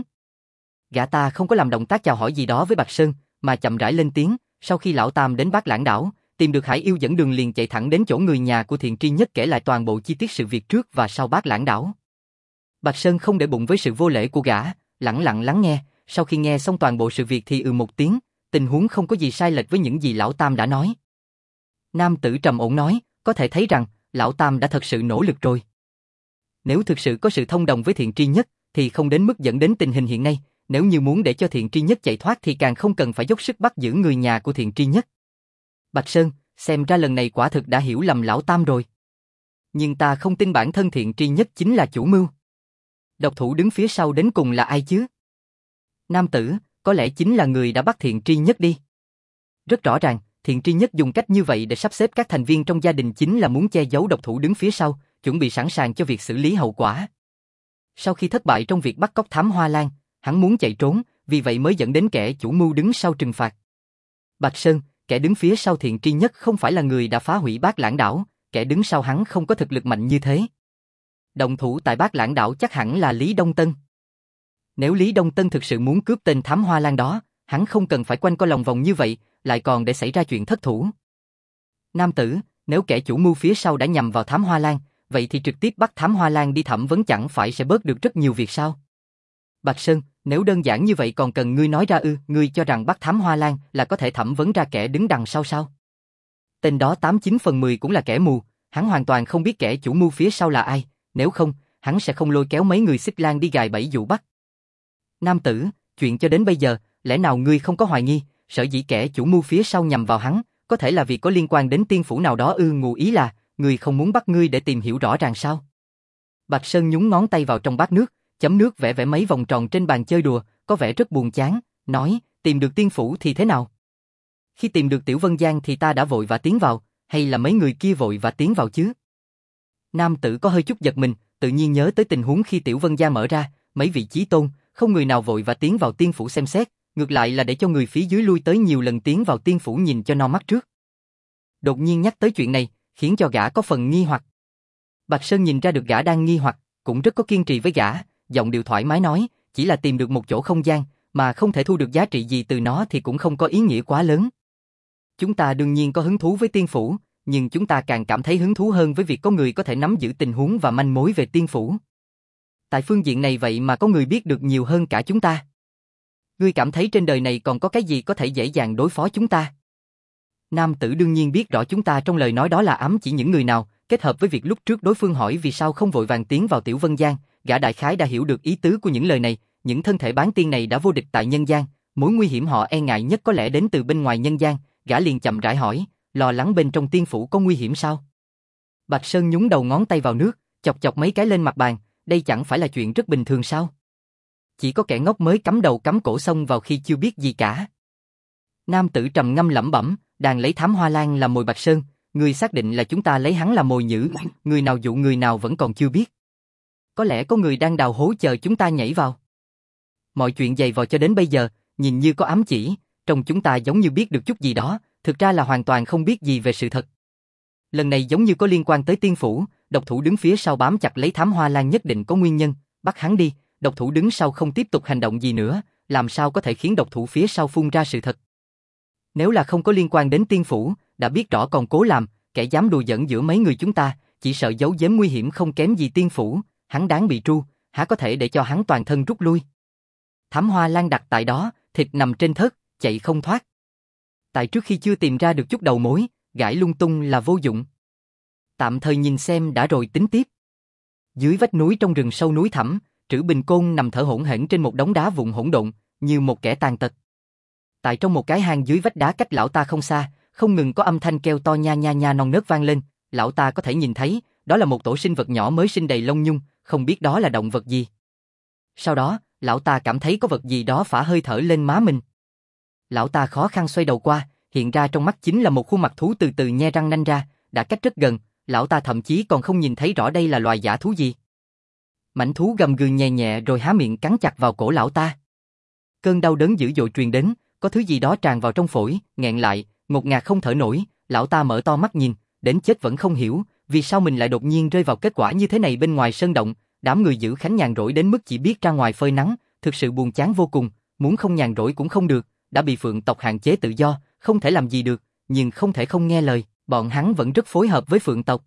Gã ta không có làm động tác chào hỏi gì đó với Bạch Sơn, mà chậm rãi lên tiếng, sau khi lão tam đến Bát Lãng đảo, tìm được Hải Yêu dẫn đường liền chạy thẳng đến chỗ người nhà của Thiện Tri Nhất kể lại toàn bộ chi tiết sự việc trước và sau Bát Lãng đảo. Bạch Sơn không để bụng với sự vô lễ của gã, lẳng lặng lắng nghe, sau khi nghe xong toàn bộ sự việc thì một tiếng, tình huống không có gì sai lệch với những gì lão tam đã nói. Nam tử trầm ổn nói, có thể thấy rằng, lão tam đã thật sự nỗ lực rồi. Nếu thực sự có sự thông đồng với Thiện Tri Nhất, thì không đến mức dẫn đến tình hình hiện nay, nếu như muốn để cho Thiện Tri Nhất chạy thoát thì càng không cần phải dốc sức bắt giữ người nhà của Thiện Tri Nhất. Bạch Sơn, xem ra lần này quả thực đã hiểu lầm lão tam rồi. Nhưng ta không tin bản thân Thiện Tri Nhất chính là chủ mưu. Độc thủ đứng phía sau đến cùng là ai chứ? Nam tử, có lẽ chính là người đã bắt Thiện Tri Nhất đi. Rất rõ ràng, Thiện Tri Nhất dùng cách như vậy để sắp xếp các thành viên trong gia đình chính là muốn che giấu độc thủ đứng phía sau, chuẩn bị sẵn sàng cho việc xử lý hậu quả. Sau khi thất bại trong việc bắt cóc Thám Hoa Lan, hắn muốn chạy trốn, vì vậy mới dẫn đến kẻ chủ mưu đứng sau trừng phạt. Bạch Sơn, kẻ đứng phía sau Thiện Tri Nhất không phải là người đã phá hủy Bát Lãng đảo, kẻ đứng sau hắn không có thực lực mạnh như thế. Động thủ tại Bát Lãng đảo chắc hẳn là Lý Đông Tân. Nếu Lý Đông Tân thực sự muốn cướp tên Thám Hoa Lan đó, hắn không cần phải quanh co lòng vòng như vậy, lại còn để xảy ra chuyện thất thủ. Nam tử, nếu kẻ chủ mưu phía sau đã nhằm vào Thám Hoa Lan, vậy thì trực tiếp bắt Thám Hoa Lan đi thẩm vấn chẳng phải sẽ bớt được rất nhiều việc sao? Bạch Sơn, nếu đơn giản như vậy còn cần ngươi nói ra ư? Ngươi cho rằng bắt Thám Hoa Lan là có thể thẩm vấn ra kẻ đứng đằng sau sao? Tên đó 89 phần 10 cũng là kẻ mù, hắn hoàn toàn không biết kẻ chủ mưu phía sau là ai, nếu không, hắn sẽ không lôi kéo mấy người Xích Lan đi gài bẫy dụ bắt. Nam tử, chuyện cho đến bây giờ, lẽ nào ngươi không có hoài nghi, sở dĩ kẻ chủ mưu phía sau nhằm vào hắn, có thể là vì có liên quan đến tiên phủ nào đó ư? Ngụ ý là, ngươi không muốn bắt ngươi để tìm hiểu rõ ràng sao? Bạch Sơn nhúng ngón tay vào trong bát nước, chấm nước vẽ vẽ mấy vòng tròn trên bàn chơi đùa, có vẻ rất buồn chán, nói, Tìm được tiên phủ thì thế nào? Khi tìm được Tiểu Vân Giang thì ta đã vội và tiến vào, hay là mấy người kia vội và tiến vào chứ? Nam tử có hơi chút giật mình, tự nhiên nhớ tới tình huống khi Tiểu Vân Giang mở ra, mấy vị chí tôn, không người nào vội và tiến vào tiên phủ xem xét, ngược lại là để cho người phía dưới lui tới nhiều lần tiến vào tiên phủ nhìn cho no mắt trước. Đột nhiên nhắc tới chuyện này, khiến cho gã có phần nghi hoặc. Bạch Sơn nhìn ra được gã đang nghi hoặc, cũng rất có kiên trì với gã, giọng điệu thoải mái nói, chỉ là tìm được một chỗ không gian, mà không thể thu được giá trị gì từ nó thì cũng không có ý nghĩa quá lớn. Chúng ta đương nhiên có hứng thú với tiên phủ, nhưng chúng ta càng cảm thấy hứng thú hơn với việc có người có thể nắm giữ tình huống và manh mối về tiên phủ. Tại phương diện này vậy mà có người biết được nhiều hơn cả chúng ta. Ngươi cảm thấy trên đời này còn có cái gì có thể dễ dàng đối phó chúng ta? Nam tử đương nhiên biết rõ chúng ta trong lời nói đó là ám chỉ những người nào, kết hợp với việc lúc trước đối phương hỏi vì sao không vội vàng tiến vào Tiểu Vân Giang, gã đại khái đã hiểu được ý tứ của những lời này, những thân thể bán tiên này đã vô địch tại nhân gian, mối nguy hiểm họ e ngại nhất có lẽ đến từ bên ngoài nhân gian, gã liền chậm rãi hỏi, lo lắng bên trong tiên phủ có nguy hiểm sao? Bạch Sơn nhúng đầu ngón tay vào nước, chọc chọc mấy cái lên mặt bàn, đây chẳng phải là chuyện rất bình thường sao? Chỉ có kẻ ngốc mới cắm đầu cắm cổ xông vào khi chưa biết gì cả. Nam tử trầm ngâm lẩm bẩm, đàn lấy Thám Hoa Lan làm mồi Bạch Sơn, người xác định là chúng ta lấy hắn làm mồi nhử, người nào dụ người nào vẫn còn chưa biết. Có lẽ có người đang đào hố chờ chúng ta nhảy vào. Mọi chuyện dày vò cho đến bây giờ, nhìn như có ám chỉ, trong chúng ta giống như biết được chút gì đó, thực ra là hoàn toàn không biết gì về sự thật. Lần này giống như có liên quan tới tiên phủ, độc thủ đứng phía sau bám chặt lấy Thám Hoa Lan nhất định có nguyên nhân, bắt hắn đi, độc thủ đứng sau không tiếp tục hành động gì nữa, làm sao có thể khiến độc thủ phía sau phun ra sự thật. Nếu là không có liên quan đến tiên phủ, đã biết rõ còn cố làm, kẻ dám đùa giỡn giữa mấy người chúng ta, chỉ sợ giấu giếm nguy hiểm không kém gì tiên phủ, hắn đáng bị tru, há có thể để cho hắn toàn thân rút lui. Thám Hoa Lan đặt tại đó, thịt nằm trên thớt, chạy không thoát. Tại trước khi chưa tìm ra được chút đầu mối, gãi lung tung là vô dụng. Tạm thời nhìn xem đã rồi tính tiếp. Dưới vách núi trong rừng sâu núi thẳm, Trữ Bình Côn nằm thở hổn hển trên một đống đá vụn hỗn độn, như một kẻ tàn tật. Tại trong một cái hang dưới vách đá cách lão ta không xa, không ngừng có âm thanh kêu to nha nha nha non nớt vang lên, lão ta có thể nhìn thấy, đó là một tổ sinh vật nhỏ mới sinh đầy lông nhung, không biết đó là động vật gì. Sau đó, lão ta cảm thấy có vật gì đó phả hơi thở lên má mình. Lão ta khó khăn xoay đầu qua, hiện ra trong mắt chính là một khuôn mặt thú từ từ nhe răng nanh ra, đã cách rất gần, lão ta thậm chí còn không nhìn thấy rõ đây là loài dã thú gì. Mãnh thú gầm gừ nhẹ nhẹ rồi há miệng cắn chặt vào cổ lão ta. Cơn đau đớn dữ dội truyền đến, có thứ gì đó tràn vào trong phổi, nghẹn lại, ngột ngạt không thở nổi, lão ta mở to mắt nhìn, đến chết vẫn không hiểu, vì sao mình lại đột nhiên rơi vào kết quả như thế này bên ngoài sơn động, đám người giữ khánh nhàn rỗi đến mức chỉ biết ra ngoài phơi nắng, thực sự buồn chán vô cùng, muốn không nhàn rỗi cũng không được, đã bị Phượng tộc hạn chế tự do, không thể làm gì được, nhưng không thể không nghe lời, bọn hắn vẫn rất phối hợp với Phượng tộc.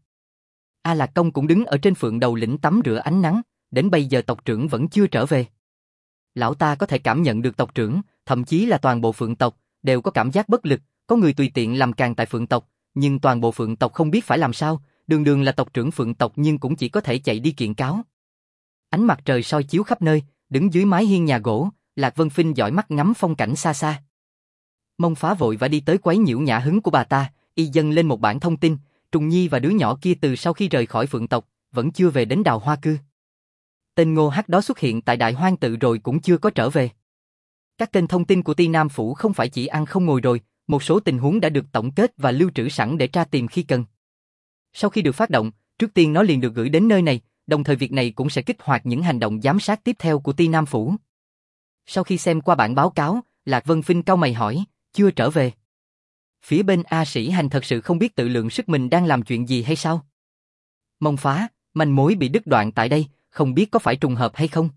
A Lạc Công cũng đứng ở trên Phượng đầu lĩnh tắm rửa ánh nắng, đến bây giờ tộc trưởng vẫn chưa trở về. Lão ta có thể cảm nhận được tộc trưởng, thậm chí là toàn bộ Phượng tộc, đều có cảm giác bất lực, có người tùy tiện làm càng tại Phượng tộc, nhưng toàn bộ Phượng tộc không biết phải làm sao, đường đường là tộc trưởng Phượng tộc nhưng cũng chỉ có thể chạy đi kiện cáo. Ánh mặt trời soi chiếu khắp nơi, đứng dưới mái hiên nhà gỗ, Lạc Vân Phinh dõi mắt ngắm phong cảnh xa xa. Mông Phá vội và đi tới quấy nhiễu nhã hứng của bà ta, y dâng lên một bản thông tin, Trùng Nhi và đứa nhỏ kia từ sau khi rời khỏi Phượng tộc, vẫn chưa về đến Đào Hoa Cư. Tên Ngô Hắc đó xuất hiện tại Đại Hoang Tự rồi cũng chưa có trở về. Các kênh thông tin của Ti Nam Phủ không phải chỉ ăn không ngồi rồi, một số tình huống đã được tổng kết và lưu trữ sẵn để tra tìm khi cần. Sau khi được phát động, trước tiên nó liền được gửi đến nơi này, đồng thời việc này cũng sẽ kích hoạt những hành động giám sát tiếp theo của Ti Nam Phủ. Sau khi xem qua bản báo cáo, Lạc Vân Phinh cau mày hỏi, chưa trở về. Phía bên A Sĩ Hành thật sự không biết tự lượng sức mình đang làm chuyện gì hay sao? Mông Phá, manh mối bị đứt đoạn tại đây, không biết có phải trùng hợp hay không?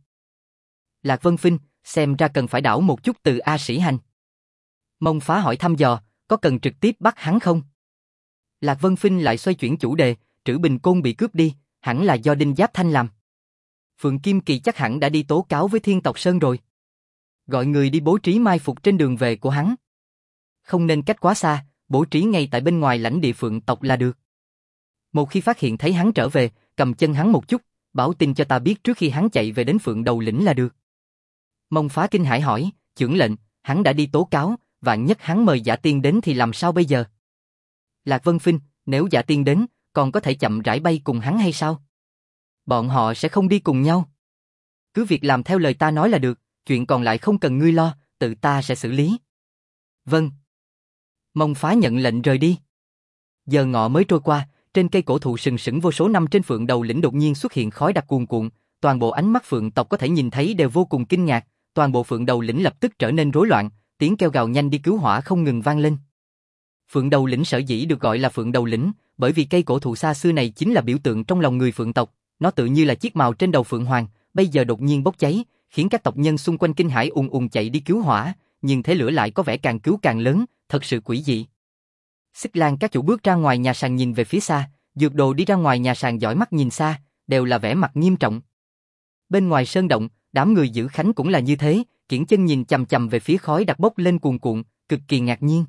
Lạc Vân Phinh, xem ra cần phải đảo một chút từ A Sĩ Hành. Mông Phá hỏi thăm dò, có cần trực tiếp bắt hắn không? Lạc Vân Phinh lại xoay chuyển chủ đề, Trữ Bình Côn bị cướp đi, hẳn là do Đinh Giáp Thanh làm. Phượng Kim Kỳ chắc hẳn đã đi tố cáo với Thiên Tộc Sơn rồi. Gọi người đi bố trí mai phục trên đường về của hắn. Không nên cách quá xa, bố trí ngay tại bên ngoài lãnh địa Phượng tộc là được. Một khi phát hiện thấy hắn trở về, cầm chân hắn một chút, báo tin cho ta biết trước khi hắn chạy về đến Phượng đầu lĩnh là được. Mông Phá kinh hãi hỏi, chưởng lệnh, hắn đã đi tố cáo, vạn nhất hắn mời Dạ Tiên đến thì làm sao bây giờ? Lạc Vân Phinh, nếu Dạ Tiên đến, còn có thể chậm rãi bay cùng hắn hay sao? Bọn họ sẽ không đi cùng nhau. Cứ việc làm theo lời ta nói là được, chuyện còn lại không cần ngươi lo, tự ta sẽ xử lý. Vâng. Mông Phá nhận lệnh rời đi. Giờ ngọ mới trôi qua, trên cây cổ thụ sừng sững vô số năm trên Phượng Đầu Lĩnh đột nhiên xuất hiện khói đặc cuồn cuộn, toàn bộ ánh mắt Phượng tộc có thể nhìn thấy đều vô cùng kinh ngạc, toàn bộ Phượng Đầu Lĩnh lập tức trở nên rối loạn, tiếng kêu gào nhanh đi cứu hỏa không ngừng vang lên. Phượng Đầu Lĩnh sở dĩ được gọi là Phượng Đầu Lĩnh, bởi vì cây cổ thụ xa xưa này chính là biểu tượng trong lòng người Phượng tộc, nó tự như là chiếc mào trên đầu Phượng Hoàng, bây giờ đột nhiên bốc cháy, khiến các tộc nhân xung quanh kinh hãi ùn ùn chạy đi cứu hỏa, nhưng thế lửa lại có vẻ càng cứu càng lớn, thật sự quỷ dị. Xích Lan các chủ bước ra ngoài nhà sàn nhìn về phía xa, Dược Đồ đi ra ngoài nhà sàn dõi mắt nhìn xa, đều là vẻ mặt nghiêm trọng. Bên ngoài sơn động, đám người giữ khánh cũng là như thế, kiễng chân nhìn chằm chằm về phía khói đặc bốc lên cuồn cuộn, cực kỳ ngạc nhiên.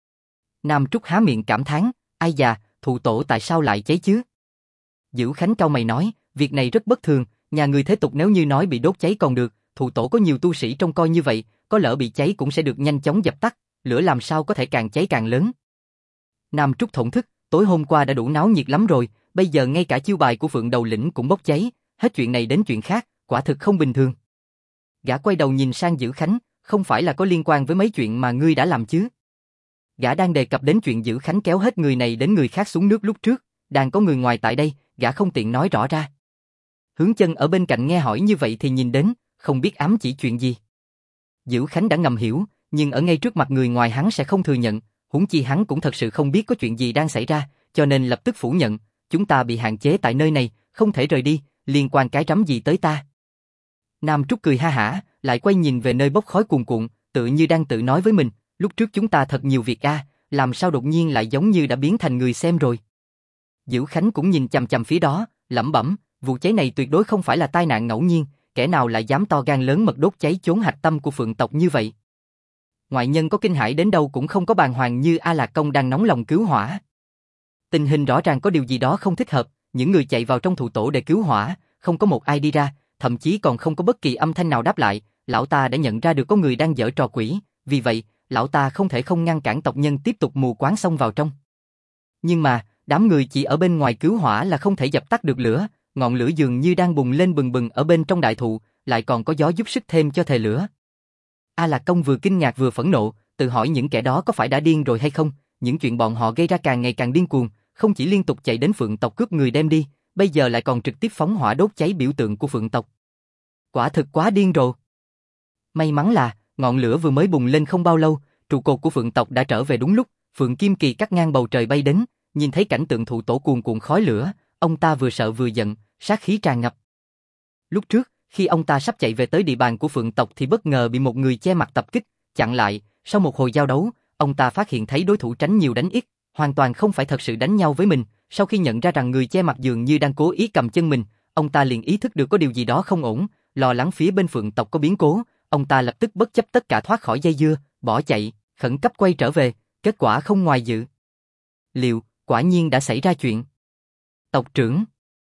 Nam Trúc há miệng cảm thán, ai già, thụ tổ tại sao lại cháy chứ? Giữ Khánh cau mày nói, việc này rất bất thường, nhà người thế tục nếu như nói bị đốt cháy còn được, thụ tổ có nhiều tu sĩ trông coi như vậy, có lỡ bị cháy cũng sẽ được nhanh chóng dập tắt, lửa làm sao có thể càng cháy càng lớn. Nam Trúc thổn thức, tối hôm qua đã đủ náo nhiệt lắm rồi, bây giờ ngay cả chiêu bài của Phượng Đầu Lĩnh cũng bốc cháy, hết chuyện này đến chuyện khác, quả thực không bình thường. Gã quay đầu nhìn sang Giữ Khánh, không phải là có liên quan với mấy chuyện mà ngươi đã làm chứ? Gã đang đề cập đến chuyện Giữ Khánh kéo hết người này đến người khác xuống nước lúc trước, đang có người ngoài tại đây, gã không tiện nói rõ ra. Hướng Chân ở bên cạnh nghe hỏi như vậy thì nhìn đến, không biết ám chỉ chuyện gì. Giữ Khánh đã ngầm hiểu, nhưng ở ngay trước mặt người ngoài hắn sẽ không thừa nhận, huống chi hắn cũng thật sự không biết có chuyện gì đang xảy ra, cho nên lập tức phủ nhận, chúng ta bị hạn chế tại nơi này, không thể rời đi, liên quan cái rắm gì tới ta. Nam Trúc cười ha hả, lại quay nhìn về nơi bốc khói cuồn cuộn, tự như đang tự nói với mình, lúc trước chúng ta thật nhiều việc làm sao đột nhiên lại giống như đã biến thành người xem rồi. Giữ Khánh cũng nhìn chằm chằm phía đó, lẩm bẩm, vụ cháy này tuyệt đối không phải là tai nạn ngẫu nhiên, kẻ nào lại dám to gan lớn mật đốt cháy chốn hạch tâm của Phượng tộc như vậy. Ngoại nhân có kinh hãi đến đâu cũng không có bàng hoàng như A Lạc Công đang nóng lòng cứu hỏa. Tình hình rõ ràng có điều gì đó không thích hợp, những người chạy vào trong thụ tổ để cứu hỏa, không có một ai đi ra, thậm chí còn không có bất kỳ âm thanh nào đáp lại, lão ta đã nhận ra được có người đang giở trò quỷ, vì vậy, lão ta không thể không ngăn cản tộc nhân tiếp tục mù quáng xông vào trong. Nhưng mà, đám người chỉ ở bên ngoài cứu hỏa là không thể dập tắt được lửa, ngọn lửa dường như đang bùng lên bừng bừng ở bên trong đại thụ, lại còn có gió giúp sức thêm cho thề lửa. A Lạc Công vừa kinh ngạc vừa phẫn nộ, tự hỏi những kẻ đó có phải đã điên rồi hay không, những chuyện bọn họ gây ra càng ngày càng điên cuồng, không chỉ liên tục chạy đến Phượng tộc cướp người đem đi, bây giờ lại còn trực tiếp phóng hỏa đốt cháy biểu tượng của Phượng tộc. Quả thực quá điên rồ. May mắn là, ngọn lửa vừa mới bùng lên không bao lâu, trụ cột của Phượng tộc đã trở về đúng lúc, Phượng Kim Kỳ cắt ngang bầu trời bay đến, nhìn thấy cảnh tượng thụ tổ cuồn cuộn khói lửa, ông ta vừa sợ vừa giận, sát khí tràn ngập. Lúc trước, khi ông ta sắp chạy về tới địa bàn của Phượng tộc thì bất ngờ bị một người che mặt tập kích, chặn lại, sau một hồi giao đấu, ông ta phát hiện thấy đối thủ tránh nhiều đánh ít, hoàn toàn không phải thật sự đánh nhau với mình, sau khi nhận ra rằng người che mặt dường như đang cố ý cầm chân mình, ông ta liền ý thức được có điều gì đó không ổn, lo lắng phía bên Phượng tộc có biến cố, ông ta lập tức bất chấp tất cả thoát khỏi dây dưa, bỏ chạy, khẩn cấp quay trở về, kết quả không ngoài dự liệu, quả nhiên đã xảy ra chuyện. Tộc trưởng.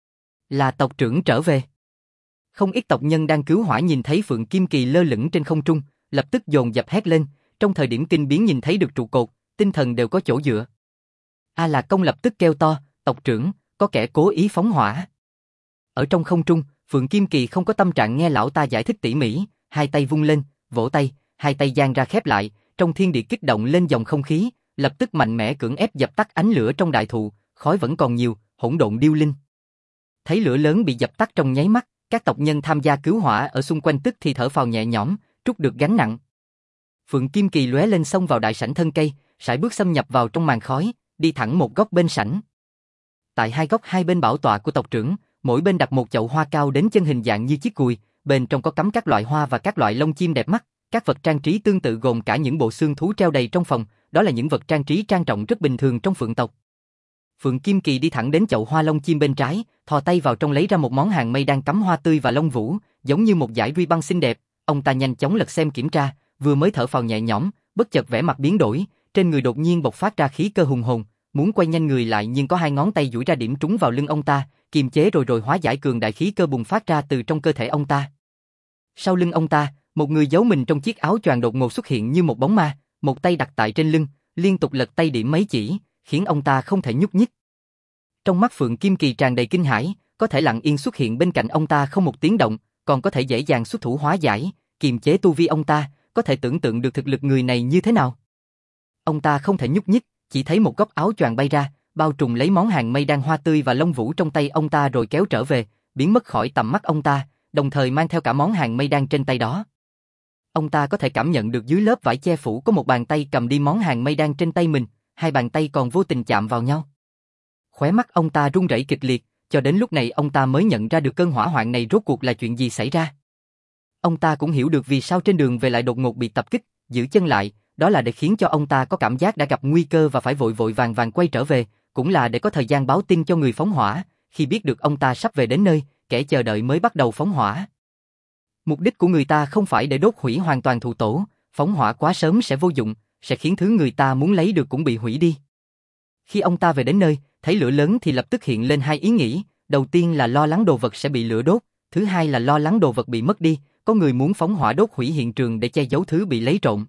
Là tộc trưởng trở về. Không ít tộc nhân đang cứu hỏa nhìn thấy Phượng Kim Kỳ lơ lửng trên không trung, lập tức dồn dập hét lên, trong thời điểm kinh biến nhìn thấy được trụ cột, tinh thần đều có chỗ dựa. A Lạc Công lập tức kêu to, tộc trưởng, có kẻ cố ý phóng hỏa. Ở trong không trung, Phượng Kim Kỳ không có tâm trạng nghe lão ta giải thích tỉ mỉ, hai tay vung lên, vỗ tay, hai tay giang ra khép lại, trong thiên địa kích động lên dòng không khí, lập tức mạnh mẽ cưỡng ép dập tắt ánh lửa trong đại thụ, khói vẫn còn nhiều, hỗn độn điêu linh. Thấy lửa lớn bị dập tắt trong nháy mắt, các tộc nhân tham gia cứu hỏa ở xung quanh tức thì thở phào nhẹ nhõm, trút được gánh nặng. Phượng Kim Kỳ lóe lên xông vào đại sảnh thân cây, sải bước xâm nhập vào trong màn khói, đi thẳng một góc bên sảnh. Tại hai góc hai bên bảo tọa của tộc trưởng, mỗi bên đặt một chậu hoa cao đến chân hình dạng như chiếc cùi, bên trong có cắm các loại hoa và các loại lông chim đẹp mắt, các vật trang trí tương tự gồm cả những bộ xương thú treo đầy trong phòng, đó là những vật trang trí trang trọng rất bình thường trong Phượng tộc. Phượng Kim Kỳ đi thẳng đến chậu hoa lông chim bên trái, thò tay vào trong lấy ra một món hàng mây đang cắm hoa tươi và lông vũ, giống như một dải ruy băng xinh đẹp. Ông ta nhanh chóng lật xem kiểm tra, vừa mới thở phào nhẹ nhõm, bất chợt vẻ mặt biến đổi, trên người đột nhiên bộc phát ra khí cơ hùng hồn, muốn quay nhanh người lại nhưng có hai ngón tay duỗi ra điểm trúng vào lưng ông ta, kiềm chế rồi hóa giải cường đại khí cơ bùng phát ra từ trong cơ thể ông ta. Sau lưng ông ta, một người giấu mình trong chiếc áo choàng đột ngột xuất hiện như một bóng ma, một tay đặt tại trên lưng, liên tục lật tay điểm mấy chỉ, khiến ông ta không thể nhúc nhích. Trong mắt Phượng Kim Kỳ tràn đầy kinh hãi, có thể lặng yên xuất hiện bên cạnh ông ta không một tiếng động, còn có thể dễ dàng xuất thủ hóa giải, kiềm chế tu vi ông ta, có thể tưởng tượng được thực lực người này như thế nào. Ông ta không thể nhúc nhích, chỉ thấy một góc áo choàng bay ra, bao trùm lấy món hàng mây đan hoa tươi và lông vũ trong tay ông ta rồi kéo trở về, biến mất khỏi tầm mắt ông ta, đồng thời mang theo cả món hàng mây đan trên tay đó. Ông ta có thể cảm nhận được dưới lớp vải che phủ có một bàn tay cầm đi món hàng mây đan trên tay mình, hai bàn tay còn vô tình chạm vào nhau. Khóe mắt ông ta run rẩy kịch liệt, cho đến lúc này ông ta mới nhận ra được cơn hỏa hoạn này rốt cuộc là chuyện gì xảy ra. Ông ta cũng hiểu được vì sao trên đường về lại đột ngột bị tập kích, giữ chân lại, đó là để khiến cho ông ta có cảm giác đã gặp nguy cơ và phải vội vội vàng vàng quay trở về, cũng là để có thời gian báo tin cho người phóng hỏa, khi biết được ông ta sắp về đến nơi, kẻ chờ đợi mới bắt đầu phóng hỏa. Mục đích của người ta không phải để đốt hủy hoàn toàn thù tổ, phóng hỏa quá sớm sẽ vô dụng, sẽ khiến thứ người ta muốn lấy được cũng bị hủy đi. Khi ông ta về đến nơi, thấy lửa lớn thì lập tức hiện lên hai ý nghĩ, đầu tiên là lo lắng đồ vật sẽ bị lửa đốt, thứ hai là lo lắng đồ vật bị mất đi, có người muốn phóng hỏa đốt hủy hiện trường để che giấu thứ bị lấy trộm.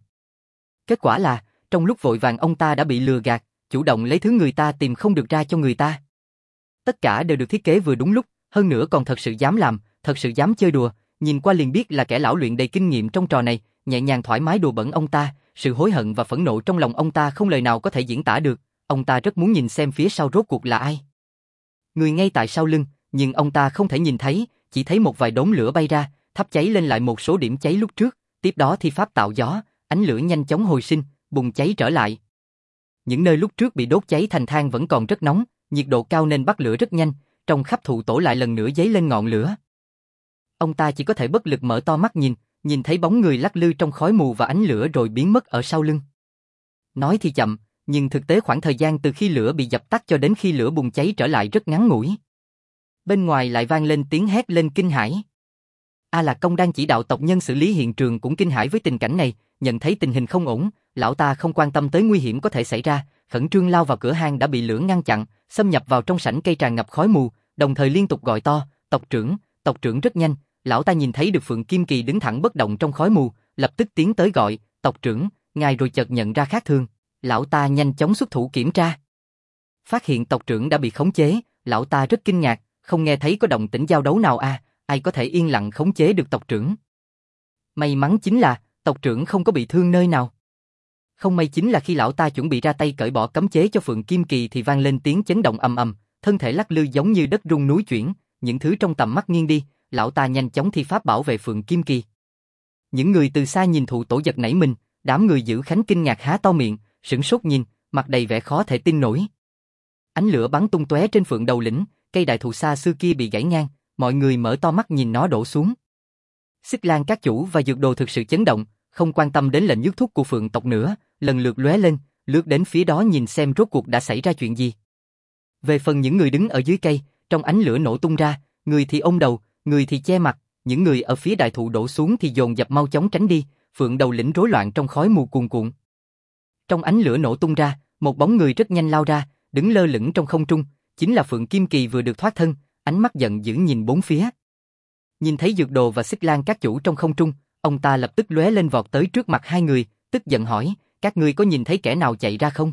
Kết quả là, trong lúc vội vàng ông ta đã bị lừa gạt, chủ động lấy thứ người ta tìm không được ra cho người ta. Tất cả đều được thiết kế vừa đúng lúc, hơn nữa còn thật sự dám làm, thật sự dám chơi đùa, nhìn qua liền biết là kẻ lão luyện đầy kinh nghiệm trong trò này, nhẹ nhàng thoải mái đùa bỡn ông ta, sự hối hận và phẫn nộ trong lòng ông ta không lời nào có thể diễn tả được, ông ta rất muốn nhìn xem phía sau rốt cuộc là ai. Người ngay tại sau lưng, nhưng ông ta không thể nhìn thấy, chỉ thấy một vài đốm lửa bay ra, thắp cháy lên lại một số điểm cháy lúc trước, tiếp đó thi pháp tạo gió, ánh lửa nhanh chóng hồi sinh, bùng cháy trở lại. Những nơi lúc trước bị đốt cháy thành than vẫn còn rất nóng, nhiệt độ cao nên bắt lửa rất nhanh, trong khắp thụ tổ lại lần nữa dấy lên ngọn lửa. Ông ta chỉ có thể bất lực mở to mắt nhìn thấy bóng người lắc lư trong khói mù và ánh lửa rồi biến mất ở sau lưng. Nói thì chậm, nhưng thực tế khoảng thời gian từ khi lửa bị dập tắt cho đến khi lửa bùng cháy trở lại rất ngắn ngủi. Bên ngoài lại vang lên tiếng hét lên kinh hãi. A Lạc Công đang chỉ đạo tộc nhân xử lý hiện trường cũng kinh hãi với tình cảnh này, nhận thấy tình hình không ổn, lão ta không quan tâm tới nguy hiểm có thể xảy ra, khẩn trương lao vào cửa hang đã bị lửa ngăn chặn, xâm nhập vào trong sảnh cây tràn ngập khói mù, đồng thời liên tục gọi to, tộc trưởng rất nhanh, lão ta nhìn thấy được Phượng Kim Kỳ đứng thẳng bất động trong khói mù, lập tức tiến tới gọi, tộc trưởng, ngài rồi chợt nhận ra khác thường, lão ta nhanh chóng xuất thủ kiểm tra. Phát hiện tộc trưởng đã bị khống chế, lão ta rất kinh ngạc, không nghe thấy có động tĩnh giao đấu nào ai có thể yên lặng khống chế được tộc trưởng. May mắn chính là, tộc trưởng không có bị thương nơi nào. Không may chính là khi lão ta chuẩn bị ra tay cởi bỏ cấm chế cho Phượng Kim Kỳ thì vang lên tiếng chấn động ầm ầm, thân thể lắc lư giống như đất rung núi chuyển, những thứ trong tầm mắt nghiêng đi, lão ta nhanh chóng thi pháp bảo vệ Phượng Kim Kỳ. Những người từ xa nhìn thụ tổ giật nảy mình, đám người giữ khánh kinh ngạc há to miệng, sửng sốt nhìn, mặt đầy vẻ khó thể tin nổi. Ánh lửa bắn tung tóe trên Phượng Đầu Lĩnh, cây đại thụ xa xưa kia bị gãy ngang, mọi người mở to mắt nhìn nó đổ xuống. Xích Lan các chủ và dược đồ thực sự chấn động, không quan tâm đến lệnh nhốt thuốc của Phượng tộc nữa, lần lượt lóe lên, lướt đến phía đó nhìn xem rốt cuộc đã xảy ra chuyện gì. Về phần những người đứng ở dưới cây, trong ánh lửa nổ tung ra, người thì ôm đầu, người thì che mặt, những người ở phía đại thụ đổ xuống thì dồn dập mau chóng tránh đi, Phượng Đầu Lĩnh rối loạn trong khói mù cuồn cuộn. Trong ánh lửa nổ tung ra, một bóng người rất nhanh lao ra, đứng lơ lửng trong không trung, chính là Phượng Kim Kỳ vừa được thoát thân, ánh mắt giận dữ nhìn bốn phía. Nhìn thấy dược đồ và Xích Lan các chủ trong không trung, ông ta lập tức lóe lên vọt tới trước mặt hai người, tức giận hỏi, các ngươi có nhìn thấy kẻ nào chạy ra không?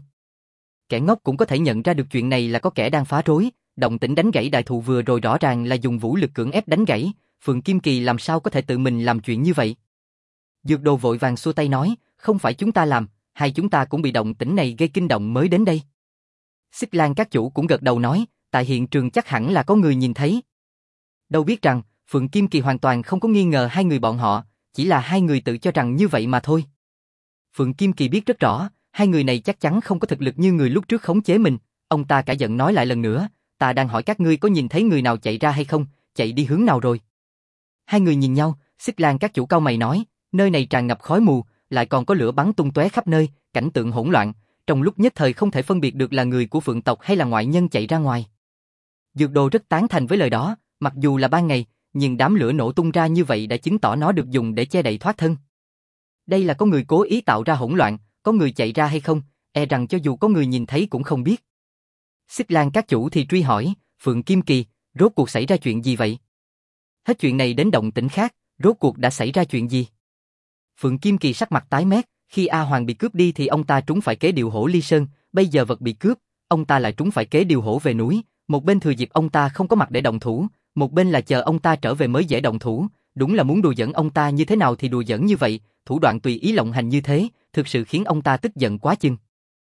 Kẻ ngốc cũng có thể nhận ra được chuyện này là có kẻ đang phá rối, động tĩnh đánh gãy đại thụ vừa rồi rõ ràng là dùng vũ lực cưỡng ép đánh gãy, Phượng Kim Kỳ làm sao có thể tự mình làm chuyện như vậy? Dược đồ vội vàng xua tay nói, không phải chúng ta làm, hay chúng ta cũng bị động tĩnh này gây kinh động mới đến đây. Xích Lan các chủ cũng gật đầu nói, tại hiện trường chắc hẳn là có người nhìn thấy. Đâu biết rằng, Phượng Kim Kỳ hoàn toàn không có nghi ngờ hai người bọn họ, chỉ là hai người tự cho rằng như vậy mà thôi. Phượng Kim Kỳ biết rất rõ, hai người này chắc chắn không có thực lực như người lúc trước khống chế mình, ông ta cả giận nói lại lần nữa, ta đang hỏi các ngươi có nhìn thấy người nào chạy ra hay không, chạy đi hướng nào rồi. Hai người nhìn nhau, Xích Lan các chủ cau mày nói, nơi này tràn ngập khói mù, lại còn có lửa bắn tung tóe khắp nơi, cảnh tượng hỗn loạn, trong lúc nhất thời không thể phân biệt được là người của Phượng tộc hay là ngoại nhân chạy ra ngoài. Dược đồ rất tán thành với lời đó, mặc dù là ban ngày, nhưng đám lửa nổ tung ra như vậy đã chứng tỏ nó được dùng để che đậy thoát thân. Đây là có người cố ý tạo ra hỗn loạn, có người chạy ra hay không, e rằng cho dù có người nhìn thấy cũng không biết. Xích Lan các chủ thì truy hỏi, Phượng Kim Kỳ, rốt cuộc xảy ra chuyện gì vậy? Hết chuyện này đến động tĩnh khác, rốt cuộc đã xảy ra chuyện gì? Phượng Kim Kỳ sắc mặt tái mét, khi A Hoàng bị cướp đi thì ông ta trúng phải kế điều hổ ly sơn, bây giờ vật bị cướp, ông ta lại trúng phải kế điều hổ về núi, một bên thừa dịp ông ta không có mặt để động thủ, một bên là chờ ông ta trở về mới dễ động thủ, đúng là muốn đùa giỡn ông ta như thế nào thì đùa giỡn như vậy, thủ đoạn tùy ý lộng hành như thế, thực sự khiến ông ta tức giận quá chừng.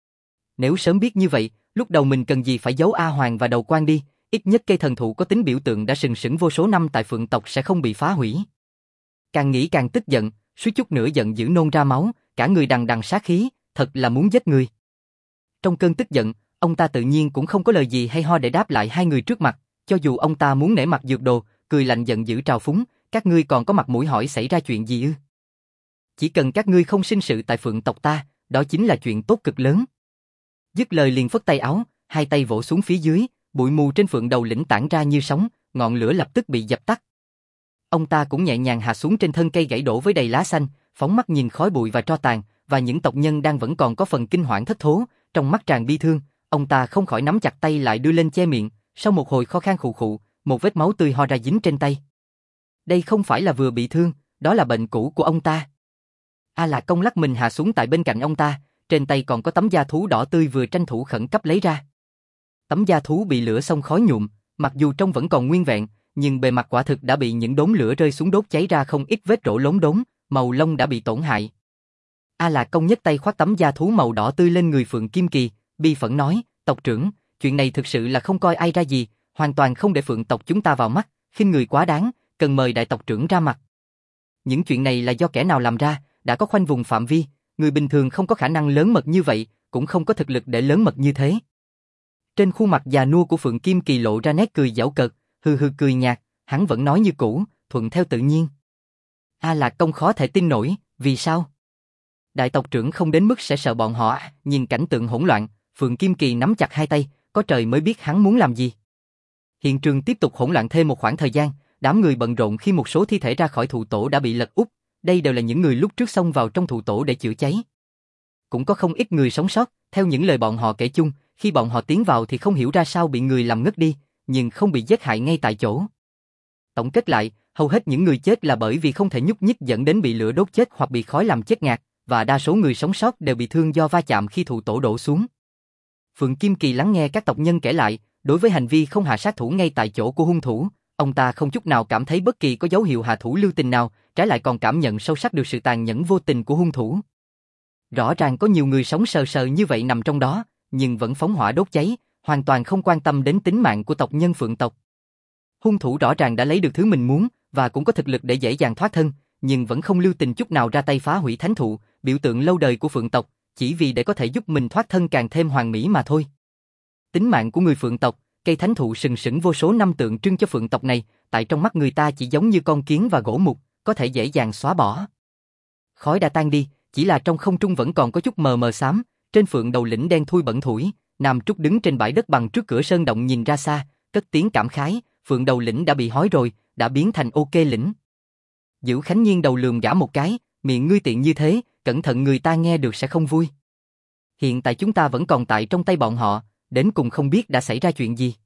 Nếu sớm biết như vậy, lúc đầu mình cần gì phải giấu A Hoàng và đầu quan đi, ít nhất cây thần thụ có tính biểu tượng đã sừng sững vô số năm tại Phượng tộc sẽ không bị phá hủy. Càng nghĩ càng tức giận, suýt chút nữa giận dữ nôn ra máu, cả người đằng đằng sát khí, thật là muốn giết người. Trong cơn tức giận, ông ta tự nhiên cũng không có lời gì hay ho để đáp lại hai người trước mặt, cho dù ông ta muốn nể mặt dược đồ, cười lạnh giận dữ trào phúng, các ngươi còn có mặt mũi hỏi xảy ra chuyện gì ư? Chỉ cần các ngươi không sinh sự tại Phượng tộc ta, đó chính là chuyện tốt cực lớn. Dứt lời liền phất tay áo, hai tay vỗ xuống phía dưới, bụi mù trên Phượng đầu lĩnh tản ra như sóng, ngọn lửa lập tức bị dập tắt. Ông ta cũng nhẹ nhàng hạ xuống trên thân cây gãy đổ với đầy lá xanh, phóng mắt nhìn khói bụi và tro tàn, và những tộc nhân đang vẫn còn có phần kinh hoảng thất thố, trong mắt tràn bi thương, ông ta không khỏi nắm chặt tay lại đưa lên che miệng, sau một hồi kho khan khụ khụ, một vết máu tươi ho ra dính trên tay. Đây không phải là vừa bị thương, đó là bệnh cũ của ông ta. A Lạc Công lắc mình hạ xuống tại bên cạnh ông ta, trên tay còn có tấm da thú đỏ tươi vừa tranh thủ khẩn cấp lấy ra. Tấm da thú bị lửa xông khói nhuộm, mặc dù trông vẫn còn nguyên vẹn, nhưng bề mặt quả thực đã bị những đốm lửa rơi xuống đốt cháy ra không ít vết rỗ lốm đốm, màu lông đã bị tổn hại. A Lạc Công nhấc tay khoác tấm da thú màu đỏ tươi lên người Phượng Kim Kỳ, bi phẫn nói, tộc trưởng, chuyện này thực sự là không coi ai ra gì, hoàn toàn không để Phượng tộc chúng ta vào mắt, khinh người quá đáng, cần mời đại tộc trưởng ra mặt. Những chuyện này là do kẻ nào làm ra, đã có khoanh vùng phạm vi, người bình thường không có khả năng lớn mật như vậy, cũng không có thực lực để lớn mật như thế. Trên khuôn mặt già nua của Phượng Kim Kỳ lộ ra nét cười giễu cợt, hừ hừ cười nhạt, hắn vẫn nói như cũ, thuận theo tự nhiên. A Lạc Công khó thể tin nổi, vì sao? Đại tộc trưởng không đến mức sẽ sợ bọn họ, nhìn cảnh tượng hỗn loạn, Phượng Kim Kỳ nắm chặt hai tay, có trời mới biết hắn muốn làm gì. Hiện trường tiếp tục hỗn loạn thêm một khoảng thời gian, đám người bận rộn khi một số thi thể ra khỏi thụ tổ đã bị lật úp, đây đều là những người lúc trước xông vào trong thụ tổ để chữa cháy. Cũng có không ít người sống sót, theo những lời bọn họ kể chung, khi bọn họ tiến vào thì không hiểu ra sao bị người làm ngất đi, nhưng không bị giết hại ngay tại chỗ. Tổng kết lại, hầu hết những người chết là bởi vì không thể nhúc nhích dẫn đến bị lửa đốt chết hoặc bị khói làm chết ngạt, và đa số người sống sót đều bị thương do va chạm khi thụ tổ đổ xuống. Phượng Kim Kỳ lắng nghe các tộc nhân kể lại, đối với hành vi không hạ sát thủ ngay tại chỗ của hung thủ, ông ta không chút nào cảm thấy bất kỳ có dấu hiệu hạ thủ lưu tình nào, trái lại còn cảm nhận sâu sắc được sự tàn nhẫn vô tình của hung thủ. Rõ ràng có nhiều người sống sờ sờ như vậy nằm trong đó, nhưng vẫn phóng hỏa đốt cháy, hoàn toàn không quan tâm đến tính mạng của tộc nhân Phượng tộc. Hung thủ rõ ràng đã lấy được thứ mình muốn, và cũng có thực lực để dễ dàng thoát thân, nhưng vẫn không lưu tình chút nào ra tay phá hủy thánh thụ, biểu tượng lâu đời của Phượng tộc, chỉ vì để có thể giúp mình thoát thân càng thêm hoàn mỹ mà thôi. Tính mạng của người Phượng tộc, cây thánh thụ sừng sững vô số năm tượng trưng cho Phượng tộc này, tại trong mắt người ta chỉ giống như con kiến và gỗ mục, có thể dễ dàng xóa bỏ. Khói đã tan đi, chỉ là trong không trung vẫn còn có chút mờ mờ xám, trên Phượng đầu lĩnh đen thui bẩn thủi, Nam Trúc đứng trên bãi đất bằng trước cửa sơn động nhìn ra xa, cất tiếng cảm khái, Phượng đầu lĩnh đã bị hói rồi, đã biến thành ok lĩnh. Dữ Khánh Nhiên đầu lườm gã một cái, miệng ngươi tiện như thế, cẩn thận người ta nghe được sẽ không vui. Hiện tại chúng ta vẫn còn tại trong tay bọn họ, đến cùng không biết đã xảy ra chuyện gì.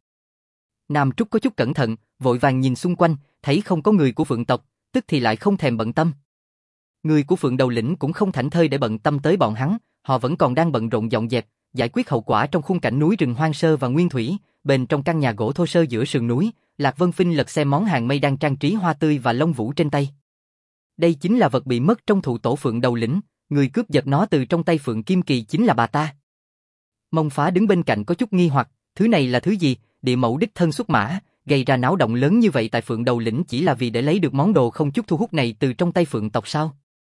Nam Trúc có chút cẩn thận, vội vàng nhìn xung quanh, thấy không có người của Phượng tộc, tức thì lại không thèm bận tâm. Người của Phượng đầu lĩnh cũng không thảnh thơi để bận tâm tới bọn hắn, họ vẫn còn đang bận rộn dọn dẹp, giải quyết hậu quả trong khung cảnh núi rừng hoang sơ và nguyên thủy. Bên trong căn nhà gỗ thô sơ giữa sườn núi, Lạc Vân Phinh lật xem món hàng mây đang trang trí hoa tươi và lông vũ trên tay. Đây chính là vật bị mất trong thụ tổ Phượng đầu lĩnh, người cướp giật nó từ trong tay Phượng Kim Kỳ chính là bà ta. Mông Phá đứng bên cạnh có chút nghi hoặc, thứ này là thứ gì? Địa mẫu đích thân xuất mã, gây ra náo động lớn như vậy tại Phượng đầu lĩnh chỉ là vì để lấy được món đồ không chút thu hút này từ trong tay Phượng tộc sao?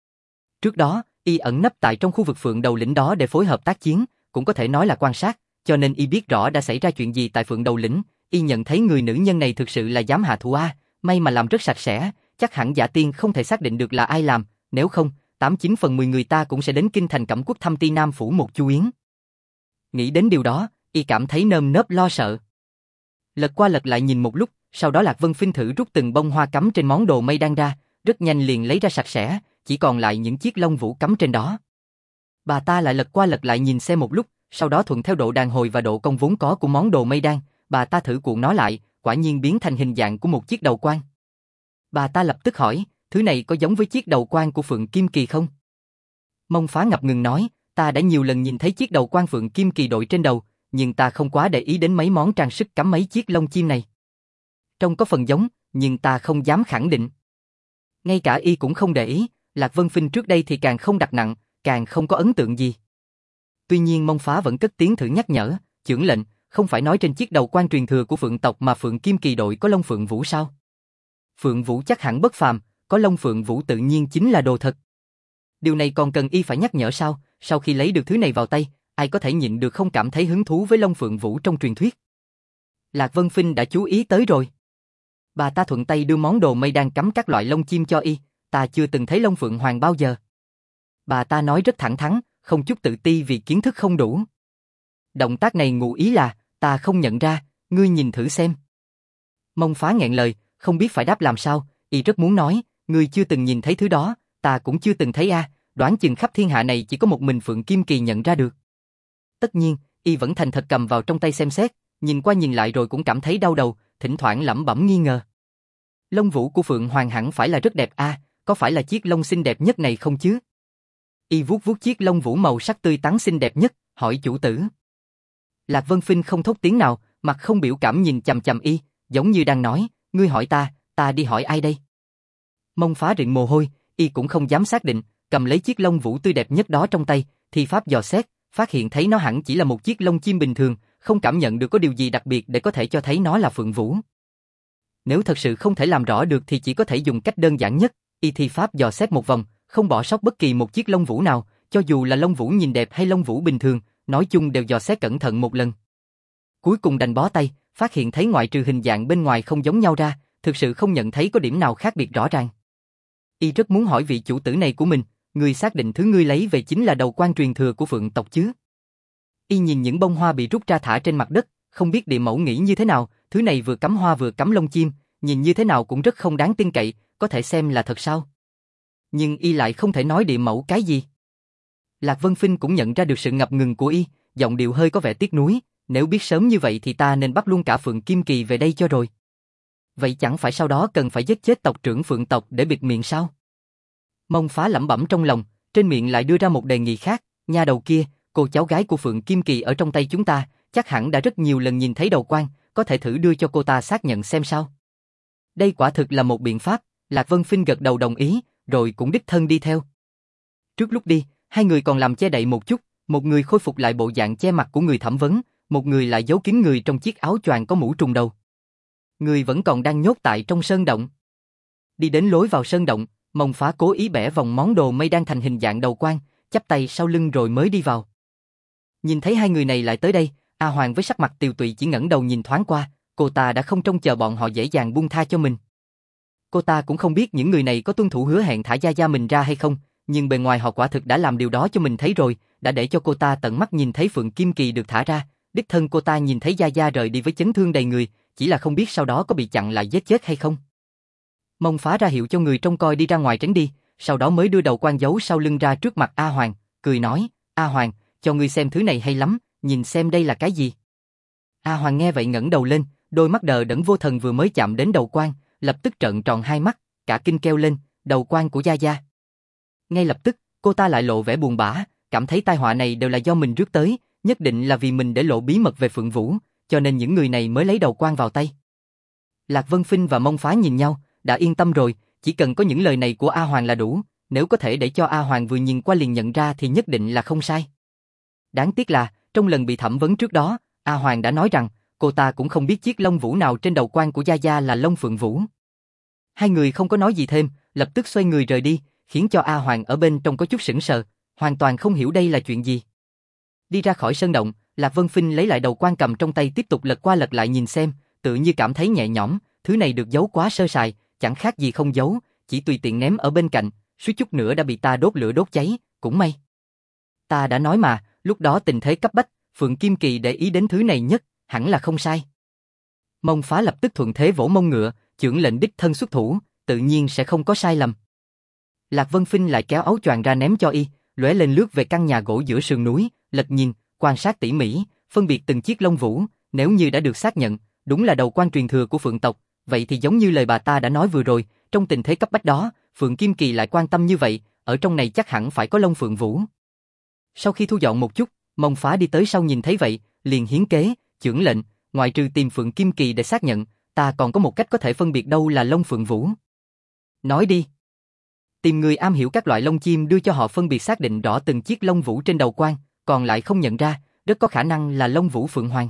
Trước đó, y ẩn nấp tại trong khu vực Phượng đầu lĩnh đó để phối hợp tác chiến, cũng có thể nói là quan sát, cho nên y biết rõ đã xảy ra chuyện gì tại Phượng đầu lĩnh. Y nhận thấy người nữ nhân này thực sự là dám hạ thủ a, may mà làm rất sạch sẽ, chắc hẳn Giả Tiên không thể xác định được là ai làm, nếu không, 89 phần 10 người ta cũng sẽ đến kinh thành Cẩm Quốc thăm Ti Nam phủ một chu yến. Nghĩ đến điều đó, y cảm thấy nơm nớp lo sợ. Lật qua lật lại nhìn một lúc, sau đó Lạc Vân Phinh thử rút từng bông hoa cắm trên món đồ mây đan ra, rất nhanh liền lấy ra sạch sẽ, chỉ còn lại những chiếc lông vũ cắm trên đó. Bà ta lại lật qua lật lại nhìn xem một lúc, sau đó thuận theo độ đàn hồi và độ cong vốn có của món đồ mây đan, bà ta thử cuộn nó lại, quả nhiên biến thành hình dạng của một chiếc đầu quan. Bà ta lập tức hỏi, thứ này có giống với chiếc đầu quan của Phượng Kim Kỳ không? Mông Phá ngập ngừng nói, ta đã nhiều lần nhìn thấy chiếc đầu quan Phượng Kim Kỳ đội trên đầu, nhưng ta không quá để ý đến mấy món trang sức cắm mấy chiếc lông chim này. Trông có phần giống, nhưng ta không dám khẳng định. Ngay cả y cũng không để ý, Lạc Vân Phinh trước đây thì càng không đặt nặng, càng không có ấn tượng gì. Tuy nhiên Mông Phá vẫn cất tiếng thử nhắc nhở, chưởng lệnh, không phải nói trên chiếc đầu quan truyền thừa của Phượng tộc mà Phượng Kim Kỳ đội có Long Phượng Vũ sao? Phượng Vũ chắc hẳn bất phàm, có Long Phượng Vũ tự nhiên chính là đồ thật. Điều này còn cần y phải nhắc nhở sao? Sau khi lấy được thứ này vào tay, ai có thể nhịn được không cảm thấy hứng thú với Long Phượng Vũ trong truyền thuyết? Lạc Vân Phinh đã chú ý tới rồi. Bà ta thuận tay đưa món đồ mây đang cắm các loại lông chim cho y, ta chưa từng thấy Long Phượng Hoàng bao giờ. Bà ta nói rất thẳng thắn, không chút tự ti vì kiến thức không đủ. Động tác này ngụ ý là, ta không nhận ra, ngươi nhìn thử xem. Mông Phá nghẹn lời, không biết phải đáp làm sao, y rất muốn nói, ngươi chưa từng nhìn thấy thứ đó, ta cũng chưa từng thấy đoán chừng khắp thiên hạ này chỉ có một mình Phượng Kim Kỳ nhận ra được. Tất nhiên, y vẫn thành thật cầm vào trong tay xem xét, nhìn qua nhìn lại rồi cũng cảm thấy đau đầu, thỉnh thoảng lẩm bẩm nghi ngờ. Lông vũ của Phượng Hoàng hẳn phải là rất đẹp có phải là chiếc lông xinh đẹp nhất này không chứ? Y vuốt vuốt chiếc lông vũ màu sắc tươi tắn xinh đẹp nhất, hỏi chủ tử. Lạc Vân Phinh không thốt tiếng nào, mặt không biểu cảm nhìn chằm chằm y, giống như đang nói, ngươi hỏi ta đi hỏi ai đây? Mông Phá rịn mồ hôi, y cũng không dám xác định, cầm lấy chiếc lông vũ tươi đẹp nhất đó trong tay, thi pháp dò xét, phát hiện thấy nó hẳn chỉ là một chiếc lông chim bình thường, không cảm nhận được có điều gì đặc biệt để có thể cho thấy nó là Phượng Vũ. Nếu thật sự không thể làm rõ được thì chỉ có thể dùng cách đơn giản nhất, y thi pháp dò xét một vòng, không bỏ sót bất kỳ một chiếc lông vũ nào, cho dù là lông vũ nhìn đẹp hay lông vũ bình thường, nói chung đều dò xét cẩn thận một lần. Cuối cùng đành bó tay, phát hiện thấy ngoại trừ hình dạng bên ngoài không giống nhau ra, thực sự không nhận thấy có điểm nào khác biệt rõ ràng. Y rất muốn hỏi vị chủ tử này của mình, người xác định thứ ngươi lấy về chính là đầu quan truyền thừa của Phượng tộc chứ? Y nhìn những bông hoa bị rút ra thả trên mặt đất, không biết địa mẫu nghĩ như thế nào, thứ này vừa cắm hoa vừa cắm lông chim, nhìn như thế nào cũng rất không đáng tin cậy, có thể xem là thật sao? Nhưng y lại không thể nói địa mẫu cái gì. Lạc Vân Phinh cũng nhận ra được sự ngập ngừng của y, giọng điệu hơi có vẻ tiếc nuối, nếu biết sớm như vậy thì ta nên bắt luôn cả Phượng Kim Kỳ về đây cho rồi. Vậy chẳng phải sau đó cần phải giết chết tộc trưởng Phượng tộc để bịt miệng sao? Mông Phá lẩm bẩm trong lòng, trên miệng lại đưa ra một đề nghị khác, nha đầu kia, cô cháu gái của Phượng Kim Kỳ ở trong tay chúng ta, chắc hẳn đã rất nhiều lần nhìn thấy đầu quan, có thể thử đưa cho cô ta xác nhận xem sao. Đây quả thực là một biện pháp, Lạc Vân Phinh gật đầu đồng ý, rồi cũng đích thân đi theo. Trước lúc đi, hai người còn làm che đậy một chút, một người khôi phục lại bộ dạng che mặt của người thẩm vấn, một người lại giấu kín người trong chiếc áo choàng có mũ trùng đầu. Người vẫn còn đang nhốt tại trong sơn động. Đi đến lối vào sơn động, Mông Phá cố ý bẻ vòng món đồ mây đang thành hình dạng đầu quan, chắp tay sau lưng rồi mới đi vào. Nhìn thấy hai người này lại tới đây, A Hoàng với sắc mặt tiều tụy chỉ ngẩng đầu nhìn thoáng qua, cô ta đã không trông chờ bọn họ dễ dàng buông tha cho mình. Cô ta cũng không biết những người này có tuân thủ hứa hẹn thả Gia Gia mình ra hay không, nhưng bề ngoài họ quả thực đã làm điều đó cho mình thấy rồi, đã để cho cô ta tận mắt nhìn thấy Phượng Kim Kỳ được thả ra, đích thân cô ta nhìn thấy Gia Gia rời đi với chấn thương đầy người, chỉ là không biết sau đó có bị chặn lại giết chết hay không. Mông Phá ra hiệu cho người trông coi đi ra ngoài tránh đi, sau đó mới đưa đầu quan giấu sau lưng ra trước mặt A Hoàng, cười nói, A Hoàng, cho ngươi xem thứ này hay lắm, nhìn xem đây là cái gì. A Hoàng nghe vậy ngẩng đầu lên, đôi mắt đờ đẫn vô thần vừa mới chạm đến đầu quan, lập tức trợn tròn hai mắt, cả kinh kêu lên, đầu quan của Gia Gia. Ngay lập tức, cô ta lại lộ vẻ buồn bã, cảm thấy tai họa này đều là do mình rước tới, nhất định là vì mình để lộ bí mật về Phượng Vũ, cho nên những người này mới lấy đầu quan vào tay. Lạc Vân Phinh và Mông Phá nhìn nhau, đã yên tâm rồi, chỉ cần có những lời này của A Hoàng là đủ, nếu có thể để cho A Hoàng vừa nhìn qua liền nhận ra thì nhất định là không sai. Đáng tiếc là, trong lần bị thẩm vấn trước đó, A Hoàng đã nói rằng, cô ta cũng không biết chiếc lông vũ nào trên đầu quan của Gia Gia là lông Phượng Vũ. Hai người không có nói gì thêm, lập tức xoay người rời đi, khiến cho A Hoàng ở bên trong có chút sững sờ, hoàn toàn không hiểu đây là chuyện gì. Đi ra khỏi sơn động, Lạc Vân Phinh lấy lại đầu quan cầm trong tay tiếp tục lật qua lật lại nhìn xem, tự như cảm thấy nhẹ nhõm, thứ này được giấu quá sơ sài, chẳng khác gì không giấu, chỉ tùy tiện ném ở bên cạnh, suýt chút nữa đã bị ta đốt lửa đốt cháy, cũng may. Ta đã nói mà, lúc đó tình thế cấp bách, Phượng Kim Kỳ để ý đến thứ này nhất, hẳn là không sai. Mông Phá lập tức thuận thế vỗ mông ngựa, chưởng lệnh đích thân xuất thủ, tự nhiên sẽ không có sai lầm. Lạc Vân Phinh lại kéo áo choàng ra ném cho y, lóe lên lướt về căn nhà gỗ giữa sườn núi, lật nhìn, quan sát tỉ mỉ, phân biệt từng chiếc lông vũ, nếu như đã được xác nhận, đúng là đầu quan truyền thừa của Phượng tộc, vậy thì giống như lời bà ta đã nói vừa rồi, trong tình thế cấp bách đó, Phượng Kim Kỳ lại quan tâm như vậy, ở trong này chắc hẳn phải có lông Phượng Vũ. Sau khi thu dọn một chút, Mông Phá đi tới sau nhìn thấy vậy, liền hiến kế, chưởng lệnh, ngoại trừ tìm Phượng Kim Kỳ để xác nhận, ta còn có một cách có thể phân biệt đâu là lông Phượng Vũ. Nói đi. tìm người am hiểu các loại lông chim đưa cho họ phân biệt xác định rõ từng chiếc lông vũ trên đầu quan, còn lại không nhận ra, rất có khả năng là lông vũ phượng hoàng.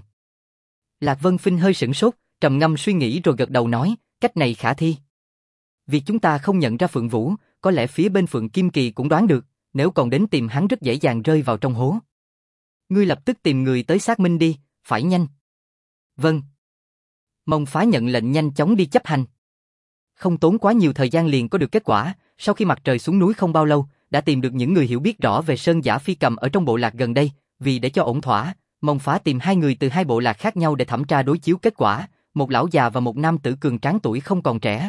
Lạc Vân Phinh hơi sửng sốt, trầm ngâm suy nghĩ rồi gật đầu nói, cách này khả thi. Việc chúng ta không nhận ra Phượng Vũ, có lẽ phía bên Phượng Kim Kỳ cũng đoán được, nếu còn đến tìm hắn rất dễ dàng rơi vào trong hố. Ngươi lập tức tìm người tới xác minh đi, phải nhanh. Vâng. Mông Phá nhận lệnh nhanh chóng đi chấp hành. Không tốn quá nhiều thời gian liền có được kết quả, sau khi mặt trời xuống núi không bao lâu, đã tìm được những người hiểu biết rõ về Sơn Giả Phi Cầm ở trong bộ lạc gần đây, vì để cho ổn thỏa, Mông Phá tìm hai người từ hai bộ lạc khác nhau để thẩm tra đối chiếu kết quả, một lão già và một nam tử cường tráng tuổi không còn trẻ.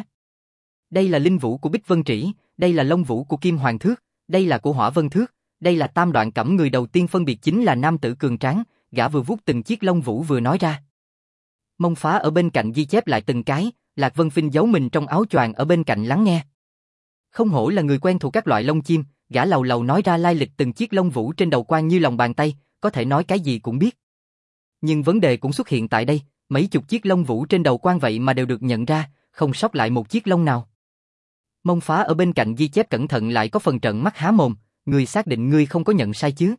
Đây là linh vũ của Bích Vân Trĩ, đây là long vũ của Kim Hoàng Thước, đây là của Hỏa Vân Thước, đây là tam đoạn cẩm. Người đầu tiên phân biệt chính là nam tử cường tráng, gã vừa vuốt từng chiếc lông vũ vừa nói ra. Mông Phá ở bên cạnh ghi chép lại từng cái, Lạc Vân Phinh giấu mình trong áo choàng ở bên cạnh lắng nghe. Không hổ là người quen thuộc các loại lông chim, gã lầu lầu nói ra lai lịch từng chiếc lông vũ trên đầu quan như lòng bàn tay, có thể nói cái gì cũng biết. Nhưng vấn đề cũng xuất hiện tại đây, mấy chục chiếc lông vũ trên đầu quan vậy mà đều được nhận ra, không sót lại một chiếc lông nào. Mông Phá ở bên cạnh ghi chép cẩn thận lại có phần trợn mắt há mồm, ngươi xác định ngươi không có nhận sai chứ?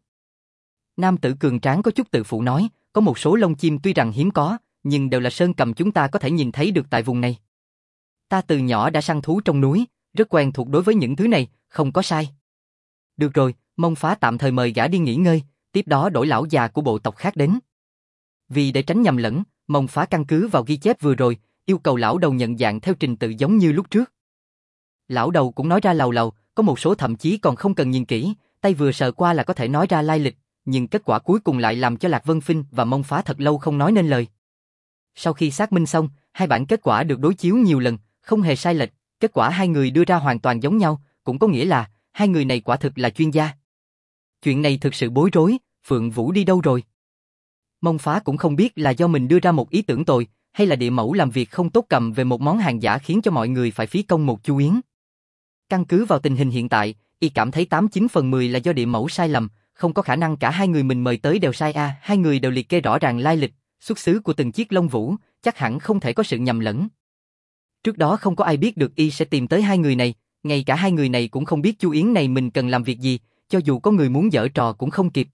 Nam tử cường tráng có chút tự phụ nói, có một số lông chim tuy rằng hiếm có, nhưng đều là sơn cầm chúng ta có thể nhìn thấy được tại vùng này. Ta từ nhỏ đã săn thú trong núi, rất quen thuộc đối với những thứ này, không có sai. Được rồi, Mông Phá tạm thời mời gã đi nghỉ ngơi, tiếp đó đổi lão già của bộ tộc khác đến. Vì để tránh nhầm lẫn, Mông Phá căn cứ vào ghi chép vừa rồi, yêu cầu lão đầu nhận dạng theo trình tự giống như lúc trước. Lão đầu cũng nói ra lầu lầu, có một số thậm chí còn không cần nhìn kỹ, tay vừa sờ qua là có thể nói ra lai lịch, nhưng kết quả cuối cùng lại làm cho Lạc Vân Phinh và Mông Phá thật lâu không nói nên lời. Sau khi xác minh xong, hai bản kết quả được đối chiếu nhiều lần, không hề sai lệch, kết quả hai người đưa ra hoàn toàn giống nhau, cũng có nghĩa là hai người này quả thực là chuyên gia. Chuyện này thực sự bối rối, Phượng Vũ đi đâu rồi? Mông Phá cũng không biết là do mình đưa ra một ý tưởng tồi, hay là địa mẫu làm việc không tốt cầm về một món hàng giả khiến cho mọi người phải phí công một chu yến. Căn cứ vào tình hình hiện tại, y cảm thấy 89/10 là do địa mẫu sai lầm, không có khả năng cả hai người mình mời tới đều sai a, hai người đều liệt kê rõ ràng lai lịch, xuất xứ của từng chiếc lông vũ, chắc hẳn không thể có sự nhầm lẫn. Trước đó không có ai biết được y sẽ tìm tới hai người này, ngay cả hai người này cũng không biết chu yến này mình cần làm việc gì, cho dù có người muốn giở trò cũng không kịp.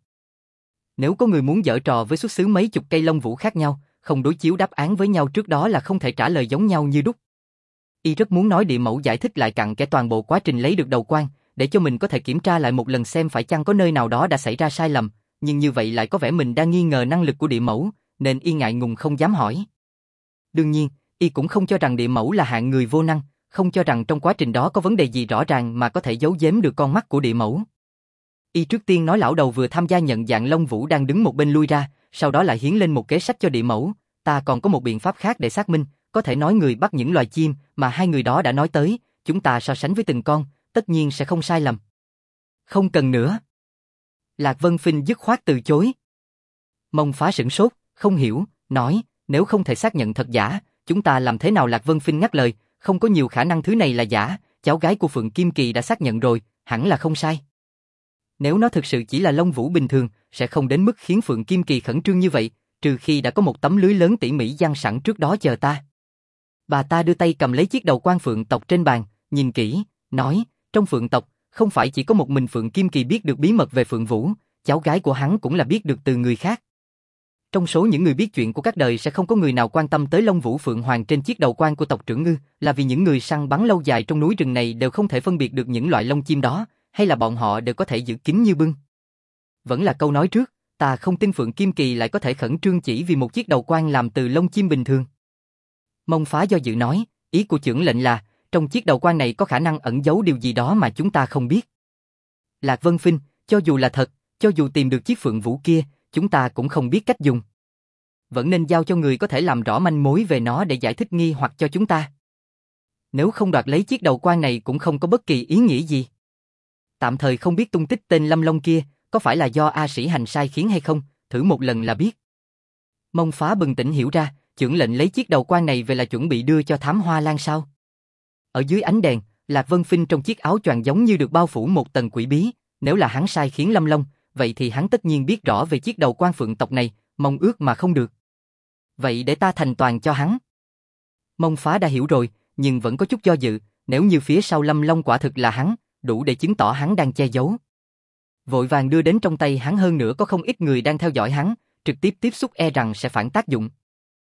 Nếu có người muốn giở trò với xuất xứ mấy chục cây lông vũ khác nhau, không đối chiếu đáp án với nhau trước đó là không thể trả lời giống nhau như đúc. Y rất muốn nói địa mẫu giải thích lại cặn kẽ toàn bộ quá trình lấy được đầu quan, để cho mình có thể kiểm tra lại một lần xem phải chăng có nơi nào đó đã xảy ra sai lầm, nhưng như vậy lại có vẻ mình đang nghi ngờ năng lực của địa mẫu, nên y ngại ngùng không dám hỏi. Đương nhiên, y cũng không cho rằng địa mẫu là hạng người vô năng, không cho rằng trong quá trình đó có vấn đề gì rõ ràng mà có thể giấu giếm được con mắt của địa mẫu. Y trước tiên nói lão đầu vừa tham gia nhận dạng lông vũ đang đứng một bên lui ra, sau đó lại hiến lên một kế sách cho địa mẫu, ta còn có một biện pháp khác để xác minh, có thể nói người bắt những loài chim mà hai người đó đã nói tới, chúng ta so sánh với từng con, tất nhiên sẽ không sai lầm. Không cần nữa. Lạc Vân Phinh dứt khoát từ chối. Mông Phá sửng sốt, không hiểu, nói, nếu không thể xác nhận thật giả, chúng ta làm thế nào? Lạc Vân Phinh ngắt lời, không có nhiều khả năng thứ này là giả, cháu gái của Phượng Kim Kỳ đã xác nhận rồi, hẳn là không sai. Nếu nó thực sự chỉ là lông vũ bình thường, sẽ không đến mức khiến Phượng Kim Kỳ khẩn trương như vậy, trừ khi đã có một tấm lưới lớn tỉ mỉ giăng sẵn trước đó chờ ta. Bà ta đưa tay cầm lấy chiếc đầu quan Phượng tộc trên bàn, nhìn kỹ, nói, trong Phượng tộc, không phải chỉ có một mình Phượng Kim Kỳ biết được bí mật về Phượng Vũ, cháu gái của hắn cũng là biết được từ người khác. Trong số những người biết chuyện của các đời sẽ không có người nào quan tâm tới lông vũ Phượng Hoàng trên chiếc đầu quan của tộc trưởng Ngư, là vì những người săn bắn lâu dài trong núi rừng này đều không thể phân biệt được những loại lông chim đó, hay là bọn họ đều có thể giữ kín như bưng. Vẫn là câu nói trước, ta không tin Phượng Kim Kỳ lại có thể khẩn trương chỉ vì một chiếc đầu quan làm từ lông chim bình thường. Mông Phá do dự nói, ý của trưởng lệnh là, trong chiếc đầu quan này có khả năng ẩn giấu điều gì đó mà chúng ta không biết. Lạc Vân Phinh, cho dù là thật, cho dù tìm được chiếc Phượng Vũ kia, chúng ta cũng không biết cách dùng. Vẫn nên giao cho người có thể làm rõ manh mối về nó để giải thích nghi hoặc cho chúng ta. Nếu không đoạt lấy chiếc đầu quan này cũng không có bất kỳ ý nghĩa gì. Tạm thời không biết tung tích tên Lâm Long kia, có phải là do A Sĩ Hành sai khiến hay không, thử một lần là biết. Mông Phá bừng tỉnh hiểu ra, trưởng lệnh lấy chiếc đầu quan này về là chuẩn bị đưa cho Thám Hoa Lan sao? Ở dưới ánh đèn, Lạc Vân Phinh trong chiếc áo choàng giống như được bao phủ một tầng quỷ bí, nếu là hắn sai khiến Lâm Long, vậy thì hắn tất nhiên biết rõ về chiếc đầu quan Phượng tộc này, mong ước mà không được. Vậy để ta thành toàn cho hắn. Mông Phá đã hiểu rồi, nhưng vẫn có chút do dự, nếu như phía sau Lâm Long quả thực là hắn, đủ để chứng tỏ hắn đang che giấu. Vội vàng đưa đến trong tay hắn, hơn nữa có không ít người đang theo dõi hắn, trực tiếp tiếp xúc e rằng sẽ phản tác dụng.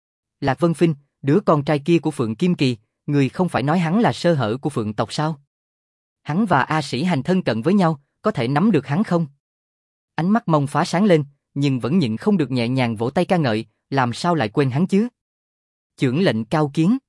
Lạc Vân Phinh, đứa con trai kia của Phượng Kim Kỳ, người không phải nói hắn là sơ hở của Phượng tộc sao? Hắn và A Sĩ Hành thân cận với nhau, có thể nắm được hắn không? Ánh mắt Mông Phá sáng lên, nhưng vẫn nhịn không được nhẹ nhàng vỗ tay ca ngợi, làm sao lại quên hắn chứ? Chưởng lệnh Cao Kiến.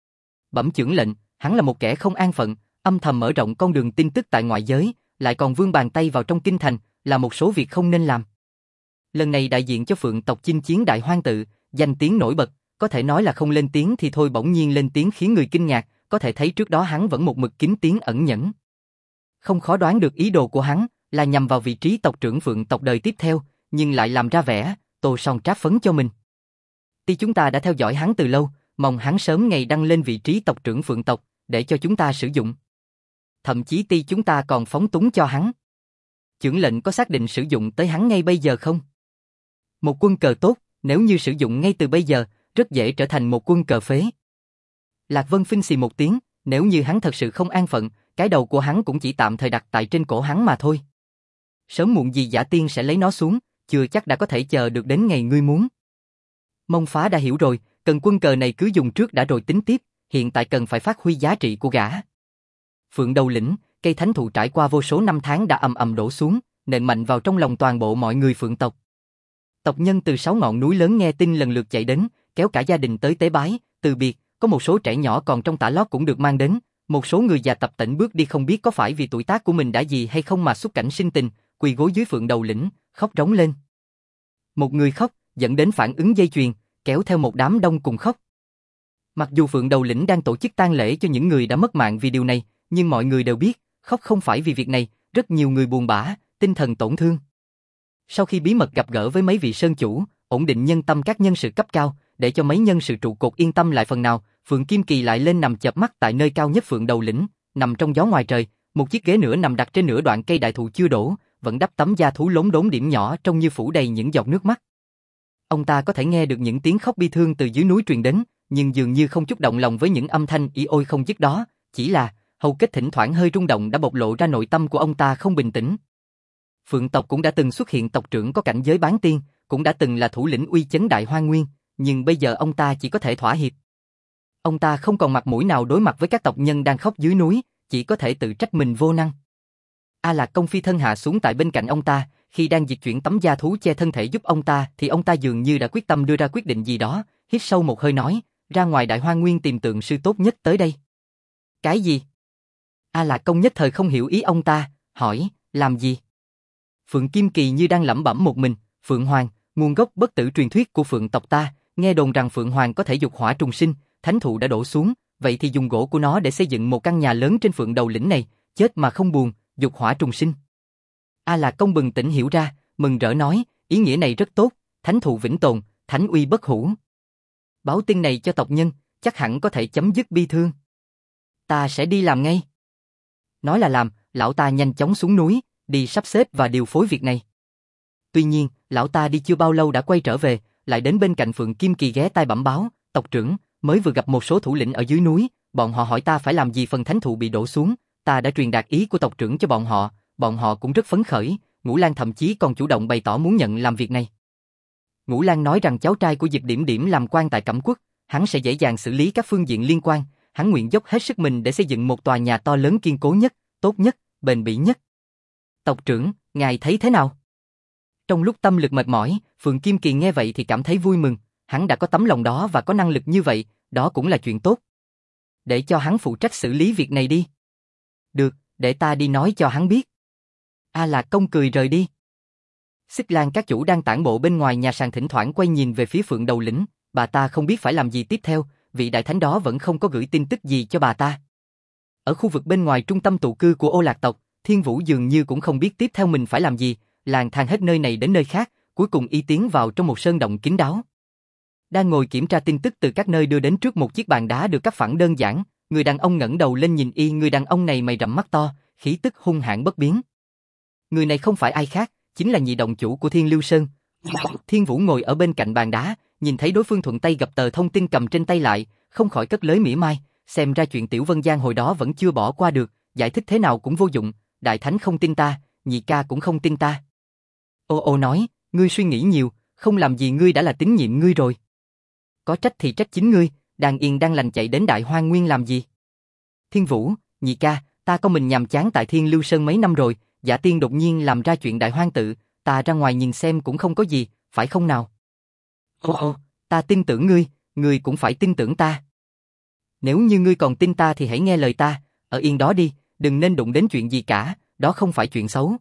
Bẩm chưởng lệnh, hắn là một kẻ không an phận, âm thầm mở rộng con đường tin tức tại ngoại giới, lại còn vươn bàn tay vào trong kinh thành, là một số việc không nên làm. Lần này đại diện cho Phượng tộc chinh chiến Đại Hoang Tự, danh tiếng nổi bật, có thể nói là không lên tiếng thì thôi, bỗng nhiên lên tiếng khiến người kinh ngạc, có thể thấy trước đó hắn vẫn một mực kín tiếng ẩn nhẫn. Không khó đoán được ý đồ của hắn là nhằm vào vị trí tộc trưởng Phượng tộc đời tiếp theo, nhưng lại làm ra vẻ tô son tráp phấn cho mình. Tuy chúng ta đã theo dõi hắn từ lâu, mong hắn sớm ngày đăng lên vị trí tộc trưởng Phượng tộc để cho chúng ta sử dụng. Thậm chí tuy chúng ta còn phóng túng cho hắn. Chưởng lệnh có xác định sử dụng tới hắn ngay bây giờ không? Một quân cờ tốt, nếu như sử dụng ngay từ bây giờ, rất dễ trở thành một quân cờ phế. Lạc Vân Phinh xì một tiếng, nếu như hắn thật sự không an phận, cái đầu của hắn cũng chỉ tạm thời đặt tại trên cổ hắn mà thôi. Sớm muộn gì Giả Tiên sẽ lấy nó xuống, chưa chắc đã có thể chờ được đến ngày ngươi muốn. Mông Phá đã hiểu rồi, cần quân cờ này cứ dùng trước đã rồi tính tiếp, hiện tại cần phải phát huy giá trị của gã. Phượng Đầu Lĩnh, cây thánh thụ trải qua vô số năm tháng đã ầm ầm đổ xuống, nện mạnh vào trong lòng toàn bộ mọi người Phượng tộc. Tộc nhân từ 6 ngọn núi lớn nghe tin lần lượt chạy đến, kéo cả gia đình tới tế bái, từ biệt, có một số trẻ nhỏ còn trong tả lót cũng được mang đến, một số người già tập tễnh bước đi không biết có phải vì tuổi tác của mình đã gì hay không mà xúc cảnh sinh tình, quỳ gối dưới Phượng Đầu Lĩnh, khóc rống lên. Một người khóc, dẫn đến phản ứng dây chuyền, kéo theo một đám đông cùng khóc. Mặc dù Phượng Đầu Lĩnh đang tổ chức tang lễ cho những người đã mất mạng vì điều này, nhưng mọi người đều biết, khóc không phải vì việc này, rất nhiều người buồn bã, tinh thần tổn thương. Sau khi bí mật gặp gỡ với mấy vị sơn chủ, ổn định nhân tâm các nhân sự cấp cao, để cho mấy nhân sự trụ cột yên tâm lại phần nào, Phượng Kim Kỳ lại lên nằm chợp mắt tại nơi cao nhất Phượng Đầu Lĩnh, nằm trong gió ngoài trời, một chiếc ghế nữa nằm đặt trên nửa đoạn cây đại thụ chưa đổ, vẫn đắp tấm da thú lốm đốm điểm nhỏ trông như phủ đầy những giọt nước mắt. Ông ta có thể nghe được những tiếng khóc bi thương từ dưới núi truyền đến, nhưng dường như không chút động lòng với những âm thanh ỉ ôi không dứt đó, chỉ là hầu kết thỉnh thoảng hơi rung động đã bộc lộ ra nội tâm của ông ta không bình tĩnh. Phượng tộc cũng đã từng xuất hiện tộc trưởng có cảnh giới bán tiên, cũng đã từng là thủ lĩnh uy chấn Đại Hoang Nguyên, nhưng bây giờ ông ta chỉ có thể thỏa hiệp. Ông ta không còn mặt mũi nào đối mặt với các tộc nhân đang khóc dưới núi, chỉ có thể tự trách mình vô năng. A Lạc Công phi thân hạ xuống tại bên cạnh ông ta, khi đang dịch chuyển tấm da thú che thân thể giúp ông ta thì ông ta dường như đã quyết tâm đưa ra quyết định gì đó, hít sâu một hơi nói, ra ngoài Đại Hoang Nguyên tìm tượng sư tốt nhất tới đây. Cái gì? A Lạc Công nhất thời không hiểu ý ông ta, hỏi, làm gì? Phượng Kim Kỳ như đang lẩm bẩm một mình, Phượng Hoàng, nguồn gốc bất tử truyền thuyết của Phượng tộc ta, nghe đồn rằng Phượng Hoàng có thể dục hỏa trùng sinh, thánh thụ đã đổ xuống, vậy thì dùng gỗ của nó để xây dựng một căn nhà lớn trên Phượng Đầu Lĩnh này, chết mà không buồn, dục hỏa trùng sinh. A Lạc Công bừng tỉnh hiểu ra, mừng rỡ nói, ý nghĩa này rất tốt, thánh thụ vĩnh tồn, thánh uy bất hủ. Báo tin này cho tộc nhân, chắc hẳn có thể chấm dứt bi thương. Ta sẽ đi làm ngay. Nói là làm, lão ta nhanh chóng xuống núi, đi sắp xếp và điều phối việc này. Tuy nhiên, lão ta đi chưa bao lâu đã quay trở về, lại đến bên cạnh Phượng Kim Kỳ ghé tai bẩm báo, tộc trưởng, mới vừa gặp một số thủ lĩnh ở dưới núi, bọn họ hỏi ta phải làm gì phần thánh thụ bị đổ xuống, ta đã truyền đạt ý của tộc trưởng cho bọn họ cũng rất phấn khởi, Ngũ Lang thậm chí còn chủ động bày tỏ muốn nhận làm việc này. Ngũ Lang nói rằng cháu trai của Diệp Điểm Điểm làm quan tại Cẩm Quốc, hắn sẽ dễ dàng xử lý các phương diện liên quan, hắn nguyện dốc hết sức mình để xây dựng một tòa nhà to lớn kiên cố nhất, tốt nhất, bền bỉ nhất. Tộc trưởng, ngài thấy thế nào? Trong lúc tâm lực mệt mỏi, Phượng Kim Kỳ nghe vậy thì cảm thấy vui mừng, hắn đã có tấm lòng đó và có năng lực như vậy, đó cũng là chuyện tốt. Để cho hắn phụ trách xử lý việc này đi. Được, để ta đi nói cho hắn biết. A Lạc Công cười rời đi. Xích Lan các chủ đang tản bộ bên ngoài nhà sàn thỉnh thoảng quay nhìn về phía Phượng Đầu Lĩnh, bà ta không biết phải làm gì tiếp theo, vị đại thánh đó vẫn không có gửi tin tức gì cho bà ta. Ở khu vực bên ngoài trung tâm tụ cư của Ô Lạc tộc, Thiên Vũ dường như cũng không biết tiếp theo mình phải làm gì, lang thang hết nơi này đến nơi khác, cuối cùng y tiến vào trong một sơn động kín đáo. Đang ngồi kiểm tra tin tức từ các nơi đưa đến trước một chiếc bàn đá được cắt phẳng đơn giản, người đàn ông ngẩng đầu lên nhìn y, người đàn ông này mày rậm mắt to, khí tức hung hãn bất biến. Người này không phải ai khác, chính là nhị động chủ của Thiên Lưu Sơn. Thiên Vũ ngồi ở bên cạnh bàn đá, nhìn thấy đối phương thuận tay gập tờ thông tin cầm trên tay lại, không khỏi cất lới mỉa mai, xem ra chuyện Tiểu Vân Giang hồi đó vẫn chưa bỏ qua được, giải thích thế nào cũng vô dụng, Đại Thánh không tin ta, nhị ca cũng không tin ta. Ô ô nói, ngươi suy nghĩ nhiều, không làm gì ngươi đã là tín nhiệm ngươi rồi. Có trách thì trách chính ngươi, đang yên đang lành chạy đến Đại Hoang Nguyên làm gì? Thiên Vũ, nhị ca, ta có mình nhàm chán tại Thiên Lưu Sơn mấy năm rồi, Giả Tiên đột nhiên làm ra chuyện Đại Hoang tự, ta ra ngoài nhìn xem cũng không có gì, phải không nào? Ô ô, ta tin tưởng ngươi, ngươi cũng phải tin tưởng ta. Nếu như ngươi còn tin ta thì hãy nghe lời ta, ở yên đó đi, đừng nên đụng đến chuyện gì cả, đó không phải chuyện xấu.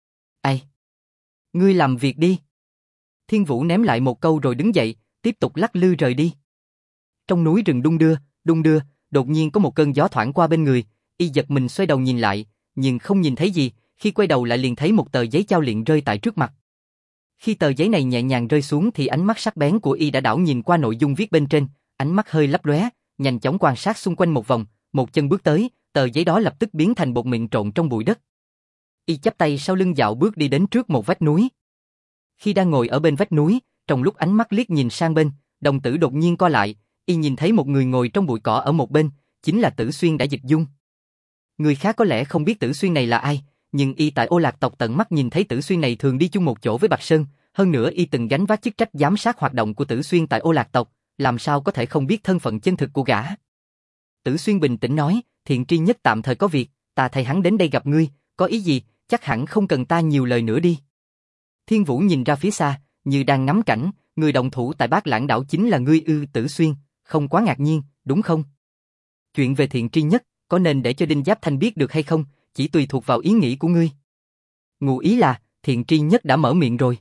Ai? Ngươi làm việc đi. Thiên Vũ ném lại một câu rồi đứng dậy, tiếp tục lắc lư rời đi. Trong núi rừng đung đưa, đột nhiên có một cơn gió thoảng qua bên người, y giật mình xoay đầu nhìn lại, nhưng không nhìn thấy gì, khi quay đầu lại liền thấy một tờ giấy chao liệng rơi tại trước mặt. Khi tờ giấy này nhẹ nhàng rơi xuống thì ánh mắt sắc bén của y đã đảo nhìn qua nội dung viết bên trên, ánh mắt hơi lấp lóe, nhanh chóng quan sát xung quanh một vòng, một chân bước tới, tờ giấy đó lập tức biến thành bột mịn trộn trong bụi đất. Y chắp tay sau lưng dạo bước đi đến trước một vách núi. Khi đang ngồi ở bên vách núi, trong lúc ánh mắt liếc nhìn sang bên, đồng tử đột nhiên co lại, y nhìn thấy một người ngồi trong bụi cỏ ở một bên, chính là Tử Xuyên đã dịch dung. Người khác có lẽ không biết Tử Xuyên này là ai, nhưng y tại Ô Lạc tộc tận mắt nhìn thấy Tử Xuyên này thường đi chung một chỗ với Bạch Sơn, hơn nữa y từng gánh vác chức trách giám sát hoạt động của Tử Xuyên tại Ô Lạc tộc, làm sao có thể không biết thân phận chân thực của gã. Tử Xuyên bình tĩnh nói, Thiện Tri Nhất tạm thời có việc, ta thay hắn đến đây gặp ngươi, có ý gì, chắc hẳn không cần ta nhiều lời nữa đi. Thiên Vũ nhìn ra phía xa, như đang ngắm cảnh, người đồng thủ tại Bát Lãng đảo chính là ngươi ư? Tử Xuyên, không quá ngạc nhiên, đúng không? Chuyện về Thiện Tri Nhất, có nên để cho Đinh Giáp Thanh biết được hay không, chỉ tùy thuộc vào ý nghĩ của ngươi. Ngụ ý là, Thiện Tri Nhất đã mở miệng rồi.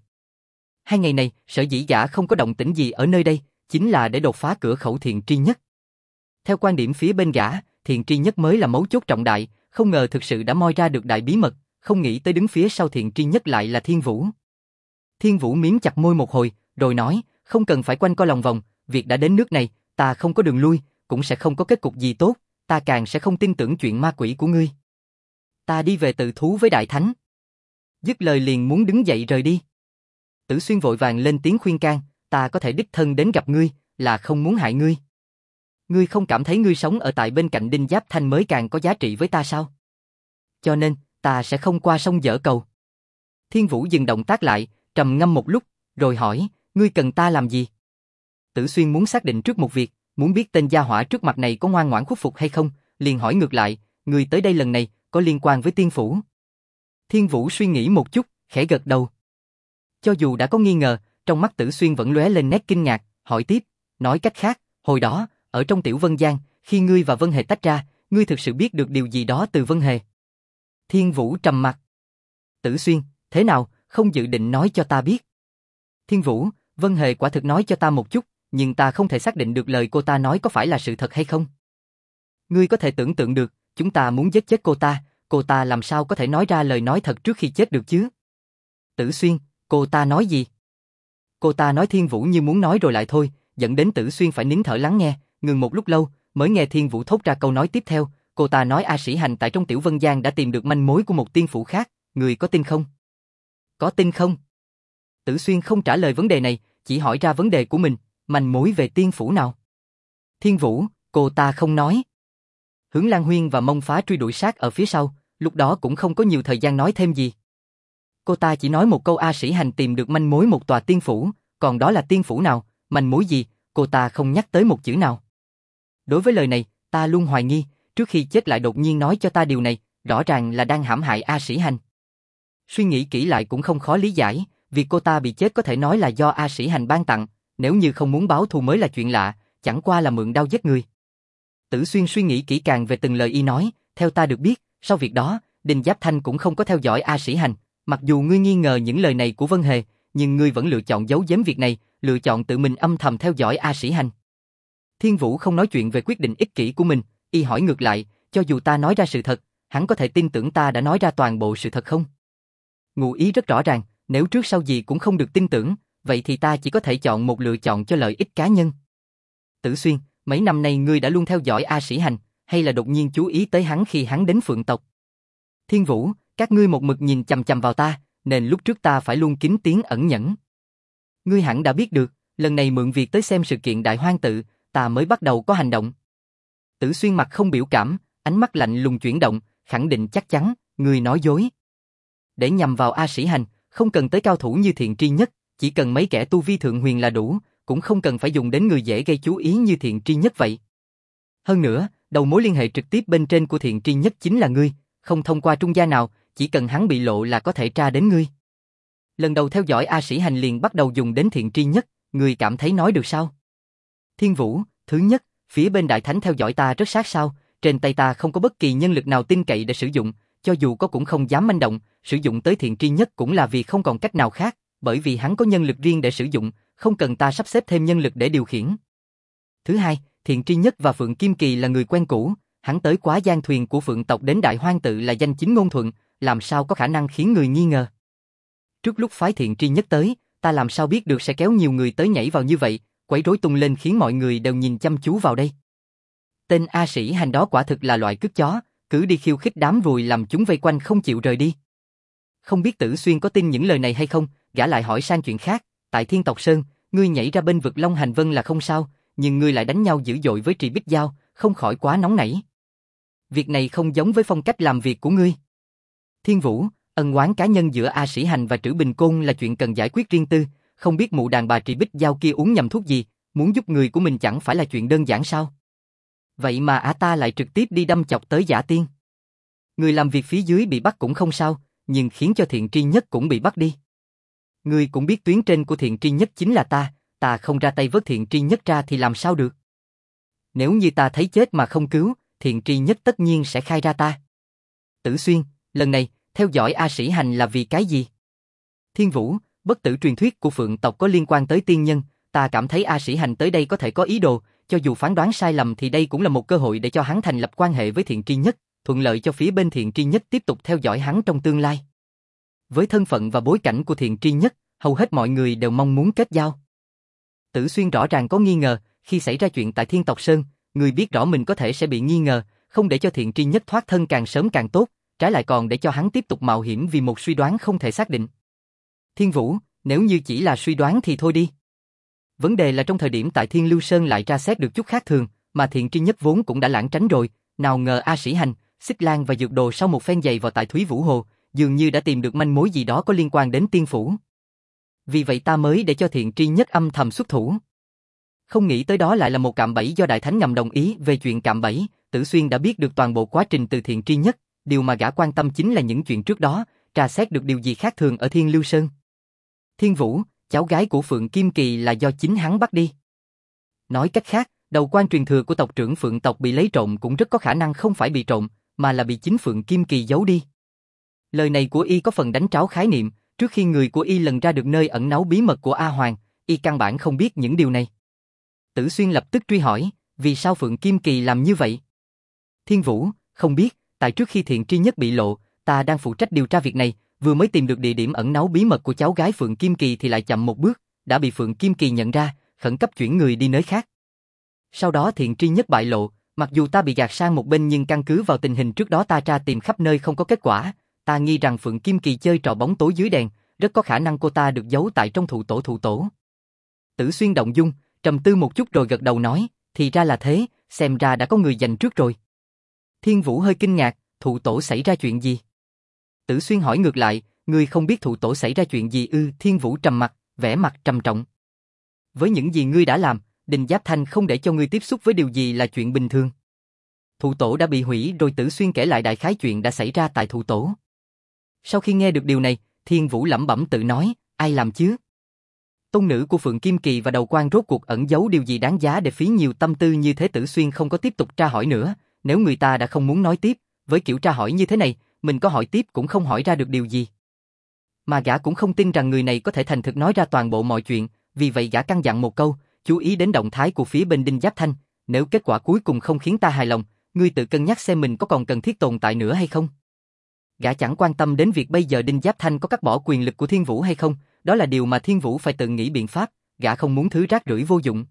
2 ngày này, sở dĩ gã không có động tĩnh gì ở nơi đây, chính là để đột phá cửa khẩu Thiện Tri Nhất. Theo quan điểm phía bên gã, Thiện Tri Nhất mới là mấu chốt trọng đại, không ngờ thực sự đã moi ra được đại bí mật, không nghĩ tới đứng phía sau Thiện Tri Nhất lại là Thiên Vũ. Thiên Vũ mím chặt môi một hồi, rồi nói, không cần phải quanh co lòng vòng, việc đã đến nước này, ta không có đường lui, cũng sẽ không có kết cục gì tốt, ta càng sẽ không tin tưởng chuyện ma quỷ của ngươi. Ta đi về tự thú với Đại Thánh. Dứt lời liền muốn đứng dậy rời đi. Tử Xuyên vội vàng lên tiếng khuyên can, ta có thể đích thân đến gặp ngươi, là không muốn hại ngươi. Ngươi không cảm thấy ngươi sống ở tại bên cạnh Đinh Giáp Thanh mới càng có giá trị với ta sao? Cho nên, ta sẽ không qua sông dở cầu. Thiên Vũ dừng động tác lại, trầm ngâm một lúc, rồi hỏi, ngươi cần ta làm gì? Tử Xuyên muốn xác định trước một việc, muốn biết tên gia hỏa trước mặt này có ngoan ngoãn khuất phục hay không, liền hỏi ngược lại, ngươi tới đây lần này, có liên quan với Tiên Phủ? Thiên Vũ suy nghĩ một chút, khẽ gật đầu. Cho dù đã có nghi ngờ, trong mắt Tử Xuyên vẫn lóe lên nét kinh ngạc, hỏi tiếp, nói cách khác, hồi đó, ở trong Tiểu Vân Giang, khi ngươi và Vân Hề tách ra, ngươi thực sự biết được điều gì đó từ Vân Hề? Thiên Vũ trầm mặt. Tử Xuyên, thế nào, không dự định nói cho ta biết? Thiên Vũ, Vân Hề quả thực nói cho ta một chút, nhưng ta không thể xác định được lời cô ta nói có phải là sự thật hay không. Ngươi có thể tưởng tượng được, chúng ta muốn giết chết cô ta làm sao có thể nói ra lời nói thật trước khi chết được chứ? Tử Xuyên, cô ta nói gì? Cô ta nói Thiên Vũ như muốn nói rồi lại thôi, dẫn đến Tử Xuyên phải nín thở lắng nghe, ngừng một lúc lâu, mới nghe Thiên Vũ thốt ra câu nói tiếp theo, cô ta nói A Sĩ Hành tại trong Tiểu Vân Giang đã tìm được manh mối của một tiên phủ khác, người có tin không? Có tin không? Tử Xuyên không trả lời vấn đề này, chỉ hỏi ra vấn đề của mình, manh mối về tiên phủ nào? Thiên Vũ, cô ta không nói. Hướng Lan Huyên và Mông Phá truy đuổi sát ở phía sau, lúc đó cũng không có nhiều thời gian nói thêm gì. Cô ta chỉ nói một câu A Sĩ Hành tìm được manh mối một tòa tiên phủ, còn đó là tiên phủ nào, manh mối gì, cô ta không nhắc tới một chữ nào. Đối với lời này, ta luôn hoài nghi, trước khi chết lại đột nhiên nói cho ta điều này, rõ ràng là đang hãm hại A Sĩ Hành. Suy nghĩ kỹ lại cũng không khó lý giải, việc cô ta bị chết có thể nói là do A Sĩ Hành ban tặng, nếu như không muốn báo thù mới là chuyện lạ, chẳng qua là mượn đao giết người. Tử Xuyên suy nghĩ kỹ càng về từng lời y nói, theo ta được biết, sau việc đó, Đinh Giáp Thanh cũng không có theo dõi A Sĩ Hành, mặc dù ngươi nghi ngờ những lời này của Vân Hề, nhưng ngươi vẫn lựa chọn giấu giếm việc này, lựa chọn tự mình âm thầm theo dõi A Sĩ Hành. Thiên Vũ không nói chuyện về quyết định ích kỷ của mình, y hỏi ngược lại, cho dù ta nói ra sự thật, hắn có thể tin tưởng ta đã nói ra toàn bộ sự thật không? Ngụ ý rất rõ ràng, nếu trước sau gì cũng không được tin tưởng, vậy thì ta chỉ có thể chọn một lựa chọn cho lợi ích cá nhân. Tử Xuyên, mấy năm nay ngươi đã luôn theo dõi A Sĩ Hành, hay là đột nhiên chú ý tới hắn khi hắn đến Phượng tộc? Thiên Vũ, các ngươi một mực nhìn chằm chằm vào ta, nên lúc trước ta phải luôn kín tiếng ẩn nhẫn. Ngươi hẳn đã biết được, lần này mượn việc tới xem sự kiện Đại Hoang tự, ta mới bắt đầu có hành động. Tử Xuyên mặt không biểu cảm, ánh mắt lạnh lùng chuyển động, khẳng định chắc chắn, ngươi nói dối. Để nhằm vào A Sĩ Hành, không cần tới cao thủ như Thiện Tri Nhất, chỉ cần mấy kẻ tu vi thượng huyền là đủ, cũng không cần phải dùng đến người dễ gây chú ý như Thiện Tri Nhất vậy. Hơn nữa, đầu mối liên hệ trực tiếp bên trên của Thiện Tri Nhất chính là ngươi, không thông qua trung gian nào, chỉ cần hắn bị lộ là có thể tra đến ngươi. Lần đầu theo dõi A Sĩ Hành liền bắt đầu dùng đến Thiện Tri Nhất, ngươi cảm thấy nói được sao? Thiên Vũ, thứ nhất, phía bên Đại Thánh theo dõi ta rất sát sao, trên tay ta không có bất kỳ nhân lực nào tin cậy để sử dụng, cho dù có cũng không dám manh động, sử dụng tới Thiện Tri Nhất cũng là vì không còn cách nào khác, bởi vì hắn có nhân lực riêng để sử dụng, không cần ta sắp xếp thêm nhân lực để điều khiển. Thứ hai, Thiện Tri Nhất và Phượng Kim Kỳ là người quen cũ, hắn tới quá giang thuyền của Phượng tộc đến Đại Hoang tự là danh chính ngôn thuận, làm sao có khả năng khiến người nghi ngờ. Trước lúc phái Thiện Tri Nhất tới, ta làm sao biết được sẽ kéo nhiều người tới nhảy vào như vậy, quấy rối tung lên khiến mọi người đều nhìn chăm chú vào đây. Tên A Sĩ Hành đó quả thực là loại cướp chó, cứ đi khiêu khích đám ruồi làm chúng vây quanh không chịu rời đi. Không biết Tử Xuyên có tin những lời này hay không, gã lại hỏi sang chuyện khác, tại Thiên Tộc Sơn, ngươi nhảy ra bên vực Long Hành Vân là không sao, nhưng ngươi lại đánh nhau dữ dội với Trì Bích Giao, không khỏi quá nóng nảy. Việc này không giống với phong cách làm việc của ngươi. Thiên Vũ, ân oán cá nhân giữa A Sĩ Hành và Trữ Bình Côn là chuyện cần giải quyết riêng tư, không biết mụ đàn bà Trì Bích Giao kia uống nhầm thuốc gì, muốn giúp người của mình chẳng phải là chuyện đơn giản sao? Vậy mà ta lại trực tiếp đi đâm chọc tới Giả Tiên. Người làm việc phía dưới bị bắt cũng không sao, nhưng khiến cho Thiện Tri Nhất cũng bị bắt đi. Ngươi cũng biết tuyến trên của Thiện Tri Nhất chính là ta không ra tay vớt Thiện Tri Nhất ra thì làm sao được? Nếu như ta thấy chết mà không cứu, Thiện Tri Nhất tất nhiên sẽ khai ra ta. Tử Xuyên, lần này, theo dõi A Sĩ Hành là vì cái gì? Thiên Vũ, bất tử truyền thuyết của Phượng tộc có liên quan tới tiên nhân, ta cảm thấy A Sĩ Hành tới đây có thể có ý đồ, cho dù phán đoán sai lầm thì đây cũng là một cơ hội để cho hắn thành lập quan hệ với Thiện Tri Nhất, thuận lợi cho phía bên Thiện Tri Nhất tiếp tục theo dõi hắn trong tương lai. Với thân phận và bối cảnh của Thiện Tri Nhất, hầu hết mọi người đều mong muốn kết giao. Tử Xuyên rõ ràng có nghi ngờ, khi xảy ra chuyện tại Thiên Tộc Sơn, người biết rõ mình có thể sẽ bị nghi ngờ, không để cho Thiện Tri Nhất thoát thân càng sớm càng tốt, trái lại còn để cho hắn tiếp tục mạo hiểm vì một suy đoán không thể xác định. Thiên Vũ, nếu như chỉ là suy đoán thì thôi đi. Vấn đề là trong thời điểm tại Thiên Lưu Sơn lại tra xét được chút khác thường, mà Thiện Tri Nhất vốn cũng đã lảng tránh rồi, nào ngờ A Sĩ Hành, Xích Lan và Dược Đồ sau một phen giày vào tại Thúy Vũ Hồ, dường như đã tìm được manh mối gì đó có liên quan đến tiên phủ. Vì vậy ta mới để cho Thiện Tri Nhất âm thầm xuất thủ. Không nghĩ tới đó lại là một cạm bẫy do Đại Thánh ngầm đồng ý. Về chuyện cạm bẫy, Tử Xuyên đã biết được toàn bộ quá trình từ Thiện Tri Nhất, điều mà gã quan tâm chính là những chuyện trước đó, tra xét được điều gì khác thường ở Thiên Lưu Sơn. Thiên Vũ, cháu gái của Phượng Kim Kỳ là do chính hắn bắt đi. Nói cách khác, đầu quan truyền thừa của tộc trưởng Phượng tộc bị lấy trộm cũng rất có khả năng không phải bị trộm, mà là bị chính Phượng Kim Kỳ giấu đi. Lời này của y có phần đánh tráo khái niệm, trước khi người của y lần ra được nơi ẩn náu bí mật của A Hoàng, y căn bản không biết những điều này. Tử Xuyên lập tức truy hỏi, vì sao Phượng Kim Kỳ làm như vậy? Thiên Vũ, không biết, tại trước khi Thiện Tri Nhất bị lộ, ta đang phụ trách điều tra việc này, vừa mới tìm được địa điểm ẩn náu bí mật của cháu gái Phượng Kim Kỳ thì lại chậm một bước, đã bị Phượng Kim Kỳ nhận ra, khẩn cấp chuyển người đi nơi khác. Sau đó Thiện Tri Nhất bại lộ, mặc dù ta bị gạt sang một bên nhưng căn cứ vào tình hình trước đó ta tra tìm khắp nơi không có kết quả, ta nghi rằng Phượng Kim Kỳ chơi trò bóng tối dưới đèn, rất có khả năng cô ta được giấu tại trong thụ tổ. Tử Xuyên động dung, trầm tư một chút rồi gật đầu nói, thì ra là thế, xem ra đã có người giành trước rồi. Thiên Vũ hơi kinh ngạc, thụ tổ xảy ra chuyện gì? Tử Xuyên hỏi ngược lại, ngươi không biết thụ tổ xảy ra chuyện gì ư? Thiên Vũ trầm mặt, vẻ mặt trầm trọng. Với những gì ngươi đã làm, Đinh Giáp Thanh không để cho ngươi tiếp xúc với điều gì là chuyện bình thường. Thụ tổ đã bị hủy rồi. Tử Xuyên kể lại đại khái chuyện đã xảy ra tại thụ tổ. Sau khi nghe được điều này, Thiên Vũ lẩm bẩm tự nói, ai làm chứ? Tôn nữ của Phượng Kim Kỳ và đầu quan rốt cuộc ẩn giấu điều gì đáng giá để phí nhiều tâm tư như thế? Tử Xuyên không có tiếp tục tra hỏi nữa, nếu người ta đã không muốn nói tiếp, với kiểu tra hỏi như thế này, mình có hỏi tiếp cũng không hỏi ra được điều gì. Mà gã cũng không tin rằng người này có thể thành thực nói ra toàn bộ mọi chuyện, vì vậy gã căn dặn một câu, chú ý đến động thái của phía bên Đinh Giáp Thanh, nếu kết quả cuối cùng không khiến ta hài lòng, ngươi tự cân nhắc xem mình có còn cần thiết tồn tại nữa hay không. Gã chẳng quan tâm đến việc bây giờ Đinh Giáp Thanh có cắt bỏ quyền lực của Thiên Vũ hay không, đó là điều mà Thiên Vũ phải tự nghĩ biện pháp, gã không muốn thứ rác rưởi vô dụng.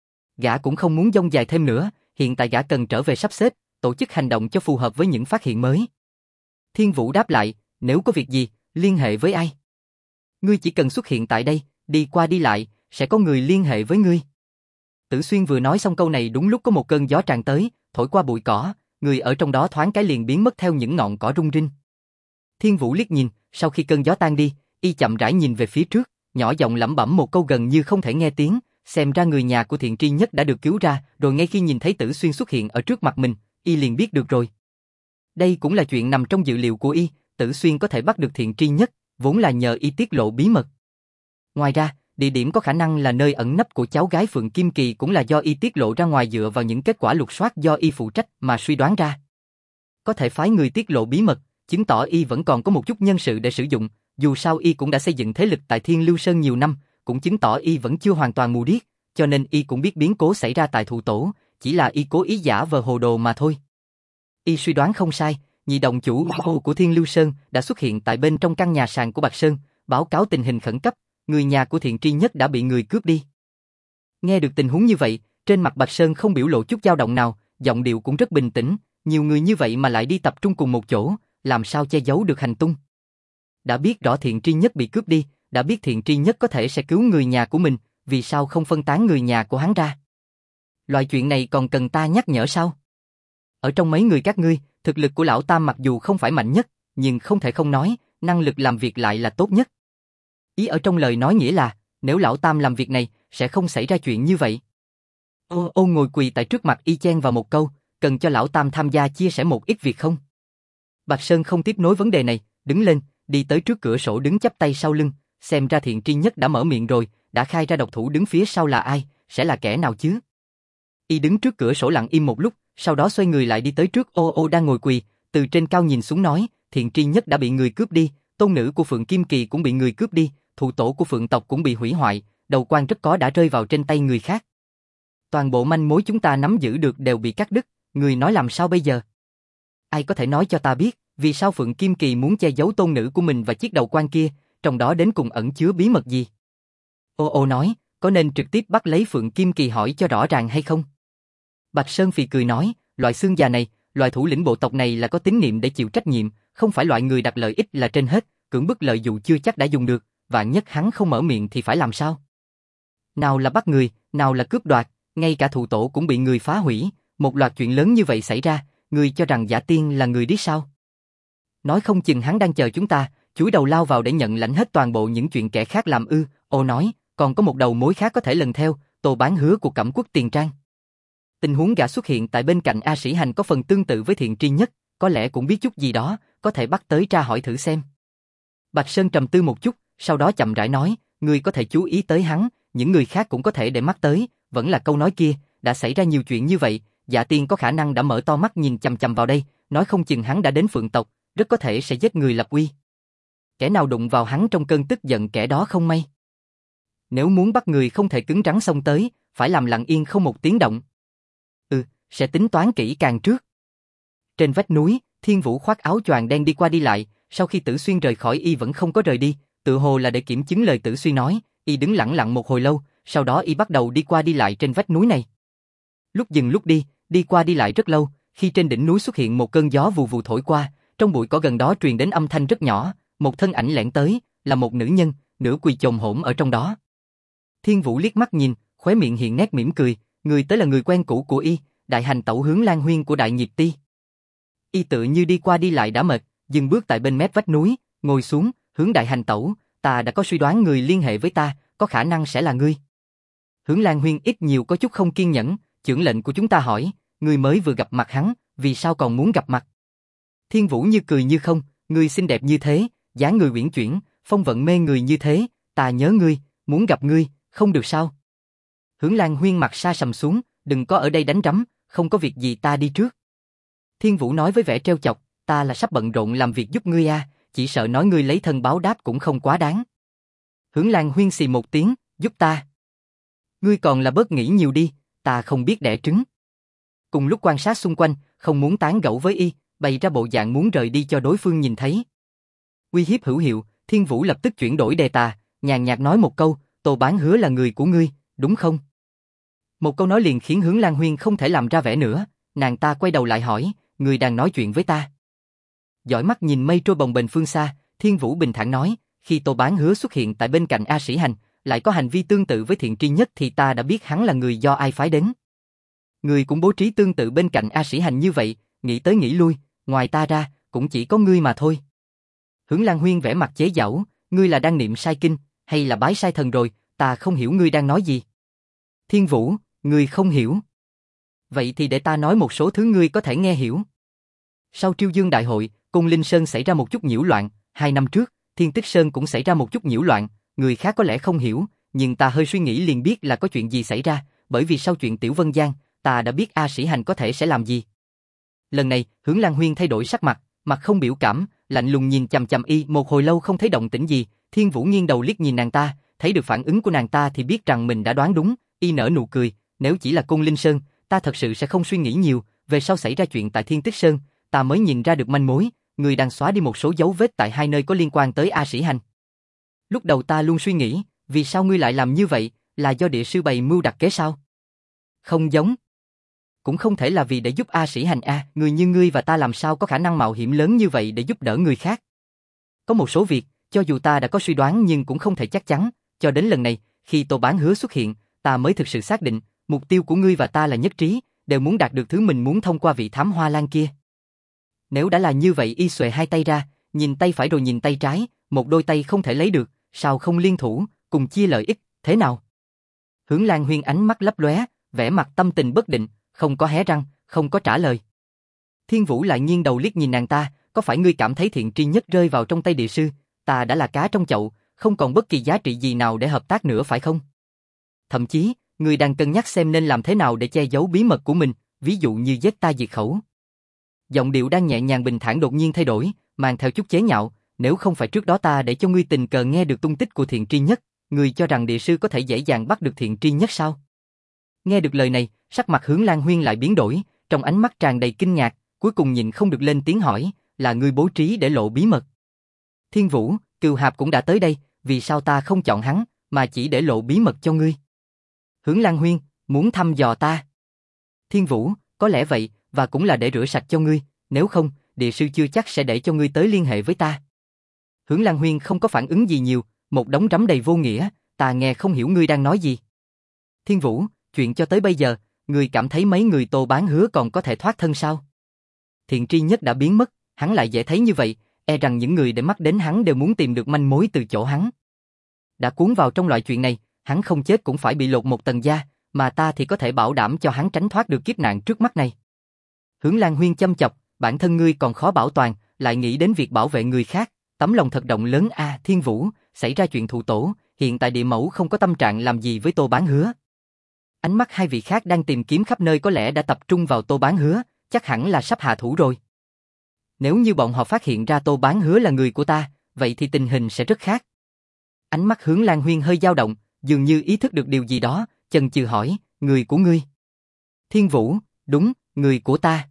Gã cũng không muốn dông dài thêm nữa, hiện tại gã cần trở về sắp xếp, tổ chức hành động cho phù hợp với những phát hiện mới. Thiên Vũ đáp lại, nếu có việc gì, liên hệ với ai? Ngươi chỉ cần xuất hiện tại đây, đi qua đi lại, sẽ có người liên hệ với ngươi. Tử Xuyên vừa nói xong câu này đúng lúc có một cơn gió tràn tới, thổi qua bụi cỏ, người ở trong đó thoáng cái liền biến mất theo những ngọn cỏ rung rinh. Thiên Vũ liếc nhìn, sau khi cơn gió tan đi, y chậm rãi nhìn về phía trước, nhỏ giọng lẩm bẩm một câu gần như không thể nghe tiếng, xem ra người nhà của Thiện Tri Nhất đã được cứu ra, rồi ngay khi nhìn thấy Tử Xuyên xuất hiện ở trước mặt mình, y liền biết được rồi. Đây cũng là chuyện nằm trong dự liệu của y, Tử Xuyên có thể bắt được Thiện Tri Nhất, vốn là nhờ y tiết lộ bí mật. Ngoài ra, địa điểm có khả năng là nơi ẩn nấp của cháu gái Phượng Kim Kỳ cũng là do y tiết lộ ra ngoài dựa vào những kết quả lục soát do y phụ trách mà suy đoán ra. Có thể phái người tiết lộ bí mật, chứng tỏ y vẫn còn có một chút nhân sự để sử dụng, dù sao y cũng đã xây dựng thế lực tại Thiên Lưu Sơn nhiều năm, cũng chứng tỏ y vẫn chưa hoàn toàn mù điếc, cho nên y cũng biết biến cố xảy ra tại thụ tổ, chỉ là y cố ý giả vờ hồ đồ mà thôi. Y suy đoán không sai, nhị động chủ của Thiên Lưu Sơn đã xuất hiện tại bên trong căn nhà sàn của Bạc Sơn, báo cáo tình hình khẩn cấp, người nhà của Thiện Tri Nhất đã bị người cướp đi. Nghe được tình huống như vậy, trên mặt Bạc Sơn không biểu lộ chút dao động nào, giọng điệu cũng rất bình tĩnh, nhiều người như vậy mà lại đi tập trung cùng một chỗ, làm sao che giấu được hành tung. Đã biết rõ Thiện Tri Nhất bị cướp đi, đã biết Thiện Tri Nhất có thể sẽ cứu người nhà của mình, vì sao không phân tán người nhà của hắn ra? Loại chuyện này còn cần ta nhắc nhở sao? Ở trong mấy người các ngươi, thực lực của lão Tam mặc dù không phải mạnh nhất, nhưng không thể không nói, năng lực làm việc lại là tốt nhất. Ý ở trong lời nói nghĩa là, nếu lão Tam làm việc này, sẽ không xảy ra chuyện như vậy. Ô ngồi quỳ tại trước mặt y chen vào một câu, cần cho lão Tam tham gia chia sẻ một ít việc không? Bạc Sơn không tiếp nối vấn đề này, đứng lên, đi tới trước cửa sổ đứng chắp tay sau lưng, xem ra Thiện Tri Nhất đã mở miệng rồi, đã khai ra độc thủ đứng phía sau là ai, sẽ là kẻ nào chứ? Y đứng trước cửa sổ lặng im một lúc, sau đó xoay người lại đi tới trước Ô đang ngồi quỳ, từ trên cao nhìn xuống nói, Thiện Tri Nhất đã bị người cướp đi, tôn nữ của Phượng Kim Kỳ cũng bị người cướp đi, thụ tổ của Phượng tộc cũng bị hủy hoại, đầu quan rất có đã rơi vào trên tay người khác. Toàn bộ manh mối chúng ta nắm giữ được đều bị cắt đứt, người nói làm sao bây giờ? Ai có thể nói cho ta biết, vì sao Phượng Kim Kỳ muốn che giấu tôn nữ của mình và chiếc đầu quan kia, trong đó đến cùng ẩn chứa bí mật gì? Ô nói, có nên trực tiếp bắt lấy Phượng Kim Kỳ hỏi cho rõ ràng hay không? Bạch Sơn phì cười nói, loại xương già này, loại thủ lĩnh bộ tộc này là có tín niệm để chịu trách nhiệm, không phải loại người đặt lợi ích là trên hết, cưỡng bức lợi dụ chưa chắc đã dùng được, vạn nhất hắn không mở miệng thì phải làm sao? Nào là bắt người, nào là cướp đoạt, ngay cả thụ tổ cũng bị người phá hủy, một loạt chuyện lớn như vậy xảy ra, người cho rằng Giả Tiên là người điếc sao? Nói không chừng hắn đang chờ chúng ta, chúi đầu lao vào để nhận lãnh hết toàn bộ những chuyện kẻ khác làm ư? Ô nói, còn có một đầu mối khác có thể lần theo, Tô Bán Hứa của Cẩm Quốc Tiền Trang. Tình huống gã xuất hiện tại bên cạnh A Sĩ Hành có phần tương tự với Thiện Tri Nhất, có lẽ cũng biết chút gì đó, có thể bắt tới tra hỏi thử xem. Bạch Sơn trầm tư một chút, sau đó chậm rãi nói, người có thể chú ý tới hắn, những người khác cũng có thể để mắt tới, vẫn là câu nói kia, đã xảy ra nhiều chuyện như vậy, Dạ Tiên có khả năng đã mở to mắt nhìn chằm chằm vào đây, nói không chừng hắn đã đến Phượng tộc, rất có thể sẽ giết người lập uy. Kẻ nào đụng vào hắn trong cơn tức giận kẻ đó không may. Nếu muốn bắt người không thể cứng rắn xông tới, phải làm lặng yên không một tiếng động. Sẽ tính toán kỹ càng trước. Trên vách núi, Thiên Vũ khoác áo choàng đen đi qua đi lại, sau khi Tử Xuyên rời khỏi y vẫn không có rời đi, tự hồ là để kiểm chứng lời Tử Xuyên nói, y đứng lặng lặng một hồi lâu, sau đó y bắt đầu đi qua đi lại trên vách núi này. Lúc dừng lúc đi qua đi lại rất lâu, khi trên đỉnh núi xuất hiện một cơn gió vù vù thổi qua, trong bụi cỏ gần đó truyền đến âm thanh rất nhỏ, một thân ảnh lẻn tới, là một nữ nhân, nửa quỳ chồm hổm ở trong đó. Thiên Vũ liếc mắt nhìn, khóe miệng hiện nét mỉm cười, người tới là người quen cũ của y, Đại Hành Tẩu Hướng Lan Huyên của Đại Nhiệt Ti. Y tự như đi qua đi lại đã mệt, dừng bước tại bên mép vách núi, ngồi xuống, hướng Đại Hành Tẩu, ta đã có suy đoán người liên hệ với ta, có khả năng sẽ là ngươi. Hướng Lan Huyên ít nhiều có chút không kiên nhẫn, trưởng lệnh của chúng ta hỏi, ngươi mới vừa gặp mặt hắn, vì sao còn muốn gặp mặt? Thiên Vũ như cười như không, ngươi xinh đẹp như thế, dáng người uyển chuyển, phong vận mê người như thế, ta nhớ ngươi, muốn gặp ngươi, không được sao? Hướng Lan Huyên mặt sa sầm xuống, đừng có ở đây đánh rắm, không có việc gì ta đi trước. Thiên Vũ nói với vẻ trêu chọc, ta là sắp bận rộn làm việc giúp ngươi à, chỉ sợ nói ngươi lấy thân báo đáp cũng không quá đáng. Hướng Lan Huyên xì một tiếng, giúp ta. Ngươi còn là bớt nghĩ nhiều đi, ta không biết đẻ trứng. Cùng lúc quan sát xung quanh, không muốn tán gẫu với y, bày ra bộ dạng muốn rời đi cho đối phương nhìn thấy. Uy hiếp hữu hiệu, Thiên Vũ lập tức chuyển đổi đề tài, nhàn nhạt nói một câu, Tô Bán Hứa là người của ngươi, đúng không? Một câu nói liền khiến Hướng Lan Huyên không thể làm ra vẻ nữa, nàng ta quay đầu lại hỏi, người đang nói chuyện với ta. Dõi mắt nhìn mây trôi bồng bềnh phương xa, Thiên Vũ bình thản nói, khi Tô Bán Hứa xuất hiện tại bên cạnh A Sĩ Hành, lại có hành vi tương tự với Thiện Tri Nhất thì ta đã biết hắn là người do ai phái đến. Người cũng bố trí tương tự bên cạnh A Sĩ Hành như vậy, nghĩ tới nghĩ lui, ngoài ta ra, cũng chỉ có ngươi mà thôi. Hướng Lan Huyên vẻ mặt chế giễu, ngươi là đang niệm sai kinh, hay là bái sai thần rồi, ta không hiểu ngươi đang nói gì. Thiên Vũ, ngươi không hiểu. Vậy thì để ta nói một số thứ ngươi có thể nghe hiểu. Sau Triêu Dương Đại hội, Côn Linh Sơn xảy ra một chút nhiễu loạn, 2 năm trước, Thiên Tích Sơn cũng xảy ra một chút nhiễu loạn, người khác có lẽ không hiểu, nhưng ta hơi suy nghĩ liền biết là có chuyện gì xảy ra, bởi vì sau chuyện Tiểu Vân Giang, ta đã biết A Sĩ Hành có thể sẽ làm gì. Lần này, Hướng Lan Huyên thay đổi sắc mặt, mặt không biểu cảm, lạnh lùng nhìn chằm chằm y, một hồi lâu không thấy động tĩnh gì, Thiên Vũ nghiêng đầu liếc nhìn nàng ta, thấy được phản ứng của nàng ta thì biết rằng mình đã đoán đúng, y nở nụ cười, nếu chỉ là Côn Linh Sơn, ta thật sự sẽ không suy nghĩ nhiều, về sau xảy ra chuyện tại Thiên Tích Sơn, ta mới nhìn ra được manh mối, người đang xóa đi một số dấu vết tại 2 nơi có liên quan tới A Sĩ Hành. Lúc đầu ta luôn suy nghĩ, vì sao ngươi lại làm như vậy, là do địa sư bày mưu đặt kế sao? Không giống. Cũng không thể là vì để giúp A Sĩ Hành a, người như ngươi và ta làm sao có khả năng mạo hiểm lớn như vậy để giúp đỡ người khác. Có một số việc, cho dù ta đã có suy đoán nhưng cũng không thể chắc chắn, cho đến lần này, khi Tô Bán Hứa xuất hiện, ta mới thực sự xác định, mục tiêu của ngươi và ta là nhất trí, đều muốn đạt được thứ mình muốn thông qua vị thám hoa lan kia. Nếu đã là như vậy, y xuề hai tay ra, nhìn tay phải rồi nhìn tay trái, một đôi tay không thể lấy được, sao không liên thủ, cùng chia lợi ích, thế nào? Hướng Lan Huyên ánh mắt lấp lóe, vẻ mặt tâm tình bất định, không có hé răng, không có trả lời. Thiên Vũ lại nghiêng đầu liếc nhìn nàng ta, có phải ngươi cảm thấy Thiện Tri Nhất rơi vào trong tay địa sư, ta đã là cá trong chậu, không còn bất kỳ giá trị gì nào để hợp tác nữa phải không? Thậm chí, ngươi đang cân nhắc xem nên làm thế nào để che giấu bí mật của mình, ví dụ như giết ta diệt khẩu. Giọng điệu đang nhẹ nhàng bình thản đột nhiên thay đổi, mang theo chút chế nhạo, nếu không phải trước đó ta để cho ngươi tình cờ nghe được tung tích của Thiện Tri Nhất, ngươi cho rằng địa sư có thể dễ dàng bắt được Thiện Tri Nhất sao? Nghe được lời này, sắc mặt Hướng Lan Huyên lại biến đổi, trong ánh mắt tràn đầy kinh ngạc, cuối cùng nhìn không được lên tiếng hỏi, là ngươi bố trí để lộ bí mật. Thiên Vũ, Cừu Hạp cũng đã tới đây, vì sao ta không chọn hắn, mà chỉ để lộ bí mật cho ngươi? Hướng Lan Huyên, muốn thăm dò ta. Thiên Vũ, có lẽ vậy, và cũng là để rửa sạch cho ngươi, nếu không, địa sư chưa chắc sẽ để cho ngươi tới liên hệ với ta. Hướng Lan Huyên không có phản ứng gì nhiều, một đống rắm đầy vô nghĩa, ta nghe không hiểu ngươi đang nói gì. Thiên Vũ, chuyện cho tới bây giờ, ngươi cảm thấy mấy người Tô Bán Hứa còn có thể thoát thân sao? Thiện Tri Nhất đã biến mất, hắn lại dễ thấy như vậy, e rằng những người để mắt đến hắn đều muốn tìm được manh mối từ chỗ hắn. Đã cuốn vào trong loại chuyện này, hắn không chết cũng phải bị lột một tầng da, mà ta thì có thể bảo đảm cho hắn tránh thoát được kiếp nạn trước mắt này. Hướng Lan Huyên châm chọc, bản thân ngươi còn khó bảo toàn, lại nghĩ đến việc bảo vệ người khác, tấm lòng thật động lớn a. Thiên Vũ, xảy ra chuyện thụ tổ, hiện tại địa mẫu không có tâm trạng làm gì với Tô Bán Hứa. Ánh mắt hai vị khác đang tìm kiếm khắp nơi có lẽ đã tập trung vào Tô Bán Hứa, chắc hẳn là sắp hạ thủ rồi. Nếu như bọn họ phát hiện ra Tô Bán Hứa là người của ta, vậy thì tình hình sẽ rất khác. Ánh mắt Hướng Lan Huyên hơi dao động, dường như ý thức được điều gì đó, chần chừ hỏi, người của ngươi? Thiên Vũ, đúng, người của ta.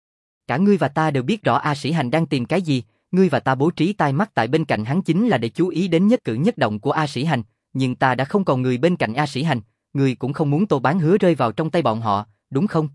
Cả ngươi và ta đều biết rõ A Sĩ Hành đang tìm cái gì, ngươi và ta bố trí tai mắt tại bên cạnh hắn chính là để chú ý đến nhất cử nhất động của A Sĩ Hành, nhưng ta đã không còn người bên cạnh A Sĩ Hành, ngươi cũng không muốn Tô Bán Hứa rơi vào trong tay bọn họ, đúng không?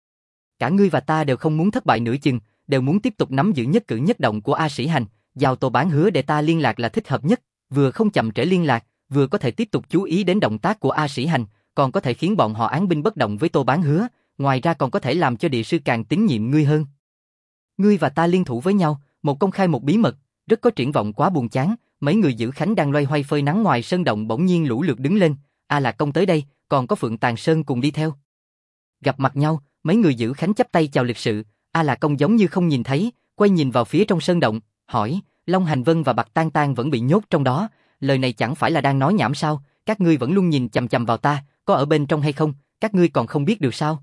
Cả ngươi và ta đều không muốn thất bại nửa chừng, đều muốn tiếp tục nắm giữ nhất cử nhất động của A Sĩ Hành, giao Tô Bán Hứa để ta liên lạc là thích hợp nhất, vừa không chậm trễ liên lạc, vừa có thể tiếp tục chú ý đến động tác của A Sĩ Hành, còn có thể khiến bọn họ án binh bất động với Tô Bán Hứa, ngoài ra còn có thể làm cho địa sư càng tín nhiệm ngươi hơn. Ngươi và ta liên thủ với nhau, một công khai một bí mật, rất có triển vọng quá buồn chán, mấy người giữ khánh đang loay hoay phơi nắng ngoài sơn động bỗng nhiên lũ lượt đứng lên, A Lạc Công tới đây, còn có Phượng Tàn Sơn cùng đi theo. Gặp mặt nhau, mấy người giữ khánh chắp tay chào lịch sự, A Lạc Công giống như không nhìn thấy, quay nhìn vào phía trong sơn động, hỏi, Long Hành Vân và Bạc Tan Tan vẫn bị nhốt trong đó, lời này chẳng phải là đang nói nhảm sao, các ngươi vẫn luôn nhìn chằm chằm vào ta, có ở bên trong hay không, các ngươi còn không biết được sao?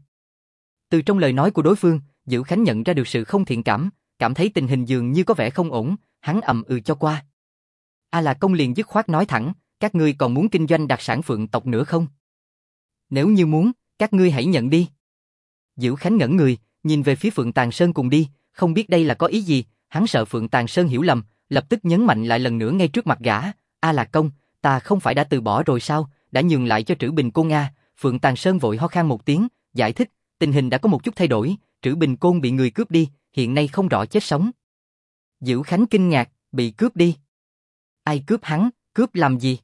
Từ trong lời nói của đối phương, Dữ Khánh nhận ra được sự không thiện cảm, cảm thấy tình hình dường như có vẻ không ổn, hắn ậm ừ cho qua. A Lạc Công liền dứt khoát nói thẳng, các ngươi còn muốn kinh doanh đặc sản Phượng tộc nữa không? Nếu như muốn, các ngươi hãy nhận đi. Dữ Khánh ngẩn người, nhìn về phía Phượng Tàn Sơn cùng đi, không biết đây là có ý gì, hắn sợ Phượng Tàn Sơn hiểu lầm, lập tức nhấn mạnh lại lần nữa ngay trước mặt gã, A Lạc Công, ta không phải đã từ bỏ rồi sao, đã nhường lại cho Trữ Bình Côn Nga. Phượng Tàn Sơn vội ho khan một tiếng, giải thích, tình hình đã có một chút thay đổi, Trữ Bình Côn bị người cướp đi, hiện nay không rõ chết sống. Dữ Khánh kinh ngạc, bị cướp đi. Ai cướp hắn, cướp làm gì?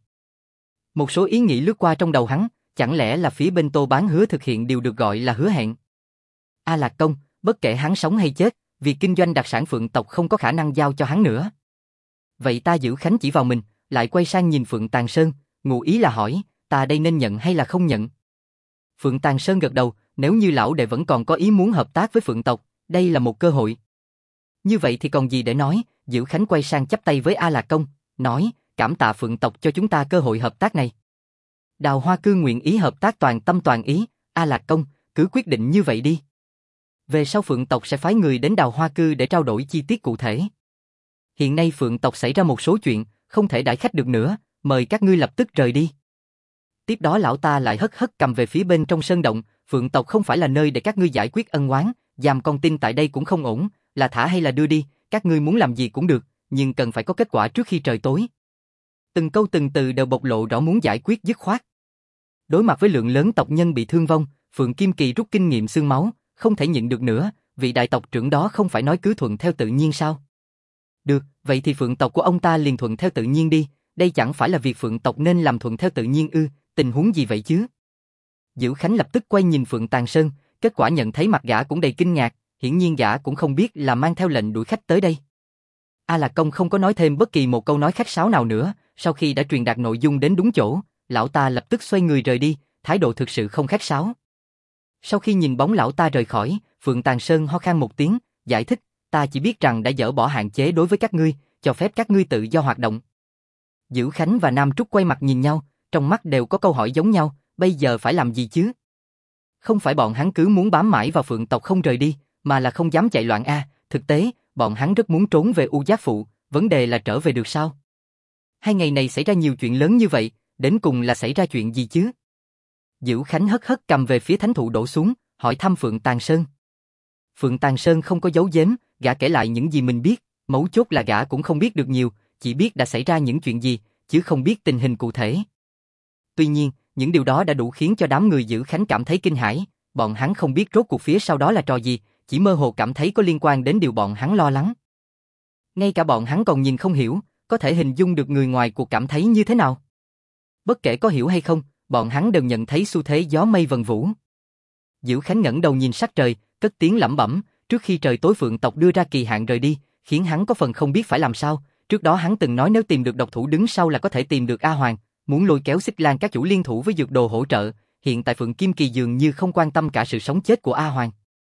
Một số ý nghĩ lướt qua trong đầu hắn, chẳng lẽ là phía bên Tô Bán Hứa thực hiện điều được gọi là hứa hẹn? A Lạc Công, bất kể hắn sống hay chết, việc kinh doanh đặc sản Phượng tộc không có khả năng giao cho hắn nữa. Vậy ta Dữ Khánh chỉ vào mình, lại quay sang nhìn Phượng Tàng Sơn, ngụ ý là hỏi, ta đây nên nhận hay là không nhận? Phượng Tàng Sơn gật đầu, nếu như lão đệ vẫn còn có ý muốn hợp tác với Phượng tộc, đây là một cơ hội. Như vậy thì còn gì để nói, Dữ Khánh quay sang chắp tay với A Lạc Công, nói, cảm tạ Phượng tộc cho chúng ta cơ hội hợp tác này. Đào Hoa Cư nguyện ý hợp tác toàn tâm toàn ý, A Lạc Công, cứ quyết định như vậy đi. Về sau Phượng tộc sẽ phái người đến Đào Hoa Cư để trao đổi chi tiết cụ thể. Hiện nay Phượng tộc xảy ra một số chuyện, không thể đãi khách được nữa, mời các ngươi lập tức rời đi. Tiếp đó lão ta lại hất hất cầm về phía bên trong sơn động, Phượng tộc không phải là nơi để các ngươi giải quyết ân oán, giam con tin tại đây cũng không ổn, là thả hay là đưa đi, các ngươi muốn làm gì cũng được, nhưng cần phải có kết quả trước khi trời tối. Từng câu từng từ đều bộc lộ rõ muốn giải quyết dứt khoát. Đối mặt với lượng lớn tộc nhân bị thương vong, Phượng Kim Kỳ rút kinh nghiệm xương máu, không thể nhịn được nữa, vị đại tộc trưởng đó không phải nói cứ thuận theo tự nhiên sao? Được, vậy thì Phượng tộc của ông ta liền thuận theo tự nhiên đi, đây chẳng phải là việc Phượng tộc nên làm thuận theo tự nhiên ư, tình huống gì vậy chứ? Dữ Khánh lập tức quay nhìn Phượng Tàng Sơn, kết quả nhận thấy mặt gã cũng đầy kinh ngạc, hiển nhiên gã cũng không biết là mang theo lệnh đuổi khách tới đây. A Lạc Công không có nói thêm bất kỳ một câu nói khách sáo nào nữa, sau khi đã truyền đạt nội dung đến đúng chỗ, lão ta lập tức xoay người rời đi, thái độ thực sự không khách sáo. Sau khi nhìn bóng lão ta rời khỏi, Phượng Tàng Sơn ho khan một tiếng, giải thích, ta chỉ biết rằng đã dỡ bỏ hạn chế đối với các ngươi, cho phép các ngươi tự do hoạt động. Dữ Khánh và Nam Trúc quay mặt nhìn nhau, trong mắt đều có câu hỏi giống nhau, bây giờ phải làm gì chứ? Không phải bọn hắn cứ muốn bám mãi vào Phượng tộc không rời đi, mà là không dám chạy loạn thực tế, bọn hắn rất muốn trốn về U Giác Phụ, vấn đề là trở về được sao? Hai ngày này xảy ra nhiều chuyện lớn như vậy, đến cùng là xảy ra chuyện gì chứ? Dữ Khánh hất hất cầm về phía thánh thụ đổ xuống, hỏi thăm Phượng Tàng Sơn. Phượng Tàng Sơn không có giấu giếm, gã kể lại những gì mình biết, mấu chốt là gã cũng không biết được nhiều, chỉ biết đã xảy ra những chuyện gì, chứ không biết tình hình cụ thể. Tuy nhiên, những điều đó đã đủ khiến cho đám người Dữ Khánh cảm thấy kinh hãi, bọn hắn không biết rốt cuộc phía sau đó là trò gì, chỉ mơ hồ cảm thấy có liên quan đến điều bọn hắn lo lắng. Ngay cả bọn hắn còn nhìn không hiểu, có thể hình dung được người ngoài cuộc cảm thấy như thế nào. Bất kể có hiểu hay không, bọn hắn đều nhận thấy xu thế gió mây vần vũ. Dữ Khánh ngẩng đầu nhìn sắc trời, cất tiếng lẩm bẩm, trước khi trời tối Phượng tộc đưa ra kỳ hạn rời đi, khiến hắn có phần không biết phải làm sao. Trước đó hắn từng nói nếu tìm được độc thủ đứng sau là có thể tìm được A Hoàng, muốn lôi kéo Xích Lan các chủ liên thủ với dược đồ hỗ trợ. Hiện tại Phượng Kim Kỳ dường như không quan tâm cả sự sống chết của A Hoàng.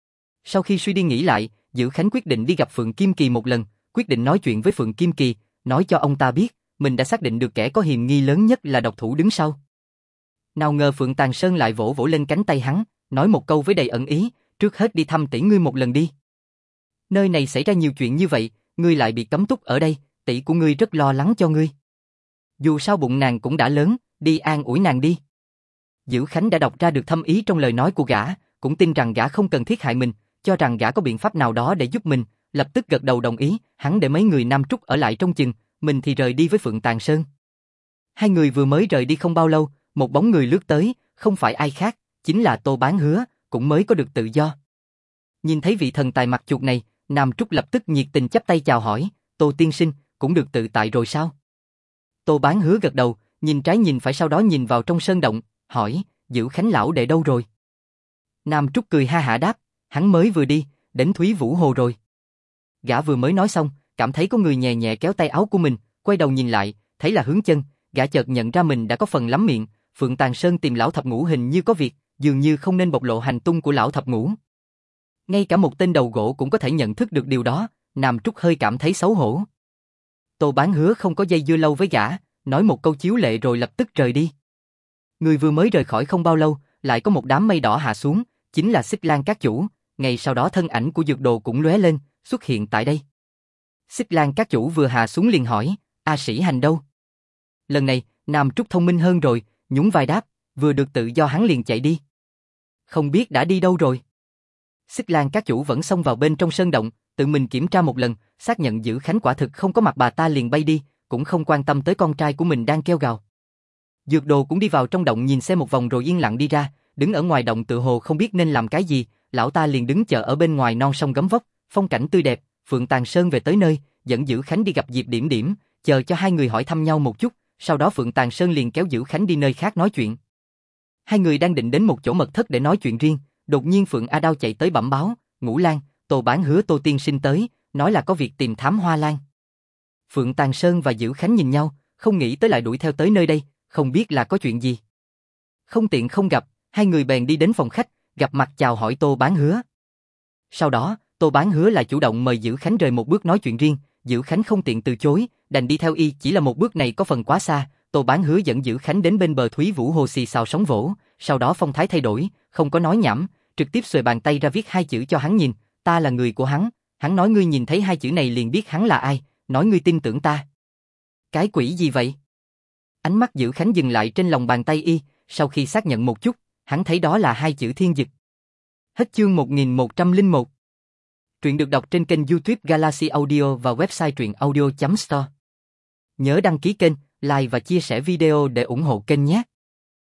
Sau khi suy đi nghĩ lại, Dữ Khánh quyết định đi gặp Phượng Kim Kỳ một lần, quyết định nói chuyện với Phượng Kim Kỳ, nói cho ông ta biết, mình đã xác định được kẻ có hiểm nghi lớn nhất là độc thủ đứng sau. Nào ngờ Phượng Tàng Sơn lại vỗ vỗ lên cánh tay hắn, nói một câu với đầy ẩn ý, trước hết đi thăm tỷ ngươi một lần đi. Nơi này xảy ra nhiều chuyện như vậy, ngươi lại bị cấm túc ở đây, tỷ của ngươi rất lo lắng cho ngươi. Dù sao bụng nàng cũng đã lớn, đi an ủi nàng đi. Dữ Khánh đã đọc ra được thâm ý trong lời nói của gã, cũng tin rằng gã không cần thiết hại mình, cho rằng gã có biện pháp nào đó để giúp mình, lập tức gật đầu đồng ý, hắn để mấy người Nam Trúc ở lại trong chừng, mình thì rời đi với Phượng Tàng Sơn. Hai người vừa mới rời đi không bao lâu, một bóng người lướt tới, không phải ai khác, chính là Tô Bán Hứa, cũng mới có được tự do. Nhìn thấy vị thần tài mặt chuột này, Nam Trúc lập tức nhiệt tình chắp tay chào hỏi, Tô tiên sinh, cũng được tự tại rồi sao? Tô Bán Hứa gật đầu, nhìn trái nhìn phải sau đó nhìn vào trong sơn động, hỏi, Dữ Khánh lão đệ đâu rồi? Nam Trúc cười ha hả đáp, hắn mới vừa đi, đến Thúy Vũ Hồ rồi. Gã vừa mới nói xong, cảm thấy có người nhẹ nhẹ kéo tay áo của mình, quay đầu nhìn lại, thấy là Hướng Chân, gã chợt nhận ra mình đã có phần lắm miệng, Phượng Tàng Sơn tìm lão thập ngũ hình như có việc, dường như không nên bộc lộ hành tung của lão thập ngũ. Ngay cả một tên đầu gỗ cũng có thể nhận thức được điều đó, Nam Trúc hơi cảm thấy xấu hổ. Tô Bán Hứa không có dây dưa lâu với gã, nói một câu chiếu lệ rồi lập tức rời đi. Người vừa mới rời khỏi không bao lâu, lại có một đám mây đỏ hạ xuống, chính là Xích Lan các chủ, ngay sau đó thân ảnh của dược đồ cũng lóe lên, xuất hiện tại đây. Xích Lan các chủ vừa hạ xuống liền hỏi, A Sĩ Hành đâu? Lần này, Nam Trúc thông minh hơn rồi, nhún vai đáp, vừa được tự do hắn liền chạy đi. Không biết đã đi đâu rồi. Xích Lan các chủ vẫn xông vào bên trong sơn động, tự mình kiểm tra một lần, xác nhận Dữ Khánh quả thực không có mặt bà ta liền bay đi, cũng không quan tâm tới con trai của mình đang kêu gào. Dược đồ cũng đi vào trong động nhìn xem một vòng rồi yên lặng đi ra, đứng ở ngoài động tự hồ không biết nên làm cái gì, lão ta liền đứng chờ ở bên ngoài non sông gấm vóc, phong cảnh tươi đẹp. Phượng Tàng Sơn về tới nơi, dẫn Dữ Khánh đi gặp Diệp Điểm Điểm, chờ cho hai người hỏi thăm nhau một chút, sau đó Phượng Tàng Sơn liền kéo Dữ Khánh đi nơi khác nói chuyện. Hai người đang định đến một chỗ mật thất để nói chuyện riêng, đột nhiên Phượng A Đao chạy tới bẩm báo, Ngũ Lan, Tô Bán Hứa Tô tiên sinh tới, nói là có việc tìm Thám Hoa Lan. Phượng Tàng Sơn và Dữ Khánh nhìn nhau, không nghĩ tới lại đuổi theo tới nơi đây, không biết là có chuyện gì. Không tiện không gặp, hai người bèn đi đến phòng khách, gặp mặt chào hỏi Tô Bán Hứa. Sau đó, Tô Bán Hứa lại chủ động mời Dữ Khánh rời một bước nói chuyện riêng, Dữ Khánh không tiện từ chối, đành đi theo y, chỉ là một bước này có phần quá xa. Tô Bán Hứa dẫn Dữ Khánh đến bên bờ Thúy Vũ Hồ xì xào sóng vỗ, sau đó phong thái thay đổi, không có nói nhảm, trực tiếp xuề bàn tay ra viết hai chữ cho hắn nhìn, ta là người của hắn nói ngươi nhìn thấy hai chữ này liền biết hắn là ai, nói ngươi tin tưởng ta. Cái quỷ gì vậy? Ánh mắt Dữ Khánh dừng lại trên lòng bàn tay y, sau khi xác nhận một chút, hắn thấy đó là hai chữ Thiên Dực. Hết chương 1101. Truyện được đọc trên kênh YouTube Galaxy Audio và website truyệnaudio.store. Nhớ đăng ký kênh, like và chia sẻ video để ủng hộ kênh nhé.